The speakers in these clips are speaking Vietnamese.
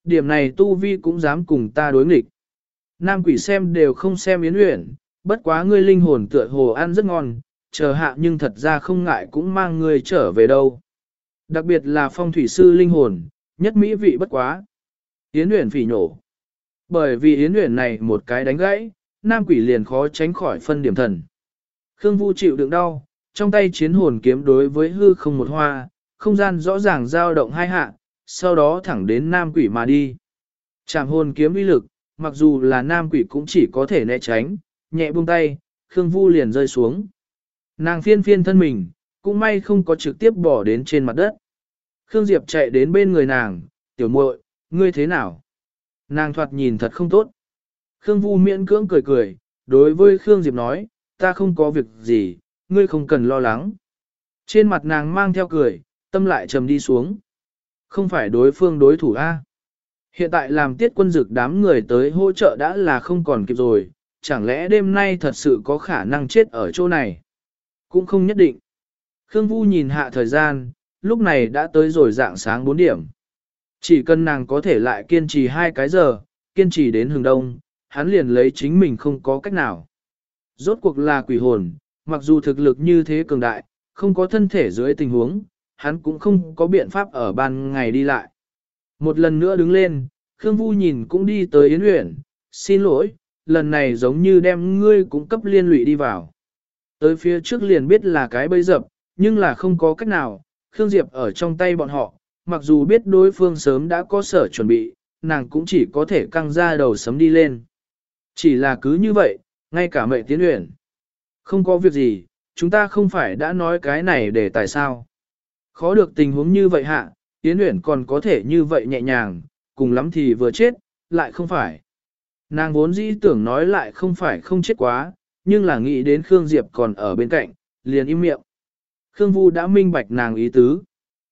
Điểm này tu vi cũng dám cùng ta đối nghịch. Nam quỷ xem đều không xem Yến Uyển, bất quá ngươi linh hồn tựa hồ ăn rất ngon, chờ hạ nhưng thật ra không ngại cũng mang ngươi trở về đâu. Đặc biệt là phong thủy sư linh hồn, nhất mỹ vị bất quá. Yến Uyển phỉ nhổ. Bởi vì Yến Uyển này một cái đánh gãy, nam quỷ liền khó tránh khỏi phân điểm thần. Khương Vu chịu đựng đau, trong tay chiến hồn kiếm đối với hư không một hoa, không gian rõ ràng dao động hai hạ, sau đó thẳng đến nam quỷ mà đi. Trảm hồn kiếm uy lực, mặc dù là nam quỷ cũng chỉ có thể né tránh, nhẹ buông tay, Khương Vu liền rơi xuống. Nàng phiên phiên thân mình, cũng may không có trực tiếp bỏ đến trên mặt đất. Khương Diệp chạy đến bên người nàng, tiểu muội, ngươi thế nào? Nàng thoạt nhìn thật không tốt. Khương Vu miễn cưỡng cười cười, đối với Khương Diệp nói, ta không có việc gì, ngươi không cần lo lắng. Trên mặt nàng mang theo cười, tâm lại trầm đi xuống. Không phải đối phương đối thủ A. Hiện tại làm tiết quân dực đám người tới hỗ trợ đã là không còn kịp rồi, chẳng lẽ đêm nay thật sự có khả năng chết ở chỗ này? Cũng không nhất định. Khương Vu nhìn hạ thời gian, lúc này đã tới rồi dạng sáng 4 điểm. Chỉ cần nàng có thể lại kiên trì 2 cái giờ, kiên trì đến hừng đông, hắn liền lấy chính mình không có cách nào. Rốt cuộc là quỷ hồn, mặc dù thực lực như thế cường đại, không có thân thể dưới tình huống, hắn cũng không có biện pháp ở ban ngày đi lại. Một lần nữa đứng lên, Khương Vu nhìn cũng đi tới Yến Uyển, xin lỗi, lần này giống như đem ngươi cũng cấp liên lụy đi vào. Tới phía trước liền biết là cái bẫy dập, nhưng là không có cách nào, Khương Diệp ở trong tay bọn họ, mặc dù biết đối phương sớm đã có sở chuẩn bị, nàng cũng chỉ có thể căng ra đầu sấm đi lên. Chỉ là cứ như vậy, ngay cả mẹ Tiến Uyển. Không có việc gì, chúng ta không phải đã nói cái này để tại sao. Khó được tình huống như vậy hạ, Tiến Uyển còn có thể như vậy nhẹ nhàng, cùng lắm thì vừa chết, lại không phải. Nàng vốn dĩ tưởng nói lại không phải không chết quá, nhưng là nghĩ đến Khương Diệp còn ở bên cạnh, liền im miệng. Khương Vu đã minh bạch nàng ý tứ.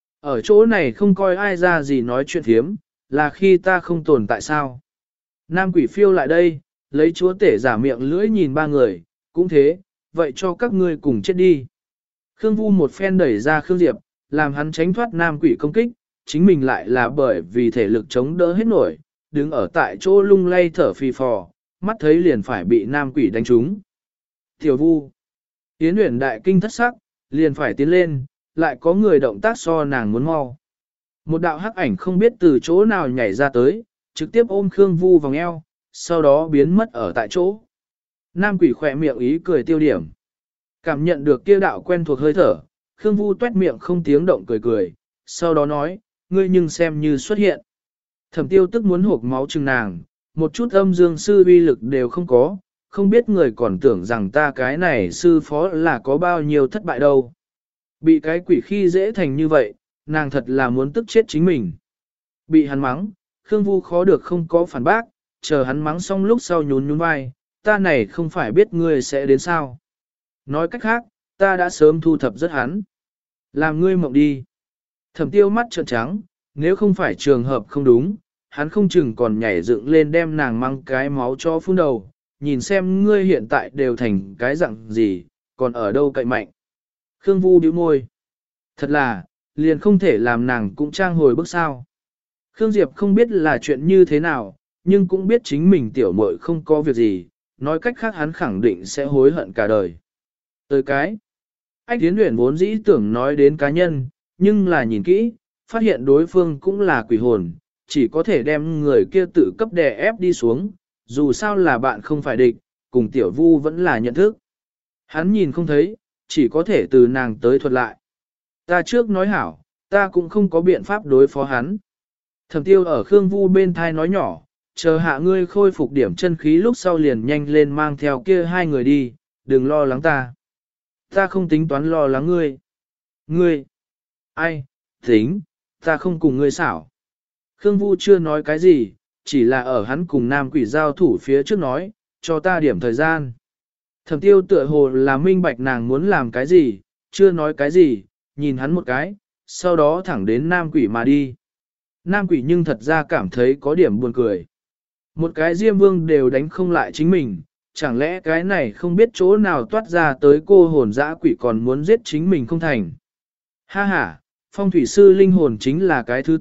Ở chỗ này không coi ai ra gì nói chuyện thiếm, là khi ta không tồn tại sao. Nam quỷ phiêu lại đây, lấy chúa tể giả miệng lưỡi nhìn ba người, cũng thế, vậy cho các ngươi cùng chết đi. Khương Vu một phen đẩy ra Khương Diệp, làm hắn tránh thoát nam quỷ công kích, chính mình lại là bởi vì thể lực chống đỡ hết nổi, đứng ở tại chỗ lung lay thở phì phò, mắt thấy liền phải bị nam quỷ đánh trúng. Tiểu Vu, Yến Uyển đại kinh thất sắc, liền phải tiến lên, lại có người động tác so nàng muốn mau. Một đạo hắc ảnh không biết từ chỗ nào nhảy ra tới, trực tiếp ôm Khương Vu vòng eo, sau đó biến mất ở tại chỗ. Nam quỷ khỏe miệng ý cười tiêu điểm. Cảm nhận được kia đạo quen thuộc hơi thở, Khương Vu tuét miệng không tiếng động cười cười, sau đó nói, ngươi nhưng xem như xuất hiện. Thẩm Tiêu tức muốn hộp máu chừng nàng, một chút âm dương sư uy lực đều không có, không biết người còn tưởng rằng ta cái này sư phó là có bao nhiêu thất bại đâu. Bị cái quỷ khi dễ thành như vậy, nàng thật là muốn tức chết chính mình. Bị hắn mắng, Khương Vu khó được không có phản bác, chờ hắn mắng xong lúc sau nhún nhún vai, ta này không phải biết ngươi sẽ đến sao. Nói cách khác, ta đã sớm thu thập rất hắn. Làm ngươi mộng đi. Thẩm Tiêu mắt trợn trắng, nếu không phải trường hợp không đúng, hắn không chừng còn nhảy dựng lên đem nàng mang cái máu cho phun đầu, nhìn xem ngươi hiện tại đều thành cái dạng gì, còn ở đâu cậy mạnh. Khương Vu bĩu môi. Thật là, liền không thể làm nàng cũng trang hồi bước sao. Khương Diệp không biết là chuyện như thế nào, nhưng cũng biết chính mình tiểu muội không có việc gì, nói cách khác hắn khẳng định sẽ hối hận cả đời. Tới cái, Ách Tiến Uyển vốn dĩ tưởng nói đến cá nhân, nhưng là nhìn kỹ, phát hiện đối phương cũng là quỷ hồn, chỉ có thể đem người kia tự cấp đè ép đi xuống, dù sao là bạn không phải địch, cùng tiểu Vu vẫn là nhận thức. Hắn nhìn không thấy, chỉ có thể từ nàng tới thuật lại. Ta trước nói hảo, ta cũng không có biện pháp đối phó hắn. Thẩm Tiêu ở Khương Vu bên thai nói nhỏ, chờ hạ ngươi khôi phục điểm chân khí lúc sau liền nhanh lên mang theo kia hai người đi, đừng lo lắng ta. Ta không tính toán lo lắng ngươi. Ngươi? Ai? Tính, ta không cùng ngươi xảo. Khương Vu chưa nói cái gì, chỉ là ở hắn cùng nam quỷ giao thủ phía trước nói, cho ta điểm thời gian. Thẩm Tiêu tựa hồ là minh bạch nàng muốn làm cái gì, chưa nói cái gì, nhìn hắn một cái, sau đó thẳng đến nam quỷ mà đi. Nam quỷ nhưng thật ra cảm thấy có điểm buồn cười. Một cái Diêm Vương đều đánh không lại chính mình, chẳng lẽ cái này không biết chỗ nào toát ra tới cô hồn dã quỷ còn muốn giết chính mình không thành. Ha ha, phong thủy sư linh hồn chính là cái thứ tốt,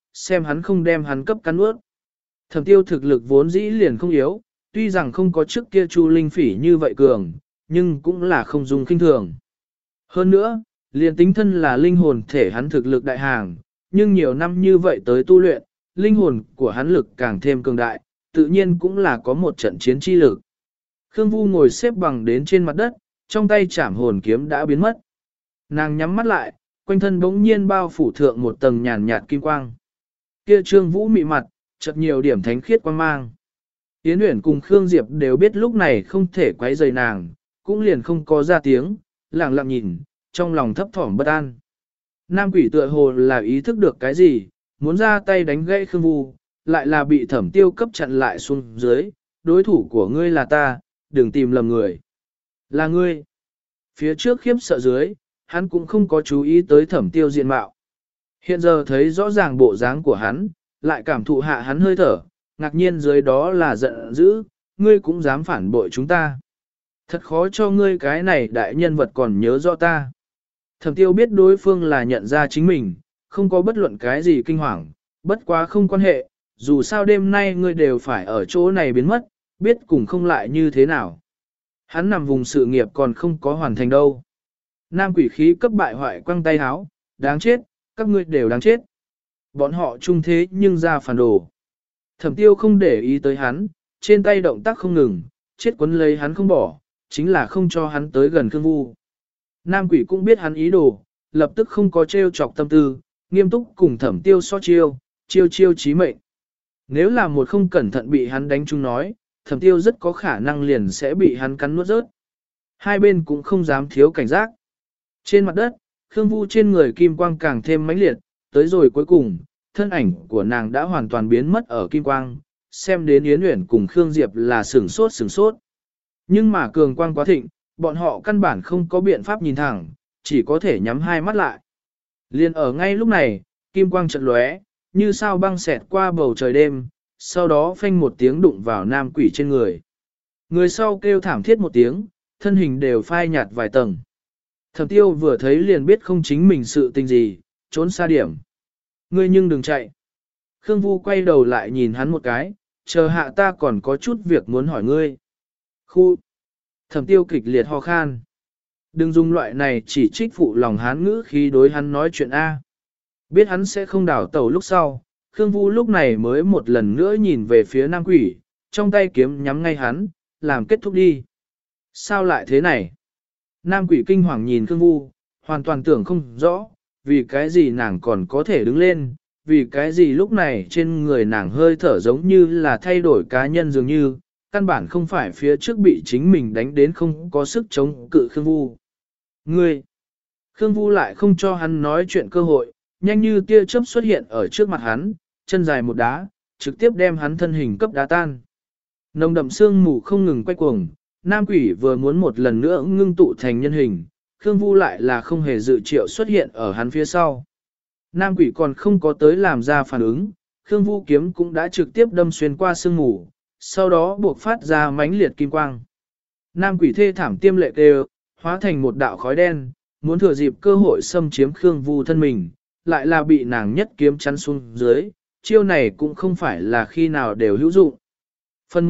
xem hắn không đem hắn cấp cắn ướt. Thẩm tiêu thực lực vốn dĩ liền không yếu, tuy rằng không có trước kia Chu Linh Phỉ như vậy cường, nhưng cũng là không dùng kinh thường. Hơn nữa, liền tính thân là linh hồn thể hắn thực lực đại hàng, nhưng nhiều năm như vậy tới tu luyện, linh hồn của hắn lực càng thêm cường đại, tự nhiên cũng là có một trận chiến chi lực. Khương Vu ngồi xếp bằng đến trên mặt đất, trong tay chảm hồn kiếm đã biến mất. Nàng nhắm mắt lại, quanh thân bỗng nhiên bao phủ thượng một tầng nhàn nhạt kim quang. Kia Trương Vũ mị mặt, chợt nhiều điểm thánh khiết quang mang. Yến Uyển cùng Khương Diệp đều biết lúc này không thể quấy rầy nàng, cũng liền không có ra tiếng, lặng lặng nhìn, trong lòng thấp thỏm bất an. Nam quỷ tựa hồ là ý thức được cái gì, muốn ra tay đánh gãy Khương Vu, lại là bị Thẩm Tiêu cấp chặn lại xuống dưới, đối thủ của ngươi là ta, đừng tìm lầm người. Là ngươi. Phía trước khiếp sợ dưới, hắn cũng không có chú ý tới Thẩm Tiêu diện mạo. Hiện giờ thấy rõ ràng bộ dáng của hắn, lại cảm thụ hạ hắn hơi thở, ngạc nhiên dưới đó là giận dữ, ngươi cũng dám phản bội chúng ta. Thật khó cho ngươi cái này đại nhân vật còn nhớ rõ ta. Thẩm Tiêu biết đối phương là nhận ra chính mình, không có bất luận cái gì kinh hoàng, bất quá không quan hệ, dù sao đêm nay ngươi đều phải ở chỗ này biến mất, biết cùng không lại như thế nào. Hắn nằm vùng sự nghiệp còn không có hoàn thành đâu. Nam quỷ khí cấp bại hoại quăng tay háo, đáng chết, các ngươi đều đáng chết. Bọn họ chung thế nhưng ra phản đồ. Thẩm Tiêu không để ý tới hắn, trên tay động tác không ngừng, chết quấn lấy hắn không bỏ, chính là không cho hắn tới gần Khương Vu. Nam quỷ cũng biết hắn ý đồ, lập tức không có trêu chọc tâm tư, nghiêm túc cùng Thẩm Tiêu so chiêu, chiêu chí mệnh. Nếu là một không cẩn thận bị hắn đánh trúng nói, Thẩm Tiêu rất có khả năng liền sẽ bị hắn cắn nuốt rớt. Hai bên cũng không dám thiếu cảnh giác. Trên mặt đất, Khương Vu trên người kim quang càng thêm mãnh liệt, tới rồi cuối cùng, thân ảnh của nàng đã hoàn toàn biến mất ở kim quang, xem đến Yến Uyển cùng Khương Diệp là sửng sốt. Nhưng mà cường quang quá thịnh, bọn họ căn bản không có biện pháp nhìn thẳng, chỉ có thể nhắm hai mắt lại. Liên ở ngay lúc này, kim quang chợt lóe, như sao băng xẹt qua bầu trời đêm, sau đó phanh một tiếng đụng vào nam quỷ trên người. Người sau kêu thảm thiết một tiếng, thân hình đều phai nhạt vài tầng. Thẩm Tiêu vừa thấy liền biết không chính mình sự tình gì, trốn xa điểm. Ngươi nhưng đừng chạy. Khương Vu quay đầu lại nhìn hắn một cái, chờ hạ ta còn có chút việc muốn hỏi ngươi. Khu. Thẩm Tiêu kịch liệt ho khan. Đừng dùng loại này chỉ trích phụ lòng hán ngữ khi đối hắn nói chuyện A. Biết hắn sẽ không đảo tẩu lúc sau, Khương Vu lúc này mới một lần nữa nhìn về phía nam quỷ, trong tay kiếm nhắm ngay hắn, làm kết thúc đi. Sao lại thế này? Nam quỷ kinh hoàng nhìn Khương Vu, hoàn toàn tưởng không rõ, vì cái gì nàng còn có thể đứng lên, vì cái gì lúc này trên người nàng hơi thở giống như là thay đổi cá nhân dường như, căn bản không phải phía trước bị chính mình đánh đến không có sức chống cự Khương Vu. Ngươi! Khương Vu lại không cho hắn nói chuyện cơ hội, nhanh như tia chớp xuất hiện ở trước mặt hắn, chân dài một đá, trực tiếp đem hắn thân hình cấp đá tan. Nồng đậm sương mù không ngừng quay cuồng, nam quỷ vừa muốn một lần nữa ngưng tụ thành nhân hình, Khương Vu lại là không hề dự triệu xuất hiện ở hắn phía sau. Nam quỷ còn không có tới làm ra phản ứng, Khương Vu kiếm cũng đã trực tiếp đâm xuyên qua sương mù, sau đó buộc phát ra mãnh liệt kim quang. Nam quỷ thê thảm tiêm lệ kêu, hóa thành một đạo khói đen, muốn thừa dịp cơ hội xâm chiếm Khương Vu thân mình, lại là bị nàng nhất kiếm chắn xuống dưới, chiêu này cũng không phải là khi nào đều hữu dụng. Phần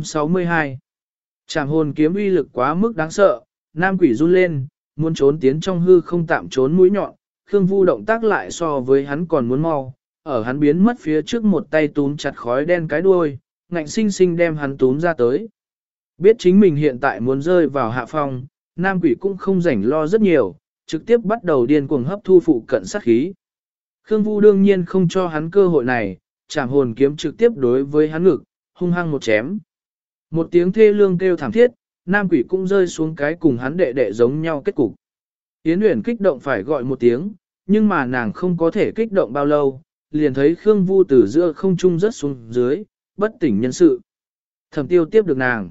162 Trảm hồn kiếm uy lực quá mức đáng sợ, nam quỷ run lên, muốn trốn tiến trong hư không tạm trốn mũi nhọn, Khương Vu động tác lại so với hắn còn muốn mau, ở hắn biến mất phía trước một tay túm chặt khói đen cái đuôi, ngạnh sinh sinh đem hắn túm ra tới. Biết chính mình hiện tại muốn rơi vào hạ phong, nam quỷ cũng không rảnh lo rất nhiều, trực tiếp bắt đầu điên cuồng hấp thu phụ cận sát khí. Khương Vu đương nhiên không cho hắn cơ hội này, trảm hồn kiếm trực tiếp đối với hắn ngực, hung hăng một chém. Một tiếng thê lương kêu thảm thiết, nam quỷ cũng rơi xuống cái cùng hắn đệ đệ giống nhau kết cục. Yến Uyển kích động phải gọi một tiếng, nhưng mà nàng không có thể kích động bao lâu, liền thấy Khương Vu từ giữa không trung rớt xuống dưới, bất tỉnh nhân sự. Thẩm Tiêu tiếp được nàng.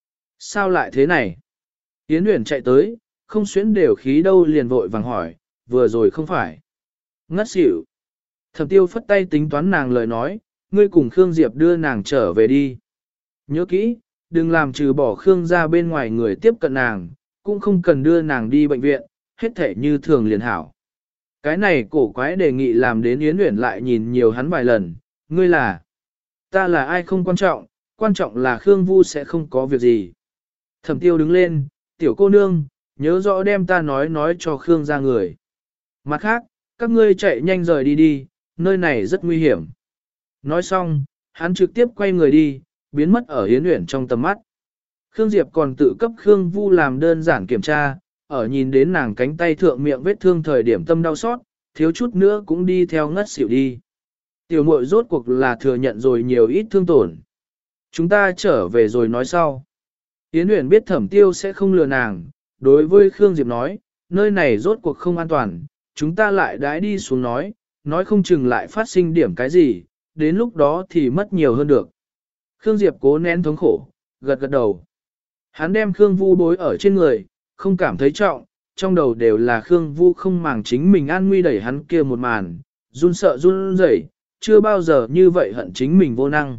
Sao lại thế này? Yến Uyển chạy tới, không xuyến đều khí đâu liền vội vàng hỏi, vừa rồi không phải. Ngất xỉu. Thẩm Tiêu phất tay tính toán nàng lời nói, ngươi cùng Khương Diệp đưa nàng trở về đi. Nhớ kỹ, đừng làm trừ bỏ Khương ra bên ngoài người tiếp cận nàng, cũng không cần đưa nàng đi bệnh viện, hết thể như thường liền hảo. Cái này cổ quái đề nghị làm đến Yến Uyển lại nhìn nhiều hắn vài lần, ngươi là, ta là ai không quan trọng là Khương Vu sẽ không có việc gì. Thẩm Tiêu đứng lên, tiểu cô nương, nhớ rõ đem ta nói cho Khương ra người. Mặt khác, các ngươi chạy nhanh rời đi đi, nơi này rất nguy hiểm. Nói xong, hắn trực tiếp quay người đi, biến mất ở Yến Uyển trong tầm mắt. Khương Diệp còn tự cấp Khương Vu làm đơn giản kiểm tra, ở nhìn đến nàng cánh tay thượng miệng vết thương thời điểm tâm đau xót, thiếu chút nữa cũng đi theo ngất xỉu đi. Tiểu muội rốt cuộc là thừa nhận rồi nhiều ít thương tổn. Chúng ta trở về rồi nói sau. Yến Uyển biết Thẩm Tiêu sẽ không lừa nàng, đối với Khương Diệp nói, nơi này rốt cuộc không an toàn, chúng ta lại đãi đi xuống nói không chừng lại phát sinh điểm cái gì, đến lúc đó thì mất nhiều hơn được. Khương Diệp cố nén thống khổ, gật gật đầu. Hắn đem Khương Vu bối ở trên người, không cảm thấy trọng, trong đầu đều là Khương Vu không màng chính mình an nguy đẩy hắn kia một màn, run sợ run rẩy, chưa bao giờ như vậy hận chính mình vô năng.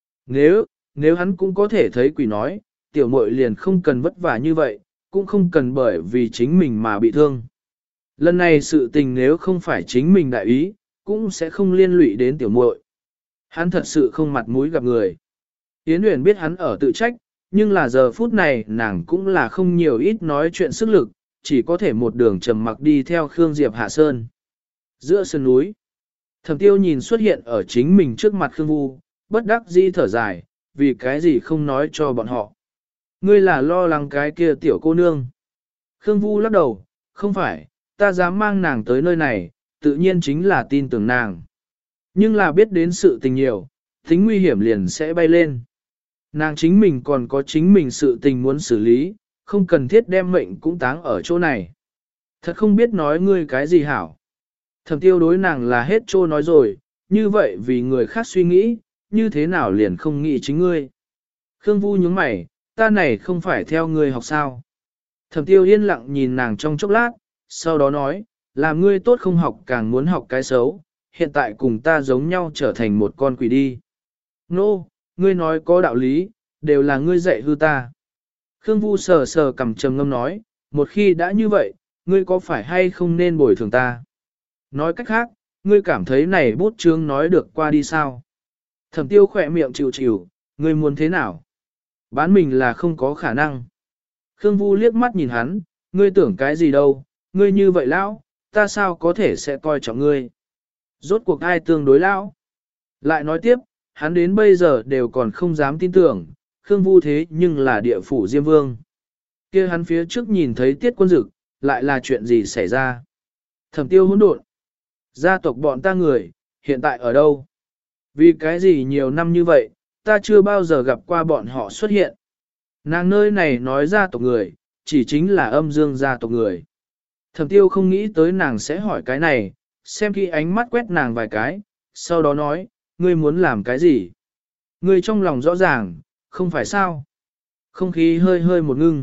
Nếu hắn cũng có thể thấy quỷ nói, tiểu muội liền không cần vất vả như vậy, cũng không cần bởi vì chính mình mà bị thương. Lần này sự tình nếu không phải chính mình đại ý, cũng sẽ không liên lụy đến tiểu muội. Hắn thật sự không mặt mũi gặp người. Yến Uyển biết hắn ở tự trách, nhưng là giờ phút này nàng cũng là không nhiều ít nói chuyện sức lực, chỉ có thể một đường trầm mặc đi theo Khương Diệp hạ sơn. Giữa sơn núi, Thẩm Tiêu nhìn xuất hiện ở chính mình trước mặt Khương Vu, bất đắc dĩ thở dài, vì cái gì không nói cho bọn họ. Ngươi là lo lắng cái kia tiểu cô nương. Khương Vu lắc đầu, không phải, ta dám mang nàng tới nơi này, tự nhiên chính là tin tưởng nàng. Nhưng là biết đến sự tình nhiều, tính nguy hiểm liền sẽ bay lên. Nàng chính mình còn có chính mình sự tình muốn xử lý, không cần thiết đem mệnh cũng táng ở chỗ này. Thật không biết nói ngươi cái gì hảo. Thẩm Tiêu đối nàng là hết trô nói rồi, như vậy vì người khác suy nghĩ, như thế nào liền không nghĩ chính ngươi. Khương Vu nhướng mày, ta này không phải theo ngươi học sao. Thẩm Tiêu yên lặng nhìn nàng trong chốc lát, sau đó nói, làm ngươi tốt không học càng muốn học cái xấu, hiện tại cùng ta giống nhau trở thành một con quỷ đi. Nô, ngươi nói có đạo lý, đều là ngươi dạy hư ta. Khương Vu sờ sờ cằm trầm ngâm nói, một khi đã như vậy, ngươi có phải hay không nên bồi thường ta? Nói cách khác, ngươi cảm thấy này bút chướng nói được qua đi sao? Thẩm Tiêu khỏe miệng chịu chịu, ngươi muốn thế nào? Bán mình là không có khả năng. Khương Vu liếc mắt nhìn hắn, ngươi tưởng cái gì đâu, ngươi như vậy lão, ta sao có thể sẽ coi trọng ngươi? Rốt cuộc ai tương đối lão? Lại nói tiếp, hắn đến bây giờ đều còn không dám tin tưởng, Khương Vu thế nhưng là địa phủ Diêm Vương. Kia hắn phía trước nhìn thấy Tiết Quân Dực, lại là chuyện gì xảy ra? Thẩm Tiêu hỗn độn. Gia tộc bọn ta người, hiện tại ở đâu? Vì cái gì nhiều năm như vậy, ta chưa bao giờ gặp qua bọn họ xuất hiện. Nàng nơi này nói gia tộc người, chỉ chính là âm dương gia tộc người. Thẩm Tiêu không nghĩ tới nàng sẽ hỏi cái này, xem kỹ ánh mắt quét nàng vài cái, sau đó nói, ngươi muốn làm cái gì? Ngươi trong lòng rõ ràng, không phải sao? Không khí hơi hơi một ngưng.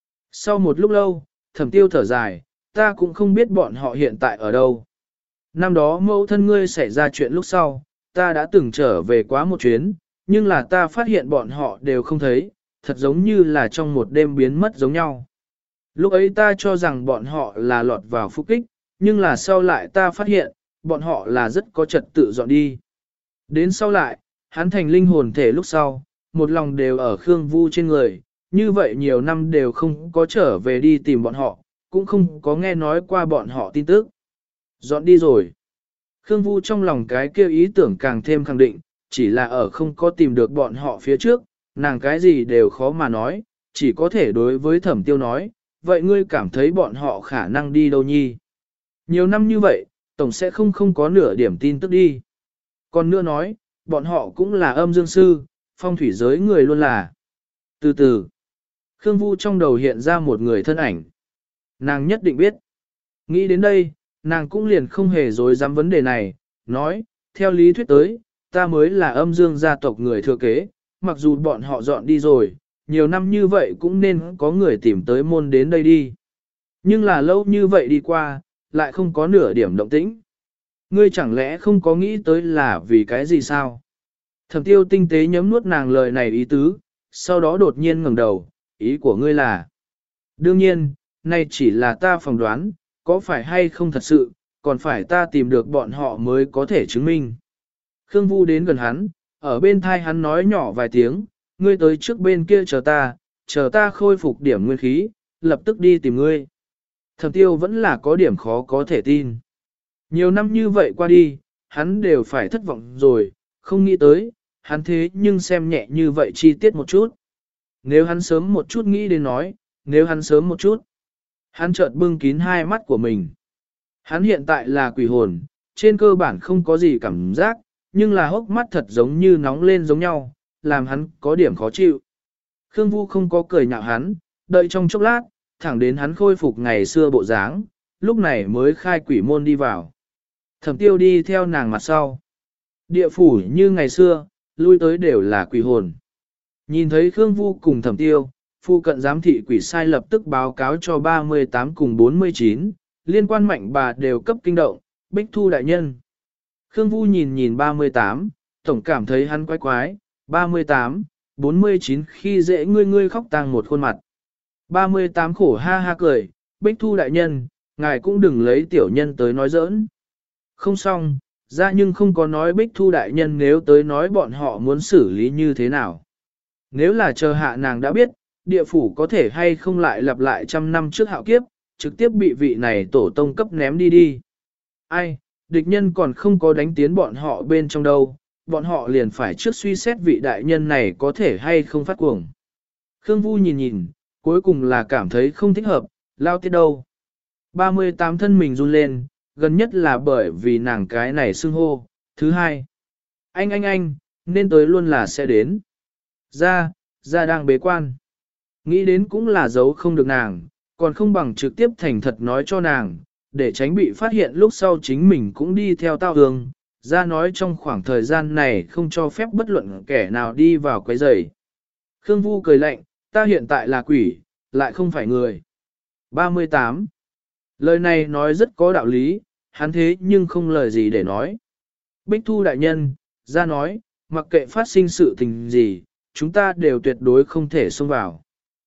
Sau một lúc lâu, Thẩm Tiêu thở dài, ta cũng không biết bọn họ hiện tại ở đâu. Năm đó mẫu thân ngươi xảy ra chuyện lúc sau, ta đã từng trở về quá một chuyến, nhưng là ta phát hiện bọn họ đều không thấy, thật giống như là trong một đêm biến mất giống nhau. Lúc ấy ta cho rằng bọn họ là lọt vào phục kích, nhưng là sau lại ta phát hiện, bọn họ là rất có trật tự dọn đi. Đến sau lại, hắn thành linh hồn thể lúc sau, một lòng đều ở Khương Vu trên người, như vậy nhiều năm đều không có trở về đi tìm bọn họ, cũng không có nghe nói qua bọn họ tin tức. Dọn đi rồi. Khương Vu trong lòng cái kia ý tưởng càng thêm khẳng định, chỉ là ở không có tìm được bọn họ phía trước, nàng cái gì đều khó mà nói, chỉ có thể đối với Thẩm Tiêu nói, vậy ngươi cảm thấy bọn họ khả năng đi đâu nhi? Nhiều năm như vậy, tổng sẽ không có nửa điểm tin tức đi. Còn nữa nói, bọn họ cũng là âm dương sư, phong thủy giới người luôn là. Từ từ, Khương Vu trong đầu hiện ra một người thân ảnh. Nàng nhất định biết. Nghĩ đến đây, nàng cũng liền không hề dối dám vấn đề này, nói, theo lý thuyết tới, ta mới là âm dương gia tộc người thừa kế, mặc dù bọn họ dọn đi rồi, nhiều năm như vậy cũng nên có người tìm tới môn đến đây đi. Nhưng là lâu như vậy đi qua, lại không có nửa điểm động tĩnh. Ngươi chẳng lẽ không có nghĩ tới là vì cái gì sao? Thẩm Tiêu tinh tế nhấm nuốt nàng lời này ý tứ, sau đó đột nhiên ngẩng đầu, ý của ngươi là. Đương nhiên, nay chỉ là ta phỏng đoán, có phải hay không thật sự, còn phải ta tìm được bọn họ mới có thể chứng minh. Khương Vu đến gần hắn, ở bên thai hắn nói nhỏ vài tiếng, ngươi tới trước bên kia chờ ta khôi phục điểm nguyên khí, lập tức đi tìm ngươi. Thẩm Tiêu vẫn là có điểm khó có thể tin. Nhiều năm như vậy qua đi, hắn đều phải thất vọng rồi, không nghĩ tới, hắn thế nhưng xem nhẹ như vậy chi tiết một chút. Nếu hắn sớm một chút nghĩ đến nói, nếu hắn sớm một chút. Hắn chợt bưng kín hai mắt của mình. Hắn hiện tại là quỷ hồn, trên cơ bản không có gì cảm giác, nhưng là hốc mắt thật giống như nóng lên giống nhau, làm hắn có điểm khó chịu. Khương Vu không có cười nhạo hắn, đợi trong chốc lát, thẳng đến hắn khôi phục ngày xưa bộ dáng, lúc này mới khai quỷ môn đi vào. Thẩm Tiêu đi theo nàng mặt sau. Địa phủ như ngày xưa, lui tới đều là quỷ hồn. Nhìn thấy Khương Vu cùng Thẩm Tiêu, phu cận giám thị quỷ sai lập tức báo cáo cho 38 cùng 49, liên quan Mạnh Bà đều cấp kinh động, Bích Thu đại nhân. Khương Vu nhìn 38, tổng cảm thấy hắn quái quái, 38, 49 khi dễ ngươi khóc tang một khuôn mặt. 38 khổ ha ha cười, Bích Thu đại nhân, ngài cũng đừng lấy tiểu nhân tới nói giỡn. Không xong, ra nhưng không có nói Bích Thu đại nhân nếu tới nói bọn họ muốn xử lý như thế nào. Nếu là chờ hạ nàng đã biết, địa phủ có thể hay không lại lặp lại trăm năm trước hạo kiếp, trực tiếp bị vị này tổ tông cấp ném đi. Ai, địch nhân còn không có đánh tiến bọn họ bên trong đâu, bọn họ liền phải trước suy xét vị đại nhân này có thể hay không phát cuồng. Khương Vu nhìn, cuối cùng là cảm thấy không thích hợp, lao tiết đâu. 38 thân mình run lên, gần nhất là bởi vì nàng cái này xưng hô. Thứ hai, anh, nên tới luôn là sẽ đến. Ra đang bế quan. Nghĩ đến cũng là giấu không được nàng, còn không bằng trực tiếp thành thật nói cho nàng, để tránh bị phát hiện lúc sau chính mình cũng đi theo tao hương. Ra nói trong khoảng thời gian này không cho phép bất luận kẻ nào đi vào quấy rầy. Khương Vu cười lạnh, ta hiện tại là quỷ, lại không phải người. 38. Lời này nói rất có đạo lý, hắn thế nhưng không lời gì để nói. Bích Thu đại nhân, ra nói, mặc kệ phát sinh sự tình gì, chúng ta đều tuyệt đối không thể xông vào.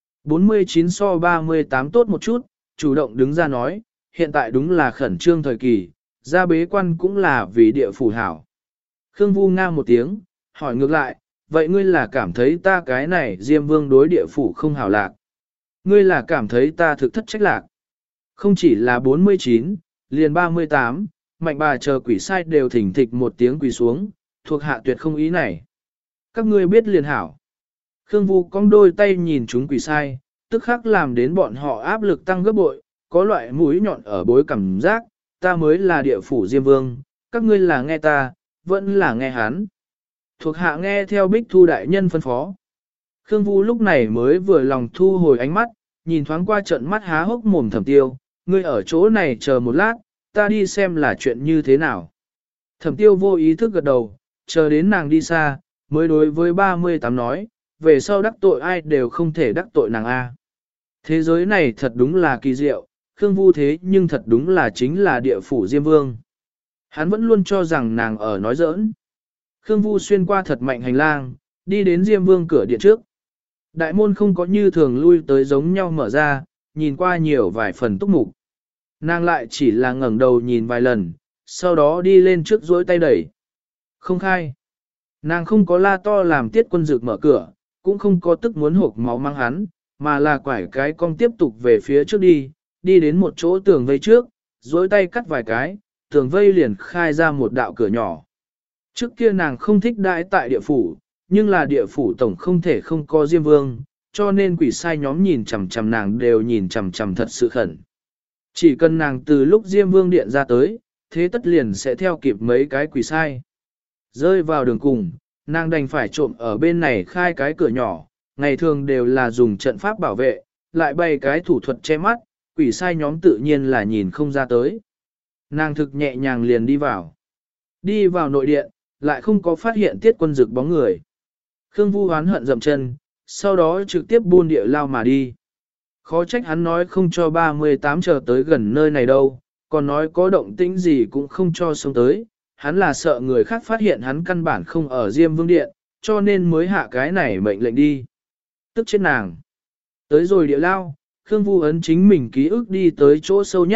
49 so 38 tốt một chút, chủ động đứng ra nói, hiện tại đúng là khẩn trương thời kỳ, ra bế quan cũng là vì địa phủ hảo. Khương Vu nga một tiếng, hỏi ngược lại, vậy ngươi là cảm thấy ta cái này Diêm Vương đối địa phủ không hảo lạc? Ngươi là cảm thấy ta thực thất trách lạc? Không chỉ là 49, liền 38, Mạnh Bà chờ quỷ sai đều thỉnh thịch một tiếng quỳ xuống, thuộc hạ tuyệt không ý này. Các ngươi biết liền hảo. Khương Vu cong đôi tay nhìn chúng quỷ sai, tức khắc làm đến bọn họ áp lực tăng gấp bội, có loại mũi nhọn ở bối cảm giác, ta mới là địa phủ Diêm Vương, các ngươi là nghe ta, vẫn là nghe hắn. Thuộc hạ nghe theo Bích Thu đại nhân phân phó. Khương Vu lúc này mới vừa lòng thu hồi ánh mắt, nhìn thoáng qua trận mắt há hốc mồm Thẩm Tiêu, ngươi ở chỗ này chờ một lát, ta đi xem là chuyện như thế nào. Thẩm Tiêu vô ý thức gật đầu, chờ đến nàng đi xa, mới đối với 38 nói, về sau đắc tội ai đều không thể đắc tội nàng A. Thế giới này thật đúng là kỳ diệu, Khương Vu thế nhưng thật đúng là chính là địa phủ Diêm Vương. Hắn vẫn luôn cho rằng nàng ở nói giỡn. Khương Vu xuyên qua thật mạnh hành lang, đi đến Diêm Vương cửa điện trước. Đại môn không có như thường lui tới giống nhau mở ra, nhìn qua nhiều vài phần túc mục. Nàng lại chỉ là ngẩng đầu nhìn vài lần, sau đó đi lên trước duỗi tay đẩy. Không khai. Nàng không có la to làm Tiết Quân Dực mở cửa, cũng không có tức muốn hộc máu mang hắn, mà là quải cái cong tiếp tục về phía trước đi đến một chỗ tường vây trước, duỗi tay cắt vài cái, tường vây liền khai ra một đạo cửa nhỏ. Trước kia nàng không thích đãi tại địa phủ, nhưng là địa phủ tổng không thể không có Diêm Vương, cho nên quỷ sai nhóm nhìn chằm chằm nàng đều nhìn chằm chằm thật sự khẩn. Chỉ cần nàng từ lúc Diêm Vương điện ra tới, thế tất liền sẽ theo kịp mấy cái quỷ sai. Rơi vào đường cùng, nàng đành phải trộm ở bên này khai cái cửa nhỏ, ngày thường đều là dùng trận pháp bảo vệ, lại bày cái thủ thuật che mắt, quỷ sai nhóm tự nhiên là nhìn không ra tới. Nàng thực nhẹ nhàng liền đi vào. Đi vào nội điện, lại không có phát hiện Tiết Quân Dực bóng người. Khương Vu hoán hận dậm chân, sau đó trực tiếp buôn địa lao mà đi. Khó trách hắn nói không cho 38 chờ tới gần nơi này đâu, còn nói có động tĩnh gì cũng không cho sống tới. Hắn là sợ người khác phát hiện hắn căn bản không ở Diêm Vương điện, cho nên mới hạ cái này mệnh lệnh đi. Tức chết nàng. Tới rồi địa lao, Khương Vu ấn chính mình ký ức đi tới chỗ sâu nhất,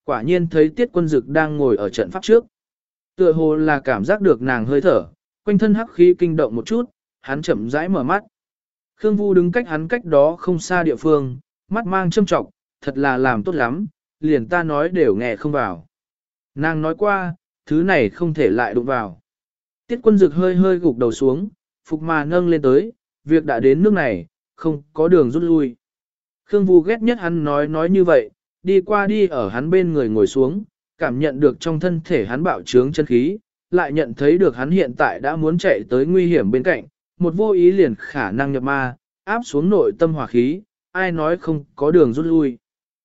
quả nhiên thấy Tiết Quân Dực đang ngồi ở trận pháp trước. Tựa hồ là cảm giác được nàng hơi thở, quanh thân hắc khí kinh động một chút, hắn chậm rãi mở mắt. Khương Vu đứng cách hắn cách đó không xa địa phương, mắt mang châm trọng, thật là làm tốt lắm, liền ta nói đều nghe không vào. Nàng nói qua, thứ này không thể lại đụng vào. Tiết Quân Dực hơi hơi gục đầu xuống, phục mà nâng lên tới, việc đã đến nước này, không có đường rút lui. Khương Vu ghét nhất hắn nói như vậy, đi qua đi ở hắn bên người ngồi xuống, cảm nhận được trong thân thể hắn bạo trướng chân khí, lại nhận thấy được hắn hiện tại đã muốn chạy tới nguy hiểm bên cạnh, một vô ý liền khả năng nhập ma, áp xuống nội tâm hỏa khí, ai nói không có đường rút lui.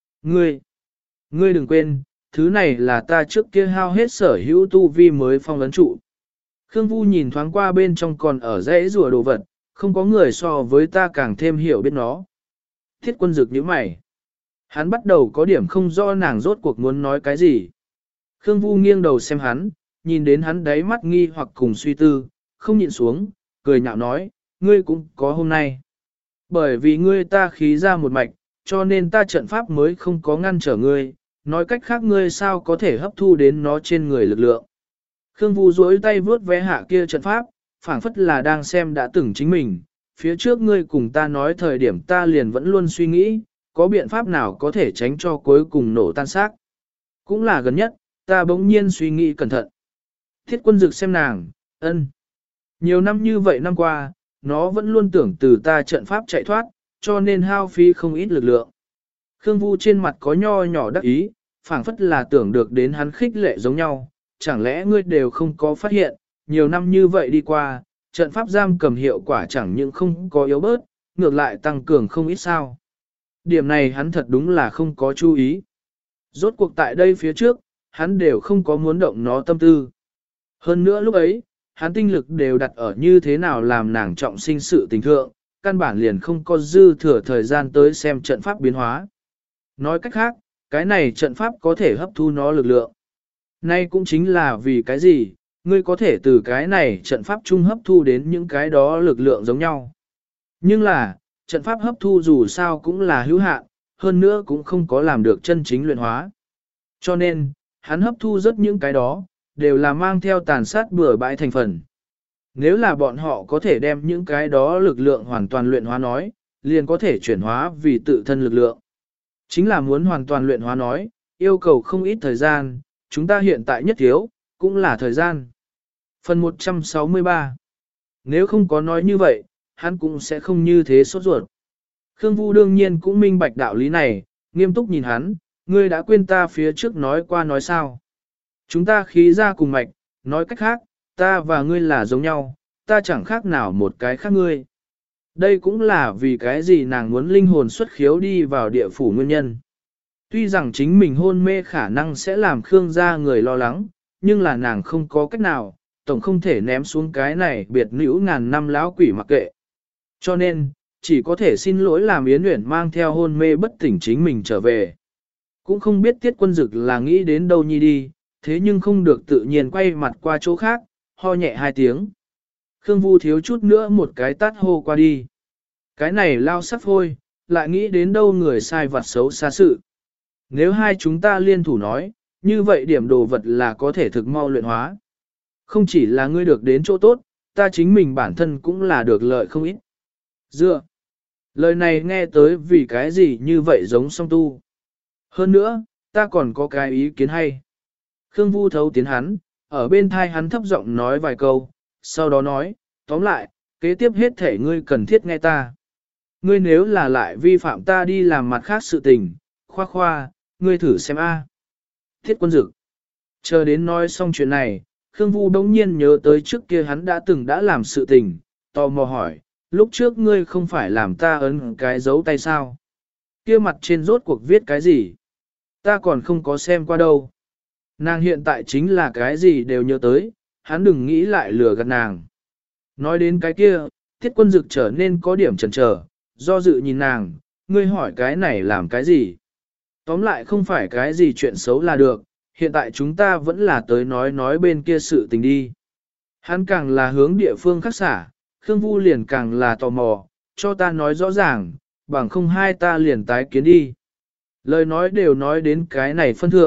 Ngươi đừng quên, thứ này là ta trước kia hao hết sở hữu tu vi mới phong ấn trụ. Khương Vu nhìn thoáng qua bên trong còn ở rẽ rùa đồ vật, không có người so với ta càng thêm hiểu biết nó. Thiết Quân Dực nhíu mày. Hắn bắt đầu có điểm không rõ nàng rốt cuộc muốn nói cái gì. Khương Vu nghiêng đầu xem hắn, nhìn đến hắn đáy mắt nghi hoặc cùng suy tư, không nhịn xuống, cười nhạo nói, ngươi cũng có hôm nay. Bởi vì ngươi ta khí ra một mạch, cho nên ta trận pháp mới không có ngăn trở ngươi, nói cách khác ngươi sao có thể hấp thu đến nó trên người lực lượng. Khương Vu duỗi tay vướt vé hạ kia trận pháp, phảng phất là đang xem đã từng chính mình, phía trước ngươi cùng ta nói thời điểm ta liền vẫn luôn suy nghĩ, có biện pháp nào có thể tránh cho cuối cùng nổ tan xác. Cũng là gần nhất, ta bỗng nhiên suy nghĩ cẩn thận. Thiết Quân Dực xem nàng, ân. Nhiều năm như vậy năm qua, nó vẫn luôn tưởng từ ta trận pháp chạy thoát, cho nên hao phí không ít lực lượng. Khương Vu trên mặt có nho nhỏ đắc ý, phảng phất là tưởng được đến hắn khích lệ giống nhau, chẳng lẽ ngươi đều không có phát hiện, nhiều năm như vậy đi qua, trận pháp giam cầm hiệu quả chẳng những không có yếu bớt, ngược lại tăng cường không ít sao. Điểm này hắn thật đúng là không có chú ý. Rốt cuộc tại đây phía trước, hắn đều không có muốn động nó tâm tư. Hơn nữa lúc ấy, hắn tinh lực đều đặt ở như thế nào làm nàng trọng sinh sự tình thượng, căn bản liền không có dư thừa thời gian tới xem trận pháp biến hóa. Nói cách khác, cái này trận pháp có thể hấp thu nó lực lượng. Nay cũng chính là vì cái gì, ngươi có thể từ cái này trận pháp chung hấp thu đến những cái đó lực lượng giống nhau. Nhưng là, trận pháp hấp thu dù sao cũng là hữu hạn, hơn nữa cũng không có làm được chân chính luyện hóa. Cho nên, hắn hấp thu rất những cái đó, đều là mang theo tàn sát bừa bãi thành phần. Nếu là bọn họ có thể đem những cái đó lực lượng hoàn toàn luyện hóa nói, liền có thể chuyển hóa vì tự thân lực lượng. Chính là muốn hoàn toàn luyện hóa nói, yêu cầu không ít thời gian, chúng ta hiện tại nhất thiếu, cũng là thời gian. Phần 163. Nếu không có nói như vậy, hắn cũng sẽ không như thế sốt ruột. Khương Vu đương nhiên cũng minh bạch đạo lý này, nghiêm túc nhìn hắn, ngươi đã quên ta phía trước nói qua nói sao. Chúng ta khí ra cùng mạch, nói cách khác, ta và ngươi là giống nhau, ta chẳng khác nào một cái khác ngươi. Đây cũng là vì cái gì nàng muốn linh hồn xuất khiếu đi vào địa phủ nguyên nhân. Tuy rằng chính mình hôn mê khả năng sẽ làm Khương gia người lo lắng, nhưng là nàng không có cách nào, tổng không thể ném xuống cái này biệt nữ ngàn năm lão quỷ mặc kệ. Cho nên, chỉ có thể xin lỗi làm Yến Uyển mang theo hôn mê bất tỉnh chính mình trở về. Cũng không biết Tiết Quân Dực là nghĩ đến đâu nhi đi, thế nhưng không được tự nhiên quay mặt qua chỗ khác, ho nhẹ hai tiếng. Khương Vu thiếu chút nữa một cái tát hô qua đi. Cái này lao sắp hôi, lại nghĩ đến đâu người sai vặt xấu xa sự. Nếu hai chúng ta liên thủ nói, như vậy điểm đồ vật là có thể thực mau luyện hóa. Không chỉ là ngươi được đến chỗ tốt, ta chính mình bản thân cũng là được lợi không ít. Dựa. Lời này nghe tới vì cái gì như vậy giống song tu. Hơn nữa, ta còn có cái ý kiến hay. Khương Vu thấu tiến hắn, ở bên thai hắn thấp giọng nói vài câu, sau đó nói, tóm lại, kế tiếp hết thể ngươi cần thiết nghe ta. Ngươi nếu là lại vi phạm ta đi làm mặt khác sự tình, khoa khoa, ngươi thử xem a. Thiết Quân Dực. Chờ đến nói xong chuyện này, Khương Vu đống nhiên nhớ tới trước kia hắn đã từng đã làm sự tình, tò mò hỏi, lúc trước ngươi không phải làm ta ấn cái dấu tay sao? Kia mặt trên rốt cuộc viết cái gì? Ta còn không có xem qua đâu. Nàng hiện tại chính là cái gì đều nhớ tới, hắn đừng nghĩ lại lừa gạt nàng. Nói đến cái kia, Thiết Quân Dực trở nên có điểm chần chờ, do dự nhìn nàng, ngươi hỏi cái này làm cái gì? Tóm lại không phải cái gì chuyện xấu là được, hiện tại chúng ta vẫn là tới nói bên kia sự tình đi. Hắn càng là hướng địa phương khác xả, Khương Vu liền càng là tò mò, cho ta nói rõ ràng, bằng không hai ta liền tái kiến đi. Lời nói đều nói đến cái này phân thượng,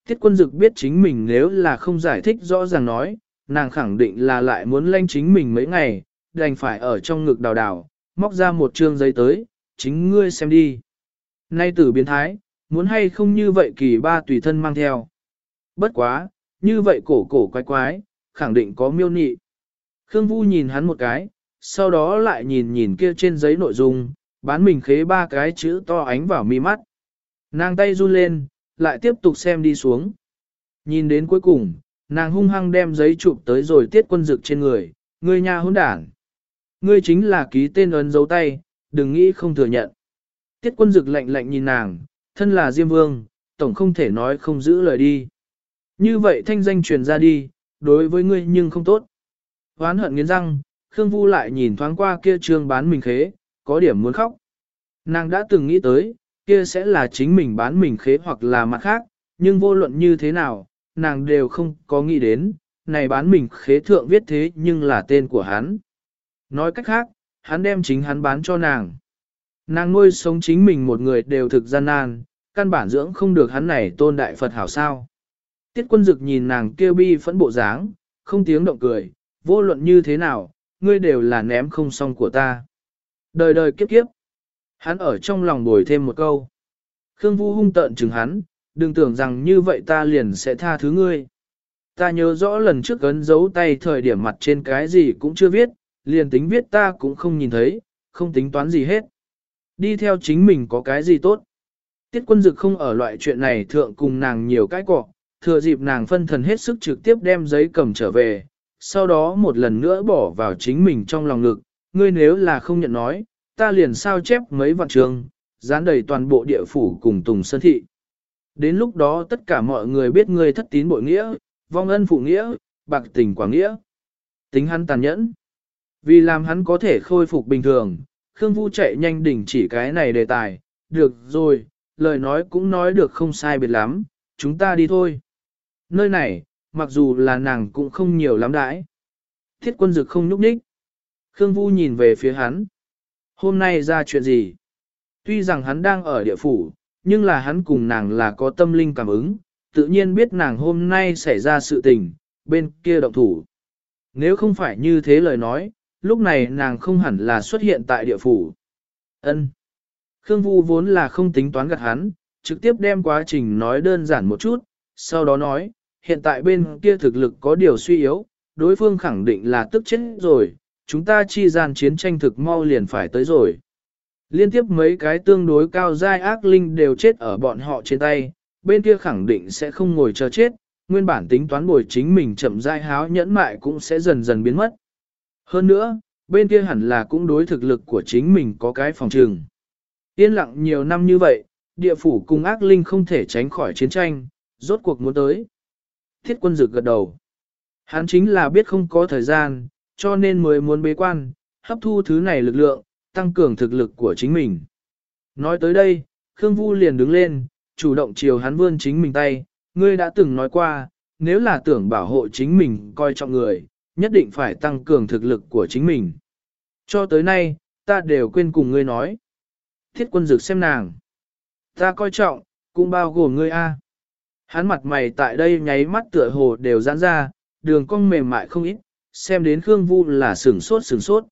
Tiết Quân Dực biết chính mình nếu là không giải thích rõ ràng nói, nàng khẳng định là lại muốn lanh chính mình mấy ngày, đành phải ở trong ngực đào đào, móc ra một trương giấy tới, chính ngươi xem đi. Nay tử biến thái, muốn hay không như vậy kỳ ba tùy thân mang theo. Bất quá, như vậy cổ cổ quái quái, khẳng định có miêu nị. Khương Vu nhìn hắn một cái, sau đó lại nhìn nhìn kia trên giấy nội dung, bán mình khế ba cái chữ to ánh vào mi mắt. Nàng tay run lên, lại tiếp tục xem đi xuống. Nhìn đến cuối cùng, nàng hung hăng đem giấy chụp tới rồi Tiết Quân Dực trên người, ngươi nha hỗn đản. Ngươi chính là ký tên ấn dấu tay, đừng nghĩ không thừa nhận. Tiết Quân Dực lạnh lạnh nhìn nàng, thân là Diêm Vương, tổng không thể nói không giữ lời đi. Như vậy thanh danh truyền ra đi, đối với ngươi nhưng không tốt. Hoán hận nghiến răng, Khương Vu lại nhìn thoáng qua kia trương bán mình khế, có điểm muốn khóc. Nàng đã từng nghĩ tới, kia sẽ là chính mình bán mình khế hoặc là mặt khác, nhưng vô luận như thế nào, nàng đều không có nghĩ đến, này bán mình khế thượng viết thế nhưng là tên của hắn. Nói cách khác, hắn đem chính hắn bán cho nàng. Nàng nuôi sống chính mình một người đều thực gian nan, căn bản dưỡng không được hắn này tôn đại Phật hảo sao. Tiết Quân Dực nhìn nàng kêu bi phẫn bộ dáng, không tiếng động cười, vô luận như thế nào, ngươi đều là ném không xong của ta. Đời đời kiếp kiếp. Hắn ở trong lòng bồi thêm một câu. Khương Vu hung tợn chừng hắn, đừng tưởng rằng như vậy ta liền sẽ tha thứ ngươi. Ta nhớ rõ lần trước ấn dấu tay thời điểm mặt trên cái gì cũng chưa viết, liền tính viết ta cũng không nhìn thấy, không tính toán gì hết. Đi theo chính mình có cái gì tốt. Tiết Quân Dực không ở loại chuyện này thượng cùng nàng nhiều cái cọ, thừa dịp nàng phân thần hết sức trực tiếp đem giấy cầm trở về, sau đó một lần nữa bỏ vào chính mình trong lòng ngực, ngươi nếu là không nhận nói, ta liền sao chép mấy vạn trường, dán đầy toàn bộ địa phủ cùng Tùng Sơn Thị. Đến lúc đó tất cả mọi người biết ngươi thất tín bội nghĩa, vong ân phụ nghĩa, bạc tình quả nghĩa. Tính hắn tàn nhẫn. Vì làm hắn có thể khôi phục bình thường, Khương Vu chạy nhanh đỉnh chỉ cái này đề tài, được rồi, lời nói cũng nói được không sai biệt lắm, chúng ta đi thôi. Nơi này, mặc dù là nàng cũng không nhiều lắm đãi. Thiết Quân Dực không nhúc nhích. Khương Vu nhìn về phía hắn. Hôm nay ra chuyện gì? Tuy rằng hắn đang ở địa phủ, nhưng là hắn cùng nàng là có tâm linh cảm ứng, tự nhiên biết nàng hôm nay xảy ra sự tình, bên kia động thủ. Nếu không phải như thế lời nói, lúc này nàng không hẳn là xuất hiện tại địa phủ. Ân. Khương Vu vốn là không tính toán gạt hắn, trực tiếp đem quá trình nói đơn giản một chút, sau đó nói, hiện tại bên kia thực lực có điều suy yếu, đối phương khẳng định là tức chết rồi, chúng ta chi gian chiến tranh thực mau liền phải tới rồi. Liên tiếp mấy cái tương đối cao giai ác linh đều chết ở bọn họ trên tay, bên kia khẳng định sẽ không ngồi chờ chết, nguyên bản tính toán bồi chính mình chậm rãi háo nhẫn mại cũng sẽ dần dần biến mất. Hơn nữa, bên kia hẳn là cũng đối thực lực của chính mình có cái phòng trường. Yên lặng nhiều năm như vậy, địa phủ cùng ác linh không thể tránh khỏi chiến tranh, rốt cuộc muốn tới. Thiết Quân Dực gật đầu. Hắn chính là biết không có thời gian, cho nên mới muốn bế quan, hấp thu thứ này lực lượng, tăng cường thực lực của chính mình. Nói tới đây, Khương Vu liền đứng lên, chủ động chiều hắn vươn chính mình tay, ngươi đã từng nói qua, nếu là tưởng bảo hộ chính mình coi trọng người, nhất định phải tăng cường thực lực của chính mình. Cho tới nay, ta đều quên cùng ngươi nói. Thiết Quân Dực xem nàng. Ta coi trọng, cũng bao gồm ngươi a. Hắn mặt mày tại đây nháy mắt tựa hồ đều giãn ra, đường cong mềm mại không ít, xem đến Khương Vu là sửng sốt sửng sốt.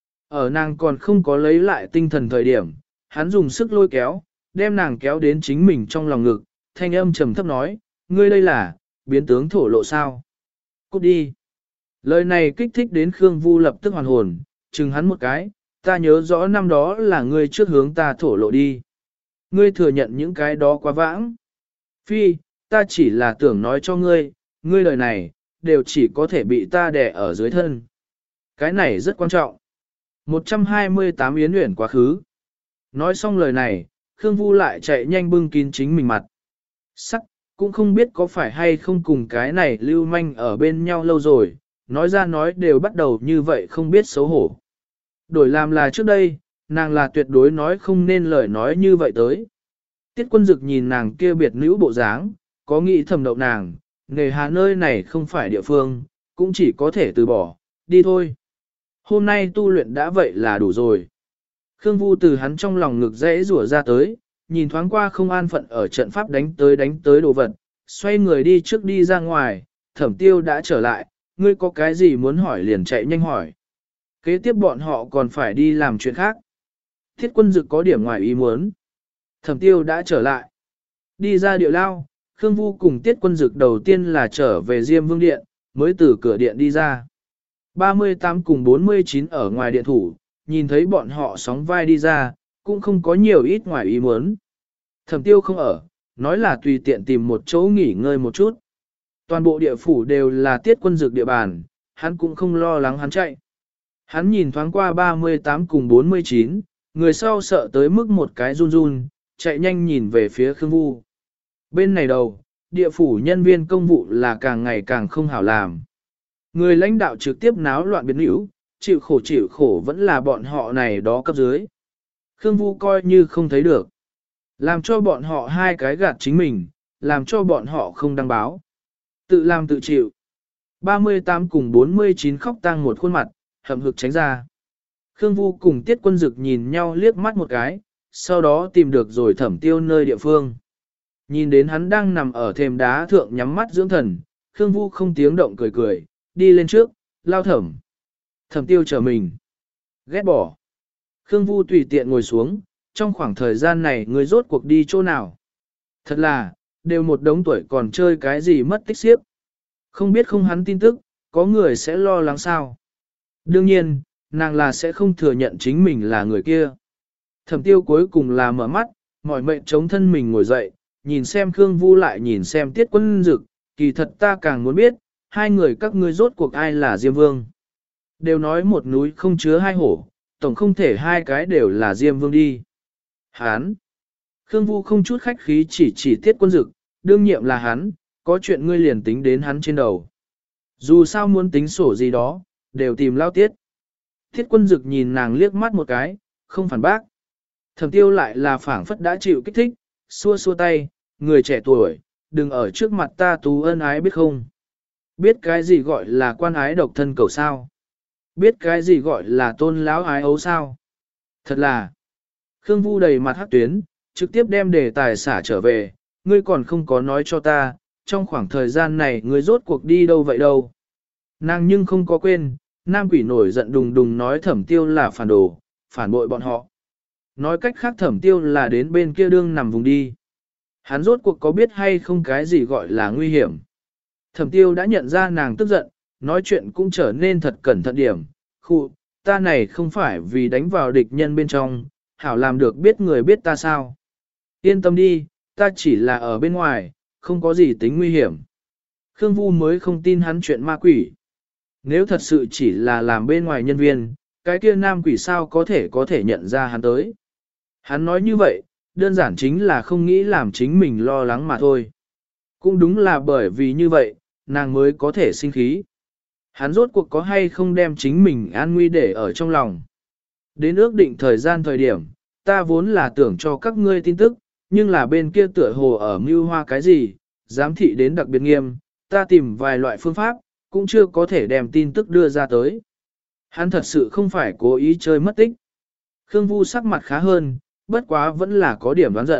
Ở nàng còn không có lấy lại tinh thần thời điểm, hắn dùng sức lôi kéo, đem nàng kéo đến chính mình trong lòng ngực, thanh âm trầm thấp nói, ngươi đây là, biến tướng thổ lộ sao? Cút đi. Lời này kích thích đến Khương Vu lập tức hoàn hồn, chừng hắn một cái, ta nhớ rõ năm đó là ngươi trước hướng ta thổ lộ đi. Ngươi thừa nhận những cái đó quá vãng. Phi, ta chỉ là tưởng nói cho ngươi, ngươi lời này, đều chỉ có thể bị ta đè ở dưới thân. Cái này rất quan trọng. 128 Yến Uyển quá khứ. Nói xong lời này, Khương Vu lại chạy nhanh bưng kín chính mình mặt. Sắc, cũng không biết có phải hay không cùng cái này lưu manh ở bên nhau lâu rồi, nói ra nói đều bắt đầu như vậy không biết xấu hổ. Đổi làm là trước đây, nàng là tuyệt đối nói không nên lời nói như vậy tới. Tiết Quân Dực nhìn nàng kia biệt nữ bộ dáng, có nghĩ thầm đậu nàng, nghề hà nơi này không phải địa phương, cũng chỉ có thể từ bỏ, đi thôi. Hôm nay tu luyện đã vậy là đủ rồi. Khương Vu từ hắn trong lòng ngực dễ rủa ra tới, nhìn thoáng qua không an phận ở trận pháp đánh tới đồ vật, xoay người đi trước đi ra ngoài, Thẩm Tiêu đã trở lại, ngươi có cái gì muốn hỏi liền chạy nhanh hỏi. Kế tiếp bọn họ còn phải đi làm chuyện khác. Thiết Quân Dực có điểm ngoài ý muốn. Thẩm Tiêu đã trở lại. Đi ra địa lao, Khương Vu cùng Tiết Quân Dực đầu tiên là trở về Diêm Vương Điện, mới từ cửa điện đi ra. 38 cùng 49 ở ngoài điện thủ, nhìn thấy bọn họ sóng vai đi ra, cũng không có nhiều ít ngoài ý muốn. Thẩm Tiêu không ở, nói là tùy tiện tìm một chỗ nghỉ ngơi một chút. Toàn bộ địa phủ đều là Tiết Quân Dực địa bàn, hắn cũng không lo lắng hắn chạy. Hắn nhìn thoáng qua 38 cùng 49, người sau sợ tới mức một cái run run, chạy nhanh nhìn về phía Khương Vu. Bên này đầu, địa phủ nhân viên công vụ là càng ngày càng không hảo làm. Người lãnh đạo trực tiếp náo loạn biến hữu, chịu khổ vẫn là bọn họ này đó cấp dưới. Khương Vu coi như không thấy được. Làm cho bọn họ hai cái gạt chính mình, làm cho bọn họ không đăng báo. Tự làm tự chịu. 38 cùng 49 khóc tang một khuôn mặt, hậm hực tránh ra. Khương Vu cùng Tiết Quân Dực nhìn nhau liếc mắt một cái, sau đó tìm được rồi Thẩm Tiêu nơi địa phương. Nhìn đến hắn đang nằm ở thềm đá thượng nhắm mắt dưỡng thần, Khương Vu không tiếng động cười cười, đi lên trước, lao Thẩm. Thẩm Tiêu trở mình. Ghét bỏ. Khương Vu tùy tiện ngồi xuống, trong khoảng thời gian này người rốt cuộc đi chỗ nào. Thật là, đều một đống tuổi còn chơi cái gì mất tích xiếp. Không biết không hắn tin tức, có người sẽ lo lắng sao. Đương nhiên, nàng là sẽ không thừa nhận chính mình là người kia. Thẩm Tiêu cuối cùng là mở mắt, mỏi mệt chống thân mình ngồi dậy, nhìn xem Khương Vu lại nhìn xem Tiết Quân Dực, kỳ thật ta càng muốn biết, hai người các ngươi rốt cuộc ai là Diêm Vương. Đều nói một núi không chứa hai hổ, tổng không thể hai cái đều là Diêm Vương đi. Hán! Khương Vu không chút khách khí chỉ Tiết Quân Dực, đương nhiệm là hắn, có chuyện ngươi liền tính đến hắn trên đầu. Dù sao muốn tính sổ gì đó, đều tìm lao Tiết. Tiết Quân Dực nhìn nàng liếc mắt một cái, không phản bác. Thẩm Tiêu lại là phảng phất đã chịu kích thích, xua xua tay, người trẻ tuổi, đừng ở trước mặt ta tú ân ái biết không. Biết cái gì gọi là quan ái độc thân cầu sao? Biết cái gì gọi là tôn lão ái ấu sao? Thật là, Khương Vu đầy mặt hắc tuyến, trực tiếp đem đề tài xả trở về, ngươi còn không có nói cho ta, trong khoảng thời gian này ngươi rốt cuộc đi đâu vậy đâu. Nàng nhưng không có quên, nam quỷ nổi giận đùng đùng nói Thẩm Tiêu là phản đồ, phản bội bọn họ. Nói cách khác Thẩm Tiêu là đến bên kia đương nằm vùng đi. Hắn rốt cuộc có biết hay không cái gì gọi là nguy hiểm. Thẩm Tiêu đã nhận ra nàng tức giận, nói chuyện cũng trở nên thật cẩn thận điểm. Khụ, ta này không phải vì đánh vào địch nhân bên trong, hảo làm được biết người biết ta sao. Yên tâm đi, ta chỉ là ở bên ngoài, không có gì tính nguy hiểm. Khương Vu mới không tin hắn chuyện ma quỷ. Nếu thật sự chỉ là làm bên ngoài nhân viên, cái kia nam quỷ sao có thể nhận ra hắn tới. Hắn nói như vậy, đơn giản chính là không nghĩ làm chính mình lo lắng mà thôi. Cũng đúng là bởi vì như vậy, nàng mới có thể sinh khí. Hắn rốt cuộc có hay không đem chính mình an nguy để ở trong lòng. Đến ước định thời gian thời điểm, ta vốn là tưởng cho các ngươi tin tức, nhưng là bên kia tựa hồ ở mưu hoa cái gì, giám thị đến đặc biệt nghiêm, ta tìm vài loại phương pháp, cũng chưa có thể đem tin tức đưa ra tới. Hắn thật sự không phải cố ý chơi mất tích. Khương Vu sắc mặt khá hơn, bất quá vẫn là có điểm đoán giận.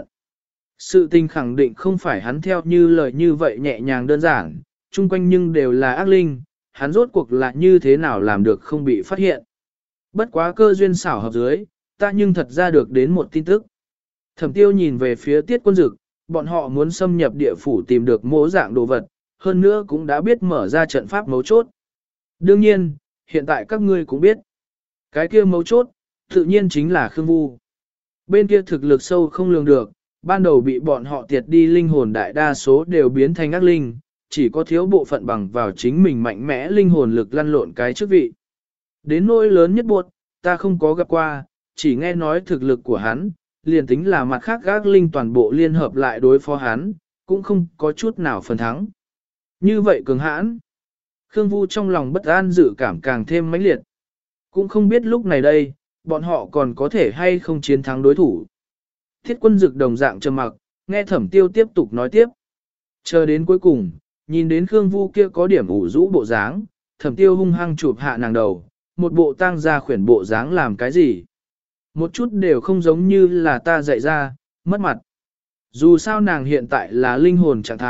Sự tình khẳng định không phải hắn theo như lời như vậy nhẹ nhàng đơn giản, chung quanh nhưng đều là ác linh, hắn rốt cuộc là như thế nào làm được không bị phát hiện. Bất quá cơ duyên xảo hợp dưới, ta nhưng thật ra được đến một tin tức. Thẩm Tiêu nhìn về phía Tiết Quân Dực, bọn họ muốn xâm nhập địa phủ tìm được mỗ dạng đồ vật, hơn nữa cũng đã biết mở ra trận pháp mấu chốt. Đương nhiên, hiện tại các ngươi cũng biết. Cái kia mấu chốt, tự nhiên chính là Khương Vu. Bên kia thực lực sâu không lường được, ban đầu bị bọn họ tiệt đi linh hồn đại đa số đều biến thành ác linh, chỉ có thiếu bộ phận bằng vào chính mình mạnh mẽ linh hồn lực lăn lộn cái chức vị. Đến nỗi lớn nhất buộc, ta không có gặp qua, chỉ nghe nói thực lực của hắn, liền tính là mặt khác ác linh toàn bộ liên hợp lại đối phó hắn, cũng không có chút nào phần thắng. Như vậy cường hãn, Khương Vu trong lòng bất an dự cảm càng thêm mãnh liệt. Cũng không biết lúc này đây, bọn họ còn có thể hay không chiến thắng đối thủ. Thiết Quân Dực đồng dạng trầm mặc, nghe Thẩm Tiêu tiếp tục nói tiếp. Chờ đến cuối cùng, nhìn đến Khương Vu kia có điểm ủ rũ bộ dáng, Thẩm Tiêu hung hăng chụp hạ nàng đầu, một bộ tang ra khuyển bộ dáng làm cái gì. Một chút đều không giống như là ta dạy ra, mất mặt. Dù sao nàng hiện tại là linh hồn trạng thái,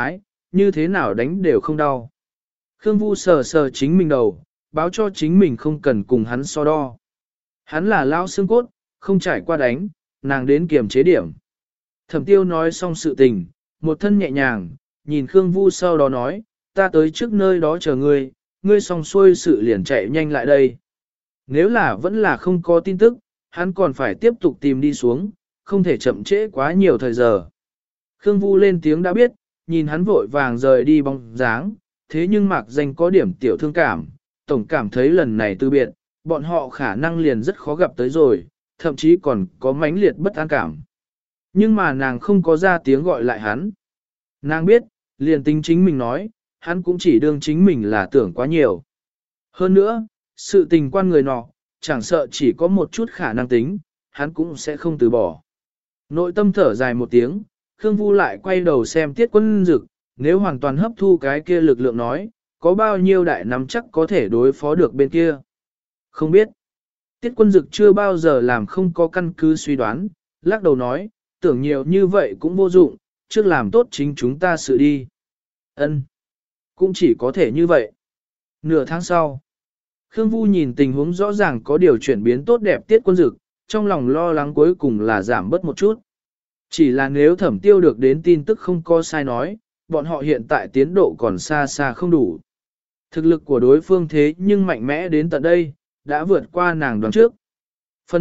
như thế nào đánh đều không đau. Khương Vu sờ sờ chính mình đầu, báo cho chính mình không cần cùng hắn so đo. Hắn là lao xương cốt, không trải qua đánh, nàng đến kiềm chế điểm. Thẩm tiêu nói xong sự tình, một thân nhẹ nhàng, nhìn Khương Vu sau đó nói, ta tới trước nơi đó chờ ngươi, ngươi xong xuôi sự liền chạy nhanh lại đây. Nếu là vẫn là không có tin tức, hắn còn phải tiếp tục tìm đi xuống, không thể chậm trễ quá nhiều thời giờ. Khương Vu lên tiếng đã biết, nhìn hắn vội vàng rời đi bóng dáng, thế nhưng Mạc Danh có điểm tiểu thương cảm, tổng cảm thấy lần này từ biệt, bọn họ khả năng liền rất khó gặp tới rồi, thậm chí còn có mãnh liệt bất an cảm. Nhưng mà nàng không có ra tiếng gọi lại hắn. Nàng biết, liền tính chính mình nói, hắn cũng chỉ đương chính mình là tưởng quá nhiều. Hơn nữa, sự tình quan người nọ, chẳng sợ chỉ có một chút khả năng tính, hắn cũng sẽ không từ bỏ. Nội tâm thở dài một tiếng, Khương Vu lại quay đầu xem Tiết Quân Dực, nếu hoàn toàn hấp thu cái kia lực lượng nói, có bao nhiêu đại nắm chắc có thể đối phó được bên kia. Không biết. Tiết Quân Dực chưa bao giờ làm không có căn cứ suy đoán, lắc đầu nói, tưởng nhiều như vậy cũng vô dụng, trước làm tốt chính chúng ta sự đi. Ân, cũng chỉ có thể như vậy. Nửa tháng sau, Khương Vu nhìn tình huống rõ ràng có điều chuyển biến tốt đẹp Tiết Quân Dực, trong lòng lo lắng cuối cùng là giảm bớt một chút. Chỉ là nếu Thẩm Tiêu được đến tin tức không có sai nói, bọn họ hiện tại tiến độ còn xa xa không đủ. Thực lực của đối phương thế nhưng mạnh mẽ đến tận đây, đã vượt qua nàng đoán trước. Phần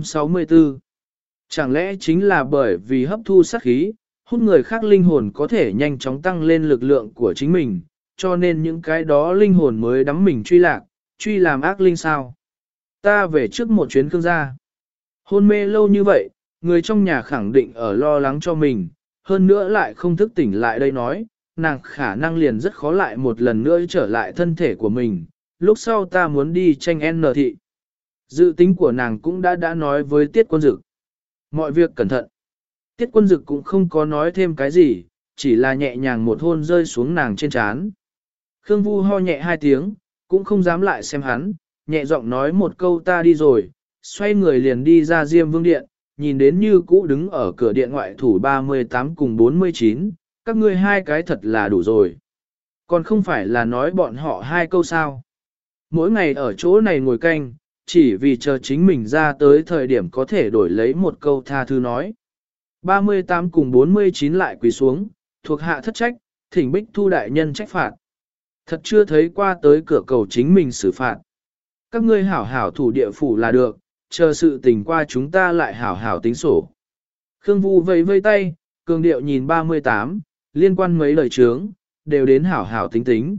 164. Chẳng lẽ chính là bởi vì hấp thu sát khí, hút người khác linh hồn có thể nhanh chóng tăng lên lực lượng của chính mình, cho nên những cái đó linh hồn mới đắm mình truy lạc, truy làm ác linh sao. Ta về trước một chuyến Khương gia. Hôn mê lâu như vậy, người trong nhà khẳng định ở lo lắng cho mình, hơn nữa lại không thức tỉnh lại đây nói, nàng khả năng liền rất khó lại một lần nữa trở lại thân thể của mình, lúc sau ta muốn đi tranh N thị. Dự tính của nàng cũng đã nói với Tiết Quân Dực. Mọi việc cẩn thận. Tiết Quân Dực cũng không có nói thêm cái gì, chỉ là nhẹ nhàng một hôn rơi xuống nàng trên trán. Khương Vu ho nhẹ hai tiếng, cũng không dám lại xem hắn, nhẹ giọng nói một câu ta đi rồi, xoay người liền đi ra Diêm Vương Điện, nhìn đến như cũ đứng ở cửa điện ngoại thủ 38 cùng 49, các ngươi hai cái thật là đủ rồi. Còn không phải là nói bọn họ hai câu sao. Mỗi ngày ở chỗ này ngồi canh, chỉ vì chờ chính mình ra tới thời điểm có thể đổi lấy một câu tha thứ nói. 38 cùng 49 lại quỳ xuống, thuộc hạ thất trách, thỉnh Bích Thu đại nhân trách phạt. Thật chưa thấy qua tới cửa cầu chính mình xử phạt. Các ngươi hảo hảo thủ địa phủ là được, chờ sự tình qua chúng ta lại hảo hảo tính sổ. Khương Vu vẫy vây tay, cường điệu nhìn 38, liên quan mấy lời chướng, đều đến hảo hảo tính tính.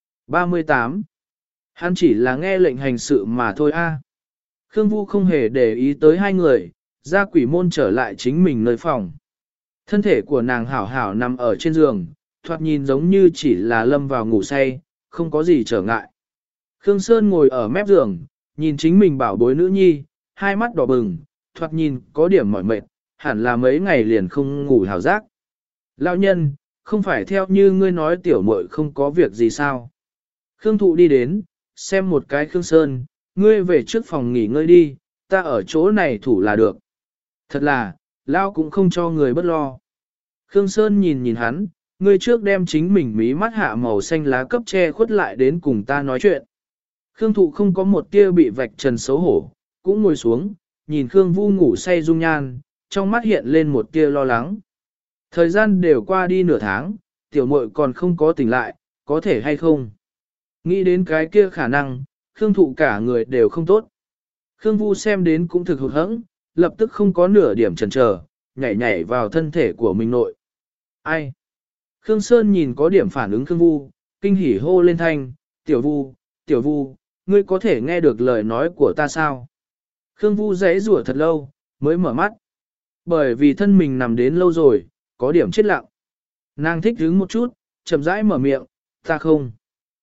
38. Hắn chỉ là nghe lệnh hành sự mà thôi a. Khương Vu không hề để ý tới hai người, ra quỷ môn trở lại chính mình nơi phòng. Thân thể của nàng hảo hảo nằm ở trên giường, thoạt nhìn giống như chỉ là lâm vào ngủ say, không có gì trở ngại. Khương Sơn ngồi ở mép giường, nhìn chính mình bảo bối nữ nhi, hai mắt đỏ bừng, thoạt nhìn có điểm mỏi mệt, hẳn là mấy ngày liền không ngủ hào giác. Lão nhân, không phải theo như ngươi nói tiểu muội không có việc gì sao? Khương Thụ đi đến, xem một cái Khương Sơn, ngươi về trước phòng nghỉ ngơi đi, ta ở chỗ này thủ là được. Thật là, Lão cũng không cho người bất lo. Khương Sơn nhìn nhìn hắn, ngươi trước đem chính mình mí mắt hạ màu xanh lá cấp che khuất lại đến cùng ta nói chuyện. Khương Thụ không có một tia bị vạch trần xấu hổ, cũng ngồi xuống, nhìn Khương Vu ngủ say dung nhan, trong mắt hiện lên một tia lo lắng. Thời gian đều qua đi nửa tháng, tiểu muội còn không có tỉnh lại, có thể hay không? Nghĩ đến cái kia khả năng, Khương Thụ cả người đều không tốt. Khương Vu xem đến cũng thực hụt hẫng, lập tức không có nửa điểm chần chờ, nhảy nhảy vào thân thể của mình nội. Ai? Khương Sơn nhìn có điểm phản ứng Khương Vu, kinh hỉ hô lên thanh, tiểu Vu, ngươi có thể nghe được lời nói của ta sao? Khương Vu giãy rủa thật lâu, mới mở mắt. Bởi vì thân mình nằm đến lâu rồi, có điểm chết lặng. Nàng thích hứng một chút, chậm rãi mở miệng, ta không.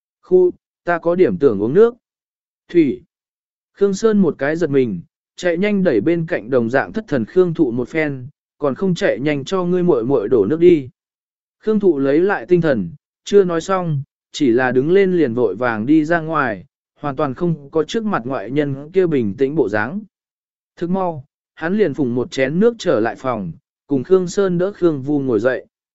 Ta có điểm tưởng uống nước. Thủy. Khương Sơn một cái giật mình, chạy nhanh đẩy bên cạnh đồng dạng thất thần Khương Thụ một phen, còn không chạy nhanh cho ngươi muội muội đổ nước đi. Khương Thụ lấy lại tinh thần, chưa nói xong, chỉ là đứng lên liền vội vàng đi ra ngoài, hoàn toàn không có trước mặt ngoại nhân kia bình tĩnh bộ dáng. Thức mau, hắn liền phùng một chén nước trở lại phòng, cùng Khương Sơn đỡ Khương Vu ngồi dậy.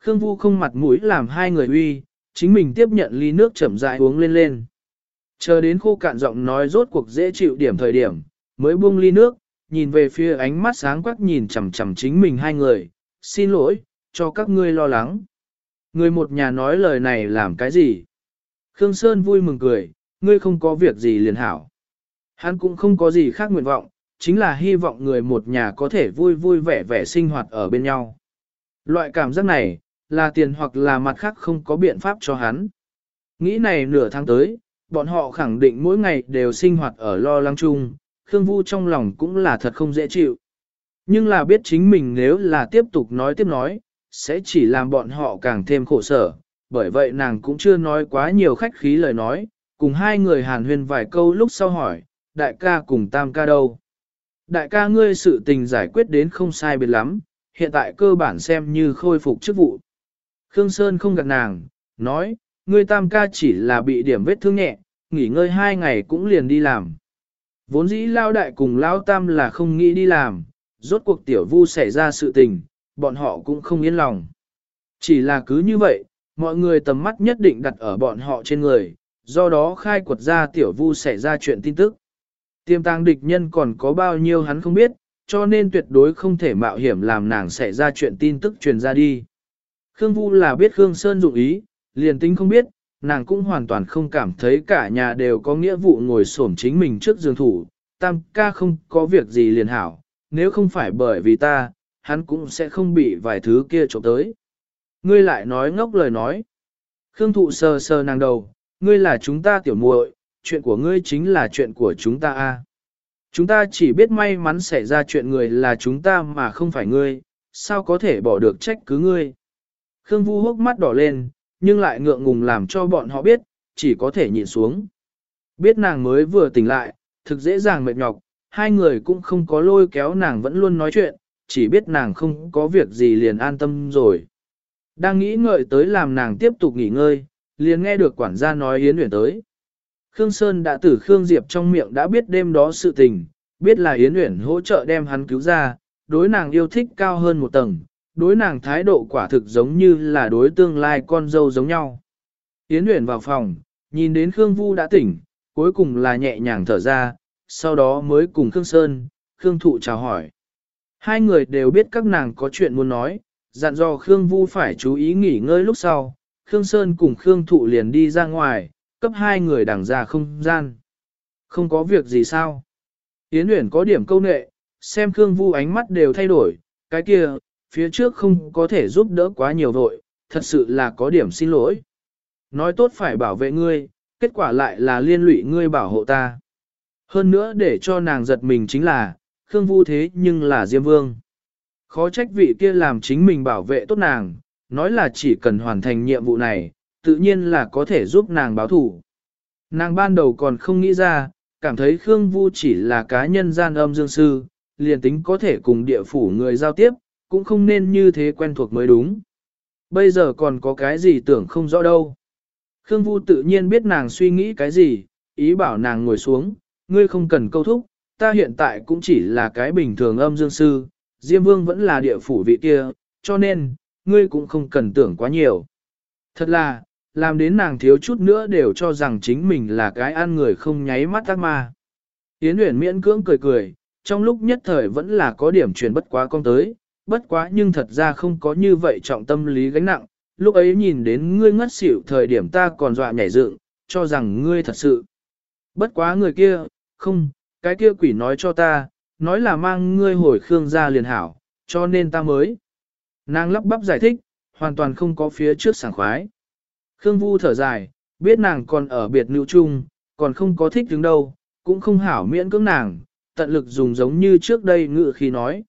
Khương Vu không mặt mũi làm hai người uy, chính mình tiếp nhận ly nước chậm rãi uống lên lên. Chờ đến khô cạn giọng nói rốt cuộc dễ chịu điểm thời điểm, mới buông ly nước, nhìn về phía ánh mắt sáng quắc nhìn chằm chằm chính mình hai người, xin lỗi, cho các ngươi lo lắng. Người một nhà nói lời này làm cái gì? Khương Sơn vui mừng cười, ngươi không có việc gì liền hảo. Hắn cũng không có gì khác nguyện vọng, chính là hy vọng người một nhà có thể vui vui vẻ vẻ sinh hoạt ở bên nhau. Loại cảm giác này, là tiền hoặc là mặt khác không có biện pháp cho hắn. Nghĩ này nửa tháng tới, bọn họ khẳng định mỗi ngày đều sinh hoạt ở lo lắng chung, Khương Vu trong lòng cũng là thật không dễ chịu. Nhưng là biết chính mình nếu là tiếp tục nói, sẽ chỉ làm bọn họ càng thêm khổ sở, bởi vậy nàng cũng chưa nói quá nhiều khách khí lời nói, cùng hai người hàn huyên vài câu lúc sau hỏi, đại ca cùng tam ca đâu? Đại ca ngươi sự tình giải quyết đến không sai biệt lắm, hiện tại cơ bản xem như khôi phục chức vụ. Khương Sơn không gạt nàng, nói, ngươi tam ca chỉ là bị điểm vết thương nhẹ, nghỉ ngơi 2 ngày cũng liền đi làm. Vốn dĩ lao đại cùng lao tam là không nghĩ đi làm, rốt cuộc tiểu vu xảy ra sự tình, bọn họ cũng không yên lòng. Chỉ là cứ như vậy, mọi người tầm mắt nhất định đặt ở bọn họ trên người, do đó khai quật ra tiểu vu xảy ra chuyện tin tức. Tiềm tàng địch nhân còn có bao nhiêu hắn không biết, cho nên tuyệt đối không thể mạo hiểm làm nàng xảy ra chuyện tin tức truyền ra đi. Khương Vu là biết Khương Sơn dụng ý, liền tính không biết, nàng cũng hoàn toàn không cảm thấy cả nhà đều có nghĩa vụ ngồi xổm chính mình trước giường thủ, tam ca không có việc gì liền hảo, nếu không phải bởi vì ta, hắn cũng sẽ không bị vài thứ kia trộm tới. Ngươi lại nói ngốc lời nói. Khương Thụ sờ sờ nàng đầu, ngươi là chúng ta tiểu muội, chuyện của ngươi chính là chuyện của chúng ta a. Chúng ta chỉ biết may mắn xảy ra chuyện người là chúng ta mà không phải ngươi, sao có thể bỏ được trách cứ ngươi. Khương Vu hốc mắt đỏ lên, nhưng lại ngượng ngùng làm cho bọn họ biết, chỉ có thể nhịn xuống. Biết nàng mới vừa tỉnh lại, thực dễ dàng mệt nhọc, hai người cũng không có lôi kéo nàng vẫn luôn nói chuyện, chỉ biết nàng không có việc gì liền an tâm rồi. Đang nghĩ ngợi tới làm nàng tiếp tục nghỉ ngơi, liền nghe được quản gia nói Yến Uyển tới. Khương Sơn đã từ Khương Diệp trong miệng đã biết đêm đó sự tình, biết là Yến Uyển hỗ trợ đem hắn cứu ra, đối nàng yêu thích cao hơn một tầng, đối nàng thái độ quả thực giống như là đối tương lai con dâu giống nhau. Yến Uyển vào phòng, nhìn đến Khương Vu đã tỉnh, cuối cùng là nhẹ nhàng thở ra, sau đó mới cùng Khương Sơn, Khương Thụ chào hỏi. Hai người đều biết các nàng có chuyện muốn nói, dặn dò Khương Vu phải chú ý nghỉ ngơi lúc sau, Khương Sơn cùng Khương Thụ liền đi ra ngoài, cấp hai người đằng ra không gian. Không có việc gì sao? Yến Uyển có điểm câu nệ, xem Khương Vu ánh mắt đều thay đổi, cái kia, phía trước không có thể giúp đỡ quá nhiều vội, thật sự là có điểm xin lỗi. Nói tốt phải bảo vệ ngươi, kết quả lại là liên lụy ngươi bảo hộ ta. Hơn nữa để cho nàng giật mình chính là, Khương Vu thế nhưng là Diêm Vương. Khó trách vị kia làm chính mình bảo vệ tốt nàng, nói là chỉ cần hoàn thành nhiệm vụ này, tự nhiên là có thể giúp nàng báo thủ. Nàng ban đầu còn không nghĩ ra, cảm thấy Khương Vu chỉ là cá nhân gian âm dương sư, liền tính có thể cùng địa phủ người giao tiếp, cũng không nên như thế quen thuộc mới đúng. Bây giờ còn có cái gì tưởng không rõ đâu. Khương Vu tự nhiên biết nàng suy nghĩ cái gì, ý bảo nàng ngồi xuống, ngươi không cần câu thúc, ta hiện tại cũng chỉ là cái bình thường âm dương sư, Diêm Vương vẫn là địa phủ vị kia, cho nên, ngươi cũng không cần tưởng quá nhiều. Thật là, làm đến nàng thiếu chút nữa đều cho rằng chính mình là cái ăn người không nháy mắt ác ma. Yến Uyển miễn cưỡng cười cười, trong lúc nhất thời vẫn là có điểm truyền bất quá con tới, bất quá nhưng thật ra không có như vậy trọng tâm lý gánh nặng, lúc ấy nhìn đến ngươi ngất xỉu thời điểm ta còn dọa nhảy dựng, cho rằng ngươi thật sự. Bất quá người kia, không, cái kia quỷ nói cho ta, nói là mang ngươi hồi Khương gia liền hảo, cho nên ta mới. Nàng lắp bắp giải thích, hoàn toàn không có phía trước sảng khoái. Khương Vu thở dài, biết nàng còn ở biệt nữ chung, còn không có thích đứng đâu, cũng không hảo miễn cưỡng nàng, tận lực dùng giống như trước đây ngự khi nói,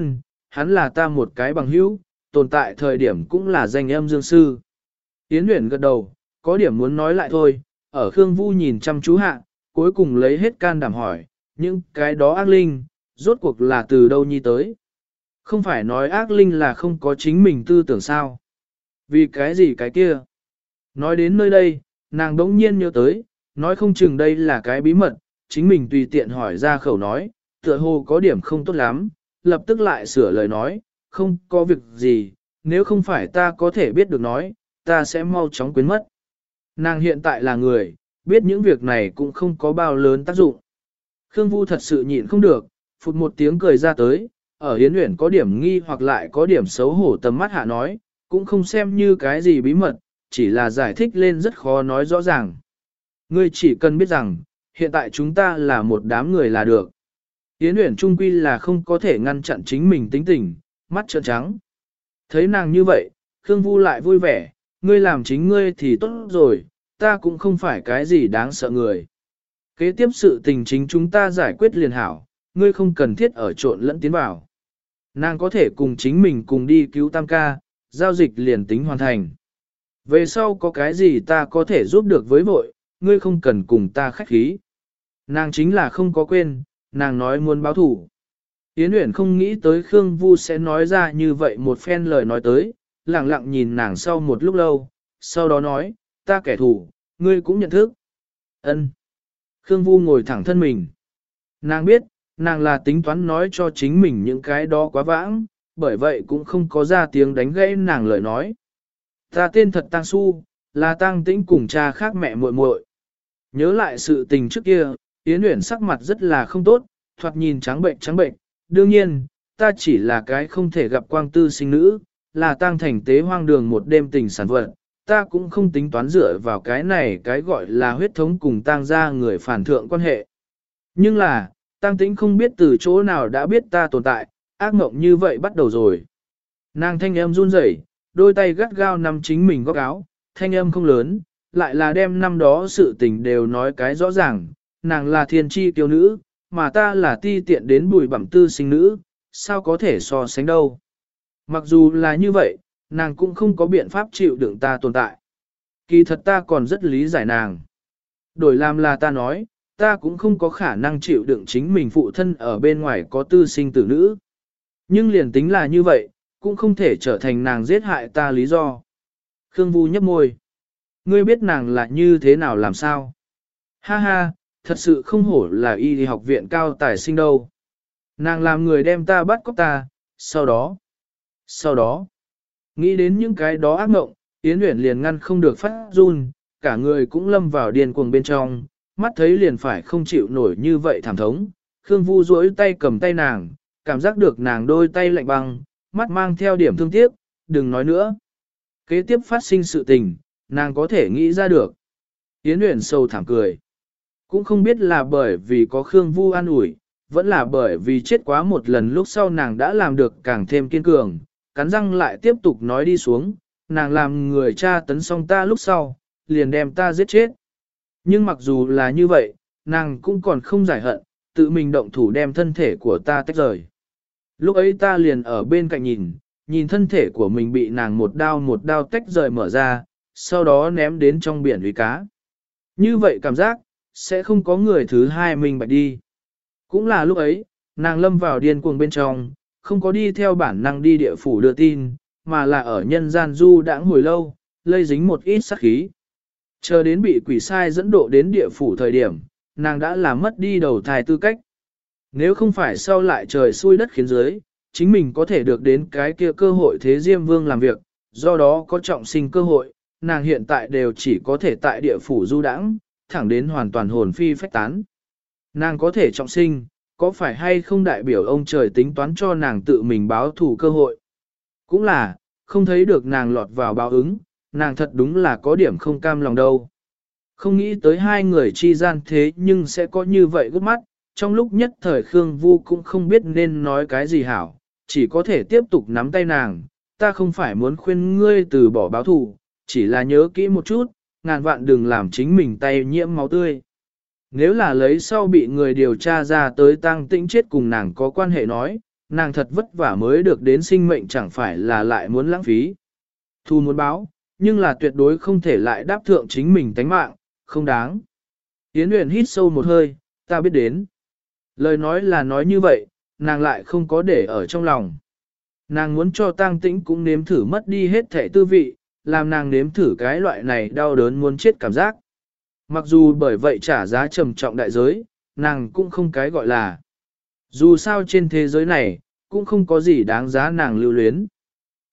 hắn là ta một cái bằng hữu, tồn tại thời điểm cũng là danh âm dương sư. Yến Uyển gật đầu, có điểm muốn nói lại thôi, ở Khương Vu nhìn chăm chú hạ, cuối cùng lấy hết can đảm hỏi, những cái đó ác linh, rốt cuộc là từ đâu nhi tới? Không phải nói ác linh là không có chính mình tư tưởng sao? Vì cái gì cái kia? Nói đến nơi đây, nàng đống nhiên nhớ tới, nói không chừng đây là cái bí mật, chính mình tùy tiện hỏi ra khẩu nói, tựa hồ có điểm không tốt lắm, lập tức lại sửa lời nói, không có việc gì, nếu không phải ta có thể biết được nói, ta sẽ mau chóng quên mất. Nàng hiện tại là người, biết những việc này cũng không có bao lớn tác dụng. Khương Vu thật sự nhịn không được, phụt một tiếng cười ra tới, ở Yến Uyển có điểm nghi hoặc lại có điểm xấu hổ tầm mắt hạ nói, cũng không xem như cái gì bí mật, chỉ là giải thích lên rất khó nói rõ ràng. Ngươi chỉ cần biết rằng, hiện tại chúng ta là một đám người là được. Yến Uyển trung quy là không có thể ngăn chặn chính mình tính tình, mắt trợn trắng. Thấy nàng như vậy, Khương Vu lại vui vẻ, ngươi làm chính ngươi thì tốt rồi, ta cũng không phải cái gì đáng sợ người. Kế tiếp sự tình chính chúng ta giải quyết liền hảo, ngươi không cần thiết ở trộn lẫn tiến vào. Nàng có thể cùng chính mình cùng đi cứu Tam ca, giao dịch liền tính hoàn thành. Về sau có cái gì ta có thể giúp được với vội, ngươi không cần cùng ta khách khí. Nàng chính là không có quên, nàng nói muốn báo thủ. Yến Uyển không nghĩ tới Khương Vu sẽ nói ra như vậy một phen lời nói tới, lặng lặng nhìn nàng sau một lúc lâu, sau đó nói, ta kẻ thù, ngươi cũng nhận thức. Ân. Khương Vu ngồi thẳng thân mình. Nàng biết, nàng là tính toán nói cho chính mình những cái đó quá vãng, bởi vậy cũng không có ra tiếng đánh gãy nàng lời nói. Ta tên thật Tang Su, là Tang Tĩnh cùng cha khác mẹ muội muội. Nhớ lại sự tình trước kia, Yến Uyển sắc mặt rất là không tốt, thoạt nhìn trắng bệnh trắng bệnh. Đương nhiên, ta chỉ là cái không thể gặp quang tư sinh nữ, là Tang thành tế hoang đường một đêm tình sản vật. Ta cũng không tính toán dựa vào cái này cái gọi là huyết thống cùng Tang gia người phản thượng quan hệ. Nhưng là, Tang Tĩnh không biết từ chỗ nào đã biết ta tồn tại, ác mộng như vậy bắt đầu rồi. Nàng thanh âm run rẩy, đôi tay gắt gao nắm chính mình góc áo, thanh âm không lớn, lại là đem năm đó sự tình đều nói cái rõ ràng, nàng là thiên tri tiêu nữ, mà ta là ti tiện đến bùi bẩm tư sinh nữ, sao có thể so sánh đâu. Mặc dù là như vậy, nàng cũng không có biện pháp chịu đựng ta tồn tại. Kỳ thật ta còn rất lý giải nàng. Đổi làm là ta nói, ta cũng không có khả năng chịu đựng chính mình phụ thân ở bên ngoài có tư sinh tử nữ. Nhưng liền tính là như vậy, cũng không thể trở thành nàng giết hại ta lý do. Khương Vu nhấp môi. Ngươi biết nàng là như thế nào làm sao? Ha ha, thật sự không hổ là y học viện cao tài sinh đâu. Nàng làm người đem ta bắt cóc ta, sau đó, nghĩ đến những cái đó ác mộng, Yến Uyển liền ngăn không được phát run, cả người cũng lâm vào điên cuồng bên trong, mắt thấy liền phải không chịu nổi như vậy thảm thống. Khương Vu duỗi tay cầm tay nàng, cảm giác được nàng đôi tay lạnh băng, mắt mang theo điểm thương tiếc, đừng nói nữa. Kế tiếp phát sinh sự tình, nàng có thể nghĩ ra được. Yến Uyển sâu thảm cười. Cũng không biết là bởi vì có Khương Vu an ủi, vẫn là bởi vì chết quá một lần lúc sau nàng đã làm được càng thêm kiên cường, cắn răng lại tiếp tục nói đi xuống, nàng làm người cha tấn xong ta lúc sau, liền đem ta giết chết. Nhưng mặc dù là như vậy, nàng cũng còn không giải hận, tự mình động thủ đem thân thể của ta tách rời. Lúc ấy ta liền ở bên cạnh nhìn thân thể của mình bị nàng một đao tách rời mở ra, sau đó ném đến trong biển uy cá. Như vậy cảm giác, sẽ không có người thứ hai mình bạch đi. Cũng là lúc ấy, nàng lâm vào điên cuồng bên trong, không có đi theo bản năng đi địa phủ đưa tin, mà là ở nhân gian du đãng hồi lâu, lây dính một ít sát khí. Chờ đến bị quỷ sai dẫn độ đến địa phủ thời điểm, nàng đã làm mất đi đầu thai tư cách. Nếu không phải sau lại trời xui đất khiến dưới, chính mình có thể được đến cái kia cơ hội thế Diêm Vương làm việc, do đó có trọng sinh cơ hội, nàng hiện tại đều chỉ có thể tại địa phủ du đãng, thẳng đến hoàn toàn hồn phi phách tán. Nàng có thể trọng sinh, có phải hay không đại biểu ông trời tính toán cho nàng tự mình báo thù cơ hội? Cũng là, không thấy được nàng lọt vào báo ứng, nàng thật đúng là có điểm không cam lòng đâu. Không nghĩ tới hai người chi gian thế nhưng sẽ có như vậy gấp mắt, trong lúc nhất thời Khương Vu cũng không biết nên nói cái gì hảo, chỉ có thể tiếp tục nắm tay nàng, ta không phải muốn khuyên ngươi từ bỏ báo thù, chỉ là nhớ kỹ một chút, ngàn vạn đừng làm chính mình tay nhiễm máu tươi. Nếu là lấy sau bị người điều tra ra tới Tang Tĩnh chết cùng nàng có quan hệ nói, nàng thật vất vả mới được đến sinh mệnh chẳng phải là lại muốn lãng phí. Thu muốn báo, nhưng là tuyệt đối không thể lại đáp thượng chính mình tánh mạng, không đáng. Yến Uyển hít sâu một hơi, ta biết đến. Lời nói là nói như vậy, nàng lại không có để ở trong lòng. Nàng muốn cho Tang Tĩnh cũng nếm thử mất đi hết thể tư vị, làm nàng nếm thử cái loại này đau đớn muốn chết cảm giác. Mặc dù bởi vậy trả giá trầm trọng đại giới, nàng cũng không cái gọi là. Dù sao trên thế giới này, cũng không có gì đáng giá nàng lưu luyến.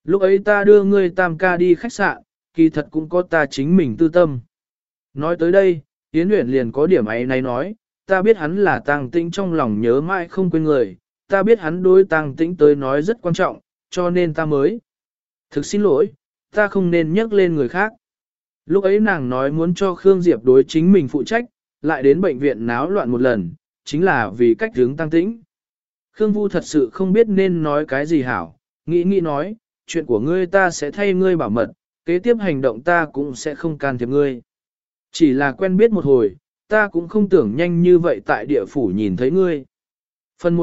Lúc ấy ta đưa ngươi tam ca đi khách sạn, kỳ thật cũng có ta chính mình tư tâm. Nói tới đây, Yến Uyển liền có điểm ấy này nói, ta biết hắn là Tàng Tĩnh trong lòng nhớ mãi không quên người, ta biết hắn đối Tàng Tĩnh tới nói rất quan trọng, cho nên ta mới. Thực xin lỗi, ta không nên nhắc lên người khác. Lúc ấy nàng nói muốn cho Khương Diệp đối chính mình phụ trách, lại đến bệnh viện náo loạn một lần, chính là vì cách hướng Tàng Tĩnh. Khương Vu thật sự không biết nên nói cái gì hảo, nghĩ nói, chuyện của ngươi ta sẽ thay ngươi bảo mật, kế tiếp hành động ta cũng sẽ không can thiệp ngươi. Chỉ là quen biết một hồi, ta cũng không tưởng nhanh như vậy tại địa phủ nhìn thấy ngươi. Phần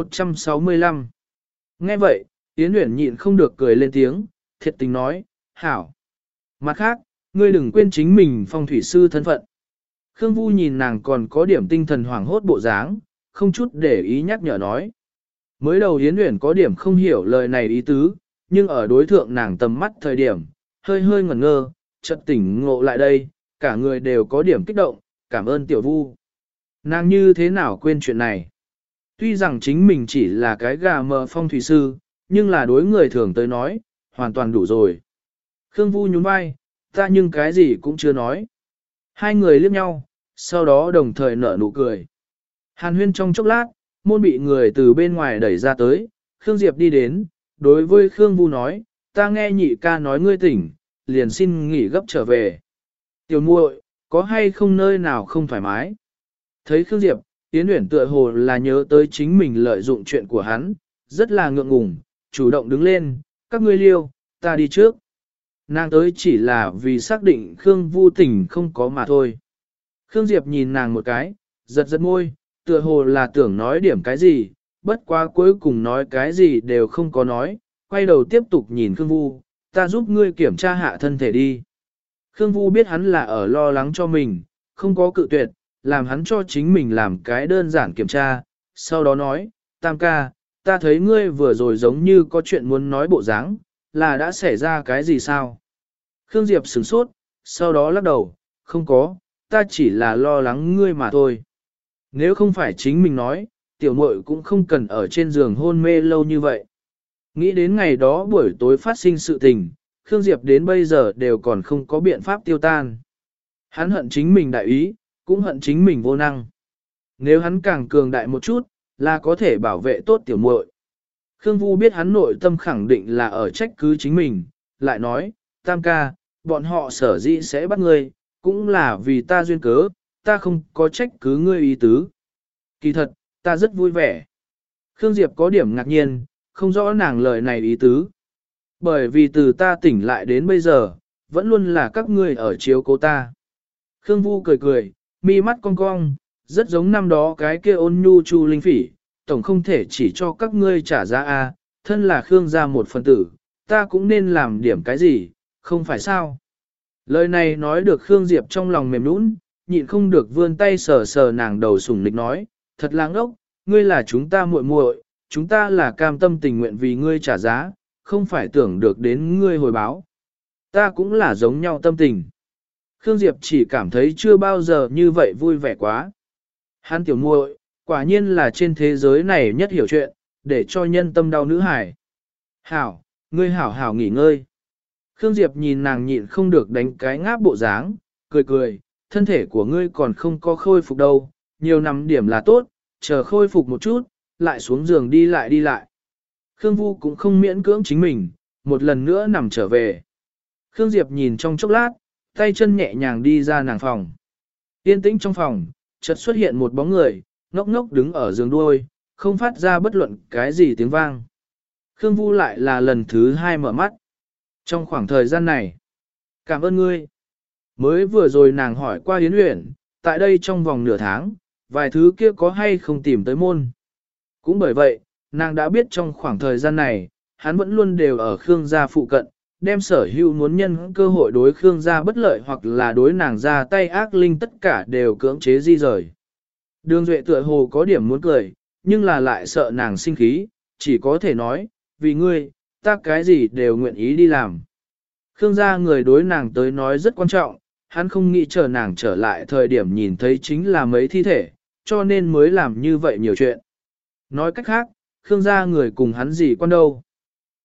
165 Nghe vậy, Yến Uyển nhịn không được cười lên tiếng, thiệt tình nói, hảo. Mặt khác, ngươi đừng quên chính mình phong thủy sư thân phận. Khương Vu nhìn nàng còn có điểm tinh thần hoảng hốt bộ dáng, không chút để ý nhắc nhở nói. Mới đầu Yến Uyển có điểm không hiểu lời này ý tứ, nhưng ở đối thượng nàng tầm mắt thời điểm, hơi ngẩn ngơ, chợt tỉnh ngộ lại đây, cả người đều có điểm kích động, cảm ơn tiểu Vu. Nàng như thế nào quên chuyện này? Tuy rằng chính mình chỉ là cái gà mờ phong thủy sư, nhưng là đối người thường tới nói, hoàn toàn đủ rồi. Khương Vu nhún vai, ta nhưng cái gì cũng chưa nói. Hai người liếc nhau, sau đó đồng thời nở nụ cười. Hàn huyên trong chốc lát, môn bị người từ bên ngoài đẩy ra tới, Khương Diệp đi đến, đối với Khương Vu nói, ta nghe nhị ca nói ngươi tỉnh, liền xin nghỉ gấp trở về. Tiểu muội, có hay không nơi nào không thoải mái? Thấy Khương Diệp, Yến Uyển tựa hồ là nhớ tới chính mình lợi dụng chuyện của hắn, rất là ngượng ngùng, chủ động đứng lên, các ngươi liêu, ta đi trước. Nàng tới chỉ là vì xác định Khương Vu tỉnh không có mà thôi. Khương Diệp nhìn nàng một cái, giật môi, tựa hồ là tưởng nói điểm cái gì, bất quá cuối cùng nói cái gì đều không có nói, quay đầu tiếp tục nhìn Khương Vu, ta giúp ngươi kiểm tra hạ thân thể đi. Khương Vu biết hắn là ở lo lắng cho mình, không có cự tuyệt, làm hắn cho chính mình làm cái đơn giản kiểm tra, sau đó nói, Tam ca, ta thấy ngươi vừa rồi giống như có chuyện muốn nói bộ dáng, là đã xảy ra cái gì sao? Khương Diệp sửng sốt, sau đó lắc đầu, không có, ta chỉ là lo lắng ngươi mà thôi. Nếu không phải chính mình nói, tiểu muội cũng không cần ở trên giường hôn mê lâu như vậy. Nghĩ đến ngày đó buổi tối phát sinh sự tình, Khương Diệp đến bây giờ đều còn không có biện pháp tiêu tan. Hắn hận chính mình đại ý, cũng hận chính mình vô năng. Nếu hắn càng cường đại một chút, là có thể bảo vệ tốt tiểu muội. Khương Vu biết hắn nội tâm khẳng định là ở trách cứ chính mình, lại nói, Tam ca, bọn họ sở dĩ sẽ bắt ngươi, cũng là vì ta duyên cớ, ta không có trách cứ ngươi ý tứ. Kỳ thật, ta rất vui vẻ. Khương Diệp có điểm ngạc nhiên, không rõ nàng lời này ý tứ. Bởi vì từ ta tỉnh lại đến bây giờ, vẫn luôn là các ngươi ở chiếu cố ta. Khương Vu cười, mi mắt cong cong, rất giống năm đó cái kia ôn nhu chu linh phỉ, tổng không thể chỉ cho các ngươi trả giá a, thân là Khương gia một phần tử, ta cũng nên làm điểm cái gì, không phải sao. Lời này nói được Khương Diệp trong lòng mềm nũng, nhịn không được vươn tay sờ sờ nàng đầu sủng nịch nói, thật là ngốc, ngươi là chúng ta muội muội, chúng ta là cam tâm tình nguyện vì ngươi trả giá, không phải tưởng được đến ngươi hồi báo. Ta cũng là giống nhau tâm tình. Khương Diệp chỉ cảm thấy chưa bao giờ như vậy vui vẻ quá. Hắn tiểu muội, quả nhiên là trên thế giới này nhất hiểu chuyện, để cho nhân tâm đau nữ hải. Hảo, ngươi hảo nghỉ ngơi. Khương Diệp nhìn nàng nhịn không được đánh cái ngáp bộ dáng, cười, thân thể của ngươi còn không có khôi phục đâu, nhiều nằm điểm là tốt, chờ khôi phục một chút, lại xuống giường đi lại. Khương Vu cũng không miễn cưỡng chính mình, một lần nữa nằm trở về. Khương Diệp nhìn trong chốc lát, tay chân nhẹ nhàng đi ra nàng phòng. Yên tĩnh trong phòng, chợt xuất hiện một bóng người, ngốc đứng ở giường đuôi, không phát ra bất luận cái gì tiếng vang. Khương Vu lại là lần thứ hai mở mắt. Trong khoảng thời gian này, cảm ơn ngươi. Mới vừa rồi nàng hỏi qua Yến Uyển, tại đây trong vòng nửa tháng, vài thứ kia có hay không tìm tới môn. Cũng bởi vậy, nàng đã biết trong khoảng thời gian này, hắn vẫn luôn đều ở Khương gia phụ cận, đem sở hữu muốn nhân cơ hội đối Khương gia bất lợi hoặc là đối nàng ra tay ác linh tất cả đều cưỡng chế di rời. Đường Duệ tựa hồ có điểm muốn cười, nhưng là lại sợ nàng sinh khí, chỉ có thể nói, vì ngươi, ta cái gì đều nguyện ý đi làm. Khương gia người đối nàng tới nói rất quan trọng, hắn không nghĩ chờ nàng trở lại thời điểm nhìn thấy chính là mấy thi thể, cho nên mới làm như vậy nhiều chuyện. Nói cách khác, Khương gia người cùng hắn gì quan đâu.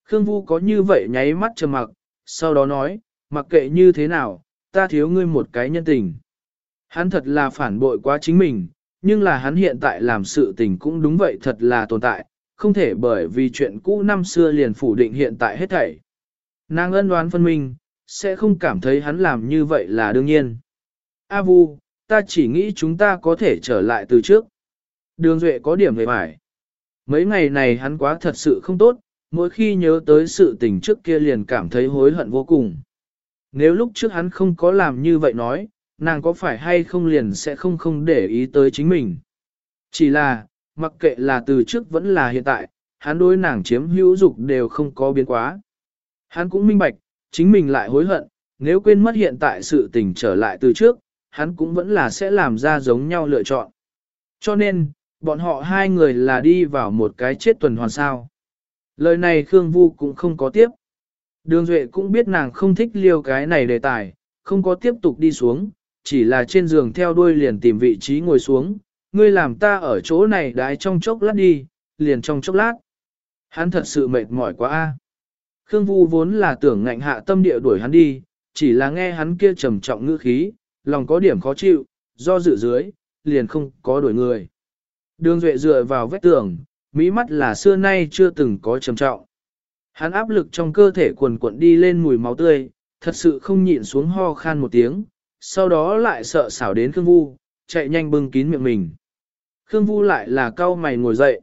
Khương Vu có như vậy nháy mắt trầm mặc, sau đó nói, mặc kệ như thế nào, ta thiếu ngươi một cái nhân tình. Hắn thật là phản bội quá chính mình, nhưng là hắn hiện tại làm sự tình cũng đúng vậy thật là tồn tại, không thể bởi vì chuyện cũ năm xưa liền phủ định hiện tại hết thảy. Nàng ân đoán phân minh, sẽ không cảm thấy hắn làm như vậy là đương nhiên. A Vu, ta chỉ nghĩ chúng ta có thể trở lại từ trước. Đường Duệ có điểm về phải. Mấy ngày này hắn quá thật sự không tốt, mỗi khi nhớ tới sự tình trước kia liền cảm thấy hối hận vô cùng. Nếu lúc trước hắn không có làm như vậy nói, nàng có phải hay không liền sẽ không để ý tới chính mình. Chỉ là, mặc kệ là từ trước vẫn là hiện tại, hắn đối nàng chiếm hữu dục đều không có biến quá. Hắn cũng minh bạch, chính mình lại hối hận, nếu quên mất hiện tại sự tình trở lại từ trước, hắn cũng vẫn là sẽ làm ra giống nhau lựa chọn. Cho nên, bọn họ hai người là đi vào một cái chết tuần hoàn sao. Lời này Khương Vu cũng không có tiếp. Đường Duệ cũng biết nàng không thích liêu cái này đề tài, không có tiếp tục đi xuống, chỉ là trên giường theo đuôi liền tìm vị trí ngồi xuống, ngươi làm ta ở chỗ này đái trong chốc lát đi, liền trong chốc lát. Hắn thật sự mệt mỏi quá a. Khương Vu vốn là tưởng ngạnh hạ tâm địa đuổi hắn đi, chỉ là nghe hắn kia trầm trọng ngữ khí, lòng có điểm khó chịu, do dự dưới, liền không có đuổi người. Đường Duệ dựa vào vách tường, mỹ mắt là xưa nay chưa từng có trầm trọng. Hắn áp lực trong cơ thể quần cuộn đi lên mùi máu tươi, thật sự không nhịn xuống ho khan một tiếng, sau đó lại sợ xảo đến Khương Vu, chạy nhanh bưng kín miệng mình. Khương Vu lại là cau mày ngồi dậy.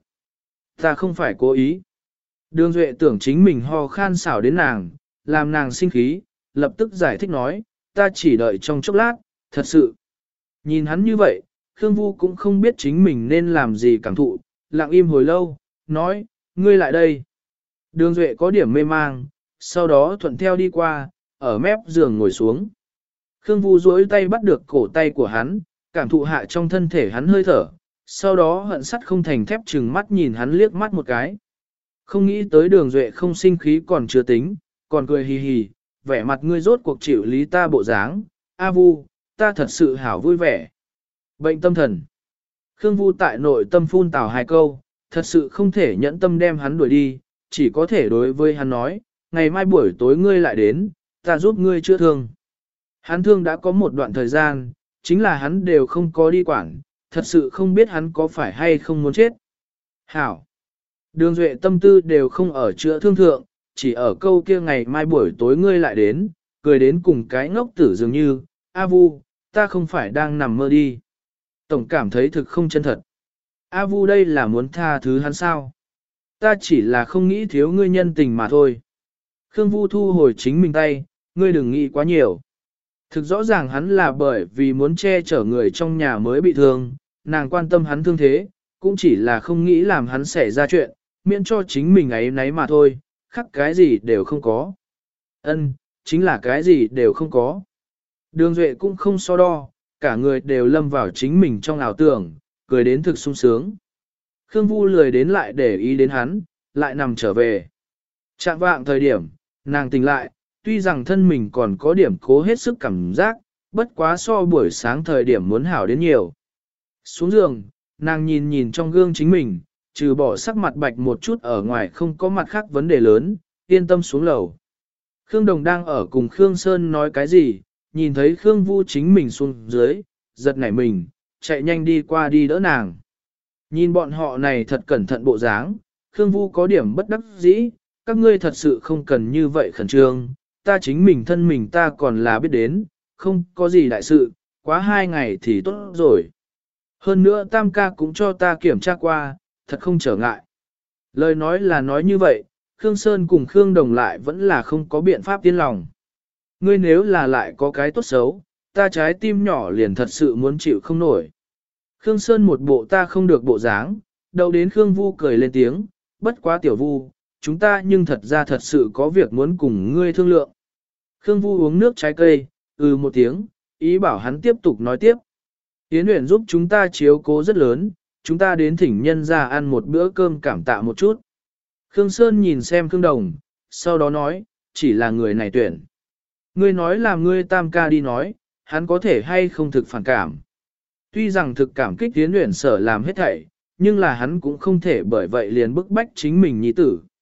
Ta không phải cố ý. Đường Duệ tưởng chính mình ho khan xảo đến nàng, làm nàng sinh khí, lập tức giải thích nói, ta chỉ đợi trong chốc lát, thật sự. Nhìn hắn như vậy, Khương Vu cũng không biết chính mình nên làm gì cảm thụ, lặng im hồi lâu, nói, ngươi lại đây. Đường Duệ có điểm mê mang, sau đó thuận theo đi qua, ở mép giường ngồi xuống. Khương Vu duỗi tay bắt được cổ tay của hắn, cảm thụ hạ trong thân thể hắn hơi thở, sau đó hận sắt không thành thép chừng mắt nhìn hắn liếc mắt một cái. Không nghĩ tới Đường Duệ không sinh khí còn chưa tính, còn cười hì hì, vẻ mặt ngươi rốt cuộc chịu lý ta bộ dáng, A Vu, ta thật sự hảo vui vẻ. Bệnh tâm thần. Khương Vu tại nội tâm phun tào hai câu, thật sự không thể nhẫn tâm đem hắn đuổi đi, chỉ có thể đối với hắn nói, ngày mai buổi tối ngươi lại đến, ta giúp ngươi chữa thương. Hắn thương đã có một đoạn thời gian, chính là hắn đều không có đi quản, thật sự không biết hắn có phải hay không muốn chết. Hảo. Đường Duệ tâm tư đều không ở chữa thương thượng, chỉ ở câu kia ngày mai buổi tối ngươi lại đến, cười đến cùng cái ngốc tử dường như, A Vu, ta không phải đang nằm mơ đi. Tổng cảm thấy thực không chân thật. A Vu đây là muốn tha thứ hắn sao? Ta chỉ là không nghĩ thiếu ngươi nhân tình mà thôi. Khương Vu thu hồi chính mình tay, ngươi đừng nghĩ quá nhiều. Thực rõ ràng hắn là bởi vì muốn che chở người trong nhà mới bị thương, nàng quan tâm hắn thương thế, cũng chỉ là không nghĩ làm hắn xảy ra chuyện, miễn cho chính mình ấy nấy mà thôi, khắc cái gì đều không có. Ân, chính là cái gì đều không có. Đường Duệ cũng không so đo, cả người đều lâm vào chính mình trong ảo tưởng, cười đến thực sung sướng. Khương Vu lười đến lại để ý đến hắn, lại nằm trở về. Trạng vạng thời điểm, nàng tỉnh lại, tuy rằng thân mình còn có điểm cố hết sức cảm giác, bất quá so buổi sáng thời điểm muốn hảo đến nhiều. Xuống giường, nàng nhìn nhìn trong gương chính mình, trừ bỏ sắc mặt bạch một chút ở ngoài không có mặt khác vấn đề lớn, yên tâm xuống lầu. Khương Đồng đang ở cùng Khương Sơn nói cái gì, nhìn thấy Khương Vu chính mình xuống dưới, giật nảy mình, chạy nhanh đi qua đi đỡ nàng. Nhìn bọn họ này thật cẩn thận bộ dáng, Khương Vu có điểm bất đắc dĩ, các ngươi thật sự không cần như vậy khẩn trương, ta chính mình thân mình ta còn là biết đến, không có gì đại sự, quá 2 ngày thì tốt rồi. Hơn nữa Tam ca cũng cho ta kiểm tra qua, thật không trở ngại. Lời nói là nói như vậy, Khương Sơn cùng Khương Đồng lại vẫn là không có biện pháp tiên lòng. Ngươi nếu là lại có cái tốt xấu, ta trái tim nhỏ liền thật sự muốn chịu không nổi. Khương Sơn một bộ ta không được bộ dáng, đầu đến Khương Vu cười lên tiếng, bất quá tiểu Vu, chúng ta nhưng thật ra thật sự có việc muốn cùng ngươi thương lượng. Khương Vu uống nước trái cây, một tiếng, ý bảo hắn tiếp tục nói tiếp. Yến Uyển giúp chúng ta chiếu cố rất lớn, chúng ta đến thỉnh nhân ra ăn một bữa cơm cảm tạ một chút. Khương Sơn nhìn xem Khương Đồng, sau đó nói, chỉ là người này tuyển. Ngươi nói là ngươi Tam ca đi nói, hắn có thể hay không thực phản cảm. Tuy rằng thực cảm kích Yến Uyển sở làm hết thảy, nhưng là hắn cũng không thể bởi vậy liền bức bách chính mình nhi tử.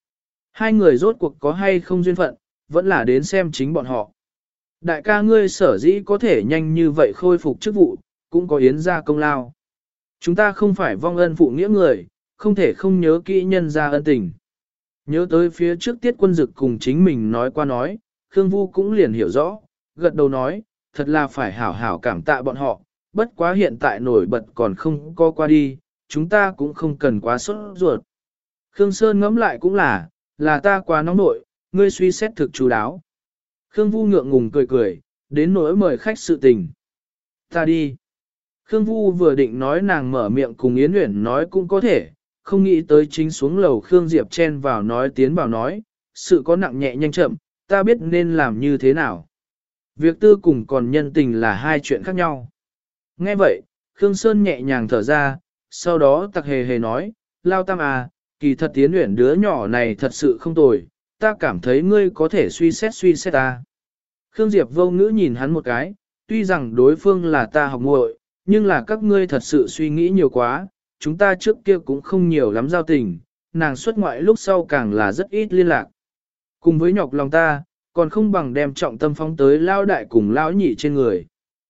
Hai người rốt cuộc có hay không duyên phận, vẫn là đến xem chính bọn họ. Đại ca ngươi sở dĩ có thể nhanh như vậy khôi phục chức vụ, cũng có Yến gia công lao. Chúng ta không phải vong ân phụ nghĩa người, không thể không nhớ kỹ nhân gia ân tình. Nhớ tới phía trước Tiết Quân Dực cùng chính mình nói qua nói, Khương Vu cũng liền hiểu rõ, gật đầu nói, thật là phải hảo hảo cảm tạ bọn họ, bất quá hiện tại nổi bật còn không có qua đi, chúng ta cũng không cần quá sốt ruột. Khương Sơn ngẫm lại cũng là ta quá nóng nội, ngươi suy xét thực chú đáo. Khương Vu ngượng ngùng cười cười, đến nỗi mời khách sự tình. Ta đi. Khương Vu vừa định nói nàng mở miệng cùng Yến Uyển nói cũng có thể, không nghĩ tới chính xuống lầu Khương Diệp chen vào nói tiến vào nói, sự có nặng nhẹ nhanh chậm, ta biết nên làm như thế nào. Việc tư cùng còn nhân tình là hai chuyện khác nhau. Nghe vậy, Khương Sơn nhẹ nhàng thở ra, sau đó tặc hề hề nói, Lao Tam à, kỳ thật Yến Uyển đứa nhỏ này thật sự không tồi, ta cảm thấy ngươi có thể suy xét ta. Khương Diệp vô ngữ nhìn hắn một cái, tuy rằng đối phương là ta học muội, nhưng là các ngươi thật sự suy nghĩ nhiều quá, chúng ta trước kia cũng không nhiều lắm giao tình, nàng xuất ngoại lúc sau càng là rất ít liên lạc. Cùng với nhọc lòng ta, còn không bằng đem trọng tâm phóng tới lao đại cùng lão nhị trên người.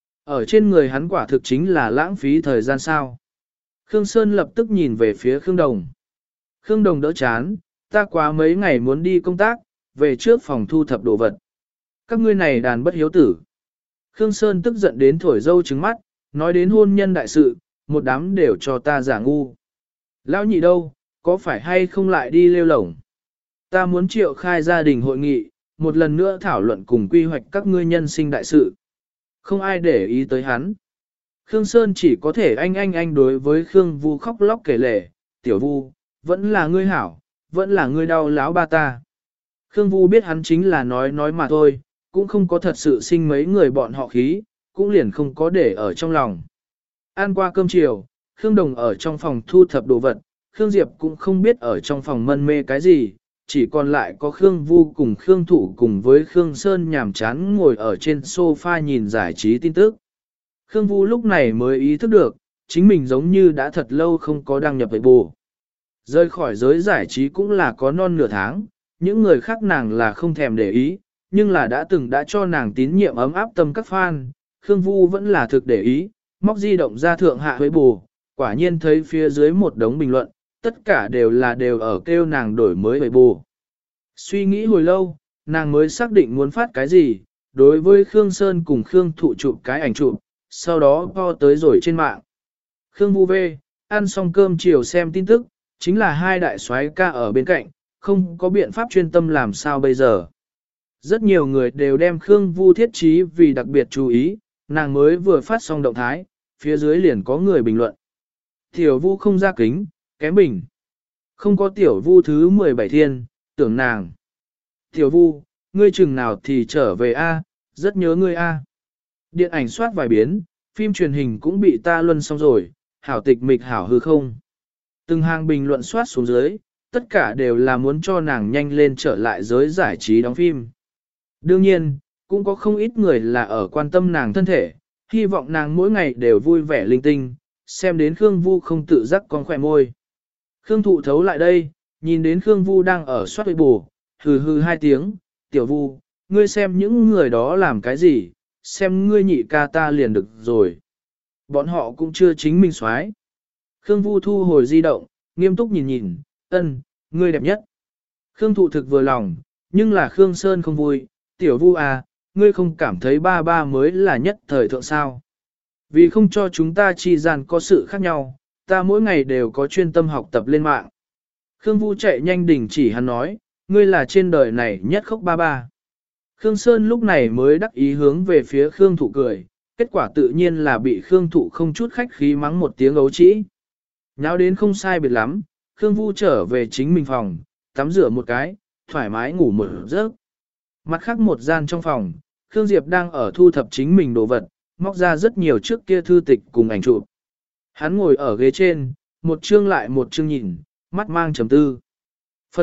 Ở trên người hắn quả thực chính là lãng phí thời gian sao. Khương Sơn lập tức nhìn về phía Khương Đồng. Khương Đồng đỡ chán, ta quá mấy ngày muốn đi công tác, về trước phòng thu thập đồ vật. Các ngươi này đàn bất hiếu tử. Khương Sơn tức giận đến thổi dâu trứng mắt, nói đến hôn nhân đại sự, một đám đều cho ta giả ngu. Lão nhị đâu, có phải hay không lại đi lêu lổng? Ta muốn triệu khai gia đình hội nghị, một lần nữa thảo luận cùng quy hoạch các ngươi nhân sinh đại sự. Không ai để ý tới hắn. Khương Sơn chỉ có thể anh đối với Khương Vu khóc lóc kể lể, tiểu Vu, vẫn là ngươi hảo, vẫn là ngươi đau láo ba ta. Khương Vu biết hắn chính là nói mà thôi, cũng không có thật sự sinh mấy người bọn họ khí, cũng liền không có để ở trong lòng. Ăn qua cơm chiều, Khương Đồng ở trong phòng thu thập đồ vật, Khương Diệp cũng không biết ở trong phòng mân mê cái gì, chỉ còn lại có Khương Vu cùng Khương Thụ cùng với Khương Sơn nhàm chán ngồi ở trên sofa nhìn giải trí tin tức. Khương Vu lúc này mới ý thức được, chính mình giống như đã thật lâu không có đăng nhập Weibo. Rơi khỏi giới giải trí cũng là có non nửa tháng, những người khác nàng là không thèm để ý, nhưng là đã cho nàng tín nhiệm ấm áp tâm các fan, Khương Vu vẫn là thực để ý, móc di động ra thượng hạ Weibo, quả nhiên thấy phía dưới một đống bình luận, tất cả đều ở kêu nàng đổi mới Weibo. Suy nghĩ hồi lâu, nàng mới xác định muốn phát cái gì, đối với Khương Sơn cùng Khương Thụ chụp cái ảnh chụp, sau đó po tới rồi trên mạng. Khương Vu về, ăn xong cơm chiều xem tin tức, chính là hai đại soái ca ở bên cạnh, không có biện pháp chuyên tâm làm sao bây giờ. Rất nhiều người đều đem Khương Vu thiết trí vì đặc biệt chú ý, nàng mới vừa phát xong động thái, phía dưới liền có người bình luận. Tiểu Vu không ra kính, kém bình. Không có Tiểu Vu thứ 17 thiên, tưởng nàng. Tiểu Vu, ngươi chừng nào thì trở về a, rất nhớ ngươi a. Điện ảnh soát vài biến, phim truyền hình cũng bị ta luân xong rồi, hảo tịch mịch hảo hư không. Từng hàng bình luận soát xuống dưới, tất cả đều là muốn cho nàng nhanh lên trở lại giới giải trí đóng phim. Đương nhiên, cũng có không ít người là ở quan tâm nàng thân thể, hy vọng nàng mỗi ngày đều vui vẻ linh tinh, xem đến Khương Vu không tự giác con khỏe môi. Khương Thụ thấu lại đây, nhìn đến Khương Vu đang ở soát Weibo, hừ hừ hai tiếng, tiểu Vu, ngươi xem những người đó làm cái gì, xem ngươi nhị ca ta liền được rồi. Bọn họ cũng chưa chính mình soái. Khương Vu thu hồi di động, nghiêm túc nhìn, ân, ngươi đẹp nhất. Khương Thụ thực vừa lòng, nhưng là Khương Sơn không vui, tiểu Vu à, ngươi không cảm thấy ba ba mới là nhất thời thượng sao. Vì không cho chúng ta chi gian có sự khác nhau, ta mỗi ngày đều có chuyên tâm học tập lên mạng. Khương Vu chạy nhanh đình chỉ hắn nói, ngươi là trên đời này nhất khóc ba ba. Khương Sơn lúc này mới đắc ý hướng về phía Khương Thụ cười, kết quả tự nhiên là bị Khương Thụ không chút khách khí mắng một tiếng ấu trĩ. Nháo đến không sai biệt lắm, Khương Vu trở về chính mình phòng, tắm rửa một cái, thoải mái ngủ một giấc. Mặt khác một gian trong phòng, Khương Diệp đang ở thu thập chính mình đồ vật, móc ra rất nhiều trước kia thư tịch cùng ảnh chụp. Hắn ngồi ở ghế trên, một chương lại một chương nhìn, mắt mang trầm tư. Phần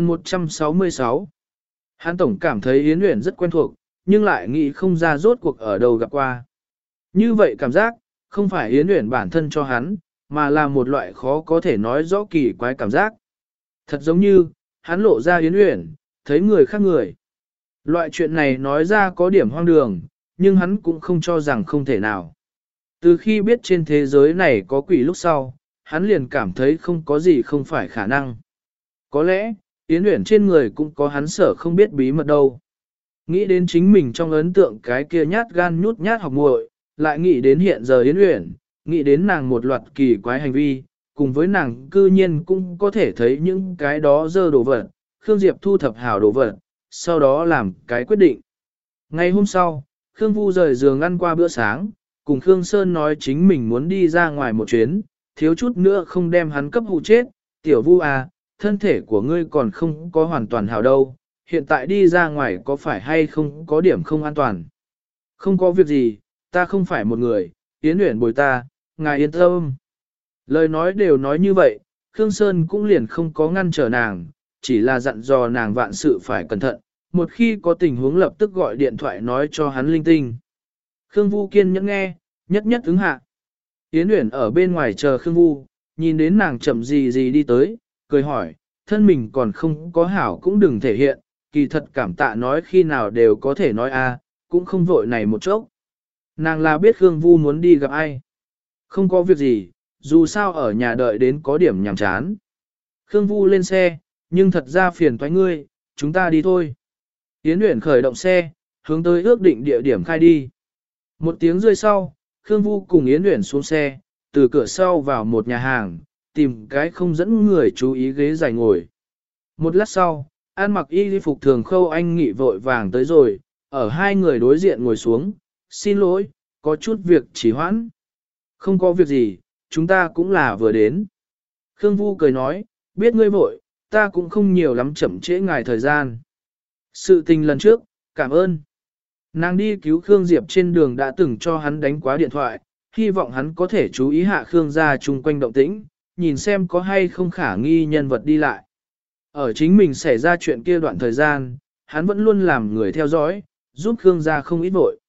166. Hắn tổng cảm thấy Yến Uyển rất quen thuộc, nhưng lại nghĩ không ra rốt cuộc ở đâu gặp qua. Như vậy cảm giác, không phải Yến Uyển bản thân cho hắn, mà là một loại khó có thể nói rõ kỳ quái cảm giác. Thật giống như, hắn lộ ra Yến Uyển, thấy người khác người. Loại chuyện này nói ra có điểm hoang đường, nhưng hắn cũng không cho rằng không thể nào. Từ khi biết trên thế giới này có quỷ lúc sau, hắn liền cảm thấy không có gì không phải khả năng. Có lẽ, Yến Uyển trên người cũng có hắn sở không biết bí mật đâu. Nghĩ đến chính mình trong ấn tượng cái kia nhát gan nhút nhát học muội, lại nghĩ đến hiện giờ Yến Uyển, nghĩ đến nàng một loạt kỳ quái hành vi, cùng với nàng cư nhiên cũng có thể thấy những cái đó dơ đồ vật, Khương Diệp thu thập hảo đồ vật, sau đó làm cái quyết định. Ngày hôm sau, Khương Vu rời giường ăn qua bữa sáng, cùng Khương Sơn nói chính mình muốn đi ra ngoài một chuyến, thiếu chút nữa không đem hắn cấp hụ chết, tiểu Vu à, thân thể của ngươi còn không có hoàn toàn hảo đâu, hiện tại đi ra ngoài có phải hay không có điểm không an toàn. Không có việc gì, ta không phải một người, Yến Uyển bồi ta, ngài yên tâm. Lời nói đều nói như vậy, Khương Sơn cũng liền không có ngăn trở nàng, chỉ là dặn dò nàng vạn sự phải cẩn thận, một khi có tình huống lập tức gọi điện thoại nói cho hắn linh tinh. Khương Vu kiên nhẫn nghe, nhất nhất ứng hạ. Yến Uyển ở bên ngoài chờ Khương Vu, nhìn đến nàng chậm gì gì đi tới, cười hỏi, thân mình còn không có hảo cũng đừng thể hiện, kỳ thật cảm tạ nói khi nào đều có thể nói a, cũng không vội này một chốc. Nàng là biết Khương Vu muốn đi gặp ai. Không có việc gì, dù sao ở nhà đợi đến có điểm nhàm chán. Khương Vu lên xe, nhưng thật ra phiền toái ngươi, chúng ta đi thôi. Yến Uyển khởi động xe, hướng tới ước định địa điểm khai đi. Một tiếng rơi sau, Khương Vu cùng Yến Uyển xuống xe, từ cửa sau vào một nhà hàng, tìm cái không dẫn người chú ý ghế dài ngồi. Một lát sau, An mặc y phục thường Khâu Anh Nghị vội vàng tới rồi, ở hai người đối diện ngồi xuống, xin lỗi, có chút việc trì hoãn. Không có việc gì, chúng ta cũng là vừa đến. Khương Vu cười nói, biết ngươi vội, ta cũng không nhiều lắm chậm trễ ngài thời gian. Sự tình lần trước, cảm ơn. Nàng đi cứu Khương Diệp trên đường đã từng cho hắn đánh quá điện thoại, hy vọng hắn có thể chú ý hạ Khương gia chung quanh động tĩnh, nhìn xem có hay không khả nghi nhân vật đi lại. Ở chính mình xảy ra chuyện kia đoạn thời gian, hắn vẫn luôn làm người theo dõi, giúp Khương gia không ít vội.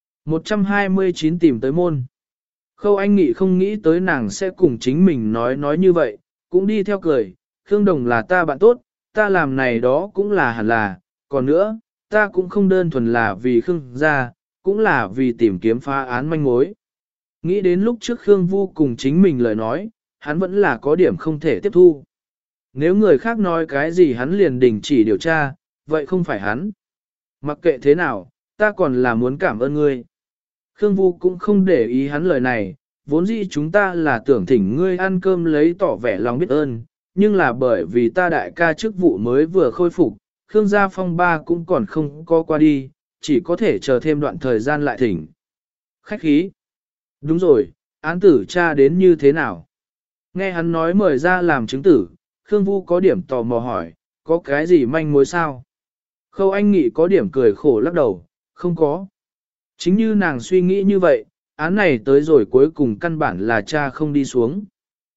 129 tìm tới môn. Khâu Anh Nghị không nghĩ tới nàng sẽ cùng chính mình nói như vậy, cũng đi theo cười, Khương Đồng là ta bạn tốt, ta làm này đó cũng là hẳn là, còn nữa, ta cũng không đơn thuần là vì Khương gia, cũng là vì tìm kiếm phá án manh mối. Nghĩ đến lúc trước Khương Vu cùng chính mình lời nói, hắn vẫn là có điểm không thể tiếp thu. Nếu người khác nói cái gì hắn liền đình chỉ điều tra, vậy không phải hắn. Mặc kệ thế nào, ta còn là muốn cảm ơn ngươi. Khương Vu cũng không để ý hắn lời này, vốn dĩ chúng ta là tưởng thỉnh ngươi ăn cơm lấy tỏ vẻ lòng biết ơn, nhưng là bởi vì ta đại ca chức vụ mới vừa khôi phục, Khương gia phong ba cũng còn không có qua đi, chỉ có thể chờ thêm đoạn thời gian lại thỉnh. Khách khí. Đúng rồi, án tử cha đến như thế nào? Nghe hắn nói mời ra làm chứng tử, Khương Vu có điểm tò mò hỏi, có cái gì manh mối sao? Khâu Anh Nghị có điểm cười khổ lắc đầu, không có. Chính như nàng suy nghĩ như vậy, án này tới rồi cuối cùng căn bản là cha không đi xuống.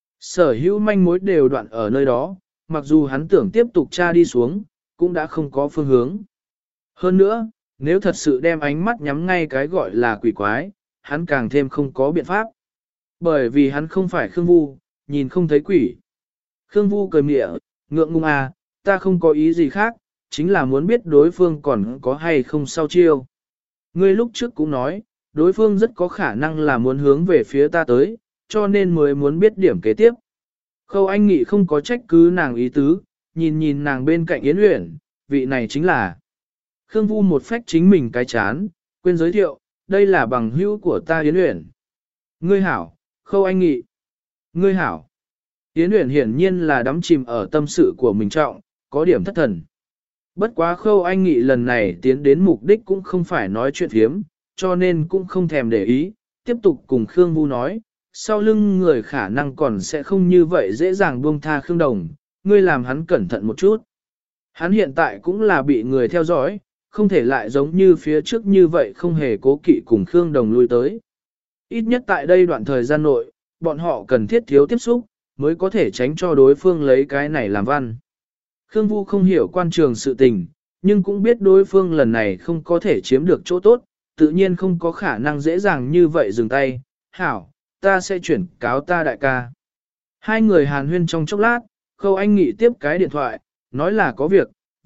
Sở hữu manh mối đều đoạn ở nơi đó, mặc dù hắn tưởng tiếp tục cha đi xuống, cũng đã không có phương hướng. Hơn nữa, nếu thật sự đem ánh mắt nhắm ngay cái gọi là quỷ quái, hắn càng thêm không có biện pháp. Bởi vì hắn không phải Khương Vu, nhìn không thấy quỷ. Khương Vu cười mỉa, ngượng ngùng à, ta không có ý gì khác, chính là muốn biết đối phương còn có hay không sau chiêu. Ngươi lúc trước cũng nói, đối phương rất có khả năng là muốn hướng về phía ta tới, cho nên mới muốn biết điểm kế tiếp. Khâu Anh Nghị không có trách cứ nàng ý tứ, nhìn nàng bên cạnh Yến Uyển, vị này chính là. Khương Vu một phách chính mình cái chán, quên giới thiệu, đây là bằng hữu của ta Yến Uyển. Ngươi hảo, Khâu Anh Nghị. Ngươi hảo. Yến Uyển hiển nhiên là đắm chìm ở tâm sự của mình trọng, có điểm thất thần. Bất quá Khâu Anh Nghị lần này tiến đến mục đích cũng không phải nói chuyện phiếm, cho nên cũng không thèm để ý, tiếp tục cùng Khương Vu nói, sau lưng người khả năng còn sẽ không như vậy dễ dàng buông tha Khương Đồng, ngươi làm hắn cẩn thận một chút. Hắn hiện tại cũng là bị người theo dõi, không thể lại giống như phía trước như vậy không hề cố kỵ cùng Khương Đồng lui tới. Ít nhất tại đây đoạn thời gian nội, bọn họ cần thiết thiếu tiếp xúc, mới có thể tránh cho đối phương lấy cái này làm văn. Khương Vu không hiểu quan trường sự tình, nhưng cũng biết đối phương lần này không có thể chiếm được chỗ tốt, tự nhiên không có khả năng dễ dàng như vậy dừng tay. Hảo, ta sẽ chuyển cáo ta đại ca. Hai người hàn huyên trong chốc lát, Khâu Anh Nghị tiếp cái điện thoại, nói là có việc,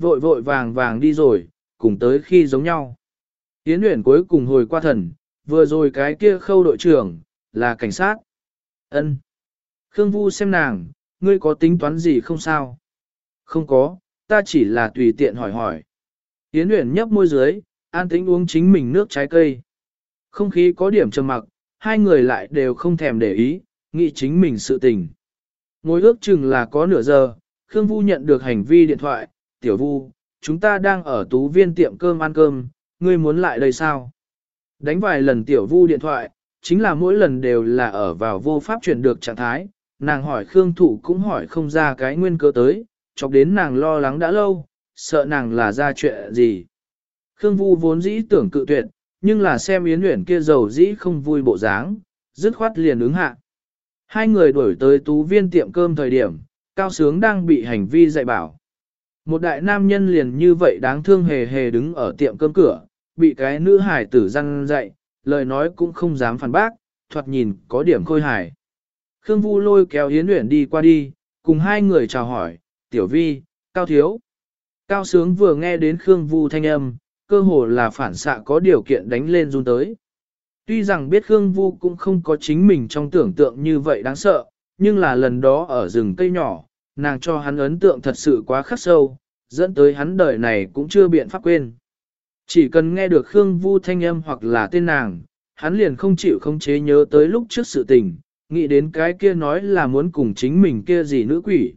vội vội vàng vàng đi rồi, cùng tới khi giống nhau. Yến Uyển cuối cùng hồi qua thần, vừa rồi cái kia Khâu đội trưởng, là cảnh sát. Ân. Khương Vu xem nàng, ngươi có tính toán gì không sao? Không có, ta chỉ là tùy tiện hỏi hỏi. Yến Uyển nhấp môi dưới, an tĩnh uống chính mình nước trái cây. Không khí có điểm trầm mặc, hai người lại đều không thèm để ý, nghĩ chính mình sự tình. Ngồi ước chừng là có nửa giờ, Khương Vu nhận được hành vi điện thoại, Tiểu Vu, chúng ta đang ở Tú Viên tiệm cơm ăn cơm, ngươi muốn lại đây sao? Đánh vài lần Tiểu Vu điện thoại, chính là mỗi lần đều là ở vào vô pháp chuyển được trạng thái, nàng hỏi Khương Thụ cũng hỏi không ra cái nguyên cớ tới, chọc đến nàng lo lắng đã lâu, sợ nàng là ra chuyện gì. Khương Vu vốn dĩ tưởng cự tuyệt, nhưng là xem Yến Uyển kia giàu dĩ không vui bộ dáng, dứt khoát liền ứng hạ. Hai người đuổi tới Tú Viên tiệm cơm thời điểm, Cao Sướng đang bị hành vi dạy bảo. Một đại nam nhân liền như vậy đáng thương hề hề đứng ở tiệm cơm cửa, bị cái nữ hải tử răn dạy, lời nói cũng không dám phản bác, thoạt nhìn có điểm khôi hài. Khương Vu lôi kéo Yến Uyển đi qua đi, cùng hai người chào hỏi, Tiểu Vi, Cao Thiếu. Cao Sướng vừa nghe đến Khương Vu thanh âm, cơ hồ là phản xạ có điều kiện đánh lên run tới. Tuy rằng biết Khương Vu cũng không có chính mình trong tưởng tượng như vậy đáng sợ, nhưng là lần đó ở rừng cây nhỏ, nàng cho hắn ấn tượng thật sự quá khắc sâu, dẫn tới hắn đời này cũng chưa biện pháp quên. Chỉ cần nghe được Khương Vu thanh âm hoặc là tên nàng, hắn liền không chịu khống chế nhớ tới lúc trước sự tình, nghĩ đến cái kia nói là muốn cùng chính mình kia gì nữ quỷ.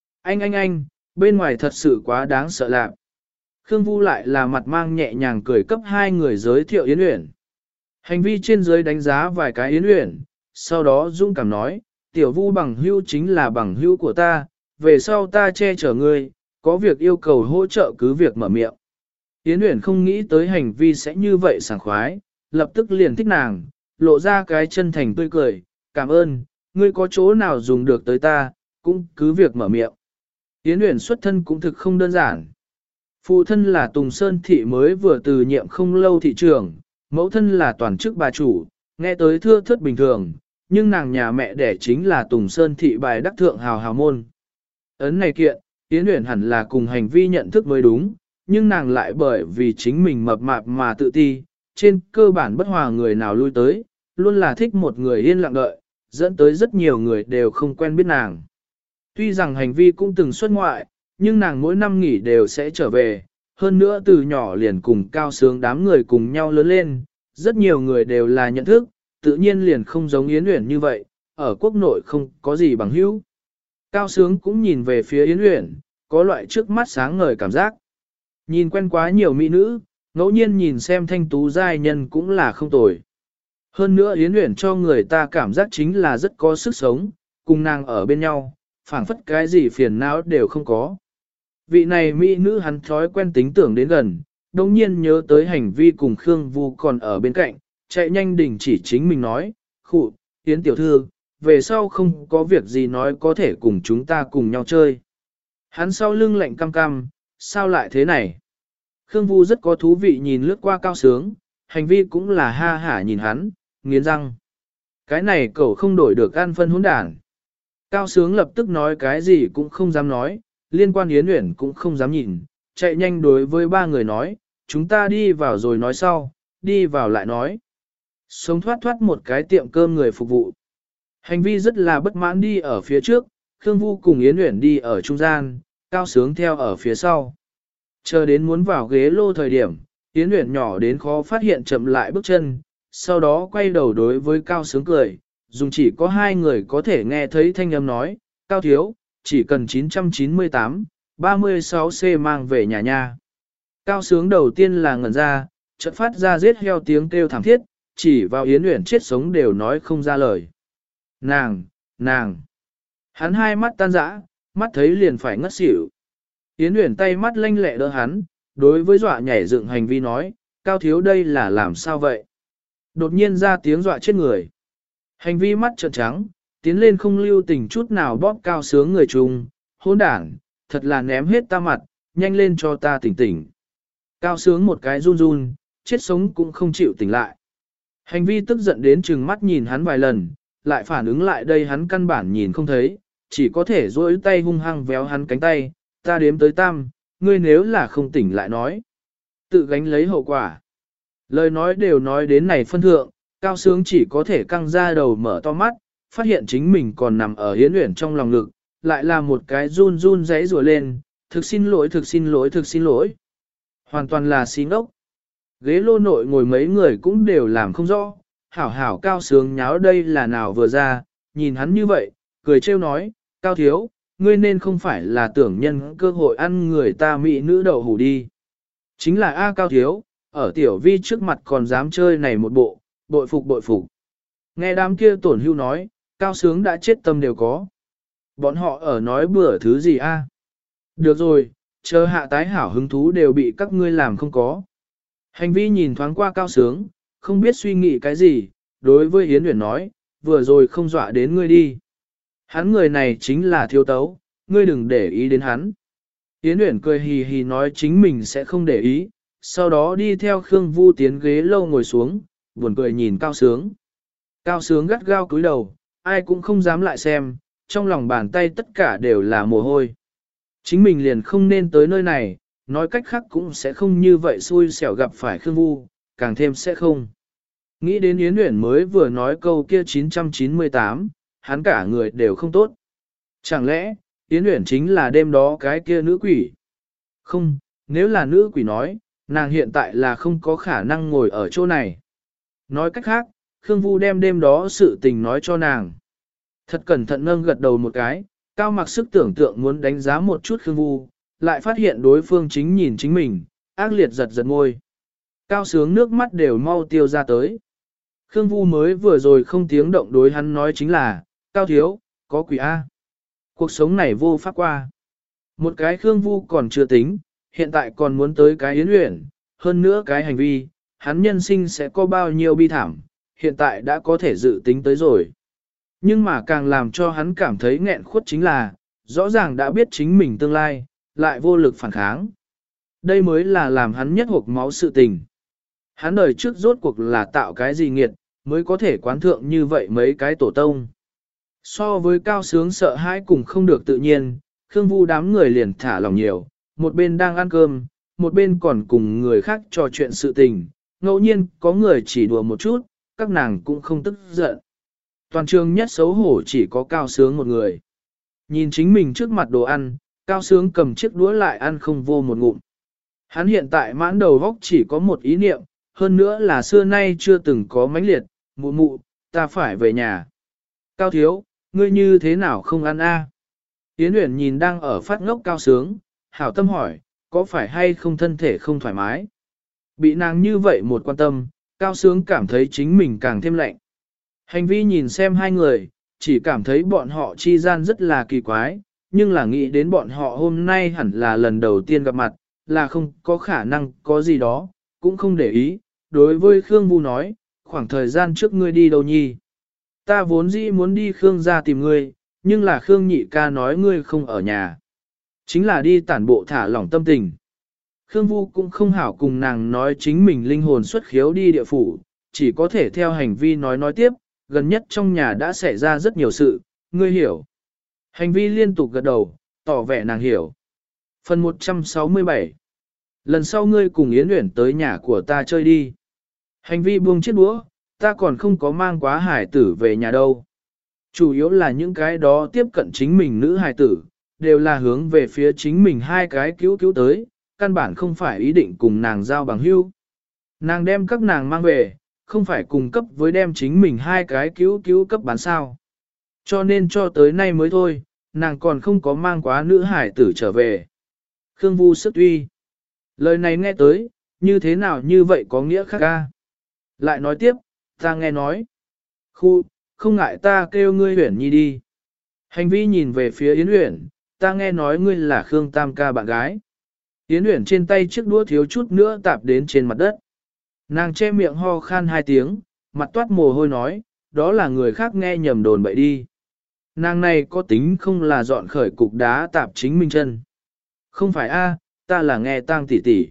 Anh, bên ngoài thật sự quá đáng sợ lạc. Khương Vu lại là mặt mang nhẹ nhàng cười cấp hai người giới thiệu Yến Uyển. Hành vi trên dưới đánh giá vài cái Yến Uyển, sau đó dũng cảm nói, Tiểu Vu bằng hữu chính là bằng hữu của ta, về sau ta che chở ngươi, có việc yêu cầu hỗ trợ cứ việc mở miệng. Yến Uyển không nghĩ tới hành vi sẽ như vậy sảng khoái, lập tức liền thích nàng, lộ ra cái chân thành tươi cười, cảm ơn, ngươi có chỗ nào dùng được tới ta, cũng cứ việc mở miệng. Yến Uyển xuất thân cũng thực không đơn giản. Phụ thân là Tùng Sơn Thị mới vừa từ nhiệm không lâu thị trưởng, mẫu thân là toàn chức bà chủ, nghe tới thưa thớt bình thường, nhưng nàng nhà mẹ đẻ chính là Tùng Sơn Thị bài đắc thượng hào hào môn. Ấn này kiện, Yến Uyển hẳn là cùng hành vi nhận thức mới đúng, nhưng nàng lại bởi vì chính mình mập mạp mà tự ti, trên cơ bản bất hòa người nào lui tới, luôn là thích một người yên lặng đợi, dẫn tới rất nhiều người đều không quen biết nàng. Tuy rằng hành vi cũng từng xuất ngoại, nhưng nàng mỗi năm nghỉ đều sẽ trở về, hơn nữa từ nhỏ liền cùng Cao Sướng đám người cùng nhau lớn lên, rất nhiều người đều là nhận thức, tự nhiên liền không giống Yến Uyển như vậy, ở quốc nội không có gì bằng hữu. Cao Sướng cũng nhìn về phía Yến Uyển, có loại trước mắt sáng ngời cảm giác. Nhìn quen quá nhiều mỹ nữ, ngẫu nhiên nhìn xem thanh tú giai nhân cũng là không tồi. Hơn nữa Yến Uyển cho người ta cảm giác chính là rất có sức sống, cùng nàng ở bên nhau, phảng phất cái gì phiền não đều không có. Vị này mỹ nữ hắn thói quen tính tưởng đến gần, đồng nhiên nhớ tới hành vi cùng Khương Vu còn ở bên cạnh, chạy nhanh đình chỉ chính mình nói, khụ, Yến tiểu thư, về sau không có việc gì nói có thể cùng chúng ta cùng nhau chơi. Hắn sau lưng lạnh cam cam, sao lại thế này? Khương Vu rất có thú vị nhìn lướt qua Cao Sướng, hành vi cũng là ha hả nhìn hắn, nghiến răng. Cái này cậu không đổi được ăn phân hỗn đản. Cao Sướng lập tức nói cái gì cũng không dám nói, liên quan Yến Uyển cũng không dám nhìn, chạy nhanh đối với ba người nói, chúng ta đi vào rồi nói sau, đi vào lại nói. Sống thoát thoát một cái tiệm cơm người phục vụ. Hành vi rất là bất mãn đi ở phía trước, Khương Vu cùng Yến Uyển đi ở trung gian, Cao Sướng theo ở phía sau. Chờ đến muốn vào ghế lô thời điểm, Yến Uyển nhỏ đến khó phát hiện chậm lại bước chân, sau đó quay đầu đối với Cao Sướng cười, dùng chỉ có hai người có thể nghe thấy thanh âm nói, Cao thiếu, chỉ cần 998, 36C mang về nhà nha. Cao Sướng đầu tiên là ngẩn ra, chợt phát ra giết heo tiếng kêu thảm thiết, chỉ vào Yến Uyển chết sống đều nói không ra lời. Nàng. Hắn hai mắt tan rã, mắt thấy liền phải ngất xỉu. Yến Uyển tay mắt lanh lẹ đỡ hắn, đối với dọa nhảy dựng hành vi nói, Cao thiếu đây là làm sao vậy? Đột nhiên ra tiếng dọa chết người. Hành vi mắt trợn trắng, tiến lên không lưu tình chút nào bóp Cao Sướng người trùng, hỗn đảng, thật là ném hết ta mặt, nhanh lên cho ta tỉnh tỉnh. Cao Sướng một cái run run, chết sống cũng không chịu tỉnh lại. Hành vi tức giận đến trừng mắt nhìn hắn vài lần, lại phản ứng lại đây hắn căn bản nhìn không thấy, chỉ có thể duỗi tay hung hăng véo hắn cánh tay, ta đếm tới tam, ngươi nếu là không tỉnh lại nói. Tự gánh lấy hậu quả. Lời nói đều nói đến này phân thượng, Cao Sướng chỉ có thể căng ra đầu mở to mắt, phát hiện chính mình còn nằm ở Yến Uyển trong lòng ngực, lại là một cái run run rẽ rùa lên, thực xin lỗi, thực xin lỗi, thực xin lỗi. Hoàn toàn là xí ngốc. Ghế lô nội ngồi mấy người cũng đều làm không rõ, hảo hảo Cao Sướng nháo đây là nào vừa ra, nhìn hắn như vậy, cười trêu nói, Cao thiếu, ngươi nên không phải là tưởng nhân cơ hội ăn người ta mỹ nữ đậu hủ đi. Chính là A Cao thiếu, ở tiểu vi trước mặt còn dám chơi này một bộ, bội phục bội phục. Nghe đám kia tổn hưu nói, Cao Sướng đã chết tâm đều có. Bọn họ ở nói bữa thứ gì a? Được rồi, chờ hạ tái hảo hứng thú đều bị các ngươi làm không có. Hành vi nhìn thoáng qua Cao Sướng, không biết suy nghĩ cái gì, đối với Yến Uyển nói, vừa rồi không dọa đến ngươi đi. Hắn người này chính là thiếu tấu, ngươi đừng để ý đến hắn. Yến Uyển cười hì hì nói chính mình sẽ không để ý, sau đó đi theo Khương Vu tiến ghế lâu ngồi xuống, buồn cười nhìn Cao Sướng. Cao Sướng gắt gao cúi đầu, ai cũng không dám lại xem, trong lòng bàn tay tất cả đều là mồ hôi. Chính mình liền không nên tới nơi này, nói cách khác cũng sẽ không như vậy xui xẻo gặp phải Khương Vu, càng thêm sẽ không. Nghĩ đến Yến Uyển mới vừa nói câu kia 998, hắn cả người đều không tốt. Chẳng lẽ, Yến Uyển chính là đêm đó cái kia nữ quỷ? Không, nếu là nữ quỷ nói, nàng hiện tại là không có khả năng ngồi ở chỗ này. Nói cách khác, Khương Vu đem đêm đó sự tình nói cho nàng. Thật cẩn thận nâng gật đầu một cái, Cao Mặc sức tưởng tượng muốn đánh giá một chút Khương Vu, lại phát hiện đối phương chính nhìn chính mình, ác liệt giật giật môi. Cao Sướng nước mắt đều mau tiêu ra tới. Khương Vu mới vừa rồi không tiếng động đối hắn nói chính là, Cao thiếu, có quỷ A. Cuộc sống này vô pháp qua. Một cái Khương Vu còn chưa tính, hiện tại còn muốn tới cái Yến Uyển, hơn nữa cái hành vi, hắn nhân sinh sẽ có bao nhiêu bi thảm, hiện tại đã có thể dự tính tới rồi. Nhưng mà càng làm cho hắn cảm thấy nghẹn khuất chính là, rõ ràng đã biết chính mình tương lai, lại vô lực phản kháng. Đây mới là làm hắn nhất hộp máu sự tình. Hắn đời trước rốt cuộc là tạo cái gì nghiệt, mới có thể quán thượng như vậy mấy cái tổ tông. So với Cao Sướng sợ hãi cùng không được tự nhiên, Khương Vu đám người liền thả lòng nhiều, một bên đang ăn cơm, một bên còn cùng người khác trò chuyện sự tình, ngẫu nhiên có người chỉ đùa một chút, các nàng cũng không tức giận. Toàn trường nhất xấu hổ chỉ có Cao Sướng một người. Nhìn chính mình trước mặt đồ ăn, Cao Sướng cầm chiếc đũa lại ăn không vô một ngụm. Hắn hiện tại mãn đầu góc chỉ có một ý niệm, hơn nữa là xưa nay chưa từng có mãnh liệt, mụ mụ, ta phải về nhà. Cao thiếu, ngươi như thế nào không ăn a? Yến Uyển nhìn đang ở phát ngốc Cao Sướng, hảo tâm hỏi, có phải hay không thân thể không thoải mái? Bị nàng như vậy một quan tâm, Cao Sướng cảm thấy chính mình càng thêm lạnh. Hành vi nhìn xem hai người, chỉ cảm thấy bọn họ chi gian rất là kỳ quái, nhưng là nghĩ đến bọn họ hôm nay hẳn là lần đầu tiên gặp mặt, là không có khả năng có gì đó, cũng không để ý. Đối với Khương Vu nói, khoảng thời gian trước ngươi đi đâu nhi? Ta vốn dĩ muốn đi Khương ra tìm ngươi, nhưng là Khương nhị ca nói ngươi không ở nhà. Chính là đi tản bộ thả lỏng tâm tình. Khương Vu cũng không hảo cùng nàng nói chính mình linh hồn xuất khiếu đi địa phủ, chỉ có thể theo hành vi nói tiếp, gần nhất trong nhà đã xảy ra rất nhiều sự, ngươi hiểu. Hành vi liên tục gật đầu, tỏ vẻ nàng hiểu. Phần 167. Lần sau ngươi cùng Yến Uyển tới nhà của ta chơi đi. Hành vi buông chiếc đũa, ta còn không có mang quá hải tử về nhà đâu. Chủ yếu là những cái đó tiếp cận chính mình nữ hải tử, đều là hướng về phía chính mình hai cái cứu tới, căn bản không phải ý định cùng nàng giao bằng hữu. Nàng đem các nàng mang về, không phải cùng cấp với đem chính mình hai cái cứu cấp bán sao. Cho nên cho tới nay mới thôi, nàng còn không có mang quá nữ hải tử trở về. Khương Vu sức uy. Lời này nghe tới, như thế nào như vậy có nghĩa khác ca. Lại nói tiếp, ta nghe nói. Khu, không ngại ta kêu ngươi Uyển Nhi đi. Hành vi nhìn về phía Yến Uyển, ta nghe nói ngươi là Khương Tam ca bạn gái. Yến Uyển trên tay chiếc đũa thiếu chút nữa tạp đến trên mặt đất. Nàng che miệng ho khan hai tiếng, mặt toát mồ hôi nói, đó là người khác nghe nhầm đồn bậy đi. Nàng này có tính không là dọn khởi cục đá tạp chính mình chân. Không phải a, ta là nghe tang tỷ tỷ.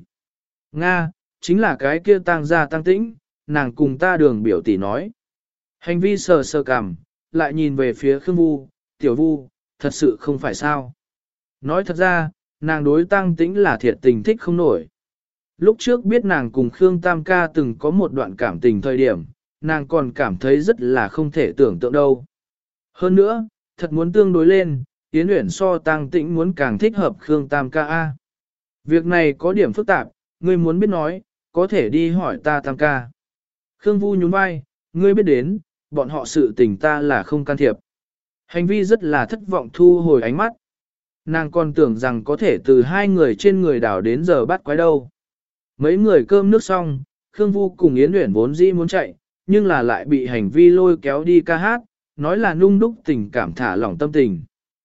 Nga, chính là cái kia tang gia tang tĩnh, nàng cùng ta đường biểu tỷ nói. Hành vi sờ sờ cằm, lại nhìn về phía Khương Vu, tiểu Vu, thật sự không phải sao. Nói thật ra, nàng đối Tăng Tĩnh là thiệt tình thích không nổi. Lúc trước biết nàng cùng Khương Tam ca từng có một đoạn cảm tình thời điểm, nàng còn cảm thấy rất là không thể tưởng tượng đâu. Hơn nữa, thật muốn tương đối lên, Yến Uyển so Tăng Tĩnh muốn càng thích hợp Khương Tam ca a. Việc này có điểm phức tạp, ngươi muốn biết nói, có thể đi hỏi ta Tam ca. Khương Vu nhún vai, ngươi biết đến, bọn họ sự tình ta là không can thiệp. Hành vi rất là thất vọng thu hồi ánh mắt. Nàng còn tưởng rằng có thể từ hai người trên người đảo đến giờ bắt quái đâu. Mấy người cơm nước xong, Khương Vu cùng Yến Uyển vốn dĩ muốn chạy, nhưng là lại bị hành vi lôi kéo đi ca hát, nói là nung đúc tình cảm thả lỏng tâm tình.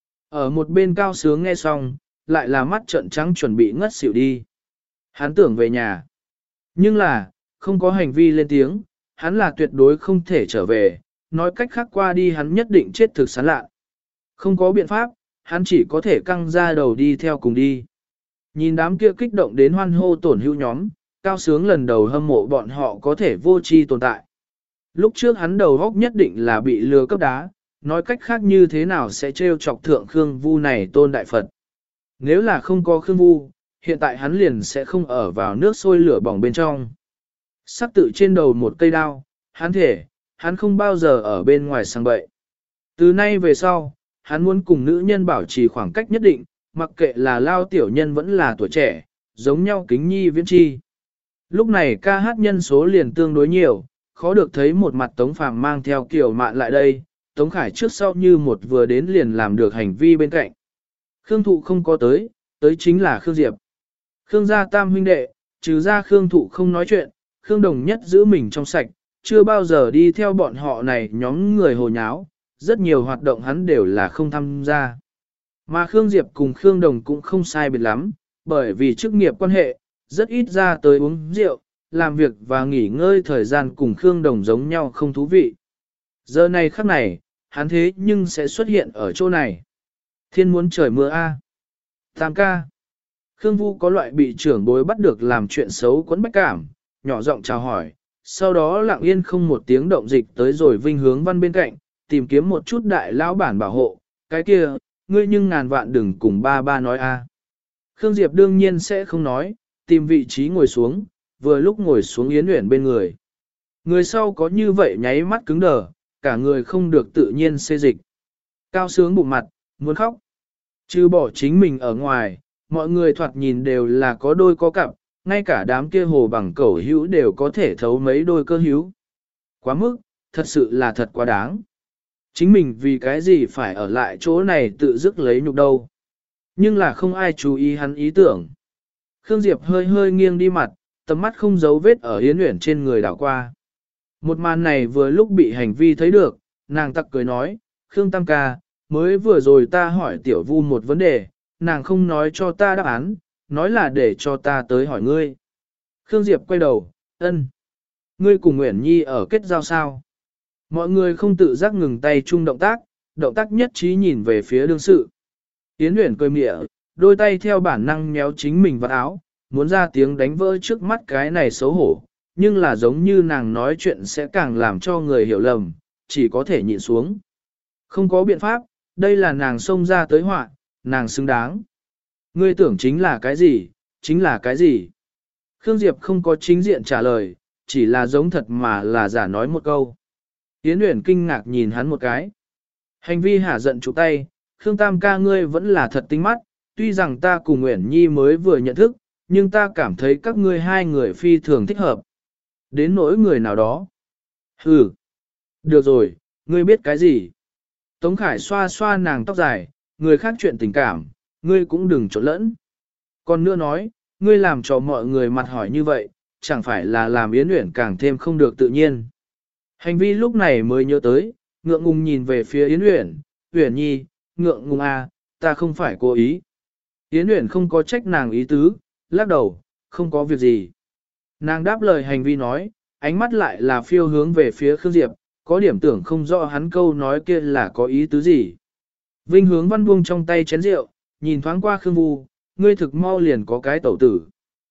Ở một bên Cao Sướng nghe xong, lại là mắt trợn trắng chuẩn bị ngất xỉu đi. Hắn tưởng về nhà. Nhưng là, không có hành vi lên tiếng, hắn là tuyệt đối không thể trở về, nói cách khác qua đi hắn nhất định chết thực sán lạ. Không có biện pháp, hắn chỉ có thể căng ra đầu đi theo cùng đi. Nhìn đám kia kích động đến hoan hô tổn hữu nhóm, Cao Sướng lần đầu hâm mộ bọn họ có thể vô tri tồn tại. Lúc trước hắn đầu góc nhất định là bị lừa cấp đá, nói cách khác như thế nào sẽ trêu chọc thượng Khương Vu này tôn đại Phật. Nếu là không có Khương Vu, hiện tại hắn liền sẽ không ở vào nước sôi lửa bỏng bên trong. Sắc tự trên đầu một cây đao, hắn thể, hắn không bao giờ ở bên ngoài sang bậy. Từ nay về sau, hắn muốn cùng nữ nhân bảo trì khoảng cách nhất định, mặc kệ là lao tiểu nhân vẫn là tuổi trẻ, giống nhau kính nhi viễn chi. Lúc này ca hát nhân số liền tương đối nhiều, khó được thấy một mặt Tống Phàm mang theo kiểu mạn lại đây, Tống Khải trước sau như một vừa đến liền làm được hành vi bên cạnh. Khương Thụ không có tới, tới chính là Khương Diệp. Khương gia tam huynh đệ, trừ ra Khương Thụ không nói chuyện, Khương Đồng nhất giữ mình trong sạch, chưa bao giờ đi theo bọn họ này nhóm người hồ nháo, rất nhiều hoạt động hắn đều là không tham gia. Mà Khương Diệp cùng Khương Đồng cũng không sai biệt lắm, bởi vì chức nghiệp quan hệ, rất ít ra tới uống rượu, làm việc và nghỉ ngơi thời gian cùng Khương Đồng giống nhau không thú vị. Giờ này khắc này, hắn thế nhưng sẽ xuất hiện ở chỗ này. Thiên muốn trời mưa a. Tam ca. Khương Vu có loại bị trưởng bối bắt được làm chuyện xấu quấn bách cảm, nhỏ giọng chào hỏi, sau đó lặng yên không một tiếng động dịch tới rồi Vinh Hướng Văn bên cạnh, tìm kiếm một chút đại lão bản bảo hộ, cái kia, ngươi nhưng ngàn vạn đừng cùng ba ba nói a. Khương Diệp đương nhiên sẽ không nói, tìm vị trí ngồi xuống, vừa lúc ngồi xuống Yến Uyển bên người. Người sau có như vậy nháy mắt cứng đờ, cả người không được tự nhiên xê dịch. Cao Sướng bụng mặt, muốn khóc. Chứ bỏ chính mình ở ngoài, mọi người thoạt nhìn đều là có đôi có cặp, ngay cả đám kia hồ bằng cẩu hữu đều có thể thấu mấy đôi cơ hữu. Quá mức, thật sự là thật quá đáng. Chính mình vì cái gì phải ở lại chỗ này tự dứt lấy nhục đâu. Nhưng là không ai chú ý hắn ý tưởng. Khương Diệp hơi hơi nghiêng đi mặt, tầm mắt không giấu vết ở Yến Uyển trên người đảo qua. Một màn này vừa lúc bị hành vi thấy được, nàng tặc cười nói, Khương Tam ca, mới vừa rồi ta hỏi Tiểu Vu một vấn đề, nàng không nói cho ta đáp án, nói là để cho ta tới hỏi ngươi. Khương Diệp quay đầu, ân. Ngươi cùng Uyển Nhi ở kết giao sao? Mọi người không tự giác ngừng tay chung động tác nhất trí nhìn về phía đương sự. Yến Uyển cười mỉa, đôi tay theo bản năng méo chính mình vào áo, muốn ra tiếng đánh vỡ trước mắt cái này xấu hổ, nhưng là giống như nàng nói chuyện sẽ càng làm cho người hiểu lầm, chỉ có thể nhịn xuống. Không có biện pháp, đây là nàng xông ra tới họa, nàng xứng đáng. Ngươi tưởng chính là cái gì, chính là cái gì? Khương Diệp không có chính diện trả lời, chỉ là giống thật mà là giả nói một câu. Yến Uyển kinh ngạc nhìn hắn một cái. Hành vi hả giận chụp tay, Khương Tam ca ngươi vẫn là thật tinh mắt, tuy rằng ta cùng Uyển Nhi mới vừa nhận thức, nhưng ta cảm thấy các ngươi hai người phi thường thích hợp. Đến nỗi người nào đó. Hừ. Được rồi, ngươi biết cái gì? Tống Khải xoa xoa nàng tóc dài, người khác chuyện tình cảm, ngươi cũng đừng trộn lẫn. Còn nữa nói, ngươi làm cho mọi người mặt hỏi như vậy, chẳng phải là làm Yến Uyển càng thêm không được tự nhiên. Hành vi lúc này mới nhớ tới, ngượng ngùng nhìn về phía Yến Uyển, Uyển Nhi, ngượng ngùng à, ta không phải cố ý. Yến Uyển không có trách nàng ý tứ, lắc đầu, không có việc gì. Nàng đáp lời hành vi nói, ánh mắt lại là phiêu hướng về phía Khương Diệp, có điểm tưởng không rõ hắn câu nói kia là có ý tứ gì. Vinh Hướng Văn buông trong tay chén rượu, nhìn thoáng qua Khương Vu, ngươi thực mau liền có cái tẩu tử.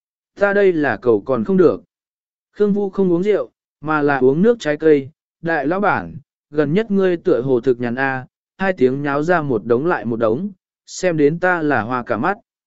Ta đây là cầu còn không được. Khương Vu không uống rượu, mà là uống nước trái cây, đại lão bản, gần nhất ngươi tựa hồ thực nhàn a, hai tiếng nháo ra một đống lại một đống, xem đến ta là hoa cả mắt.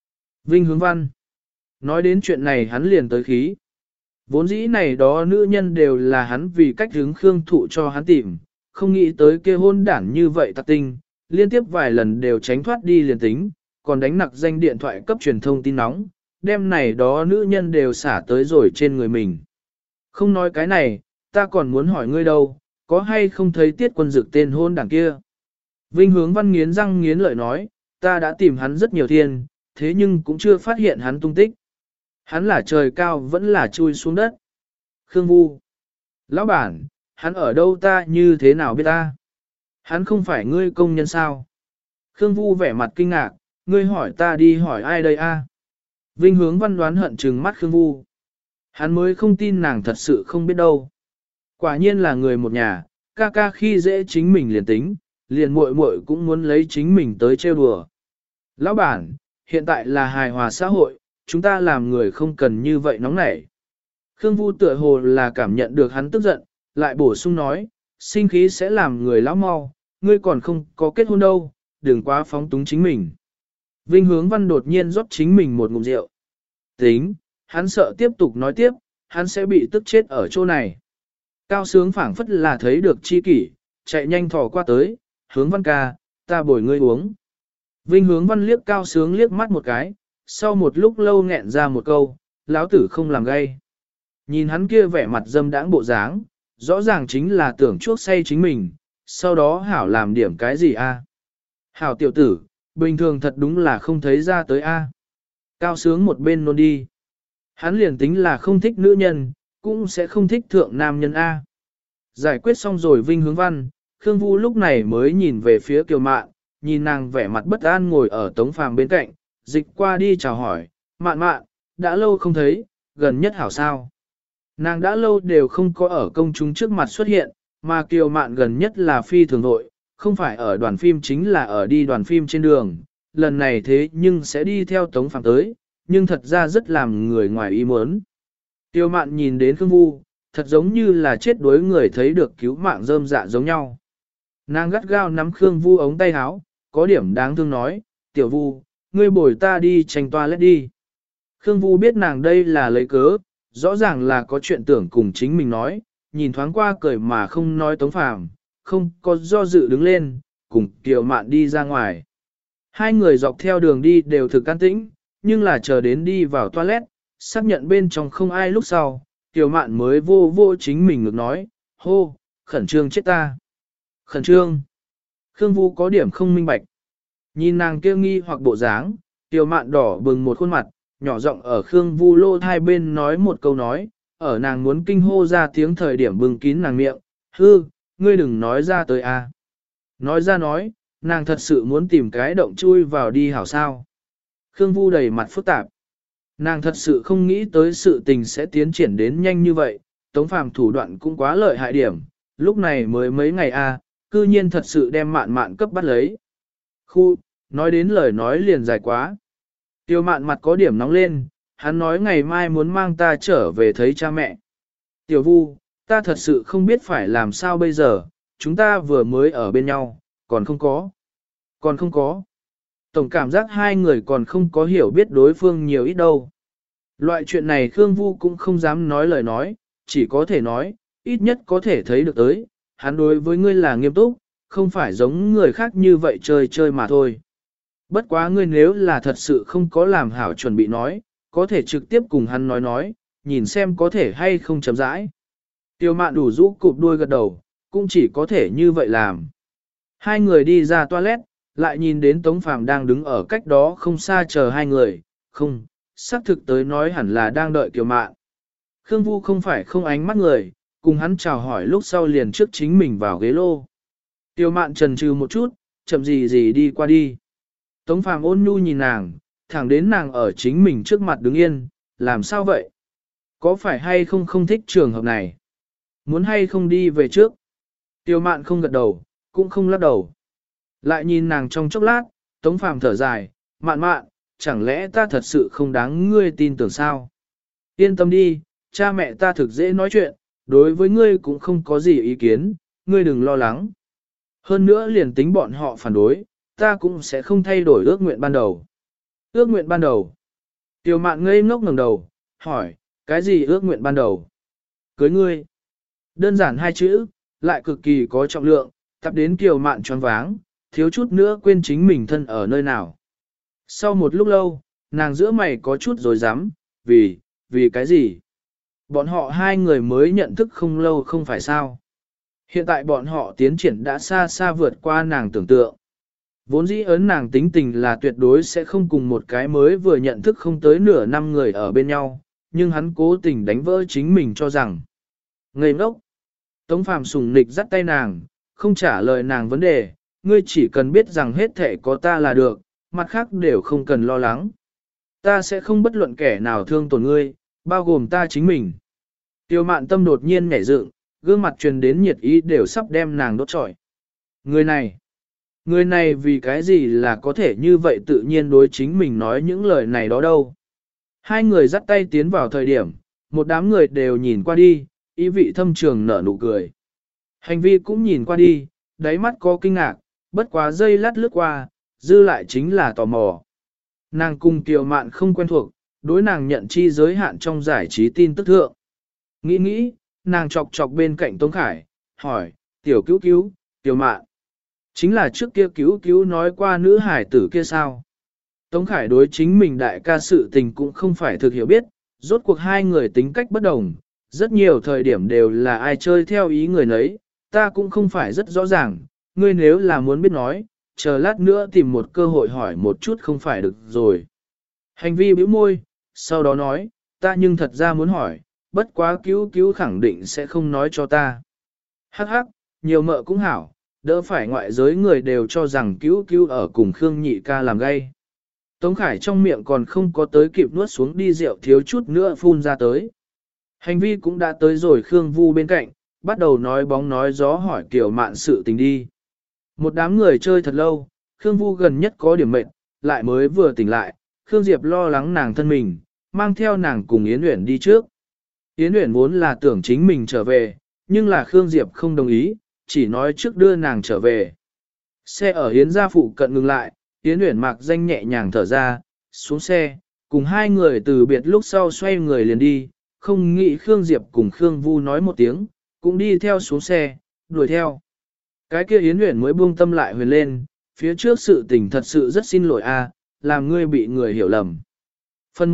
Vinh Hướng Văn. Nói đến chuyện này hắn liền tới khí. Vốn dĩ này đó nữ nhân đều là hắn vì cách hướng Khương Thụ cho hắn tìm, không nghĩ tới kia hôn đản như vậy tạc tinh, liên tiếp vài lần đều tránh thoát đi liền tính, còn đánh nặc danh điện thoại cấp truyền thông tin nóng, đem này đó nữ nhân đều xả tới rồi trên người mình. Không nói cái này, ta còn muốn hỏi ngươi đâu, có hay không thấy Tiết Quân Dực tên hôn đảng kia? Vinh Hướng Văn nghiến răng nghiến lợi nói, ta đã tìm hắn rất nhiều thiên, thế nhưng cũng chưa phát hiện hắn tung tích. Hắn là trời cao vẫn là chui xuống đất. Khương Vu. Lão bản, hắn ở đâu ta như thế nào biết ta? Hắn không phải ngươi công nhân sao? Khương Vu vẻ mặt kinh ngạc, ngươi hỏi ta đi hỏi ai đây a? Vinh Hướng Văn đoán hận trừng mắt Khương Vu. Hắn mới không tin nàng thật sự không biết đâu. Quả nhiên là người một nhà, ca ca khi dễ chính mình liền tính, liền muội muội cũng muốn lấy chính mình tới trêu đùa. Lão bản, hiện tại là hài hòa xã hội, chúng ta làm người không cần như vậy nóng nảy. Khương Vu tựa hồ là cảm nhận được hắn tức giận, lại bổ sung nói, sinh khí sẽ làm người lão mau, ngươi còn không có kết hôn đâu, đừng quá phóng túng chính mình. Vinh Hướng Văn đột nhiên rót chính mình một ngụm rượu. Tính, hắn sợ tiếp tục nói tiếp, hắn sẽ bị tức chết ở chỗ này. Cao Sướng phảng phất là thấy được chi kỷ, chạy nhanh thò qua tới, Hướng Văn ca, ta bồi ngươi uống. Vinh Hướng Văn liếc Cao Sướng liếc mắt một cái, sau một lúc lâu nghẹn ra một câu, lão tử không làm gay. Nhìn hắn kia vẻ mặt dâm đãng bộ dáng, rõ ràng chính là tưởng chuốc say chính mình, sau đó hảo làm điểm cái gì a? Hảo tiểu tử, bình thường thật đúng là không thấy ra tới a. Cao Sướng một bên nôn đi. Hắn liền tính là không thích nữ nhân, cũng sẽ không thích thượng nam nhân a. Giải quyết xong rồi Vinh Hướng Văn, Khương Vu lúc này mới nhìn về phía Kiều Mạn, nhìn nàng vẻ mặt bất an ngồi ở Tống Phàm bên cạnh, dịch qua đi chào hỏi, Mạn Mạn, đã lâu không thấy, gần nhất hảo sao. Nàng đã lâu đều không có ở công chúng trước mặt xuất hiện, mà Kiều Mạn gần nhất là phi thường nội, không phải ở đoàn phim chính là ở đi đoàn phim trên đường, lần này thế nhưng sẽ đi theo Tống Phàm tới, nhưng thật ra rất làm người ngoài ý muốn. Kiều Mạn nhìn đến Khương Vu, thật giống như là chết đuối người thấy được cứu mạng rơm dạ giống nhau. Nàng gắt gao nắm Khương Vu ống tay áo, có điểm đáng thương nói, tiểu Vu, ngươi bồi ta đi tranh toilet đi. Khương Vu biết nàng đây là lấy cớ, rõ ràng là có chuyện tưởng cùng chính mình nói, nhìn thoáng qua cười mà không nói Tống Phàm, không có do dự đứng lên, cùng Kiều Mạn đi ra ngoài. Hai người dọc theo đường đi đều thực an tĩnh, nhưng là chờ đến đi vào toilet, xác nhận bên trong không ai lúc sau, Kiều Mạn mới vô vô chính mình ngược nói, hô, khẩn trương chết ta. Khẩn trương. Khương Vu có điểm không minh bạch. Nhìn nàng kia nghi hoặc bộ dáng, Kiều Mạn đỏ bừng một khuôn mặt, nhỏ giọng ở Khương Vu lô hai bên nói một câu nói, ở nàng muốn kinh hô ra tiếng thời điểm bừng kín nàng miệng, hư, ngươi đừng nói ra tới a. Nói ra nói, nàng thật sự muốn tìm cái động chui vào đi hảo sao. Khương Vu đầy mặt phức tạp. Nàng thật sự không nghĩ tới sự tình sẽ tiến triển đến nhanh như vậy, Tống Phàm thủ đoạn cũng quá lợi hại điểm, lúc này mới mấy ngày a, cư nhiên thật sự đem Mạn Mạn cấp bắt lấy. Khu, nói đến lời nói liền dài quá. Tiêu Mạn mặt có điểm nóng lên, hắn nói ngày mai muốn mang ta trở về thấy cha mẹ. Tiểu Vu, ta thật sự không biết phải làm sao bây giờ, chúng ta vừa mới ở bên nhau, còn không có. Còn không có. Tổng cảm giác hai người còn không có hiểu biết đối phương nhiều ít đâu. Loại chuyện này Khương Vu cũng không dám nói lời nói, chỉ có thể nói, ít nhất có thể thấy được tới, hắn đối với ngươi là nghiêm túc, không phải giống người khác như vậy chơi chơi mà thôi. Bất quá ngươi nếu là thật sự không có làm hảo chuẩn bị nói, có thể trực tiếp cùng hắn nói, nhìn xem có thể hay không chấm rãi. Tiêu Mạn đủ rũ cụp đuôi gật đầu, cũng chỉ có thể như vậy làm. Hai người đi ra toilet, lại nhìn đến Tống Phàm đang đứng ở cách đó không xa chờ hai người, không, xác thực tới nói hẳn là đang đợi Tiêu Mạn. Khương Vu không phải không ánh mắt người, cùng hắn chào hỏi lúc sau liền trước chính mình vào ghế lô. Tiêu Mạn chần chừ một chút, chậm gì gì đi qua đi. Tống Phàm ôn nhu nhìn nàng, thẳng đến nàng ở chính mình trước mặt đứng yên, làm sao vậy? Có phải hay không không thích trường hợp này? Muốn hay không đi về trước? Tiêu Mạn không gật đầu, cũng không lắc đầu. Lại nhìn nàng trong chốc lát, Tống Phàm thở dài, Mạn Mạn, chẳng lẽ ta thật sự không đáng ngươi tin tưởng sao? Yên tâm đi, cha mẹ ta thực dễ nói chuyện, đối với ngươi cũng không có gì ý kiến, ngươi đừng lo lắng. Hơn nữa liền tính bọn họ phản đối, ta cũng sẽ không thay đổi ước nguyện ban đầu. Ước nguyện ban đầu. Tiểu mạn ngây ngốc ngẩng đầu, hỏi, cái gì ước nguyện ban đầu? Cưới ngươi. Đơn giản hai chữ, lại cực kỳ có trọng lượng, tập đến Kiều Mạn choáng váng, thiếu chút nữa quên chính mình thân ở nơi nào. Sau một lúc lâu, nàng giữa mày có chút rối rắm, vì cái gì? Bọn họ hai người mới nhận thức không lâu không phải sao? Hiện tại bọn họ tiến triển đã xa xa vượt qua nàng tưởng tượng. Vốn dĩ ấn nàng tính tình là tuyệt đối sẽ không cùng một cái mới vừa nhận thức không tới nửa năm người ở bên nhau, nhưng hắn cố tình đánh vỡ chính mình cho rằng. Ngây ngốc. Tống Phàm sùng nịch dắt tay nàng, không trả lời nàng vấn đề, ngươi chỉ cần biết rằng hết thể có ta là được, mặt khác đều không cần lo lắng. Ta sẽ không bất luận kẻ nào thương tổn ngươi, bao gồm ta chính mình. Tiêu Mạn tâm đột nhiên nhảy dựng, gương mặt truyền đến nhiệt ý đều sắp đem nàng đốt trọi. Người này vì cái gì là có thể như vậy tự nhiên đối chính mình nói những lời này đó đâu. Hai người dắt tay tiến vào thời điểm, một đám người đều nhìn qua đi, ý vị thâm trường nở nụ cười. Hành vi cũng nhìn qua đi, đáy mắt có kinh ngạc, bất quá giây lát lướt qua, dư lại chính là tò mò. Nàng cùng Kiều Mạn không quen thuộc, đối nàng nhận chi giới hạn trong giải trí tin tức thượng. Nghĩ, nàng chọc chọc bên cạnh Tống Khải, hỏi, tiểu cứu, Kiều Mạn. Chính là trước kia cứu nói qua nữ hải tử kia sao? Tống Khải đối chính mình đại ca sự tình cũng không phải thực hiểu biết, rốt cuộc hai người tính cách bất đồng, rất nhiều thời điểm đều là ai chơi theo ý người nấy, ta cũng không phải rất rõ ràng, ngươi nếu là muốn biết nói, chờ lát nữa tìm một cơ hội hỏi một chút không phải được rồi. Hành vi bĩu môi, sau đó nói, ta nhưng thật ra muốn hỏi, bất quá cứu khẳng định sẽ không nói cho ta. Hắc hắc, nhiều mợ cũng hảo, đỡ phải ngoại giới người đều cho rằng cứu ở cùng Khương Nhị ca làm gay. Tống Khải trong miệng còn không có tới kịp nuốt xuống đi rượu thiếu chút nữa phun ra tới. Hành vi cũng đã tới rồi Khương Vu bên cạnh, bắt đầu nói bóng nói gió hỏi Kiều Mạn sự tình đi. Một đám người chơi thật lâu, Khương Vu gần nhất có điểm mệt, lại mới vừa tỉnh lại, Khương Diệp lo lắng nàng thân mình, mang theo nàng cùng Yến Uyển đi trước. Yến Uyển vốn là tưởng chính mình trở về, nhưng là Khương Diệp không đồng ý, chỉ nói trước đưa nàng trở về. Xe ở Yến gia phụ cận ngừng lại, Yến Uyển mặc danh nhẹ nhàng thở ra, xuống xe, cùng hai người từ biệt lúc sau xoay người liền đi, không nghĩ Khương Diệp cùng Khương Vu nói một tiếng, cũng đi theo xuống xe, đuổi theo. Cái kia Yến Uyển mới buông tâm lại huyền lên, phía trước sự tình thật sự rất xin lỗi a, làm ngươi bị người hiểu lầm. Phần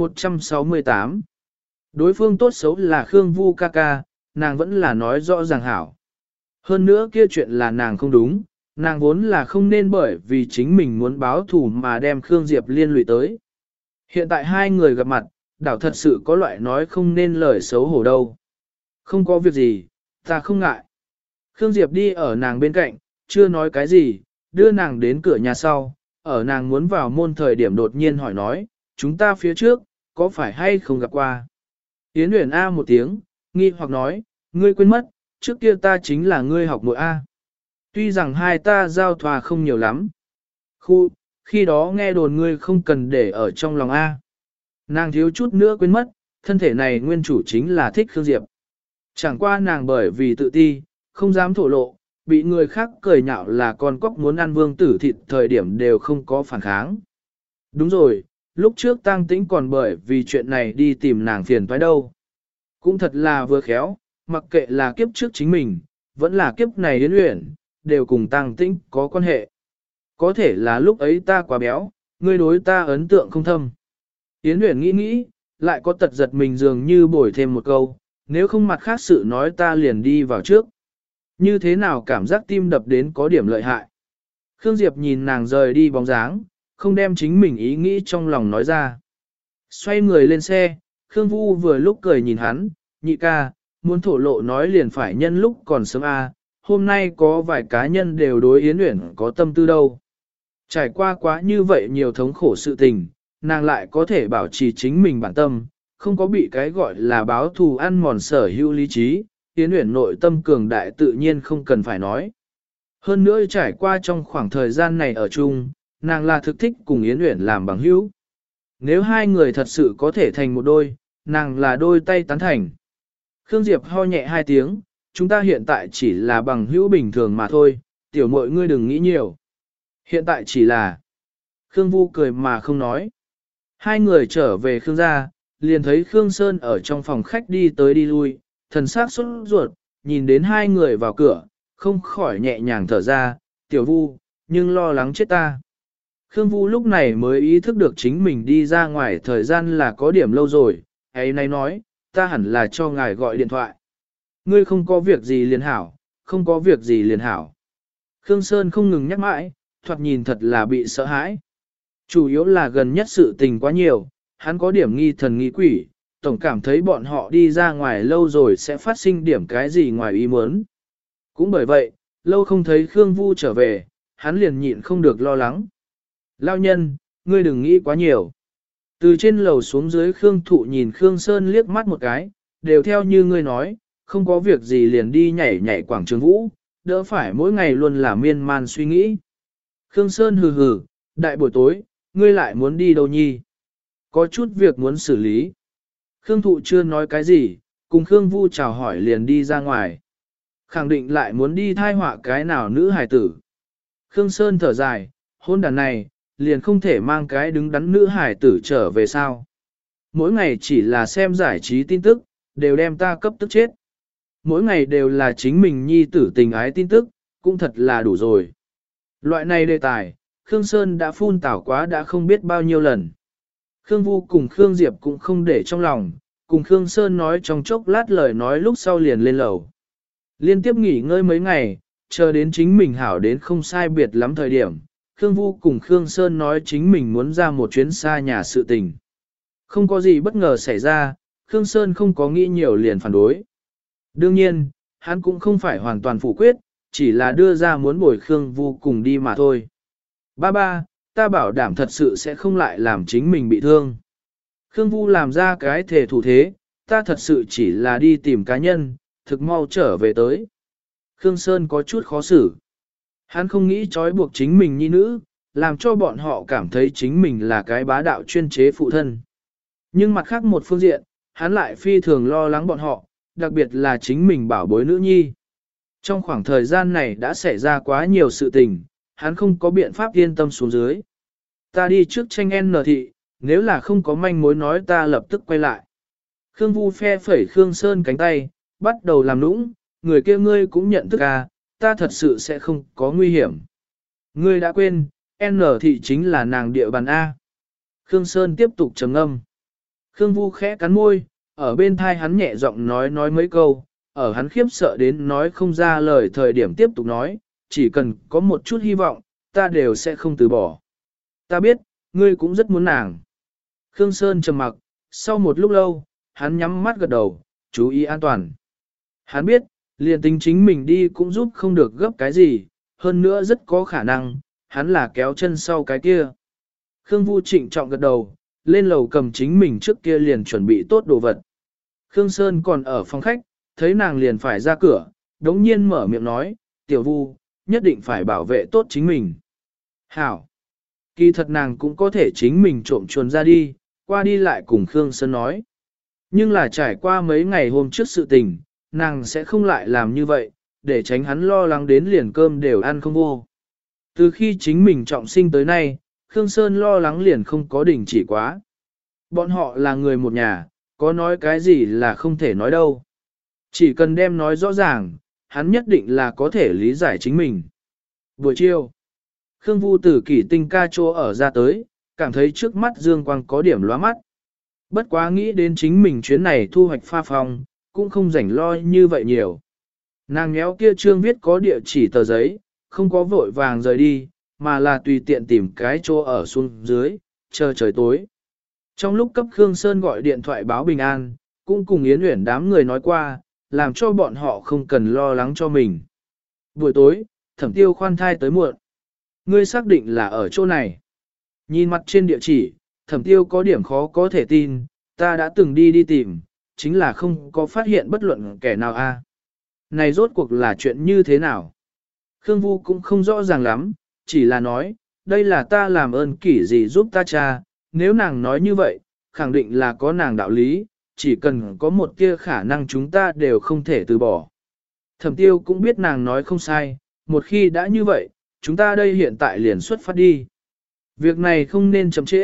168. Đối phương tốt xấu là Khương Vu ca ca, nàng vẫn là nói rõ ràng hảo. Hơn nữa kia chuyện là nàng không đúng, nàng vốn là không nên bởi vì chính mình muốn báo thù mà đem Khương Diệp liên lụy tới. Hiện tại hai người gặp mặt, đảo thật sự có loại nói không nên lời xấu hổ đâu. Không có việc gì, ta không ngại. Khương Diệp đi ở nàng bên cạnh, chưa nói cái gì, đưa nàng đến cửa nhà sau, ở nàng muốn vào môn thời điểm đột nhiên hỏi nói, chúng ta phía trước, có phải hay không gặp qua? Yến Uyển A một tiếng, nghi hoặc nói, ngươi quên mất, trước kia ta chính là ngươi học muội A. Tuy rằng hai ta giao thoa không nhiều lắm. Khi đó nghe đồn ngươi không cần để ở trong lòng A. Nàng thiếu chút nữa quên mất, thân thể này nguyên chủ chính là thích Khương Diệp. Chẳng qua nàng bởi vì tự ti, không dám thổ lộ, bị người khác cười nhạo là con cóc muốn ăn vương tử thịt thời điểm đều không có phản kháng. Đúng rồi, lúc trước Tang Tĩnh còn bởi vì chuyện này đi tìm nàng phiền toái đâu. Cũng thật là vừa khéo, mặc kệ là kiếp trước chính mình, vẫn là kiếp này Yến Uyển, đều cùng Tang Tĩnh có quan hệ. Có thể là lúc ấy ta quá béo, ngươi đối ta ấn tượng không thâm. Yến Uyển nghĩ, lại có tật giật mình dường như bồi thêm một câu, nếu không mặt khác sự nói ta liền đi vào trước. Như thế nào cảm giác tim đập đến có điểm lợi hại. Khương Diệp nhìn nàng rời đi bóng dáng, không đem chính mình ý nghĩ trong lòng nói ra. Xoay người lên xe, Khương Vu vừa lúc cười nhìn hắn, nhị ca, muốn thổ lộ nói liền phải nhân lúc còn sớm a. Hôm nay có vài cá nhân đều đối Yến Uyển có tâm tư đâu. Trải qua quá như vậy nhiều thống khổ sự tình, nàng lại có thể bảo trì chính mình bản tâm, không có bị cái gọi là báo thù ăn mòn sở hữu lý trí, Yến Uyển nội tâm cường đại tự nhiên không cần phải nói. Hơn nữa trải qua trong khoảng thời gian này ở chung, nàng là thực thích cùng Yến Uyển làm bằng hữu. Nếu hai người thật sự có thể thành một đôi, nàng là đôi tay tán thành. Khương Diệp ho nhẹ hai tiếng, chúng ta hiện tại chỉ là bằng hữu bình thường mà thôi, tiểu muội ngươi đừng nghĩ nhiều. Hiện tại chỉ là... Khương Vu cười mà không nói. Hai người trở về Khương gia, liền thấy Khương Sơn ở trong phòng khách đi tới đi lui, thần sắc sốt ruột, nhìn đến hai người vào cửa, không khỏi nhẹ nhàng thở ra, tiểu vu, nhưng lo lắng chết ta. Khương Vu lúc này mới ý thức được chính mình đi ra ngoài thời gian là có điểm lâu rồi, ấy nay nói, ta hẳn là cho ngài gọi điện thoại. Ngươi không có việc gì liền hảo, không có việc gì liền hảo. Khương Sơn không ngừng nhắc mãi, thoạt nhìn thật là bị sợ hãi. Chủ yếu là gần nhất sự tình quá nhiều, hắn có điểm nghi thần nghi quỷ, tổng cảm thấy bọn họ đi ra ngoài lâu rồi sẽ phát sinh điểm cái gì ngoài ý muốn. Cũng bởi vậy, lâu không thấy Khương Vu trở về, hắn liền nhịn không được lo lắng. Lao nhân, ngươi đừng nghĩ quá nhiều. Từ trên lầu xuống dưới Khương Thụ nhìn Khương Sơn liếc mắt một cái, đều theo như ngươi nói, không có việc gì liền đi nhảy nhảy quảng trường vũ, đỡ phải mỗi ngày luôn là miên man suy nghĩ. Khương Sơn hừ hừ, đại buổi tối, ngươi lại muốn đi đâu nhi? Có chút việc muốn xử lý. Khương Thụ chưa nói cái gì, cùng Khương Vu chào hỏi liền đi ra ngoài. Khẳng định lại muốn đi thai họa cái nào nữ hài tử. Khương Sơn thở dài, hôn đàn này, liền không thể mang cái đứng đắn nữ hài tử trở về sao. Mỗi ngày chỉ là xem giải trí tin tức, đều đem ta cấp tức chết. Mỗi ngày đều là chính mình nhi tử tình ái tin tức, cũng thật là đủ rồi. Loại này đề tài, Khương Sơn đã phun tảo quá đã không biết bao nhiêu lần. Khương Vu cùng Khương Diệp cũng không để trong lòng, cùng Khương Sơn nói trong chốc lát lời nói lúc sau liền lên lầu. Liên tiếp nghỉ ngơi mấy ngày, chờ đến chính mình hảo đến không sai biệt lắm thời điểm, Khương Vu cùng Khương Sơn nói chính mình muốn ra một chuyến xa nhà sự tình. Không có gì bất ngờ xảy ra, Khương Sơn không có nghĩ nhiều liền phản đối. Đương nhiên, hắn cũng không phải hoàn toàn phủ quyết, chỉ là đưa ra muốn bồi Khương Vu cùng đi mà thôi. Ba, ta bảo đảm thật sự sẽ không lại làm chính mình bị thương. Khương Vu làm ra cái thể thủ thế, ta thật sự chỉ là đi tìm cá nhân, thực mau trở về tới. Khương Sơn có chút khó xử. Hắn không nghĩ trói buộc chính mình nhi nữ, làm cho bọn họ cảm thấy chính mình là cái bá đạo chuyên chế phụ thân. Nhưng mặt khác một phương diện, hắn lại phi thường lo lắng bọn họ, đặc biệt là chính mình bảo bối nữ nhi. Trong khoảng thời gian này đã xảy ra quá nhiều sự tình, hắn không có biện pháp yên tâm xuống dưới. Ta đi trước tranh N thị, nếu là không có manh mối nói ta lập tức quay lại. Khương Vu phe phẩy Khương Sơn cánh tay, bắt đầu làm nũng, người kia ngươi cũng nhận thức à, ta thật sự sẽ không có nguy hiểm. Ngươi đã quên, N thị chính là nàng địa bàn A. Khương Sơn tiếp tục trầm ngâm. Khương Vu khẽ cắn môi, ở bên thai hắn nhẹ giọng nói mấy câu, ở hắn khiếp sợ đến nói không ra lời thời điểm tiếp tục nói, chỉ cần có một chút hy vọng, ta đều sẽ không từ bỏ. Ta biết, ngươi cũng rất muốn nàng. Khương Sơn trầm mặc, sau một lúc lâu, hắn nhắm mắt gật đầu, chú ý an toàn. Hắn biết, liền tính chính mình đi cũng giúp không được gấp cái gì, hơn nữa rất có khả năng, hắn là kéo chân sau cái kia. Khương Vu trịnh trọng gật đầu, lên lầu cầm chính mình trước kia liền chuẩn bị tốt đồ vật. Khương Sơn còn ở phòng khách, thấy nàng liền phải ra cửa, đống nhiên mở miệng nói, tiểu Vu, nhất định phải bảo vệ tốt chính mình. Hảo! Kỳ thật nàng cũng có thể chính mình trộm chuồn ra đi, qua đi lại cùng Khương Sơn nói. Nhưng là trải qua mấy ngày hôm trước sự tình, nàng sẽ không lại làm như vậy, để tránh hắn lo lắng đến liền cơm đều ăn không vô. Từ khi chính mình trọng sinh tới nay, Khương Sơn lo lắng liền không có đình chỉ quá. Bọn họ là người một nhà, có nói cái gì là không thể nói đâu. Chỉ cần đem nói rõ ràng, hắn nhất định là có thể lý giải chính mình. Buổi chiều, Khương Vu từ kỷ tinh ca chỗ ở ra tới, cảm thấy trước mắt dương quang có điểm lóa mắt. Bất quá nghĩ đến chính mình chuyến này thu hoạch pha phong, cũng không rảnh lo như vậy nhiều. Nàng nhéo kia trương viết có địa chỉ tờ giấy, không có vội vàng rời đi, mà là tùy tiện tìm cái chỗ ở xuống dưới, chờ trời tối. Trong lúc cấp Khương Sơn gọi điện thoại báo bình an, cũng cùng Yến Uyển đám người nói qua, làm cho bọn họ không cần lo lắng cho mình. Buổi tối, Thẩm Tiêu khoan thai tới muộn. Ngươi xác định là ở chỗ này. Nhìn mặt trên địa chỉ, Thẩm Tiêu có điểm khó có thể tin, ta đã từng đi tìm, chính là không có phát hiện bất luận kẻ nào a. Này rốt cuộc là chuyện như thế nào? Khương Vu cũng không rõ ràng lắm, chỉ là nói, đây là ta làm ơn kỷ gì giúp ta cha, nếu nàng nói như vậy, khẳng định là có nàng đạo lý, chỉ cần có một tia khả năng chúng ta đều không thể từ bỏ. Thẩm Tiêu cũng biết nàng nói không sai, một khi đã như vậy, chúng ta đây hiện tại liền xuất phát đi. Việc này không nên chậm trễ,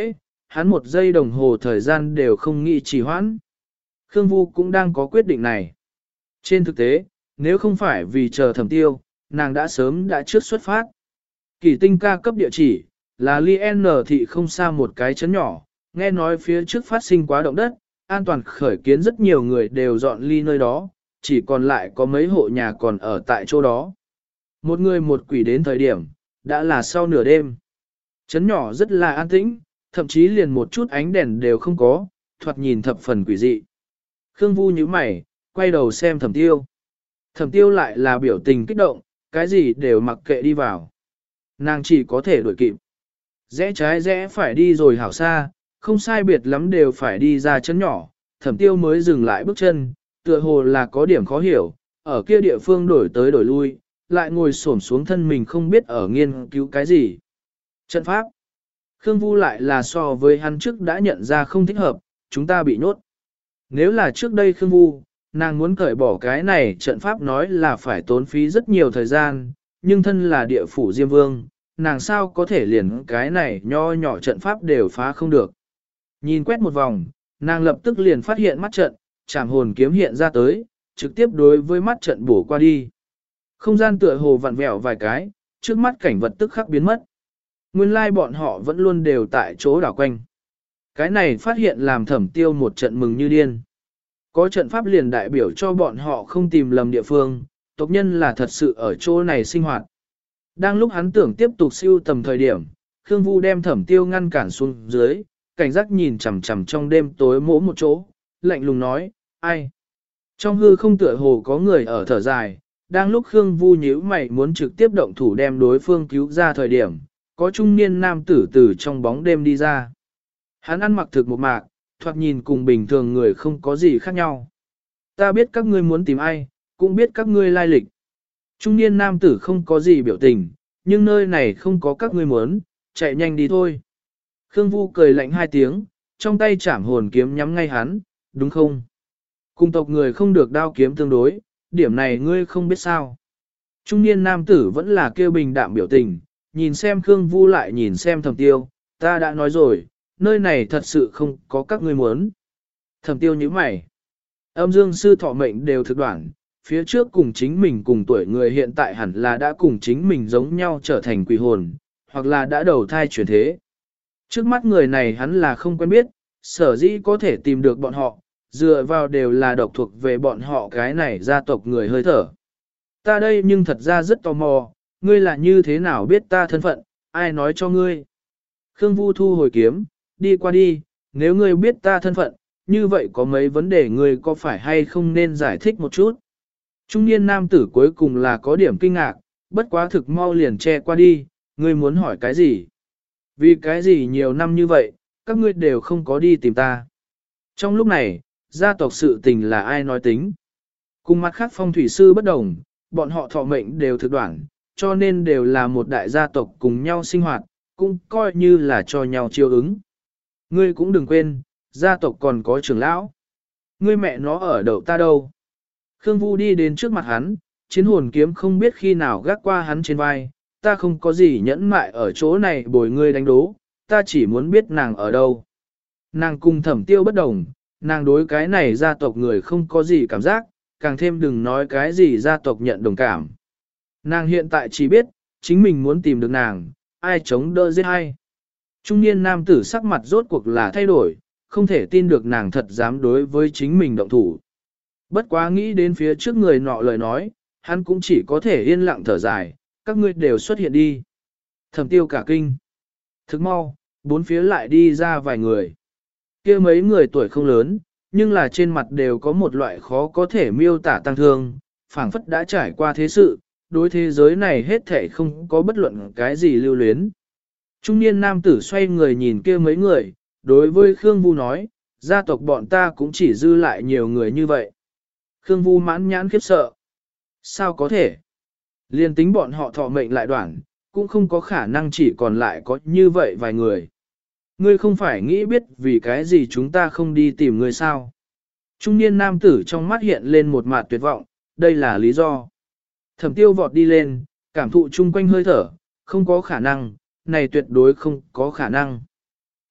hắn 1 giây đồng hồ thời gian đều không nghĩ trì hoãn. Khương Vu cũng đang có quyết định này. Trên thực tế, nếu không phải vì chờ Thẩm Tiêu, nàng đã sớm đã trước xuất phát. Kỳ Tinh ca cấp địa chỉ, là ly N thị không xa một cái chấn nhỏ, nghe nói phía trước phát sinh quá động đất, an toàn khởi kiến rất nhiều người đều dọn ly nơi đó, chỉ còn lại có mấy hộ nhà còn ở tại chỗ đó. Một người một quỷ đến thời điểm, đã là sau nửa đêm. Chấn nhỏ rất là an tĩnh, thậm chí liền một chút ánh đèn đều không có, thoạt nhìn thập phần quỷ dị. Khương Vu nhíu mày, quay đầu xem Thẩm Tiêu. Thẩm Tiêu lại là biểu tình kích động, cái gì đều mặc kệ đi vào. Nàng chỉ có thể đuổi kịp. Rẽ trái rẽ phải đi rồi hảo xa, không sai biệt lắm đều phải đi ra chân nhỏ, Thẩm Tiêu mới dừng lại bước chân, tựa hồ là có điểm khó hiểu, ở kia địa phương đổi tới đổi lui, lại ngồi xổm xuống thân mình không biết ở nghiên cứu cái gì. Trận pháp. Khương Vu lại là so với hắn trước đã nhận ra không thích hợp, chúng ta bị nhốt. Nếu là trước đây Khương Vu, nàng muốn cởi bỏ cái này trận pháp nói là phải tốn phí rất nhiều thời gian, nhưng thân là địa phủ Diêm Vương, nàng sao có thể liền cái này nho nhỏ trận pháp đều phá không được. Nhìn quét một vòng, nàng lập tức liền phát hiện mắt trận, trảm hồn kiếm hiện ra tới, trực tiếp đối với mắt trận bổ qua đi. Không gian tựa hồ vặn vẹo vài cái, trước mắt cảnh vật tức khắc biến mất. Nguyên lai bọn họ vẫn luôn đều tại chỗ đảo quanh. Cái này phát hiện làm Thẩm Tiêu một trận mừng như điên. Có trận pháp liền đại biểu cho bọn họ không tìm lầm địa phương, tộc nhân là thật sự ở chỗ này sinh hoạt. Đang lúc hắn tưởng tiếp tục siêu tầm thời điểm, Khương Vu đem Thẩm Tiêu ngăn cản xuống dưới, cảnh giác nhìn chằm chằm trong đêm tối mỗ một chỗ, lạnh lùng nói, ai? Trong hư không tựa hồ có người ở thở dài, đang lúc Khương Vu nhíu mày muốn trực tiếp động thủ đem đối phương cứu ra thời điểm, có trung niên nam tử từ trong bóng đêm đi ra. Hắn ăn mặc thực một mạc, thoạt nhìn cùng bình thường người không có gì khác nhau. Ta biết các ngươi muốn tìm ai, cũng biết các ngươi lai lịch. Trung niên nam tử không có gì biểu tình, nhưng nơi này không có các ngươi muốn, chạy nhanh đi thôi. Khương Vu cười lạnh 2 tiếng, trong tay chảm hồn kiếm nhắm ngay hắn, đúng không? Cùng tộc người không được đao kiếm tương đối, điểm này ngươi không biết sao. Trung niên nam tử vẫn là kêu bình đạm biểu tình, nhìn xem Khương Vu lại nhìn xem Thẩm Tiêu, ta đã nói rồi, nơi này thật sự không có các ngươi muốn. Thẩm Tiêu nhíu mày. Âm dương sư thọ mệnh đều thực đoạn, phía trước cùng chính mình cùng tuổi người hiện tại hẳn là đã cùng chính mình giống nhau trở thành quỷ hồn, hoặc là đã đầu thai chuyển thế. Trước mắt người này hắn là không quen biết, sở dĩ có thể tìm được bọn họ, dựa vào đều là độc thuộc về bọn họ cái này gia tộc người hơi thở. Ta đây nhưng thật ra rất tò mò, ngươi là như thế nào biết ta thân phận, ai nói cho ngươi. Khương Vu thu hồi kiếm, đi qua đi, nếu ngươi biết ta thân phận, như vậy có mấy vấn đề ngươi có phải hay không nên giải thích một chút. Trung niên nam tử cuối cùng là có điểm kinh ngạc, bất quá thực mau liền che qua đi, ngươi muốn hỏi cái gì? Vì cái gì nhiều năm như vậy, các ngươi đều không có đi tìm ta. Trong lúc này, gia tộc sự tình là ai nói tính? Cùng mặt khác phong thủy sư bất đồng, bọn họ thọ mệnh đều thực đoạn, cho nên đều là một đại gia tộc cùng nhau sinh hoạt, cũng coi như là cho nhau chiêu ứng. Ngươi cũng đừng quên, gia tộc còn có trưởng lão. Ngươi mẹ nó ở đậu ta đâu? Khương Vu đi đến trước mặt hắn, chiến hồn kiếm không biết khi nào gác qua hắn trên vai, ta không có gì nhẫn mại ở chỗ này bồi ngươi đánh đố, ta chỉ muốn biết nàng ở đâu. Nàng cùng Thẩm Tiêu bất đồng, nàng đối cái này gia tộc người không có gì cảm giác, càng thêm đừng nói cái gì gia tộc nhận đồng cảm. Nàng hiện tại chỉ biết, chính mình muốn tìm được nàng, ai chống đỡ giết ai. Trung niên nam tử sắc mặt rốt cuộc là thay đổi, không thể tin được nàng thật dám đối với chính mình động thủ. Bất quá nghĩ đến phía trước người nọ lời nói, hắn cũng chỉ có thể yên lặng thở dài, các ngươi đều xuất hiện đi. Thẩm Tiêu cả kinh. Thức mau, bốn phía lại đi ra vài người. Kia mấy người tuổi không lớn, nhưng là trên mặt đều có một loại khó có thể miêu tả tăng thương, phảng phất đã trải qua thế sự, đối thế giới này hết thể không có bất luận cái gì lưu luyến. Trung niên nam tử xoay người nhìn kia mấy người, đối với Khương Vu nói, gia tộc bọn ta cũng chỉ dư lại nhiều người như vậy. Khương Vu mãn nhãn khiếp sợ. Sao có thể? Liên tính bọn họ thọ mệnh lại đoạn, cũng không có khả năng chỉ còn lại có như vậy vài người. Ngươi không phải nghĩ biết vì cái gì chúng ta không đi tìm ngươi sao? Trung niên nam tử trong mắt hiện lên một mặt tuyệt vọng, đây là lý do. Thẩm Tiêu vọt đi lên, cảm thụ chung quanh hơi thở, không có khả năng, này tuyệt đối không có khả năng.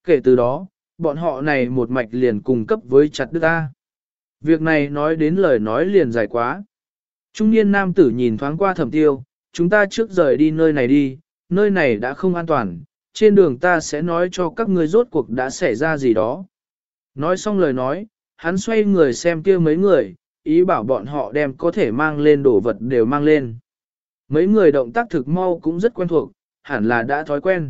Kể từ đó, bọn họ này một mạch liền cùng cấp với chặt đứt ta. Việc này nói đến lời nói liền dài quá. Trung niên nam tử nhìn thoáng qua Thẩm Tiêu, chúng ta trước rời đi nơi này đi, nơi này đã không an toàn, trên đường ta sẽ nói cho các ngươi rốt cuộc đã xảy ra gì đó. Nói xong lời nói, hắn xoay người xem kia mấy người, ý bảo bọn họ đem có thể mang lên đồ vật đều mang lên. Mấy người động tác thực mau cũng rất quen thuộc, hẳn là đã thói quen.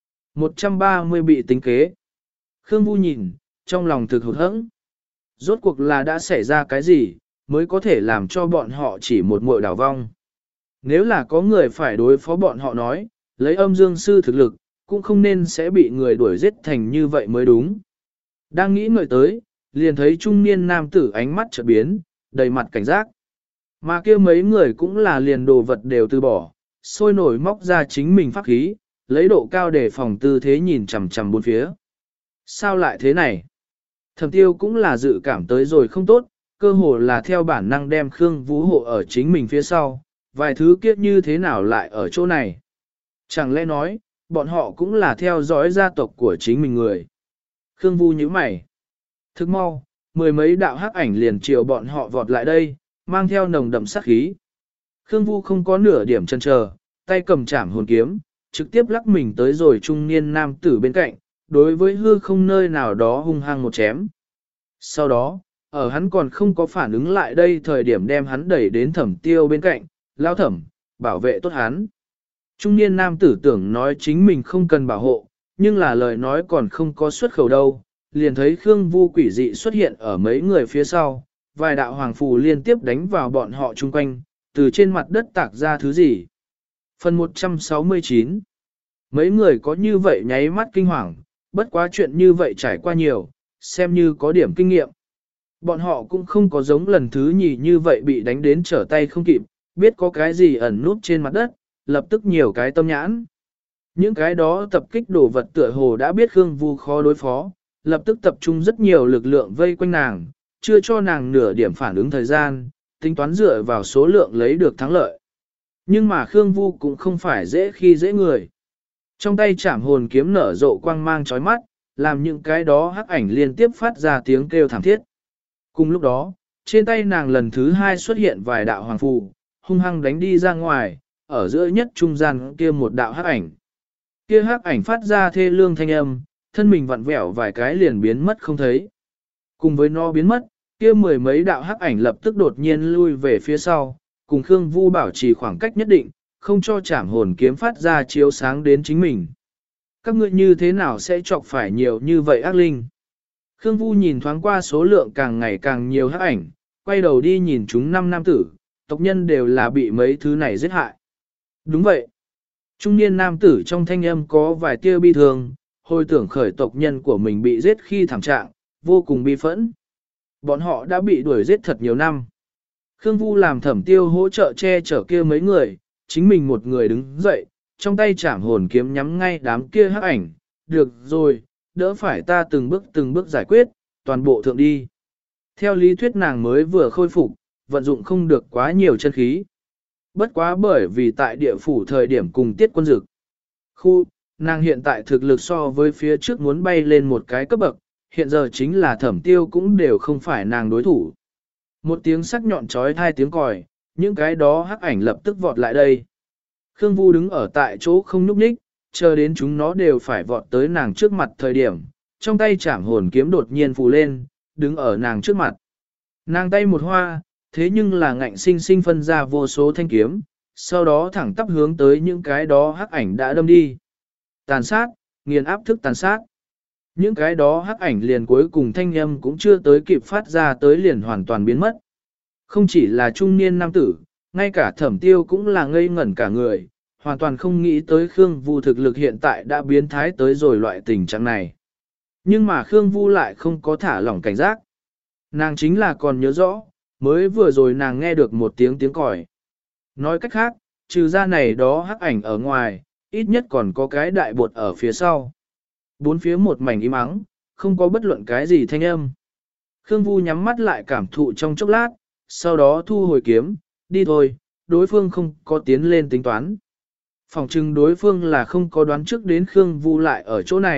130 bị tính kế. Khương Vu nhìn, trong lòng thực hụt hẫng. Rốt cuộc là đã xảy ra cái gì, mới có thể làm cho bọn họ chỉ một muội đảo vong. Nếu là có người phải đối phó bọn họ nói, lấy âm dương sư thực lực, cũng không nên sẽ bị người đuổi giết thành như vậy mới đúng. Đang nghĩ ngợi tới, liền thấy trung niên nam tử ánh mắt chợt biến, đầy mặt cảnh giác. Mà kia mấy người cũng là liền đồ vật đều từ bỏ, sôi nổi móc ra chính mình pháp khí, lấy độ cao để phòng tư thế nhìn chằm chằm bốn phía. Sao lại thế này? Thẩm Tiêu cũng là dự cảm tới rồi không tốt, cơ hồ là theo bản năng đem Khương Vũ hộ ở chính mình phía sau, vài thứ kiếp như thế nào lại ở chỗ này? Chẳng lẽ nói, bọn họ cũng là theo dõi gia tộc của chính mình người. Khương Vũ nhíu mày. Thức mau, mười mấy đạo hắc ảnh liền chiều bọn họ vọt lại đây, mang theo nồng đậm sát khí. Khương Vũ không có nửa điểm chần chờ, tay cầm chảm hồn kiếm, trực tiếp lắc mình tới rồi trung niên nam tử bên cạnh, đối với hư không nơi nào đó hung hăng một chém. Sau đó, ở hắn còn không có phản ứng lại đây thời điểm đem hắn đẩy đến Thẩm Tiêu bên cạnh, lao thẩm, bảo vệ tốt hắn. Trung niên nam tử tưởng nói chính mình không cần bảo hộ, nhưng là lời nói còn không có xuất khẩu đâu, liền thấy Khương Vu quỷ dị xuất hiện ở mấy người phía sau, vài đạo hoàng phù liên tiếp đánh vào bọn họ chung quanh, từ trên mặt đất tạc ra thứ gì. Phần 169. Mấy người có như vậy nháy mắt kinh hoàng, bất quá chuyện như vậy trải qua nhiều, xem như có điểm kinh nghiệm. Bọn họ cũng không có giống lần thứ nhì như vậy bị đánh đến trở tay không kịp, biết có cái gì ẩn núp trên mặt đất, lập tức nhiều cái tâm nhãn. Những cái đó tập kích đồ vật tựa hồ đã biết Khương Vu khó đối phó, lập tức tập trung rất nhiều lực lượng vây quanh nàng, chưa cho nàng nửa điểm phản ứng thời gian, tính toán dựa vào số lượng lấy được thắng lợi. Nhưng mà Khương Vu cũng không phải dễ khi dễ người. Trong tay chảm hồn kiếm nở rộ quang mang chói mắt, làm những cái đó hắc ảnh liên tiếp phát ra tiếng kêu thảm thiết. Cùng lúc đó, trên tay nàng lần thứ hai xuất hiện vài đạo hoàng phù, hung hăng đánh đi ra ngoài, ở giữa nhất trung gian kia một đạo hắc ảnh. Kia hắc ảnh phát ra thê lương thanh âm, thân mình vặn vẹo vài cái liền biến mất không thấy. Cùng với nó biến mất, kia mười mấy đạo hắc ảnh lập tức đột nhiên lui về phía sau, cùng Khương Vu bảo trì khoảng cách nhất định, không cho chảm hồn kiếm phát ra chiếu sáng đến chính mình. Các ngươi như thế nào sẽ chọc phải nhiều như vậy ác linh? Khương Vu nhìn thoáng qua số lượng càng ngày càng nhiều hắc ảnh, quay đầu đi nhìn chúng năm nam tử, tộc nhân đều là bị mấy thứ này giết hại. Đúng vậy. Trung niên nam tử trong thanh âm có vài tia bi thương, hồi tưởng khởi tộc nhân của mình bị giết khi thảm trạng, vô cùng bi phẫn. Bọn họ đã bị đuổi giết thật nhiều năm. Khương Vu làm Thẩm Tiêu hỗ trợ che chở kia mấy người, chính mình một người đứng dậy, trong tay chảm hồn kiếm nhắm ngay đám kia hắc ảnh. Được rồi, đỡ phải ta từng bước giải quyết, toàn bộ thượng đi. Theo lý thuyết nàng mới vừa khôi phục, vận dụng không được quá nhiều chân khí. Bất quá bởi vì tại địa phủ thời điểm cùng tiết quân dực. Nàng hiện tại thực lực so với phía trước muốn bay lên một cái cấp bậc, hiện giờ chính là Thẩm Tiêu cũng đều không phải nàng đối thủ. Một tiếng sắc nhọn trói thai tiếng còi, những cái đó hắc ảnh lập tức vọt lại đây. Khương Vu đứng ở tại chỗ không nhúc nhích, chờ đến chúng nó đều phải vọt tới nàng trước mặt thời điểm, trong tay chảm hồn kiếm đột nhiên phù lên, đứng ở nàng trước mặt. Nàng tay một hoa, thế nhưng là ngạnh sinh sinh phân ra vô số thanh kiếm, sau đó thẳng tắp hướng tới những cái đó hắc ảnh đã đâm đi. Tàn sát, nghiền áp thức tàn sát. Những cái đó hắc ảnh liền cuối cùng thanh âm cũng chưa tới kịp phát ra tới liền hoàn toàn biến mất. Không chỉ là trung niên nam tử, ngay cả Thẩm Tiêu cũng là ngây ngẩn cả người, hoàn toàn không nghĩ tới Khương Vu thực lực hiện tại đã biến thái tới rồi loại tình trạng này. Nhưng mà Khương Vu lại không có thả lỏng cảnh giác. Nàng chính là còn nhớ rõ, mới vừa rồi nàng nghe được một tiếng còi. Nói cách khác, trừ ra này đó hắc ảnh ở ngoài, ít nhất còn có cái đại bột ở phía sau. Bốn phía một mảnh im ắng, không có bất luận cái gì thanh âm. Khương Vu nhắm mắt lại cảm thụ trong chốc lát, sau đó thu hồi kiếm, đi thôi, đối phương không có tiến lên tính toán. Phòng trừng đối phương là không có đoán trước đến Khương Vu lại ở chỗ này,